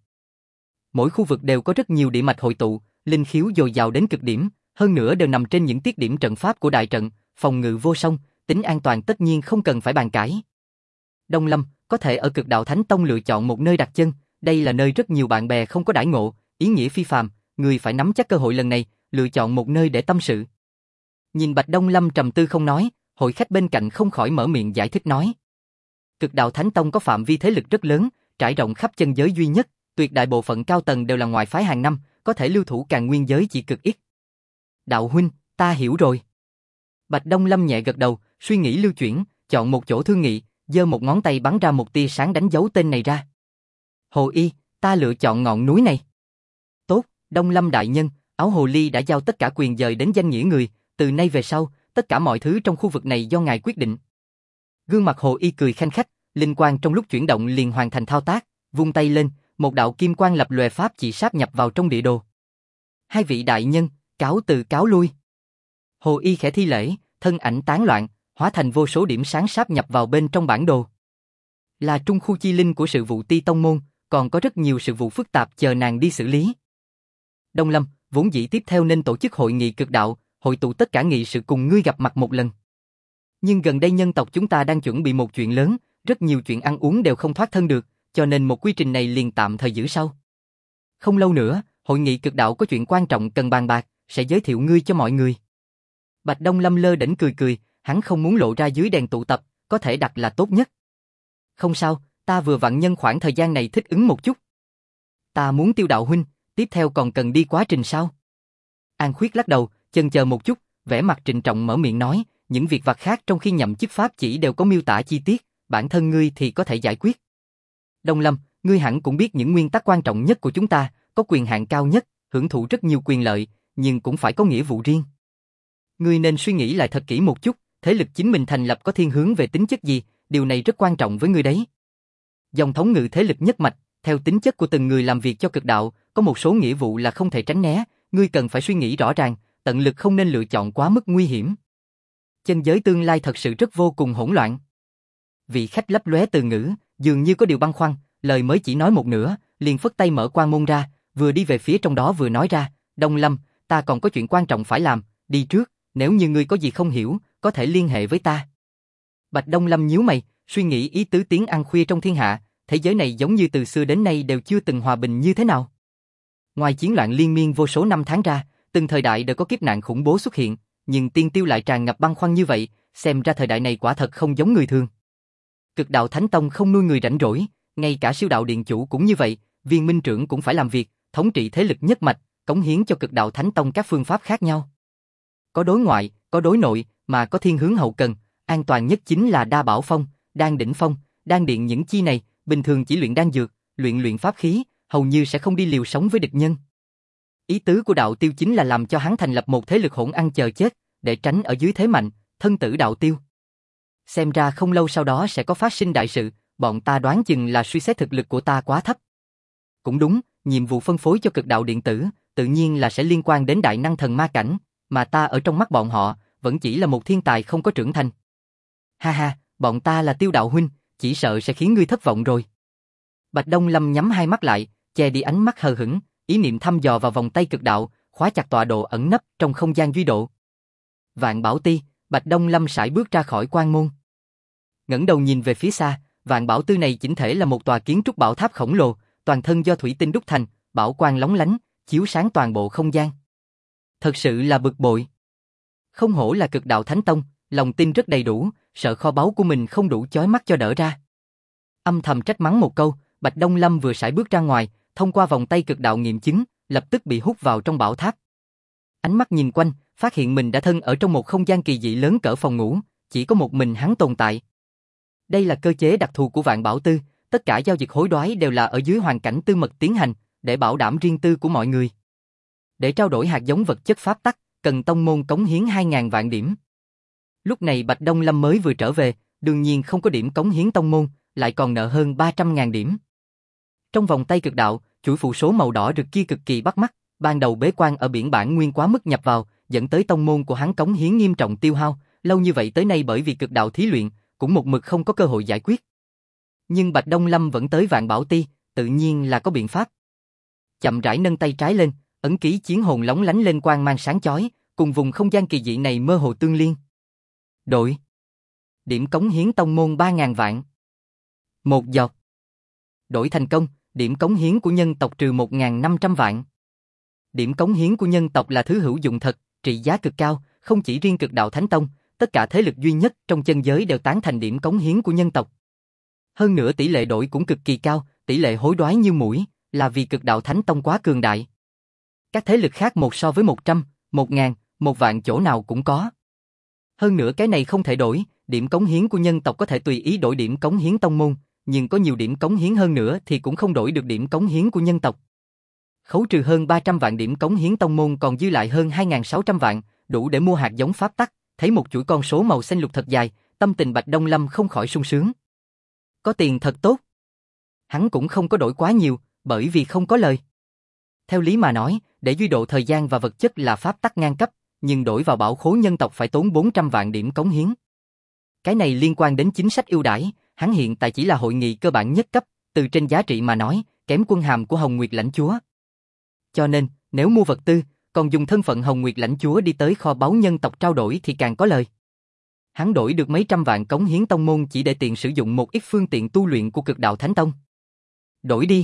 Mỗi khu vực đều có rất nhiều địa mạch hội tụ, linh khiếu dồi dào đến cực điểm, hơn nữa đều nằm trên những tiết điểm trận pháp của đại trận, phòng ngự vô song, tính an toàn tất nhiên không cần phải bàn cãi. Đông Lâm có thể ở Cực Đạo Thánh Tông lựa chọn một nơi đặt chân, đây là nơi rất nhiều bạn bè không có đãi ngộ, ý nghĩa phi phàm, người phải nắm chắc cơ hội lần này, lựa chọn một nơi để tâm sự. Nhìn Bạch Đông Lâm trầm tư không nói, hội khách bên cạnh không khỏi mở miệng giải thích nói. Cực Đạo Thánh Tông có phạm vi thế lực rất lớn, trải rộng khắp chân giới duy nhất, tuyệt đại bộ phận cao tầng đều là ngoại phái hàng năm, có thể lưu thủ Càn Nguyên giới chỉ cực ít. Đạo huynh, ta hiểu rồi. Bạch Đông Lâm nhẹ gật đầu, suy nghĩ lưu chuyển, chọn một chỗ thương nghị, giơ một ngón tay bắn ra một tia sáng đánh dấu tên này ra. Hồ Y, ta lựa chọn ngọn núi này. Tốt, Đông Lâm đại nhân, áo hồ ly đã giao tất cả quyền dời đến danh nghĩa người, từ nay về sau, tất cả mọi thứ trong khu vực này do ngài quyết định. Gương mặt Hồ Y cười khanh khách, linh quang trong lúc chuyển động liền hoàn thành thao tác, vung tay lên, một đạo kim quang lập lòe pháp chỉ sáp nhập vào trong địa đồ. Hai vị đại nhân, cáo từ cáo lui. Hồ Y khẽ thi lễ, thân ảnh tán loạn, hóa thành vô số điểm sáng sáp nhập vào bên trong bản đồ. Là trung khu chi linh của Sự Vụ Ti tông môn, còn có rất nhiều sự vụ phức tạp chờ nàng đi xử lý. Đông Lâm, vốn dĩ tiếp theo nên tổ chức hội nghị cực đạo, hội tụ tất cả nghị sự cùng ngươi gặp mặt một lần. Nhưng gần đây nhân tộc chúng ta đang chuẩn bị một chuyện lớn, rất nhiều chuyện ăn uống đều không thoát thân được, cho nên một quy trình này liền tạm thời giữ sau. Không lâu nữa, hội nghị cực đạo có chuyện quan trọng cần bàn bạc, sẽ giới thiệu ngươi cho mọi người. Bạch Đông Lâm lơ đễnh cười cười, hắn không muốn lộ ra dưới đèn tụ tập, có thể đặt là tốt nhất. Không sao, ta vừa vặn nhân khoảng thời gian này thích ứng một chút. Ta muốn Tiêu đạo huynh, tiếp theo còn cần đi quá trình sao? An Khuyết lắc đầu, chần chờ một chút, vẻ mặt trịnh trọng mở miệng nói, những việc vặt khác trong khi nhậm chức pháp chỉ đều có miêu tả chi tiết, bản thân ngươi thì có thể giải quyết. Đông Lâm, ngươi hẳn cũng biết những nguyên tắc quan trọng nhất của chúng ta, có quyền hạn cao nhất, hưởng thụ rất nhiều quyền lợi, nhưng cũng phải có nghĩa vụ riêng. Ngươi nên suy nghĩ lại thật kỹ một chút, thế lực chính mình thành lập có thiên hướng về tính chất gì, điều này rất quan trọng với ngươi đấy. Dòng thống ngự thế lực nhất mạch, theo tính chất của từng người làm việc cho cực đạo, có một số nghĩa vụ là không thể tránh né, ngươi cần phải suy nghĩ rõ ràng, tận lực không nên lựa chọn quá mức nguy hiểm. Chân giới tương lai thật sự rất vô cùng hỗn loạn. Vị khách lấp lóe từ ngữ, dường như có điều băn khoăn, lời mới chỉ nói một nửa, liền phất tay mở quan môn ra, vừa đi về phía trong đó vừa nói ra, Đông Lâm, ta còn có chuyện quan trọng phải làm, đi trước, nếu như ngươi có gì không hiểu, có thể liên hệ với ta. Bạch Đông Lâm nhíu mày, suy nghĩ ý tứ tiếng ăn khuya trong thiên hạ, thế giới này giống như từ xưa đến nay đều chưa từng hòa bình như thế nào. Ngoài chiến loạn liên miên vô số năm tháng ra, từng thời đại đều có kiếp nạn khủng bố xuất hiện, nhưng tiên tiêu lại tràn ngập băn khoăn như vậy, xem ra thời đại này quả thật không giống người thường. Cực đạo Thánh Tông không nuôi người rảnh rỗi, ngay cả siêu đạo điện chủ cũng như vậy, viên minh trưởng cũng phải làm việc, thống trị thế lực nhất mạch, cống hiến cho Cực đạo Thánh Tông các phương pháp khác nhau. Có đối ngoại, có đối nội, mà có thiên hướng hậu cần, an toàn nhất chính là đa bảo phong, đan đỉnh phong, đan điện những chi này, bình thường chỉ luyện đan dược, luyện pháp khí, hầu như sẽ không đi liều sống với địch nhân. Ý tứ của đạo tiêu chính là làm cho hắn thành lập một thế lực hỗn ăn chờ chết, để tránh ở dưới thế mạnh, thân tử đạo tiêu. Xem ra không lâu sau đó sẽ có phát sinh đại sự, bọn ta đoán chừng là suy xét thực lực của ta quá thấp. Cũng đúng, nhiệm vụ phân phối cho cực đạo điện tử, tự nhiên là sẽ liên quan đến đại năng thần ma cảnh, mà ta ở trong mắt bọn họ, vẫn chỉ là một thiên tài không có trưởng thành. Ha ha, bọn ta là Tiêu đạo huynh, chỉ sợ sẽ khiến ngươi thất vọng rồi. Bạch Đông Lâm nhắm hai mắt lại, che đi ánh mắt hờ hững, ý niệm thăm dò vào vòng tay cực đạo, khóa chặt tọa độ ẩn nấp trong không gian duy độ. Vạn Bảo Ti, Bạch Đông Lâm sải bước ra khỏi quan môn. Ngẩng đầu nhìn về phía xa, Vạn Bảo Tư này chỉnh thể là một tòa kiến trúc bảo tháp khổng lồ, toàn thân do thủy tinh đúc thành, bảo quang lóng lánh, chiếu sáng toàn bộ không gian. Thật sự là bực bội. Không hổ là Cực đạo Thánh Tông, lòng tin rất đầy đủ, sợ kho báu của mình không đủ chói mắt cho đỡ ra. Âm thầm trách mắng một câu, Bạch Đông Lâm vừa sải bước ra ngoài, thông qua vòng tay cực đạo nghiệm chứng, lập tức bị hút vào trong bảo tháp. Ánh mắt nhìn quanh, phát hiện mình đã thân ở trong một không gian kỳ dị lớn cỡ phòng ngủ, chỉ có một mình hắn tồn tại. Đây là cơ chế đặc thù của Vạn Bảo Tư, tất cả giao dịch hối đoái đều là ở dưới hoàn cảnh tư mật tiến hành, để bảo đảm riêng tư của mọi người. Để trao đổi hạt giống vật chất pháp tắc, cần tông môn cống hiến 2.000 vạn điểm. Lúc này Bạch Đông Lâm mới vừa trở về, đương nhiên không có điểm cống hiến tông môn, lại còn nợ hơn 300.000 điểm. Trong vòng tay cực đạo, chuỗi phụ số màu đỏ rực kia cực kỳ bắt mắt, ban đầu bế quan ở biển bản nguyên quá mức nhập vào, dẫn tới tông môn của hắn cống hiến nghiêm trọng tiêu hao, lâu như vậy tới nay bởi vì cực đạo thí luyện, cũng một mực không có cơ hội giải quyết. Nhưng Bạch Đông Lâm vẫn tới Vạn Bảo Ti, tự nhiên là có biện pháp. Chậm rãi nâng tay trái lên, ấn ký chiến hồn lóng lánh lên quang mang sáng chói, cùng vùng không gian kỳ dị này mơ hồ tương liên. Đổi. Điểm cống hiến tông môn 3.000 vạn. Một giọt. Đổi thành công, điểm cống hiến của nhân tộc trừ 1.500 vạn. Điểm cống hiến của nhân tộc là thứ hữu dụng thật, trị giá cực cao, không chỉ riêng Cực đạo Thánh Tông, tất cả thế lực duy nhất trong chân giới đều tán thành điểm cống hiến của nhân tộc. Hơn nữa tỷ lệ đổi cũng cực kỳ cao, tỷ lệ hối đoái như muỗi, là vì Cực đạo Thánh Tông quá cường đại. Các thế lực khác một so với 100, 1.000, 1.000 chỗ nào cũng có. Hơn nữa cái này không thể đổi, điểm cống hiến của nhân tộc có thể tùy ý đổi điểm cống hiến tông môn, nhưng có nhiều điểm cống hiến hơn nữa thì cũng không đổi được điểm cống hiến của nhân tộc. Khấu trừ hơn 300 vạn điểm cống hiến tông môn còn dư lại hơn 2.600 vạn, đủ để mua hạt giống pháp tắc, thấy một chuỗi con số màu xanh lục thật dài, tâm tình Bạch Đông Lâm không khỏi sung sướng. Có tiền thật tốt. Hắn cũng không có đổi quá nhiều, bởi vì không có lời. Theo lý mà nói, để duy độ thời gian và vật chất là pháp tắc ngang cấp, nhưng đổi vào bảo khố nhân tộc phải tốn 400 vạn điểm cống hiến. Cái này liên quan đến chính sách ưu đãi, hắn hiện tại chỉ là hội nghị cơ bản nhất cấp, từ trên giá trị mà nói, kém quân hàm của Hồng Nguyệt lãnh chúa. Cho nên, nếu mua vật tư, còn dùng thân phận Hồng Nguyệt lãnh chúa đi tới kho báu nhân tộc trao đổi thì càng có lời. Hắn đổi được mấy trăm vạn cống hiến tông môn chỉ để tiện sử dụng một ít phương tiện tu luyện của Cực đạo Thánh Tông. Đổi đi.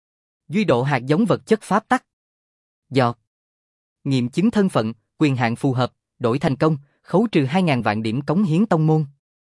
Duy độ hạt giống vật chất pháp tắc. Giọt. Nghiệm chứng thân phận, quyền hạn phù hợp, đổi thành công, khấu trừ 2.000 vạn điểm cống hiến tông môn.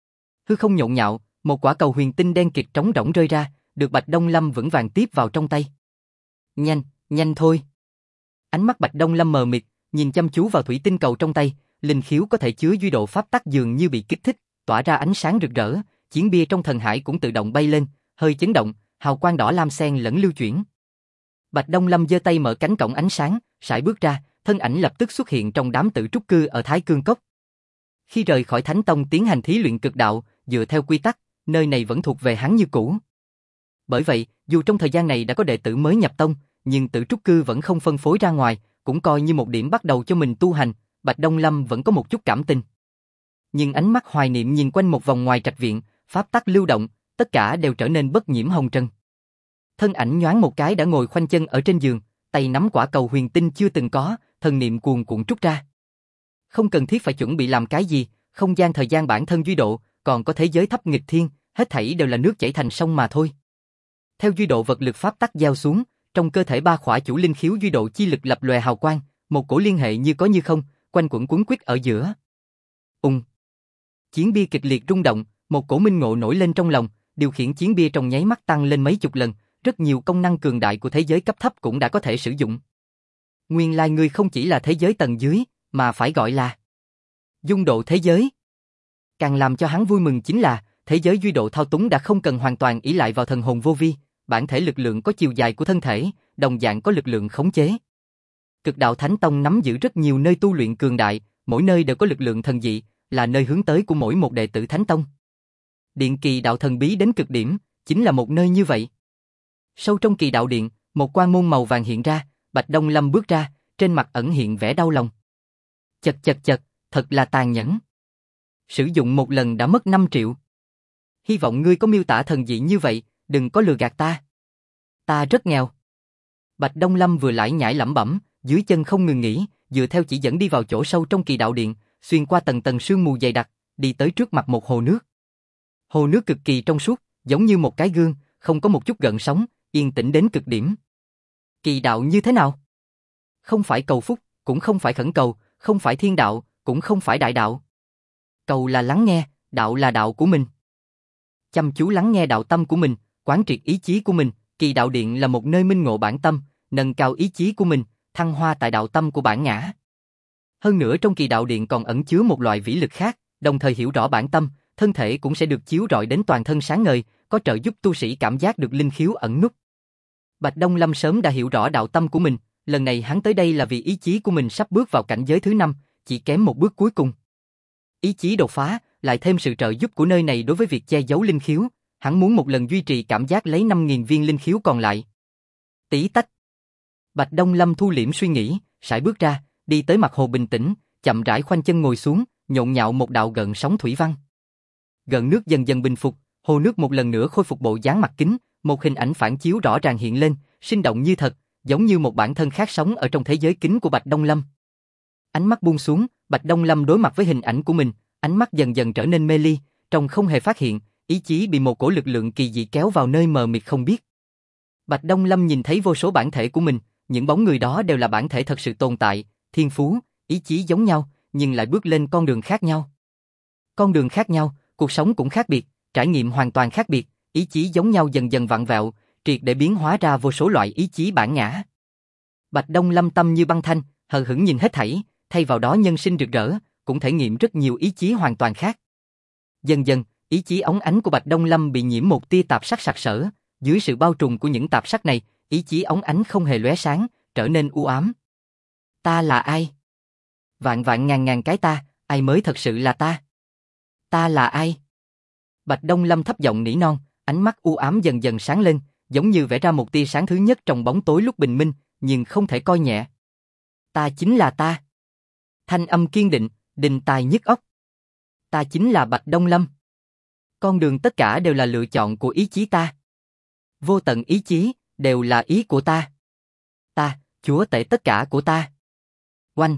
Hư không nhộn nhạo, một quả cầu huyền tinh đen kịt trống rỗng rơi ra, được Bạch Đông Lâm vững vàng tiếp vào trong tay. Nhanh, nhanh thôi. Ánh mắt Bạch Đông Lâm mờ mịt, nhìn chăm chú vào thủy tinh cầu trong tay, linh khiếu có thể chứa duy độ pháp tắc dường như bị kích thích, tỏa ra ánh sáng rực rỡ, chiến bia trong thần hải cũng tự động bay lên, hơi chấn động, hào quang đỏ lam xen lẫn lưu chuyển. Bạch Đông Lâm giơ tay mở cánh cổng ánh sáng, sải bước ra, thân ảnh lập tức xuất hiện trong đám tử trúc cư ở Thái Cương Cốc. Khi rời khỏi Thánh Tông tiến hành thí luyện cực đạo, dựa theo quy tắc, nơi này vẫn thuộc về hắn như cũ. Bởi vậy, dù trong thời gian này đã có đệ tử mới nhập tông, nhưng tử trúc cư vẫn không phân phối ra ngoài, cũng coi như một điểm bắt đầu cho mình tu hành, Bạch Đông Lâm vẫn có một chút cảm tình. Nhưng ánh mắt hoài niệm nhìn quanh một vòng ngoài trạch viện, pháp tắc lưu động, tất cả đều trở nên bất nhiễm hồng trần. Thân ảnh nhoáng một cái đã ngồi khoanh chân ở trên giường, tay nắm quả cầu huyền tinh chưa từng có, thần niệm cuồn cuộn trút ra. Không cần thiết phải chuẩn bị làm cái gì, không gian thời gian bản thân duy độ, còn có thế giới thấp nghịch thiên, hết thảy đều là nước chảy thành sông mà thôi. Theo duy độ vật lực pháp tắc gieo xuống, trong cơ thể ba khỏa chủ linh khiếu duy độ chi lực lập lòe hào quang, một cổ liên hệ như có như không, quanh quẩn quấn quýt ở giữa. Chiến bia kịch liệt rung động, một cổ minh ngộ nổi lên trong lòng, điều khiển chiến bia trong nháy mắt tăng lên mấy chục lần, rất nhiều công năng cường đại của thế giới cấp thấp cũng đã có thể sử dụng. Nguyên lai ngươi không chỉ là thế giới tầng dưới, mà phải gọi là dung độ thế giới. Càng làm cho hắn vui mừng chính là, thế giới duy độ thao túng đã không cần hoàn toàn ỷ lại vào thần hồn vô vi, bản thể lực lượng có chiều dài của thân thể, đồng dạng có lực lượng khống chế. Cực đạo Thánh Tông nắm giữ rất nhiều nơi tu luyện cường đại, mỗi nơi đều có lực lượng thần dị, là nơi hướng tới của mỗi một đệ tử Thánh Tông. Điện Kỳ đạo thần bí đến cực điểm, chính là một nơi như vậy. Sâu trong Kỳ đạo điện, một quan môn màu vàng hiện ra, Bạch Đông Lâm bước ra, trên mặt ẩn hiện vẻ đau lòng. Chật, thật là tàn nhẫn. Sử dụng một lần đã mất 5 triệu. Hy vọng ngươi có miêu tả thần dị như vậy, đừng có lừa gạt ta. Ta rất nghèo. Bạch Đông Lâm vừa lải nhải lẩm bẩm, dưới chân không ngừng nghỉ, dựa theo chỉ dẫn đi vào chỗ sâu trong Kỳ đạo điện, xuyên qua tầng tầng sương mù dày đặc, đi tới trước mặt một hồ nước. Hồ nước cực kỳ trong suốt, giống như một cái gương, không có một chút gợn sóng, yên tĩnh đến cực điểm. Kỳ đạo như thế nào? Không phải cầu phúc, cũng không phải khẩn cầu, không phải thiên đạo, cũng không phải đại đạo. Cầu là lắng nghe, đạo là đạo của mình. Chăm chú lắng nghe đạo tâm của mình, quán triệt ý chí của mình, Kỳ đạo điện là một nơi minh ngộ bản tâm, nâng cao ý chí của mình, thăng hoa tại đạo tâm của bản ngã. Hơn nữa trong Kỳ đạo điện còn ẩn chứa một loại vĩ lực khác, đồng thời hiểu rõ bản tâm, thân thể cũng sẽ được chiếu rọi đến toàn thân sáng ngời, có trợ giúp tu sĩ cảm giác được linh khiếu ẩn núp. Bạch Đông Lâm sớm đã hiểu rõ đạo tâm của mình, lần này hắn tới đây là vì ý chí của mình sắp bước vào cảnh giới thứ 5, chỉ kém một bước cuối cùng. Ý chí đột phá, lại thêm sự trợ giúp của nơi này đối với việc che giấu linh khiếu, hắn muốn một lần duy trì cảm giác lấy 5.000 viên linh khiếu còn lại. Tí tách. Bạch Đông Lâm thu liễm suy nghĩ, sải bước ra, đi tới mặt hồ bình tĩnh, chậm rãi khoanh chân ngồi xuống, nhộn nhạo một đạo gợn sóng thủy văn. Gợn nước dần dần bình phục, hồ nước một lần nữa khôi phục bộ dáng mặt kính, một hình ảnh phản chiếu rõ ràng hiện lên, sinh động như thật, giống như một bản thân khác sống ở trong thế giới kính của Bạch Đông Lâm. Ánh mắt buông xuống, Bạch Đông Lâm đối mặt với hình ảnh của mình, ánh mắt dần dần trở nên mê ly, trong không hề phát hiện, ý chí bị một cổ lực lượng kỳ dị kéo vào nơi mờ mịt không biết. Bạch Đông Lâm nhìn thấy vô số bản thể của mình, những bóng người đó đều là bản thể thật sự tồn tại, thiên phú, ý chí giống nhau, nhưng lại bước lên con đường khác nhau. Con đường khác nhau, cuộc sống cũng khác biệt, trải nghiệm hoàn toàn khác biệt, ý chí giống nhau dần dần vặn vẹo, triệt để biến hóa ra vô số loại ý chí bản ngã. Bạch Đông Lâm tâm như băng thanh, hờ hững nhìn hết thảy, thay vào đó nhân sinh rực rỡ, cũng thể nghiệm rất nhiều ý chí hoàn toàn khác. Dần dần, ý chí óng ánh của Bạch Đông Lâm bị nhiễm một tia tạp sắc sặc sỡ, dưới sự bao trùm của những tạp sắc này, ý chí óng ánh không hề lóe sáng, trở nên u ám. Ta là ai? Vạn vạn ngàn ngàn cái ta, ai mới thật sự là ta? Ta là ai? Bạch Đông Lâm thấp giọng nỉ non, ánh mắt u ám dần dần sáng lên, giống như vẽ ra một tia sáng thứ nhất trong bóng tối lúc bình minh, nhưng không thể coi nhẹ. Ta chính là ta. Thanh âm kiên định, đình tài nhức óc. Ta chính là Bạch Đông Lâm. Con đường tất cả đều là lựa chọn của ý chí ta. Vô tận ý chí, đều là ý của ta. Ta, chúa tể tất cả của ta. Oanh!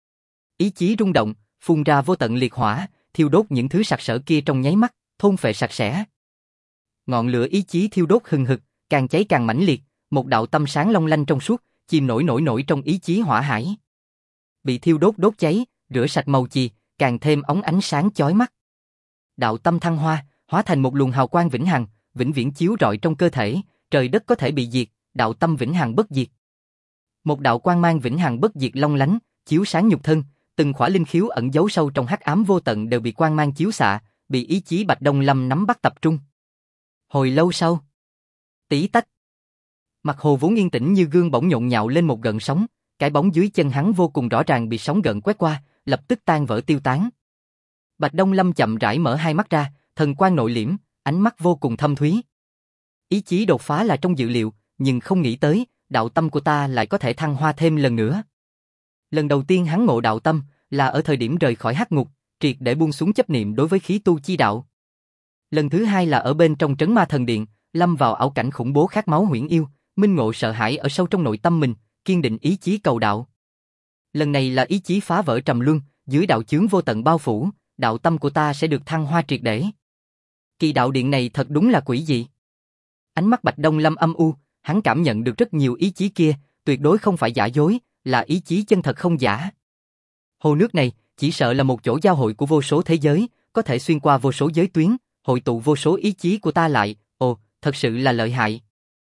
Ý chí rung động, phun ra vô tận liệt hỏa, thiêu đốt những thứ sặc sỡ kia trong nháy mắt, thôn phệ sạch sẽ. Ngọn lửa ý chí thiêu đốt hừng hực, càng cháy càng mãnh liệt, một đạo tâm sáng long lanh trong suốt, chìm nổi trong ý chí hỏa hải. Bị thiêu đốt đốt cháy, rửa sạch màu chì, càng thêm óng ánh sáng chói mắt. Đạo tâm thăng hoa, hóa thành một luồng hào quang vĩnh hằng, vĩnh viễn chiếu rọi trong cơ thể, trời đất có thể bị diệt, đạo tâm vĩnh hằng bất diệt. Một đạo quang mang vĩnh hằng bất diệt long lánh, chiếu sáng nhục thân, từng khỏa linh khiếu ẩn giấu sâu trong hắc ám vô tận đều bị quang mang chiếu xạ, bị ý chí Bạch Đông Lâm nắm bắt tập trung. Hồi lâu sau, tí tách. Mặt hồ vốn yên tĩnh như gương bỗng nhộn nhạo lên một gợn sóng, cái bóng dưới chân hắn vô cùng rõ ràng bị sóng gợn quét qua, lập tức tan vỡ tiêu tán. Bạch Đông Lâm chậm rãi mở hai mắt ra, thần quang nội liễm, ánh mắt vô cùng thâm thúy. Ý chí đột phá là trong dự liệu, nhưng không nghĩ tới, đạo tâm của ta lại có thể thăng hoa thêm lần nữa. Lần đầu tiên hắn ngộ đạo tâm là ở thời điểm rời khỏi hắc ngục, triệt để buông xuống chấp niệm đối với khí tu chi đạo. Lần thứ hai là ở bên trong trấn ma thần điện, lâm vào ảo cảnh khủng bố khát máu huyễn yêu, minh ngộ sợ hãi ở sâu trong nội tâm mình, kiên định ý chí cầu đạo. Lần này là ý chí phá vỡ trầm luân, dưới đạo chướng vô tận bao phủ, đạo tâm của ta sẽ được thăng hoa triệt để. Kỳ đạo điện này thật đúng là quỷ dị. Ánh mắt Bạch Đông Lâm âm u, hắn cảm nhận được rất nhiều ý chí kia, tuyệt đối không phải giả dối, là ý chí chân thật không giả. Hồ nước này chỉ sợ là một chỗ giao hội của vô số thế giới, có thể xuyên qua vô số giới tuyến, hội tụ vô số ý chí của ta lại, ồ, thật sự là lợi hại.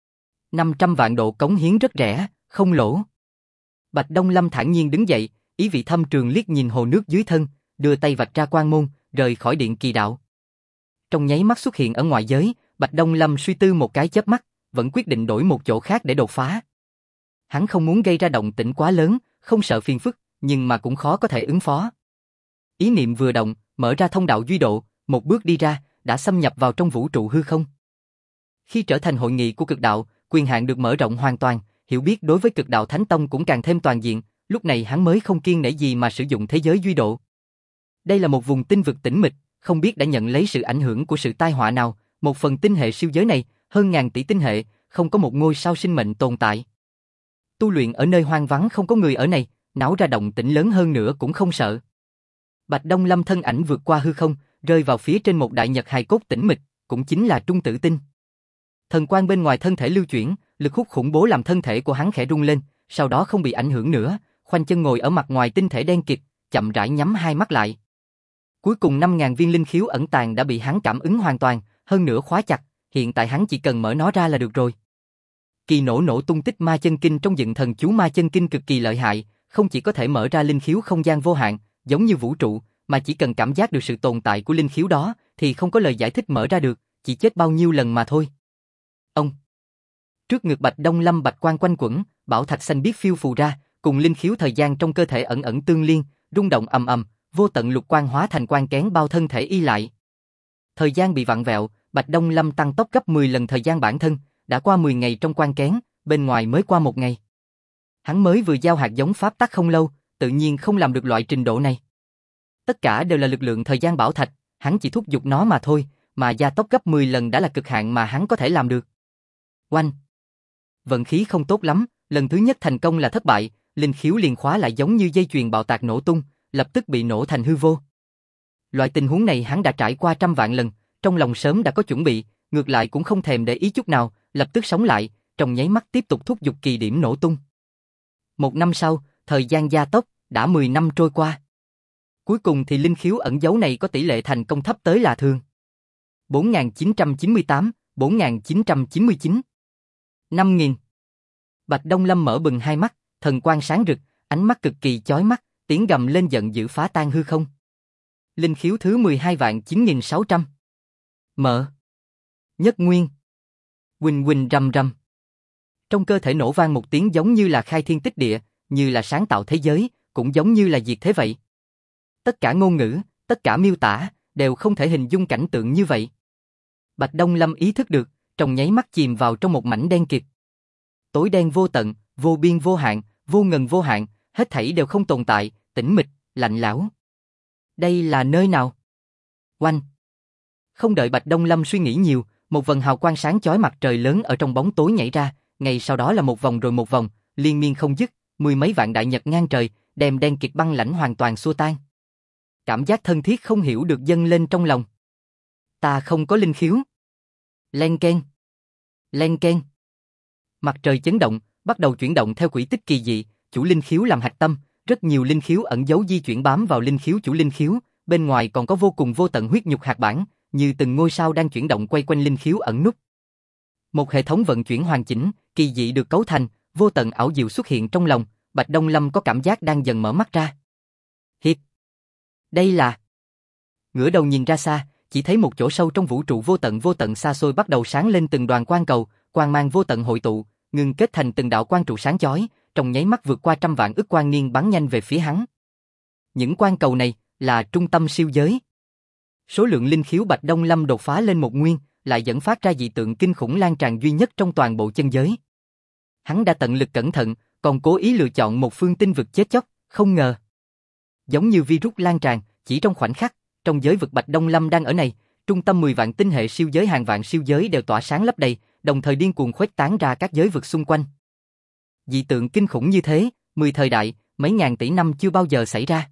500 vạn độ cống hiến rất rẻ, không lỗ. Bạch Đông Lâm thản nhiên đứng dậy, ý vị thâm trường liếc nhìn hồ nước dưới thân, đưa tay vạch ra quan môn, rời khỏi điện kỳ đạo. Trong nháy mắt xuất hiện ở ngoại giới, Bạch Đông Lâm suy tư một cái chớp mắt, vẫn quyết định đổi một chỗ khác để đột phá. Hắn không muốn gây ra động tĩnh quá lớn, không sợ phiền phức, nhưng mà cũng khó có thể ứng phó. Ý niệm vừa động, mở ra thông đạo duy độ, một bước đi ra, đã xâm nhập vào trong vũ trụ hư không. Khi trở thành hội nghị của cực đạo, quyền hạn được mở rộng hoàn toàn, hiểu biết đối với cực đạo Thánh Tông cũng càng thêm toàn diện, lúc này hắn mới không kiêng nể gì mà sử dụng thế giới duy độ. Đây là một vùng tinh vực tĩnh mịch, không biết đã nhận lấy sự ảnh hưởng của sự tai họa nào, một phần tinh hệ siêu giới này, hơn ngàn tỷ tinh hệ, không có một ngôi sao sinh mệnh tồn tại. Tu luyện ở nơi hoang vắng không có người ở này, náo ra động tĩnh lớn hơn nữa cũng không sợ. Bạch Đông Lâm thân ảnh vượt qua hư không, rơi vào phía trên một đại nhật hài cốt tĩnh mịch, cũng chính là trung tử tinh. Thần quang bên ngoài thân thể lưu chuyển, lực hút khủng bố làm thân thể của hắn khẽ rung lên, sau đó không bị ảnh hưởng nữa, khoanh chân ngồi ở mặt ngoài tinh thể đen kịt, chậm rãi nhắm hai mắt lại. Cuối cùng 5.000 viên linh khiếu ẩn tàng đã bị hắn cảm ứng hoàn toàn, hơn nữa khóa chặt, hiện tại hắn chỉ cần mở nó ra là được rồi. Kỳ nổ tung tích ma chân kinh trong dựng thần chú ma chân kinh cực kỳ lợi hại, không chỉ có thể mở ra linh khiếu không gian vô hạn, giống như vũ trụ, mà chỉ cần cảm giác được sự tồn tại của linh khiếu đó, thì không có lời giải thích mở ra được, chỉ chết bao nhiêu lần mà thôi. Ông. Trước ngực Bạch Đông Lâm bạch quang quanh quẩn, bảo thạch xanh biếc phiêu phù ra, cùng linh khiếu thời gian trong cơ thể ẩn ẩn tương liên, rung động ầm ầm, vô tận lục quang hóa thành quang kén bao thân thể y lại. Thời gian bị vặn vẹo, Bạch Đông Lâm tăng tốc gấp 10 lần thời gian bản thân, đã qua 10 ngày trong quang kén, bên ngoài mới qua 1 ngày. Hắn mới vừa giao hạt giống pháp tắc không lâu, tự nhiên không làm được loại trình độ này. Tất cả đều là lực lượng thời gian bảo thạch, hắn chỉ thúc giục nó mà thôi, mà gia tốc gấp 10 lần đã là cực hạn mà hắn có thể làm được. Oanh! Vận khí không tốt lắm, lần thứ nhất thành công là thất bại, linh khiếu liền khóa lại giống như dây chuyền bạo tạc nổ tung, lập tức bị nổ thành hư vô. Loại tình huống này hắn đã trải qua trăm vạn lần, trong lòng sớm đã có chuẩn bị, ngược lại cũng không thèm để ý chút nào, lập tức sống lại, trong nháy mắt tiếp tục thúc giục kỳ điểm nổ tung. 1 năm sau, thời gian gia tốc, đã 10 năm trôi qua. Cuối cùng thì linh khiếu ẩn dấu này có tỷ lệ thành công thấp tới lạ thường. 4.998, 4.999, 5.000. Bạch Đông Lâm mở bừng hai mắt, thần quang sáng rực, ánh mắt cực kỳ chói mắt, tiếng gầm lên giận dữ phá tan hư không. Linh khiếu thứ 12.9600. Mở. Nhất nguyên. Quỳnh quỳnh rầm rầm. Trong cơ thể nổ vang một tiếng giống như là khai thiên tích địa, như là sáng tạo thế giới, cũng giống như là diệt thế vậy. Tất cả ngôn ngữ, tất cả miêu tả, đều không thể hình dung cảnh tượng như vậy. Bạch Đông Lâm ý thức được, trong nháy mắt chìm vào trong một mảnh đen kịt. Tối đen vô tận, vô biên vô hạn, vô ngần vô hạn, hết thảy đều không tồn tại, tĩnh mịch, lạnh lẽo. Đây là nơi nào? Oanh! Không đợi Bạch Đông Lâm suy nghĩ nhiều, một vầng hào quang sáng chói mặt trời lớn ở trong bóng tối nhảy ra, ngay sau đó là một vòng rồi một vòng, liên miên không dứt, 10 mấy vạn đại nhật ngang trời, đem đen kịt băng lãnh hoàn toàn xua tan. Cảm giác thân thiết không hiểu được dâng lên trong lòng. Ta không có linh khiếu. Len keng. Len keng. Mặt trời chấn động, bắt đầu chuyển động theo quỹ tích kỳ dị, chủ linh khiếu làm hạch tâm, rất nhiều linh khiếu ẩn dấu di chuyển bám vào linh khiếu chủ linh khiếu, bên ngoài còn có vô cùng vô tận huyết nhục hạt bản, như từng ngôi sao đang chuyển động quay quanh linh khiếu ẩn núp. Một hệ thống vận chuyển hoàn chỉnh, kỳ dị được cấu thành, vô tận ảo diệu xuất hiện trong lòng, Bạch Đông Lâm có cảm giác đang dần mở mắt ra. Hiệp. Đây là... Ngửa đầu nhìn ra xa, chỉ thấy một chỗ sâu trong vũ trụ vô tận xa xôi bắt đầu sáng lên từng đoàn quang cầu, quang mang vô tận hội tụ, ngưng kết thành từng đạo quang trụ sáng chói, trong nháy mắt vượt qua trăm vạn ức quang niên bắn nhanh về phía hắn. Những quang cầu này là trung tâm siêu giới. Số lượng linh khiếu Bạch Đông Lâm đột phá lên 1 nguyên, lại dẫn phát ra dị tượng kinh khủng lan tràn duy nhất trong toàn bộ chân giới. Hắn đã tận lực cẩn thận, còn cố ý lựa chọn một phương tinh vực chết chóc, không ngờ. Giống như virus lan tràn, chỉ trong khoảnh khắc, trong giới vực Bạch Đông Lâm đang ở này, trung tâm 10 vạn tinh hệ siêu giới hàng vạn siêu giới đều tỏa sáng lấp đầy, đồng thời điên cuồng khuếch tán ra các giới vực xung quanh. Dị tượng kinh khủng như thế, 10 thời đại, mấy ngàn tỷ năm chưa bao giờ xảy ra.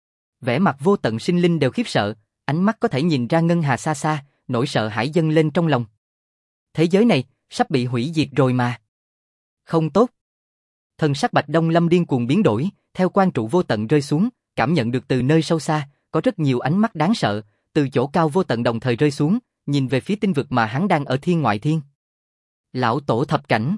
Vẻ mặt vô tận sinh linh đều khiếp sợ, ánh mắt có thể nhìn ra ngân hà xa xa, nỗi sợ hãi dâng lên trong lòng. Thế giới này, sắp bị hủy diệt rồi mà. Không tốt. Thần sắc Bạch Đông Lâm điên cuồng biến đổi, theo quang trụ vô tận rơi xuống, cảm nhận được từ nơi sâu xa, có rất nhiều ánh mắt đáng sợ, từ chỗ cao vô tận đồng thời rơi xuống, nhìn về phía tinh vực mà hắn đang ở thiên ngoại thiên. Lão tổ thập cảnh.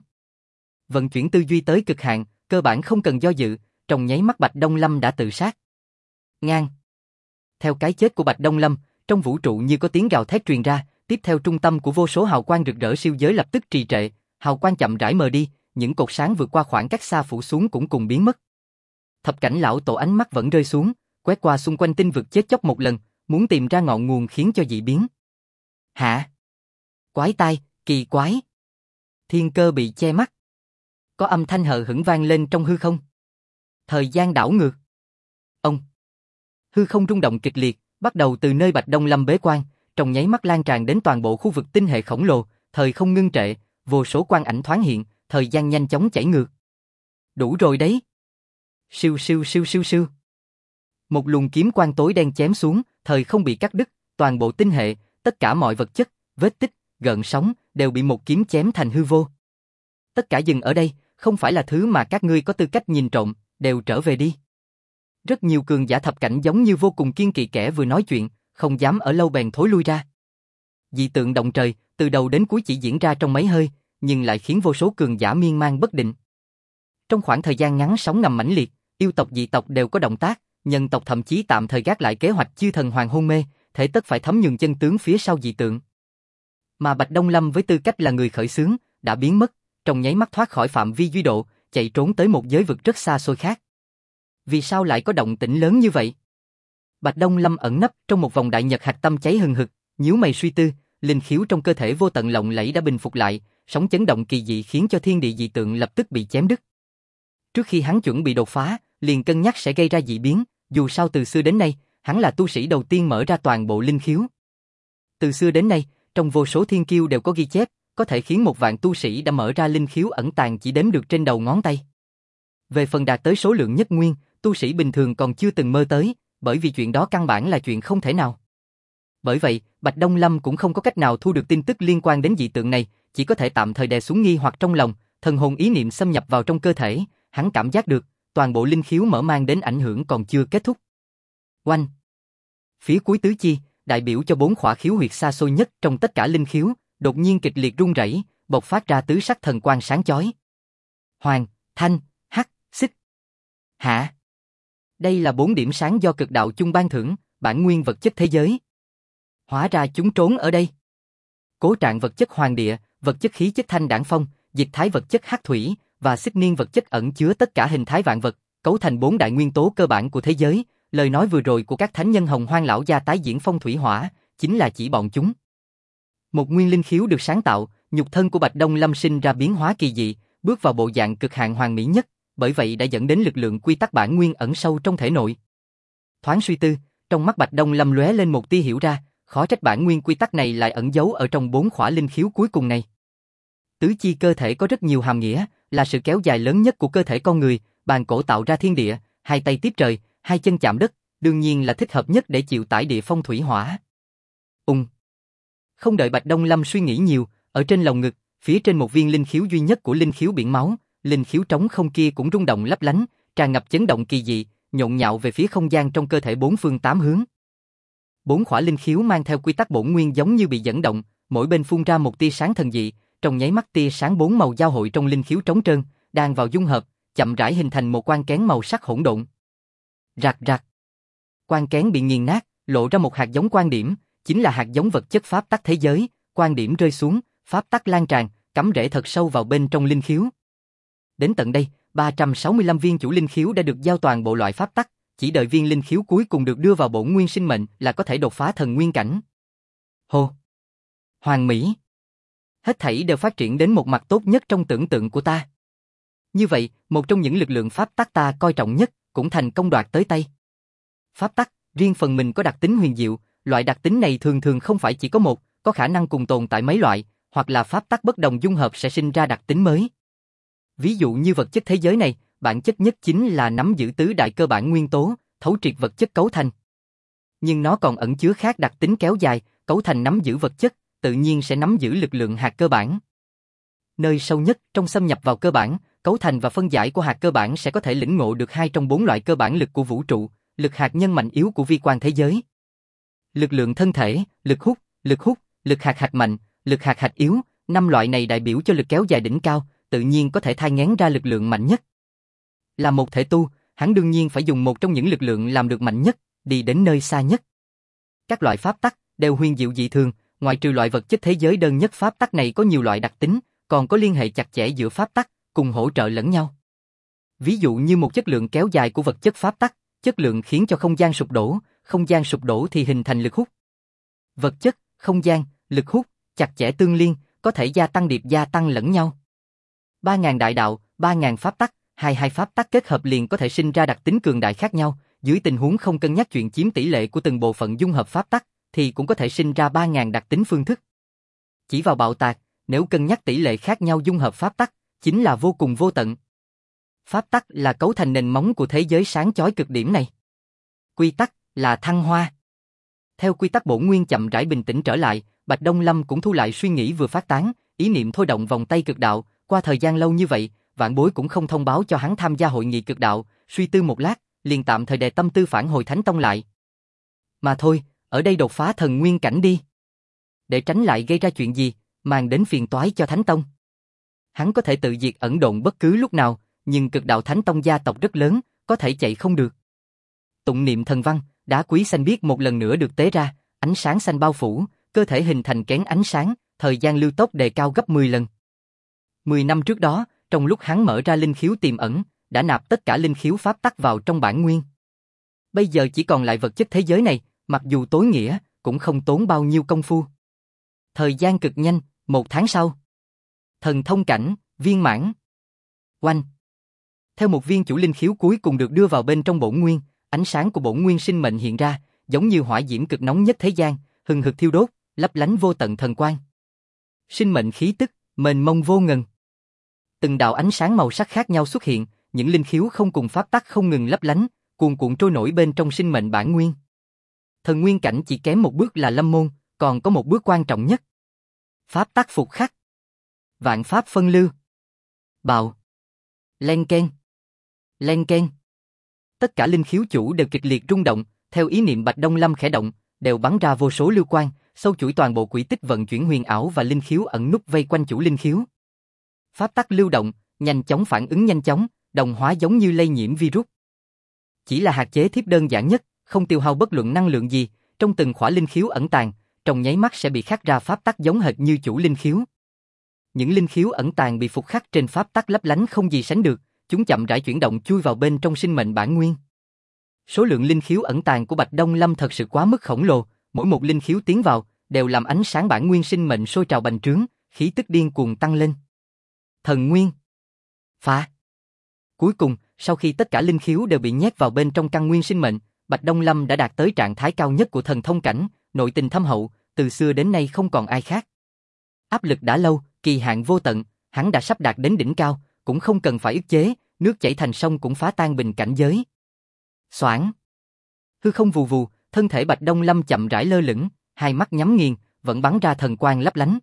Vận chuyển tư duy tới cực hạn, cơ bản không cần do dự, trong nháy mắt Bạch Đông Lâm đã tự sát. Ngang. Theo cái chết của Bạch Đông Lâm, trong vũ trụ như có tiếng gào thét truyền ra, tiếp theo trung tâm của vô số hào quang rực rỡ siêu giới lập tức trì trệ, hào quang chậm rãi mờ đi, những cột sáng vượt qua khoảng cách xa phủ xuống cũng cùng biến mất. Thập cảnh lão tổ ánh mắt vẫn rơi xuống, quét qua xung quanh tinh vực chết chóc một lần, muốn tìm ra ngọn nguồn khiến cho dị biến. Hả? Quái tai, kỳ quái. Thiên cơ bị che mắt. Có âm thanh hờ hững vang lên trong hư không. Thời gian đảo ngược. Ông. Hư không rung động kịch liệt, bắt đầu từ nơi Bạch Đông Lâm bế quan, trong nháy mắt lan tràn đến toàn bộ khu vực tinh hệ khổng lồ, thời không ngưng trệ, vô số quang ảnh thoáng hiện, thời gian nhanh chóng chảy ngược. Đủ rồi đấy. Siêu siêu siêu siêu siêu. Một luồng kiếm quang tối đen chém xuống, thời không bị cắt đứt, toàn bộ tinh hệ, tất cả mọi vật chất, vết tích, gợn sóng đều bị một kiếm chém thành hư vô. Tất cả dừng ở đây, không phải là thứ mà các ngươi có tư cách nhìn trộm, đều trở về đi. Rất nhiều cường giả thập cảnh giống như vô cùng kiên kỵ kẻ vừa nói chuyện, không dám ở lâu bèn thối lui ra. Dị tượng động trời, từ đầu đến cuối chỉ diễn ra trong mấy hơi, nhưng lại khiến vô số cường giả miên man bất định. Trong khoảng thời gian ngắn sóng ngầm mãnh liệt, yêu tộc dị tộc đều có động tác, nhân tộc thậm chí tạm thời gác lại kế hoạch chư thần hoàng hôn mê, thể tất phải thấm nhường chân tướng phía sau dị tượng. Mà Bạch Đông Lâm với tư cách là người khởi xướng, đã biến mất, trong nháy mắt thoát khỏi phạm vi duy độ, chạy trốn tới một giới vực rất xa xôi khác. Vì sao lại có động tĩnh lớn như vậy? Bạch Đông Lâm ẩn nấp trong một vòng đại nhật hạch tâm cháy hừng hực, nhíu mày suy tư, linh khiếu trong cơ thể vô tận lộng lẫy đã bình phục lại, sóng chấn động kỳ dị khiến cho thiên địa dị tượng lập tức bị chém đứt. Trước khi hắn chuẩn bị đột phá, liền cân nhắc sẽ gây ra dị biến, dù sao từ xưa đến nay, hắn là tu sĩ đầu tiên mở ra toàn bộ linh khiếu. Từ xưa đến nay, trong vô số thiên kiêu đều có ghi chép, có thể khiến 1 vạn tu sĩ đã mở ra linh khiếu ẩn tàng chỉ đếm được trên đầu ngón tay. Về phần đạt tới số lượng nhất nguyên, tu sĩ bình thường còn chưa từng mơ tới, bởi vì chuyện đó căn bản là chuyện không thể nào. Bởi vậy, Bạch Đông Lâm cũng không có cách nào thu được tin tức liên quan đến dị tượng này, chỉ có thể tạm thời đè xuống nghi hoặc trong lòng, thần hồn ý niệm xâm nhập vào trong cơ thể, hắn cảm giác được, toàn bộ linh khiếu mở mang đến ảnh hưởng còn chưa kết thúc. Oanh! Phía cuối tứ chi, đại biểu cho 4 khỏa khiếu huyệt xa xôi nhất trong tất cả linh khiếu, đột nhiên kịch liệt rung rẩy, bộc phát ra tứ sắc thần quang sáng chói. Hoàng, thanh, hắc, xích. Hả? Đây là 4 điểm sáng do cực đạo chung ban thưởng, bản nguyên vật chất thế giới. Hóa ra chúng trốn ở đây. Cố trạng vật chất hoàng địa, vật chất khí chất thanh đảng phong, dịch thái vật chất hắc thủy và xích niên vật chất ẩn chứa tất cả hình thái vạn vật, cấu thành 4 đại nguyên tố cơ bản của thế giới. Lời nói vừa rồi của các thánh nhân Hồng Hoang lão gia tái diễn phong thủy hỏa, chính là chỉ bọn chúng. Một nguyên linh khiếu được sáng tạo, nhục thân của Bạch Đông Lâm sinh ra biến hóa kỳ dị, bước vào bộ dạng cực hạn hoàn mỹ nhất, bởi vậy đã dẫn đến lực lượng quy tắc bản nguyên ẩn sâu trong thể nội. Thoáng suy tư, trong mắt Bạch Đông Lâm lóe lên một tia hiểu ra, khó trách bản nguyên quy tắc này lại ẩn giấu ở trong 4 khỏa linh khiếu cuối cùng này. Tứ chi cơ thể có rất nhiều hàm nghĩa, là sự kéo dài lớn nhất của cơ thể con người, bàn cổ tạo ra thiên địa, 2 tay tiếp trời, 2 chân chạm đất, đương nhiên là thích hợp nhất để chịu tải địa phong thủy hỏa. Không đợi Bạch Đông Lâm suy nghĩ nhiều, ở trên lồng ngực, phía trên một viên linh khiếu duy nhất của linh khiếu biển máu, linh khiếu trống không kia cũng rung động lấp lánh, tràn ngập chấn động kỳ dị, nhộn nhạo về phía không gian trong cơ thể 4 phương 8 hướng. 4 khỏa linh khiếu mang theo quy tắc bổn nguyên giống như bị dẫn động, mỗi bên phun ra một tia sáng thần dị, trong nháy mắt tia sáng 4 màu giao hội trong linh khiếu trống trơn, đang vào dung hợp, chậm rãi hình thành một quan kén màu sắc hỗn độn. Rạc rạc. Quan kén bị nghiền nát, lộ ra một hạt giống quan điểm, chính là hạt giống vật chất pháp tắc thế giới, quan điểm rơi xuống, pháp tắc lan tràn, cắm rễ thật sâu vào bên trong linh khiếu. Đến tận đây, 365 viên chủ linh khiếu đã được giao toàn bộ loại pháp tắc, chỉ đợi viên linh khiếu cuối cùng được đưa vào bổn nguyên sinh mệnh là có thể đột phá thần nguyên cảnh. Hô! Hoàn mỹ! Hết thảy đều phát triển đến một mặt tốt nhất trong tưởng tượng của ta. Như vậy, một trong những lực lượng pháp tắc ta coi trọng nhất, cũng thành công đoạt tới tay. Pháp tắc, riêng phần mình có đặc tính huyền diệu, loại đặc tính này thường thường không phải chỉ có một, có khả năng cùng tồn tại mấy loại, hoặc là pháp tắc bất đồng dung hợp sẽ sinh ra đặc tính mới. Ví dụ như vật chất thế giới này, bản chất nhất chính là nắm giữ tứ đại cơ bản nguyên tố, thấu triệt vật chất cấu thành. Nhưng nó còn ẩn chứa khác đặc tính kéo dài, cấu thành nắm giữ vật chất, tự nhiên sẽ nắm giữ lực lượng hạt cơ bản. Nơi sâu nhất trong xâm nhập vào cơ bản, cấu thành và phân giải của hạt cơ bản sẽ có thể lĩnh ngộ được 2 trong 4 loại cơ bản lực của vũ trụ, lực hạt nhân mạnh yếu của vi quan thế giới. Lực lượng thân thể, lực hút, lực hạt mạnh, lực hạt yếu, 5 loại này đại biểu cho lực kéo dài đỉnh cao, tự nhiên có thể thai nghén ra lực lượng mạnh nhất. Là một thể tu, hắn đương nhiên phải dùng một trong những lực lượng làm được mạnh nhất, đi đến nơi xa nhất. Các loại pháp tắc đều huyền diệu dị thường, ngoại trừ loại vật chất thế giới đơn nhất pháp tắc này có nhiều loại đặc tính, còn có liên hệ chặt chẽ giữa pháp tắc, cùng hỗ trợ lẫn nhau. Ví dụ như một chất lượng kéo dài của vật chất pháp tắc, chất lượng khiến cho không gian sụp đổ thì hình thành lực hút. Vật chất, không gian, lực hút, chặt chẽ tương liên, có thể gia tăng lẫn nhau. 3.000 đại đạo, 3.000 pháp tắc, hai pháp tắc kết hợp liền có thể sinh ra đặc tính cường đại khác nhau, dưới tình huống không cân nhắc chuyện chiếm tỷ lệ của từng bộ phận dung hợp pháp tắc, thì cũng có thể sinh ra 3.000 đặc tính phương thức. Chỉ vào bạo tạc, nếu cân nhắc tỷ lệ khác nhau dung hợp pháp tắc, chính là vô cùng vô tận. Pháp tắc là cấu thành nền móng của thế giới sáng chói cực điểm này. Quy tắc là thăng hoa. Theo quy tắc bổn nguyên chậm rãi bình tĩnh trở lại, Bạch Đông Lâm cũng thu lại suy nghĩ vừa phát tán, ý niệm thôi động vòng tay cực đạo, qua thời gian lâu như vậy, vạn bối cũng không thông báo cho hắn tham gia hội nghị cực đạo, suy tư một lát, liền tạm thời đè tâm tư phản hồi Thánh Tông lại. Mà thôi, ở đây đột phá thần nguyên cảnh đi. Để tránh lại gây ra chuyện gì, mang đến phiền toái cho Thánh Tông. Hắn có thể tự diệt ẩn độn bất cứ lúc nào, nhưng cực đạo Thánh Tông gia tộc rất lớn, có thể chạy không được. Tụng niệm thần văn, đá quý xanh biếc một lần nữa được tế ra, ánh sáng xanh bao phủ, cơ thể hình thành kén ánh sáng, thời gian lưu tốc đề cao gấp 10 lần. 10 năm trước đó, trong lúc hắn mở ra linh khiếu tiềm ẩn, đã nạp tất cả linh khiếu pháp tắc vào trong bản nguyên. Bây giờ chỉ còn lại vật chất thế giới này, mặc dù tối nghĩa, cũng không tốn bao nhiêu công phu. Thời gian cực nhanh, 1 tháng sau. Thần thông cảnh, viên mãn. Oanh. Theo một viên chủ linh khiếu cuối cùng được đưa vào bên trong bổn nguyên, ánh sáng của bổn nguyên sinh mệnh hiện ra, giống như hỏa diễm cực nóng nhất thế gian, hừng hực thiêu đốt, lấp lánh vô tận thần quang. Sinh mệnh khí tức, mênh mông vô ngần. Từng đạo ánh sáng màu sắc khác nhau xuất hiện, những linh khiếu không cùng pháp tắc không ngừng lấp lánh, cuồn cuộn trôi nổi bên trong sinh mệnh bản nguyên. Thần nguyên cảnh chỉ kém một bước là lâm môn, còn có một bước quan trọng nhất. Pháp tắc phục khắc. Vạn pháp phân lưu. Bạo. Len keng. Len keng. Tất cả linh khiếu chủ đều kịch liệt rung động, theo ý niệm Bạch Đông Lâm khẽ động, đều bắn ra vô số lưu quang, sâu chuỗi toàn bộ quỹ tích vận chuyển huyền ảo và linh khiếu ẩn núp vây quanh chủ linh khiếu. Pháp tắc lưu động, nhanh chóng phản ứng nhanh chóng, đồng hóa giống như lây nhiễm virus. Chỉ là hạt chế thiếp đơn giản nhất, không tiêu hao bất luận năng lượng gì, trong từng khỏa linh khiếu ẩn tàng, trong nháy mắt sẽ bị khắc ra pháp tắc giống hệt như chủ linh khiếu. Những linh khiếu ẩn tàng bị phục khắc trên pháp tắc lấp lánh không gì sánh được, chúng chậm rãi chuyển động chui vào bên trong sinh mệnh bản nguyên. Số lượng linh khiếu ẩn tàng của Bạch Đông Lâm thật sự quá mức khổng lồ, mỗi một linh khiếu tiến vào đều làm ánh sáng bản nguyên sinh mệnh sôi trào bành trướng, khí tức điên cuồng tăng lên. Thần nguyên. Phá. Cuối cùng, sau khi tất cả linh khiếu đều bị nhét vào bên trong căn nguyên sinh mệnh, Bạch Đông Lâm đã đạt tới trạng thái cao nhất của thần thông cảnh, nội tình thâm hậu, từ xưa đến nay không còn ai khác. Áp lực đã lâu, kỳ hạn vô tận, hắn đã sắp đạt đến đỉnh cao, cũng không cần phải ức chế, nước chảy thành sông cũng phá tan bình cảnh giới. Xoảng. Hư không vù vù, thân thể Bạch Đông Lâm chậm rãi lơ lửng, hai mắt nhắm nghiền, vẫn bắn ra thần quang lấp lánh.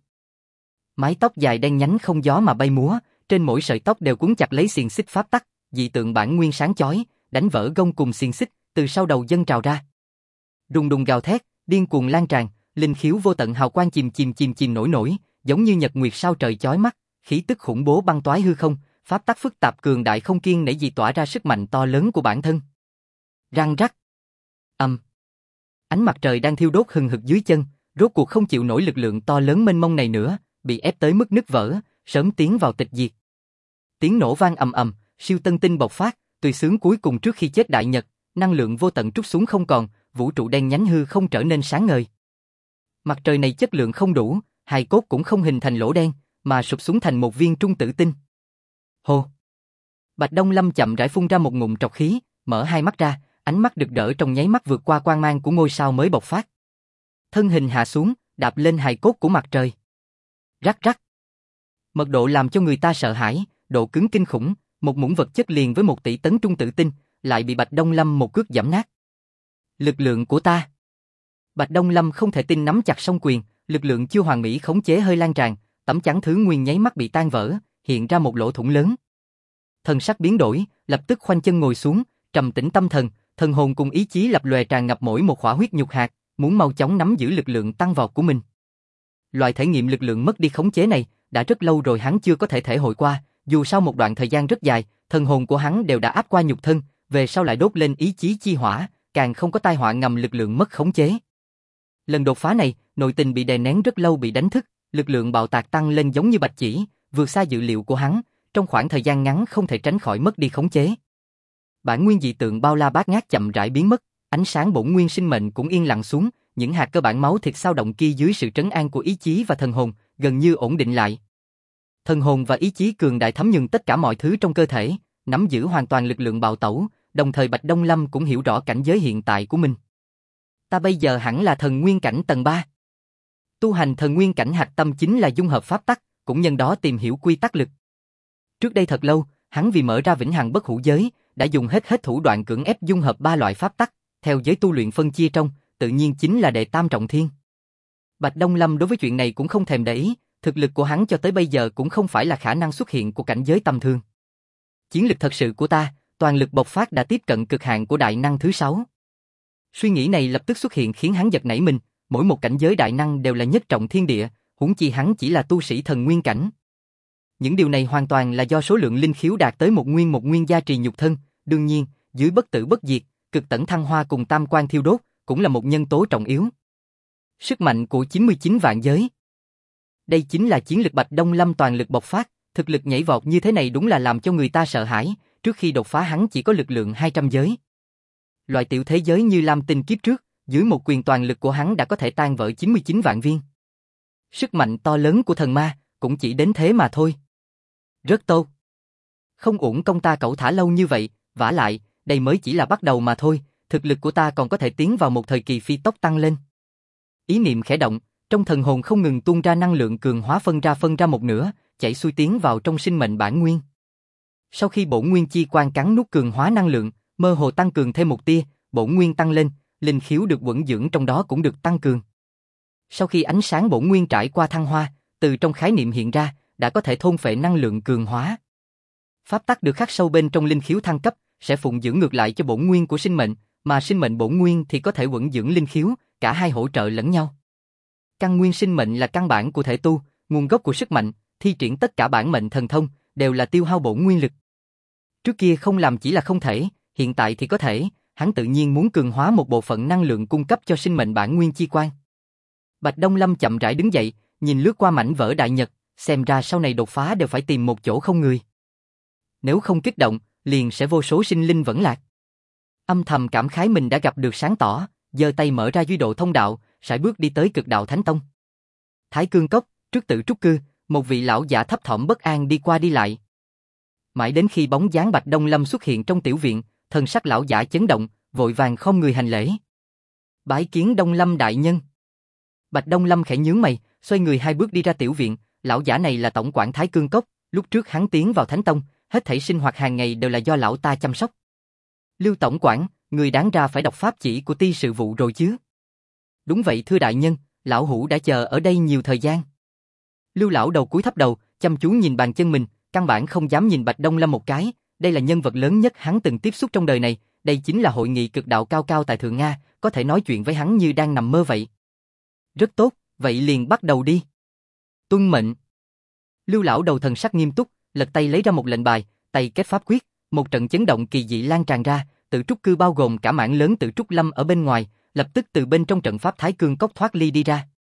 Mái tóc dài đen nhánh không gió mà bay múa, trên mỗi sợi tóc đều cuốn chặt lấy xiềng xích pháp tắc, dị tượng bản nguyên sáng chói, đánh vỡ gông cùng xiềng xích, từ sau đầu dâng trào ra. Đùng đùng gào thét, điên cuồng lan tràn, linh khiếu vô tận hào quang chìm nổi, giống như nhật nguyệt sao trời chói mắt, khí tức khủng bố băng toái hư không, pháp tắc phức tạp cường đại không kiêng nể gì tỏa ra sức mạnh to lớn của bản thân. Răng rắc. Ánh mặt trời đang thiêu đốt hừng hực dưới chân, rốt cuộc không chịu nổi lực lượng to lớn mênh mông này nữa, bị ép tới mức nứt vỡ, sớm tiến vào tịch diệt. Tiếng nổ vang ầm ầm, siêu tân tinh bộc phát, tùy xướng cuối cùng trước khi chết đại nhật, năng lượng vô tận trút xuống không còn, vũ trụ đen nhánh hư không trở nên sáng ngời. Mặt trời này chất lượng không đủ, hài cốt cũng không hình thành lỗ đen, mà sụp xuống thành một viên trung tử tinh. Hô! Bạch Đông Lâm chậm rãi phun ra một ngụm trọc khí, mở hai mắt ra, ánh mắt rực rỡ trong nháy mắt vượt qua quang mang của ngôi sao mới bộc phát. Thân hình hạ xuống, đạp lên hài cốt của mặt trời. Rắc rắc. Mật độ làm cho người ta sợ hãi, độ cứng kinh khủng, một muỗng vật chất liền với 1 tỷ tấn trung tử tinh, lại bị Bạch Đông Lâm một cước giẫm nát. Lực lượng của ta. Bạch Đông Lâm không thể tin nắm chặt song quyền, lực lượng chưa hoàn mỹ khống chế hơi lan tràn, tấm chắn thứ nguyên nháy mắt bị tan vỡ, hiện ra một lỗ thủng lớn. Thần sắc biến đổi, lập tức khoanh chân ngồi xuống, trầm tĩnh tâm thần, thần hồn cùng ý chí lập lòe tràn ngập mỗi một khỏa huyết nhục hạt, muốn mau chóng nắm giữ lực lượng tăng vọt của mình. Loại thể nghiệm lực lượng mất đi khống chế này, đã rất lâu rồi hắn chưa có thể thể hội qua, dù sau một đoạn thời gian rất dài, thần hồn của hắn đều đã áp qua nhục thân, về sau lại đốt lên ý chí chi hỏa, càng không có tai họa ngầm lực lượng mất khống chế. Lần đột phá này, nội tình bị đè nén rất lâu bị đánh thức, lực lượng bạo tạc tăng lên giống như bạch chỉ, vượt xa dự liệu của hắn, trong khoảng thời gian ngắn không thể tránh khỏi mất đi khống chế. Bản nguyên dị tượng bao la bát ngát chậm rãi biến mất, ánh sáng bổn nguyên sinh mệnh cũng yên lặng xuống, những hạt cơ bản máu thịt xao động kia dưới sự trấn an của ý chí và thần hồn, gần như ổn định lại. Thần hồn và ý chí cường đại thấm nhuần tất cả mọi thứ trong cơ thể, nắm giữ hoàn toàn lực lượng bạo tẩu, đồng thời Bạch Đông Lâm cũng hiểu rõ cảnh giới hiện tại của mình. Ta bây giờ hẳn là thần nguyên cảnh tầng 3. Tu hành thần nguyên cảnh hạch tâm chính là dung hợp pháp tắc, cũng nhân đó tìm hiểu quy tắc lực. Trước đây thật lâu, hắn vì mở ra vĩnh hằng bất hủ giới, đã dùng hết thủ đoạn cưỡng ép dung hợp 3 loại pháp tắc, theo giới tu luyện phân chia trong, tự nhiên chính là đệ tam trọng thiên. Bạch Đông Lâm đối với chuyện này cũng không thèm để ý, thực lực của hắn cho tới bây giờ cũng không phải là khả năng xuất hiện của cảnh giới tầm thường. Chiến lực thật sự của ta, toàn lực bộc phát đã tiếp cận cực hạn của đại năng thứ 6. Suy nghĩ này lập tức xuất hiện khiến hắn giật nảy mình, mỗi một cảnh giới đại năng đều là nhất trọng thiên địa, huống chi hắn chỉ là tu sĩ thần nguyên cảnh. Những điều này hoàn toàn là do số lượng linh khiếu đạt tới một nguyên gia trì nhục thân, đương nhiên, dưới bất tử bất diệt, cực tẩn thăng hoa cùng tam quan thiêu đốt, cũng là một nhân tố trọng yếu. Sức mạnh của 99 vạn giới. Đây chính là chiến lực Bạch Đông Lâm toàn lực bộc phát, thực lực nhảy vọt như thế này đúng là làm cho người ta sợ hãi, trước khi đột phá hắn chỉ có lực lượng 200 giới. Loại tiểu thế giới như Lam Tinh kiếp trước, dưới một quyền toàn lực của hắn đã có thể tan vỡ 99 vạn viên. Sức mạnh to lớn của thần ma, cũng chỉ đến thế mà thôi. Rất tốt. Không uổng công ta cẩu thả lâu như vậy, vả lại, đây mới chỉ là bắt đầu mà thôi, thực lực của ta còn có thể tiến vào một thời kỳ phi tốc tăng lên. Ý niệm khẽ động, trong thần hồn không ngừng tuôn ra năng lượng cường hóa phân ra một nửa, chảy xuôi tiến vào trong sinh mệnh bản nguyên. Sau khi bổn nguyên chi quan cắn nuốt cường hóa năng lượng, mơ hồ tăng cường thêm một tia, bổn nguyên tăng lên, linh khiếu được vững dưỡng trong đó cũng được tăng cường. Sau khi ánh sáng bổn nguyên trải qua thăng hoa, từ trong khái niệm hiện ra, đã có thể thôn phệ năng lượng cường hóa. Pháp tắc được khắc sâu bên trong linh khiếu thăng cấp, sẽ phụng dưỡng ngược lại cho bổn nguyên của sinh mệnh, mà sinh mệnh bổn nguyên thì có thể vững dưỡng linh khiếu, cả hai hỗ trợ lẫn nhau. Căn nguyên sinh mệnh là căn bản của thể tu, nguồn gốc của sức mạnh, thi triển tất cả bản mệnh thần thông, đều là tiêu hao bổn nguyên lực. Trước kia không làm chỉ là không thể, hiện tại thì có thể, hắn tự nhiên muốn cường hóa một bộ phận năng lượng cung cấp cho sinh mệnh bản nguyên chi quan. Bạch Đông Lâm chậm rãi đứng dậy, nhìn lướt qua mảnh vỡ đại nhật, xem ra sau này đột phá đều phải tìm một chỗ không người. Nếu không kích động, liền sẽ vô số sinh linh vẫn lạc. Âm thầm cảm khái mình đã gặp được sáng tỏ, giơ tay mở ra duy độ thông đạo, sải bước đi tới Cực Đạo Thánh Tông. Thái Cương Cốc, trước tự trúc cư, một vị lão giả thấp thỏm bất an đi qua đi lại. Mãi đến khi bóng dáng Bạch Đông Lâm xuất hiện trong tiểu viện, thần sắc lão giả chấn động, vội vàng khom người hành lễ. Bái kiến Đông Lâm đại nhân. Bạch Đông Lâm khẽ nhướng mày, xoay người hai bước đi ra tiểu viện, lão giả này là tổng quản Thái Cương Cốc, lúc trước hắn tiến vào Thánh Tông, hết thảy sinh hoạt hàng ngày đều là do lão ta chăm sóc. Lưu tổng quản, người đáng ra phải đọc pháp chỉ của ti sự vụ rồi chứ? Đúng vậy thưa đại nhân, lão hủ đã chờ ở đây nhiều thời gian. Lưu lão đầu cúi thấp đầu, chăm chú nhìn bàn chân mình, căn bản không dám nhìn Bạch Đông Lâm một cái, đây là nhân vật lớn nhất hắn từng tiếp xúc trong đời này, đây chính là hội nghị cực đạo cao cao tại Thượng Nga, có thể nói chuyện với hắn như đang nằm mơ vậy. Rất tốt, vậy liền bắt đầu đi. Tuân mệnh. Lưu lão đầu thần sắc nghiêm túc, lật tay lấy ra một lệnh bài, tay kết pháp quyết, một trận chấn động kỳ dị lan tràn ra, tự trúc cư bao gồm cả mảng lớn tự trúc lâm ở bên ngoài, lập tức từ bên trong trận pháp Thái Cương Cốc thoát ly đi ra.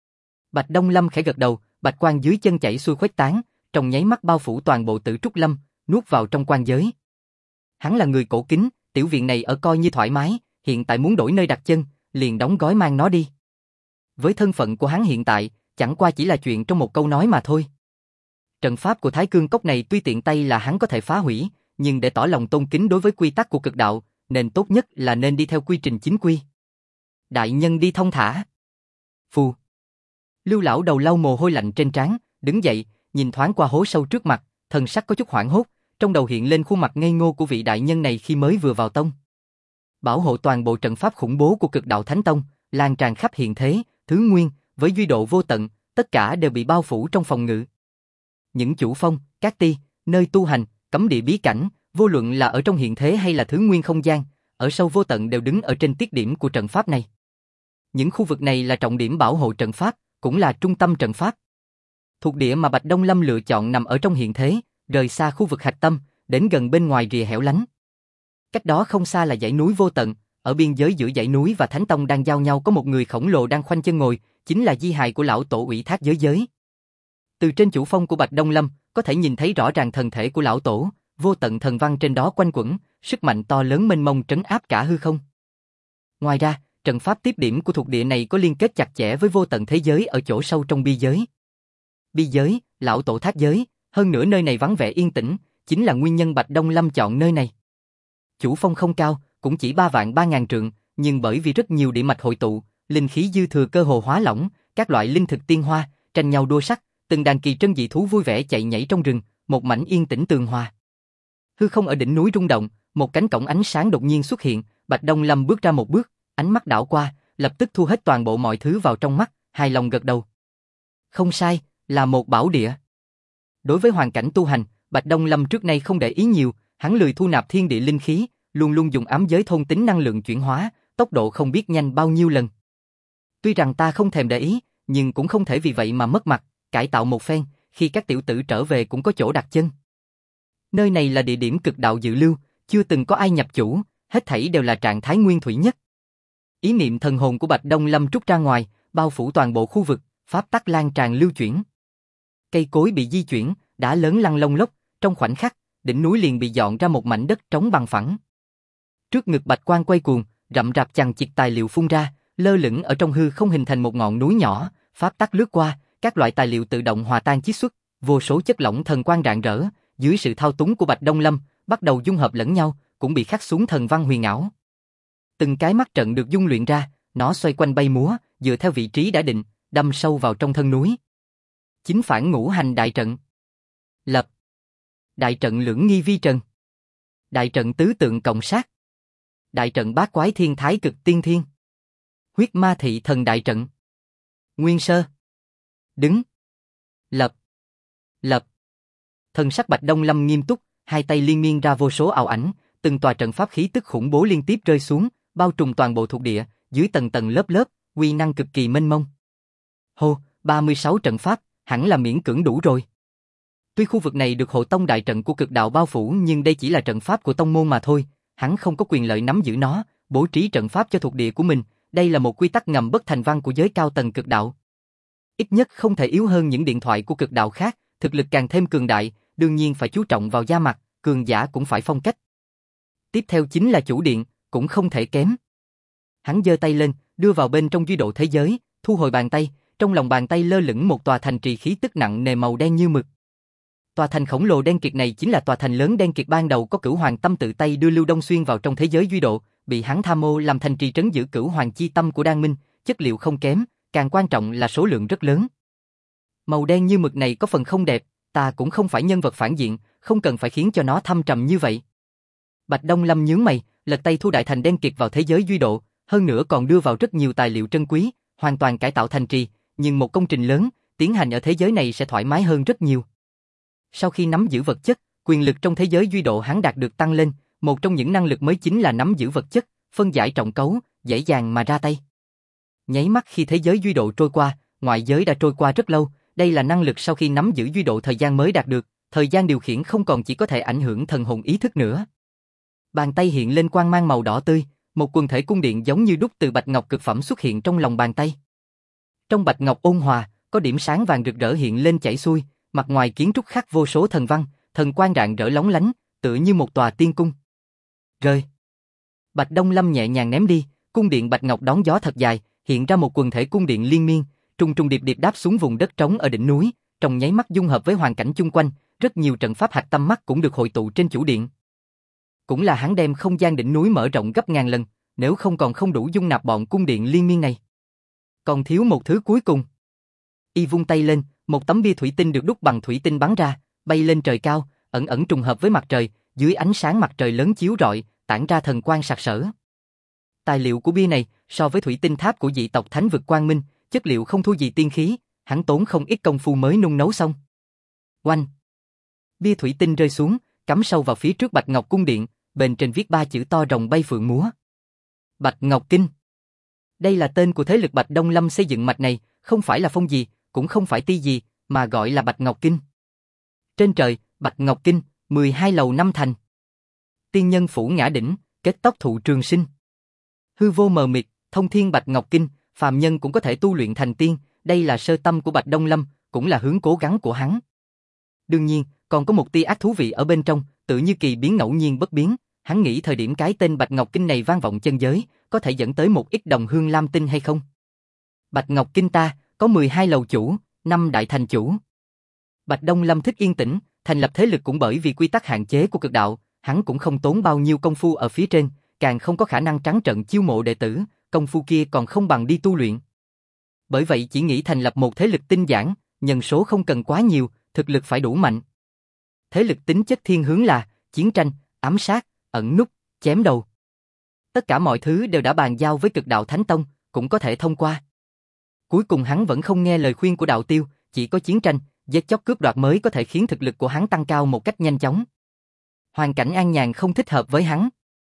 Bạch Đông Lâm khẽ gật đầu, bạch quang dưới chân chảy xuôi khuếch tán, trong nháy mắt bao phủ toàn bộ Tử Trúc Lâm, nuốt vào trong quan giới. Hắn là người cổ kính, tiểu viện này ở coi như thoải mái, hiện tại muốn đổi nơi đặt chân, liền đóng gói mang nó đi. Với thân phận của hắn hiện tại, chẳng qua chỉ là chuyện trong một câu nói mà thôi. Trận pháp của Thái Cương Cốc này tuy tiện tay là hắn có thể phá hủy, nhưng để tỏ lòng tôn kính đối với quy tắc của cực đạo, nên tốt nhất là nên đi theo quy trình chính quy. Đại nhân đi thông thả. Phù. Lưu lão đầu lau mồ hôi lạnh trên trán, đứng dậy, nhìn thoáng qua hố sâu trước mặt, thần sắc có chút hoảng hốt, trong đầu hiện lên khuôn mặt ngây ngô của vị đại nhân này khi mới vừa vào tông. Bảo hộ toàn bộ trận pháp khủng bố của cực đạo Thánh Tông, lan tràn khắp hiện thế, thứ nguyên, với duy độ vô tận, tất cả đều bị bao phủ trong phòng ngự. Những chủ phong, các ti, nơi tu hành, cấm địa bí cảnh, vô luận là ở trong hiện thế hay là thứ nguyên không gian, ở sâu vô tận đều đứng ở trên tiết điểm của trận pháp này. Những khu vực này là trọng điểm bảo hộ trận pháp, cũng là trung tâm trận pháp. Thuộc địa mà Bạch Đông Lâm lựa chọn nằm ở trong hiện thế, rời xa khu vực hạch tâm, đến gần bên ngoài rìa hẻo lánh. Cách đó không xa là dãy núi vô tận, ở biên giới giữa dãy núi và Thánh Tông đang giao nhau có một người khổng lồ đang khoanh chân ngồi, chính là di hài của lão tổ ủy thác giới giới. Từ trên chủ phong của Bạch Đông Lâm, có thể nhìn thấy rõ ràng thần thể của lão tổ, vô tận thần văn trên đó quanh quẩn, sức mạnh to lớn mênh mông trấn áp cả hư không. Ngoài ra, trận pháp tiếp điểm của thuộc địa này có liên kết chặt chẽ với vô tận thế giới ở chỗ sâu trong bi giới. Bi giới, lão tổ thác giới, hơn nữa nơi này vắng vẻ yên tĩnh, chính là nguyên nhân Bạch Đông Lâm chọn nơi này. Chủ phong không cao, cũng chỉ 3.300.000 trượng, nhưng bởi vì rất nhiều địa mạch hội tụ, linh khí dư thừa cơ hồ hóa lỏng, các loại linh thực tiên hoa, tranh nhau đua sắc, từng đàn kỳ trân dị thú vui vẻ chạy nhảy trong rừng, một mảnh yên tĩnh tường hòa. Hư không ở đỉnh núi rung động, một cánh cổng ánh sáng đột nhiên xuất hiện, Bạch Đông Lâm bước ra một bước, ánh mắt đảo qua, lập tức thu hết toàn bộ mọi thứ vào trong mắt, hài lòng gật đầu. Không sai, là một bảo địa. Đối với hoàn cảnh tu hành, Bạch Đông Lâm trước nay không để ý nhiều, hắn lười thu nạp thiên địa linh khí, luôn luôn dùng ám giới thôn tính năng lượng chuyển hóa, tốc độ không biết nhanh bao nhiêu lần. Tuy rằng ta không thèm để ý, nhưng cũng không thể vì vậy mà mất mặt, cải tạo một phen, khi các tiểu tử trở về cũng có chỗ đặt chân. Nơi này là địa điểm cực đạo dự lưu, chưa từng có ai nhập chủ, hết thảy đều là trạng thái nguyên thủy nhất. Ý niệm thần hồn của Bạch Đông Lâm trút ra ngoài, bao phủ toàn bộ khu vực, pháp tắc lan tràn lưu chuyển. Cây cối bị di chuyển, đá lớn lăn lông lốc, trong khoảnh khắc, đỉnh núi liền bị dọn ra một mảnh đất trống bằng phẳng. Trước ngực bạch quang quay cuồng, rậm rạp chằng chịt tài liệu phun ra, lơ lửng ở trong hư không hình thành một ngọn núi nhỏ, pháp tắc lướt qua, các loại tài liệu tự động hòa tan chiết xuất, vô số chất lỏng thần quang rạng rỡ, dưới sự thao túng của Bạch Đông Lâm, bắt đầu dung hợp lẫn nhau, cũng bị khắc xuống thần văn huyền ảo. Từng cái mắt trận được dung luyện ra, nó xoay quanh bay múa, dựa theo vị trí đã định, đâm sâu vào trong thân núi. Chính phản ngũ hành đại trận. Lập. Đại trận lưỡng nghi vi trần. Đại trận tứ tượng cộng sát. Đại trận bát quái thiên thái cực tiên thiên. Huyết ma thị thần đại trận. Nguyên sơ. Đứng. Lập. Lập. Thần sắc Bạch Đông Lâm nghiêm túc, hai tay liên miên ra vô số ảo ảnh, từng tòa trận pháp khí tức khủng bố liên tiếp rơi xuống, bao trùm toàn bộ thuộc địa, dưới tầng tầng lớp lớp, uy năng cực kỳ mênh mông. Hô, 36 trận pháp, hẳn là miễn cưỡng đủ rồi. Tuy khu vực này được hộ tông đại trận của cực đạo bao phủ, nhưng đây chỉ là trận pháp của tông môn mà thôi, hắn không có quyền lợi nắm giữ nó, bố trí trận pháp cho thuộc địa của mình, đây là một quy tắc ngầm bất thành văn của giới cao tầng cực đạo. Ít nhất không thể yếu hơn những điện thoại của cực đạo khác, thực lực càng thêm cường đại, đương nhiên phải chú trọng vào da mặt, cường giả cũng phải phong cách. Tiếp theo chính là chủ điện, cũng không thể kém. Hắn giơ tay lên, đưa vào bên trong duy độ thế giới, thu hồi bàn tay, trong lòng bàn tay lơ lửng một tòa thành trì khí tức nặng nề màu đen như mực. Tòa thành khổng lồ đen kịt này chính là tòa thành lớn đen kịt ban đầu có Cửu Hoàng Tâm tự tay đưa Lưu Đông Xuyên vào trong thế giới duy độ, bị hắn tham mô làm thành trì trấn giữ Cửu Hoàng chi tâm của Đan Minh, chất liệu không kém, càng quan trọng là số lượng rất lớn. Màu đen như mực này có phần không đẹp, ta cũng không phải nhân vật phản diện, không cần phải khiến cho nó thâm trầm như vậy. Bạch Đông Lâm nhướng mày, lật tay thu đại thành đen kịt vào thế giới duy độ, hơn nữa còn đưa vào rất nhiều tài liệu trân quý, hoàn toàn cải tạo thành trì, nhưng một công trình lớn, tiến hành ở thế giới này sẽ thoải mái hơn rất nhiều. Sau khi nắm giữ vật chất, quyền lực trong thế giới duy độ hắn đạt được tăng lên, một trong những năng lực mới chính là nắm giữ vật chất, phân giải trọng cấu, dễ dàng mà ra tay. Nháy mắt khi thế giới duy độ trôi qua, ngoại giới đã trôi qua rất lâu, đây là năng lực sau khi nắm giữ duy độ thời gian mới đạt được, thời gian điều khiển không còn chỉ có thể ảnh hưởng thần hồn ý thức nữa. Bàn tay hiện lên quang mang màu đỏ tươi, một quần thể cung điện giống như đúc từ bạch ngọc cực phẩm xuất hiện trong lòng bàn tay. Trong bạch ngọc ôn hòa, có điểm sáng vàng rực rỡ hiện lên chảy xuôi, mặt ngoài kiến trúc khắc vô số thần văn, thần quang rạng rỡ lóng lánh, tựa như một tòa tiên cung. Rơi. Bạch Đông Lâm nhẹ nhàng ném đi, cung điện bạch ngọc đón gió thật dài, hiện ra một quần thể cung điện liên miên, trùng trùng điệp điệp đáp xuống vùng đất trống ở đỉnh núi, trong nháy mắt dung hợp với hoàn cảnh chung quanh, rất nhiều trận pháp hạch tâm mắt cũng được hội tụ trên chủ điện. Cũng là hắn đem không gian đỉnh núi mở rộng gấp ngàn lần, nếu không còn không đủ dung nạp bọn cung điện liên miên này. Còn thiếu một thứ cuối cùng. Y vung tay lên, một tấm bia thủy tinh được đúc bằng thủy tinh bắn ra, bay lên trời cao, ẩn ẩn trùng hợp với mặt trời, dưới ánh sáng mặt trời lớn chiếu rọi, tản ra thần quang sặc sỡ. Tài liệu của bia này, so với thủy tinh tháp của dị tộc Thánh vực Quang Minh, chất liệu không thua gì tiên khí, hắn tốn không ít công phu mới nung nấu xong. Oanh! Bia thủy tinh rơi xuống, cắm sâu vào phía trước Bạch Ngọc cung điện, bên trên viết 3 chữ to rồng bay phượng múa. Bạch Ngọc Kinh. Đây là tên của thế lực Bạch Đông Lâm xây dựng mạch này, không phải là phong gì, cũng không phải ti gì, mà gọi là Bạch Ngọc Kinh. Trên trời, Bạch Ngọc Kinh, 12 lầu 5 thành. Tiên nhân phủ ngã đỉnh, kết tóc thụ trường sinh. Hư vô mờ mịt, thông thiên Bạch Ngọc Kinh, phàm nhân cũng có thể tu luyện thành tiên, đây là sơ tâm của Bạch Đông Lâm, cũng là hướng cố gắng của hắn. Đương nhiên, còn có một tia ác thú vị ở bên trong, tự như kỳ biến ngẫu nhiên bất biến, hắn nghĩ thời điểm cái tên Bạch Ngọc Kinh này vang vọng chân giới, có thể dẫn tới một ít đồng hương lam tinh hay không? Bạch Ngọc Kinh ta, có 12 lầu chủ, 5 đại thành chủ. Bạch Đông Lâm thích yên tĩnh, thành lập thế lực cũng bởi vì quy tắc hạn chế của cực đạo, hắn cũng không tốn bao nhiêu công phu ở phía trên, càng không có khả năng trắng trợn chiêu mộ đệ tử, công phu kia còn không bằng đi tu luyện. Bởi vậy chỉ nghĩ thành lập một thế lực tinh giản, nhân số không cần quá nhiều, thực lực phải đủ mạnh. Thế lực tính chất thiên hướng là chiến tranh, ám sát, ẩn núp, chém đầu. Tất cả mọi thứ đều đã bàn giao với cực đạo Thánh Tông, cũng có thể thông qua. Cuối cùng hắn vẫn không nghe lời khuyên của đạo tiêu, chỉ có chiến tranh, giết chóc cướp đoạt mới có thể khiến thực lực của hắn tăng cao một cách nhanh chóng. Hoàn cảnh an nhàn không thích hợp với hắn.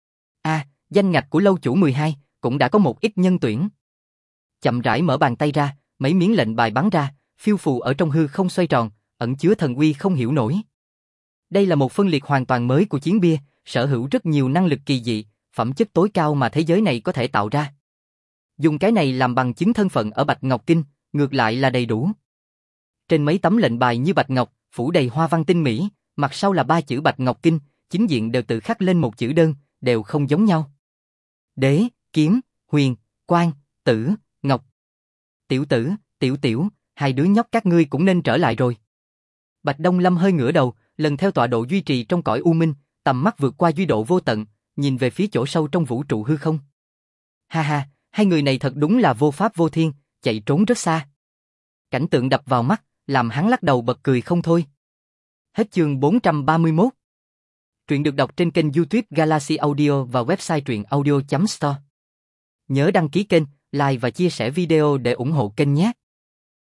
Danh ngạch của lâu chủ 12, cũng đã có một ít nhân tuyển. Chậm rãi mở bàn tay ra, mấy miếng lệnh bài bắn ra, phiêu phù ở trong hư không xoay tròn, ẩn chứa thần uy không hiểu nổi. Đây là một phân liệt hoàn toàn mới của chiến bia, sở hữu rất nhiều năng lực kỳ dị, phẩm chất tối cao mà thế giới này có thể tạo ra. Dùng cái này làm bằng chứng thân phận ở Bạch Ngọc Kinh, ngược lại là đầy đủ. Trên mấy tấm lệnh bài như bạch ngọc, phủ đầy hoa văn tinh mỹ, mặt sau là 3 chữ Bạch Ngọc Kinh, chính diện đều tự khắc lên một chữ đơn, đều không giống nhau. Đế, kiếm, huyền, quang, tử, ngọc. Tiểu tử, tiểu tiểu, hai đứa nhóc các ngươi cũng nên trở lại rồi. Bạch Đông Lâm hơi ngửa đầu, lần theo tọa độ duy trì trong cõi u minh, tầm mắt vượt qua duy độ vô tận, nhìn về phía chỗ sâu trong vũ trụ hư không. Ha ha, hai người này thật đúng là vô pháp vô thiên, chạy trốn rất xa. Cảnh tượng đập vào mắt, làm hắn lắc đầu bật cười không thôi. Hết chương 431. Truyện được đọc trên kênh YouTube Galaxy Audio và website truyện audio.store. Nhớ đăng ký kênh, like và chia sẻ video để ủng hộ kênh nhé.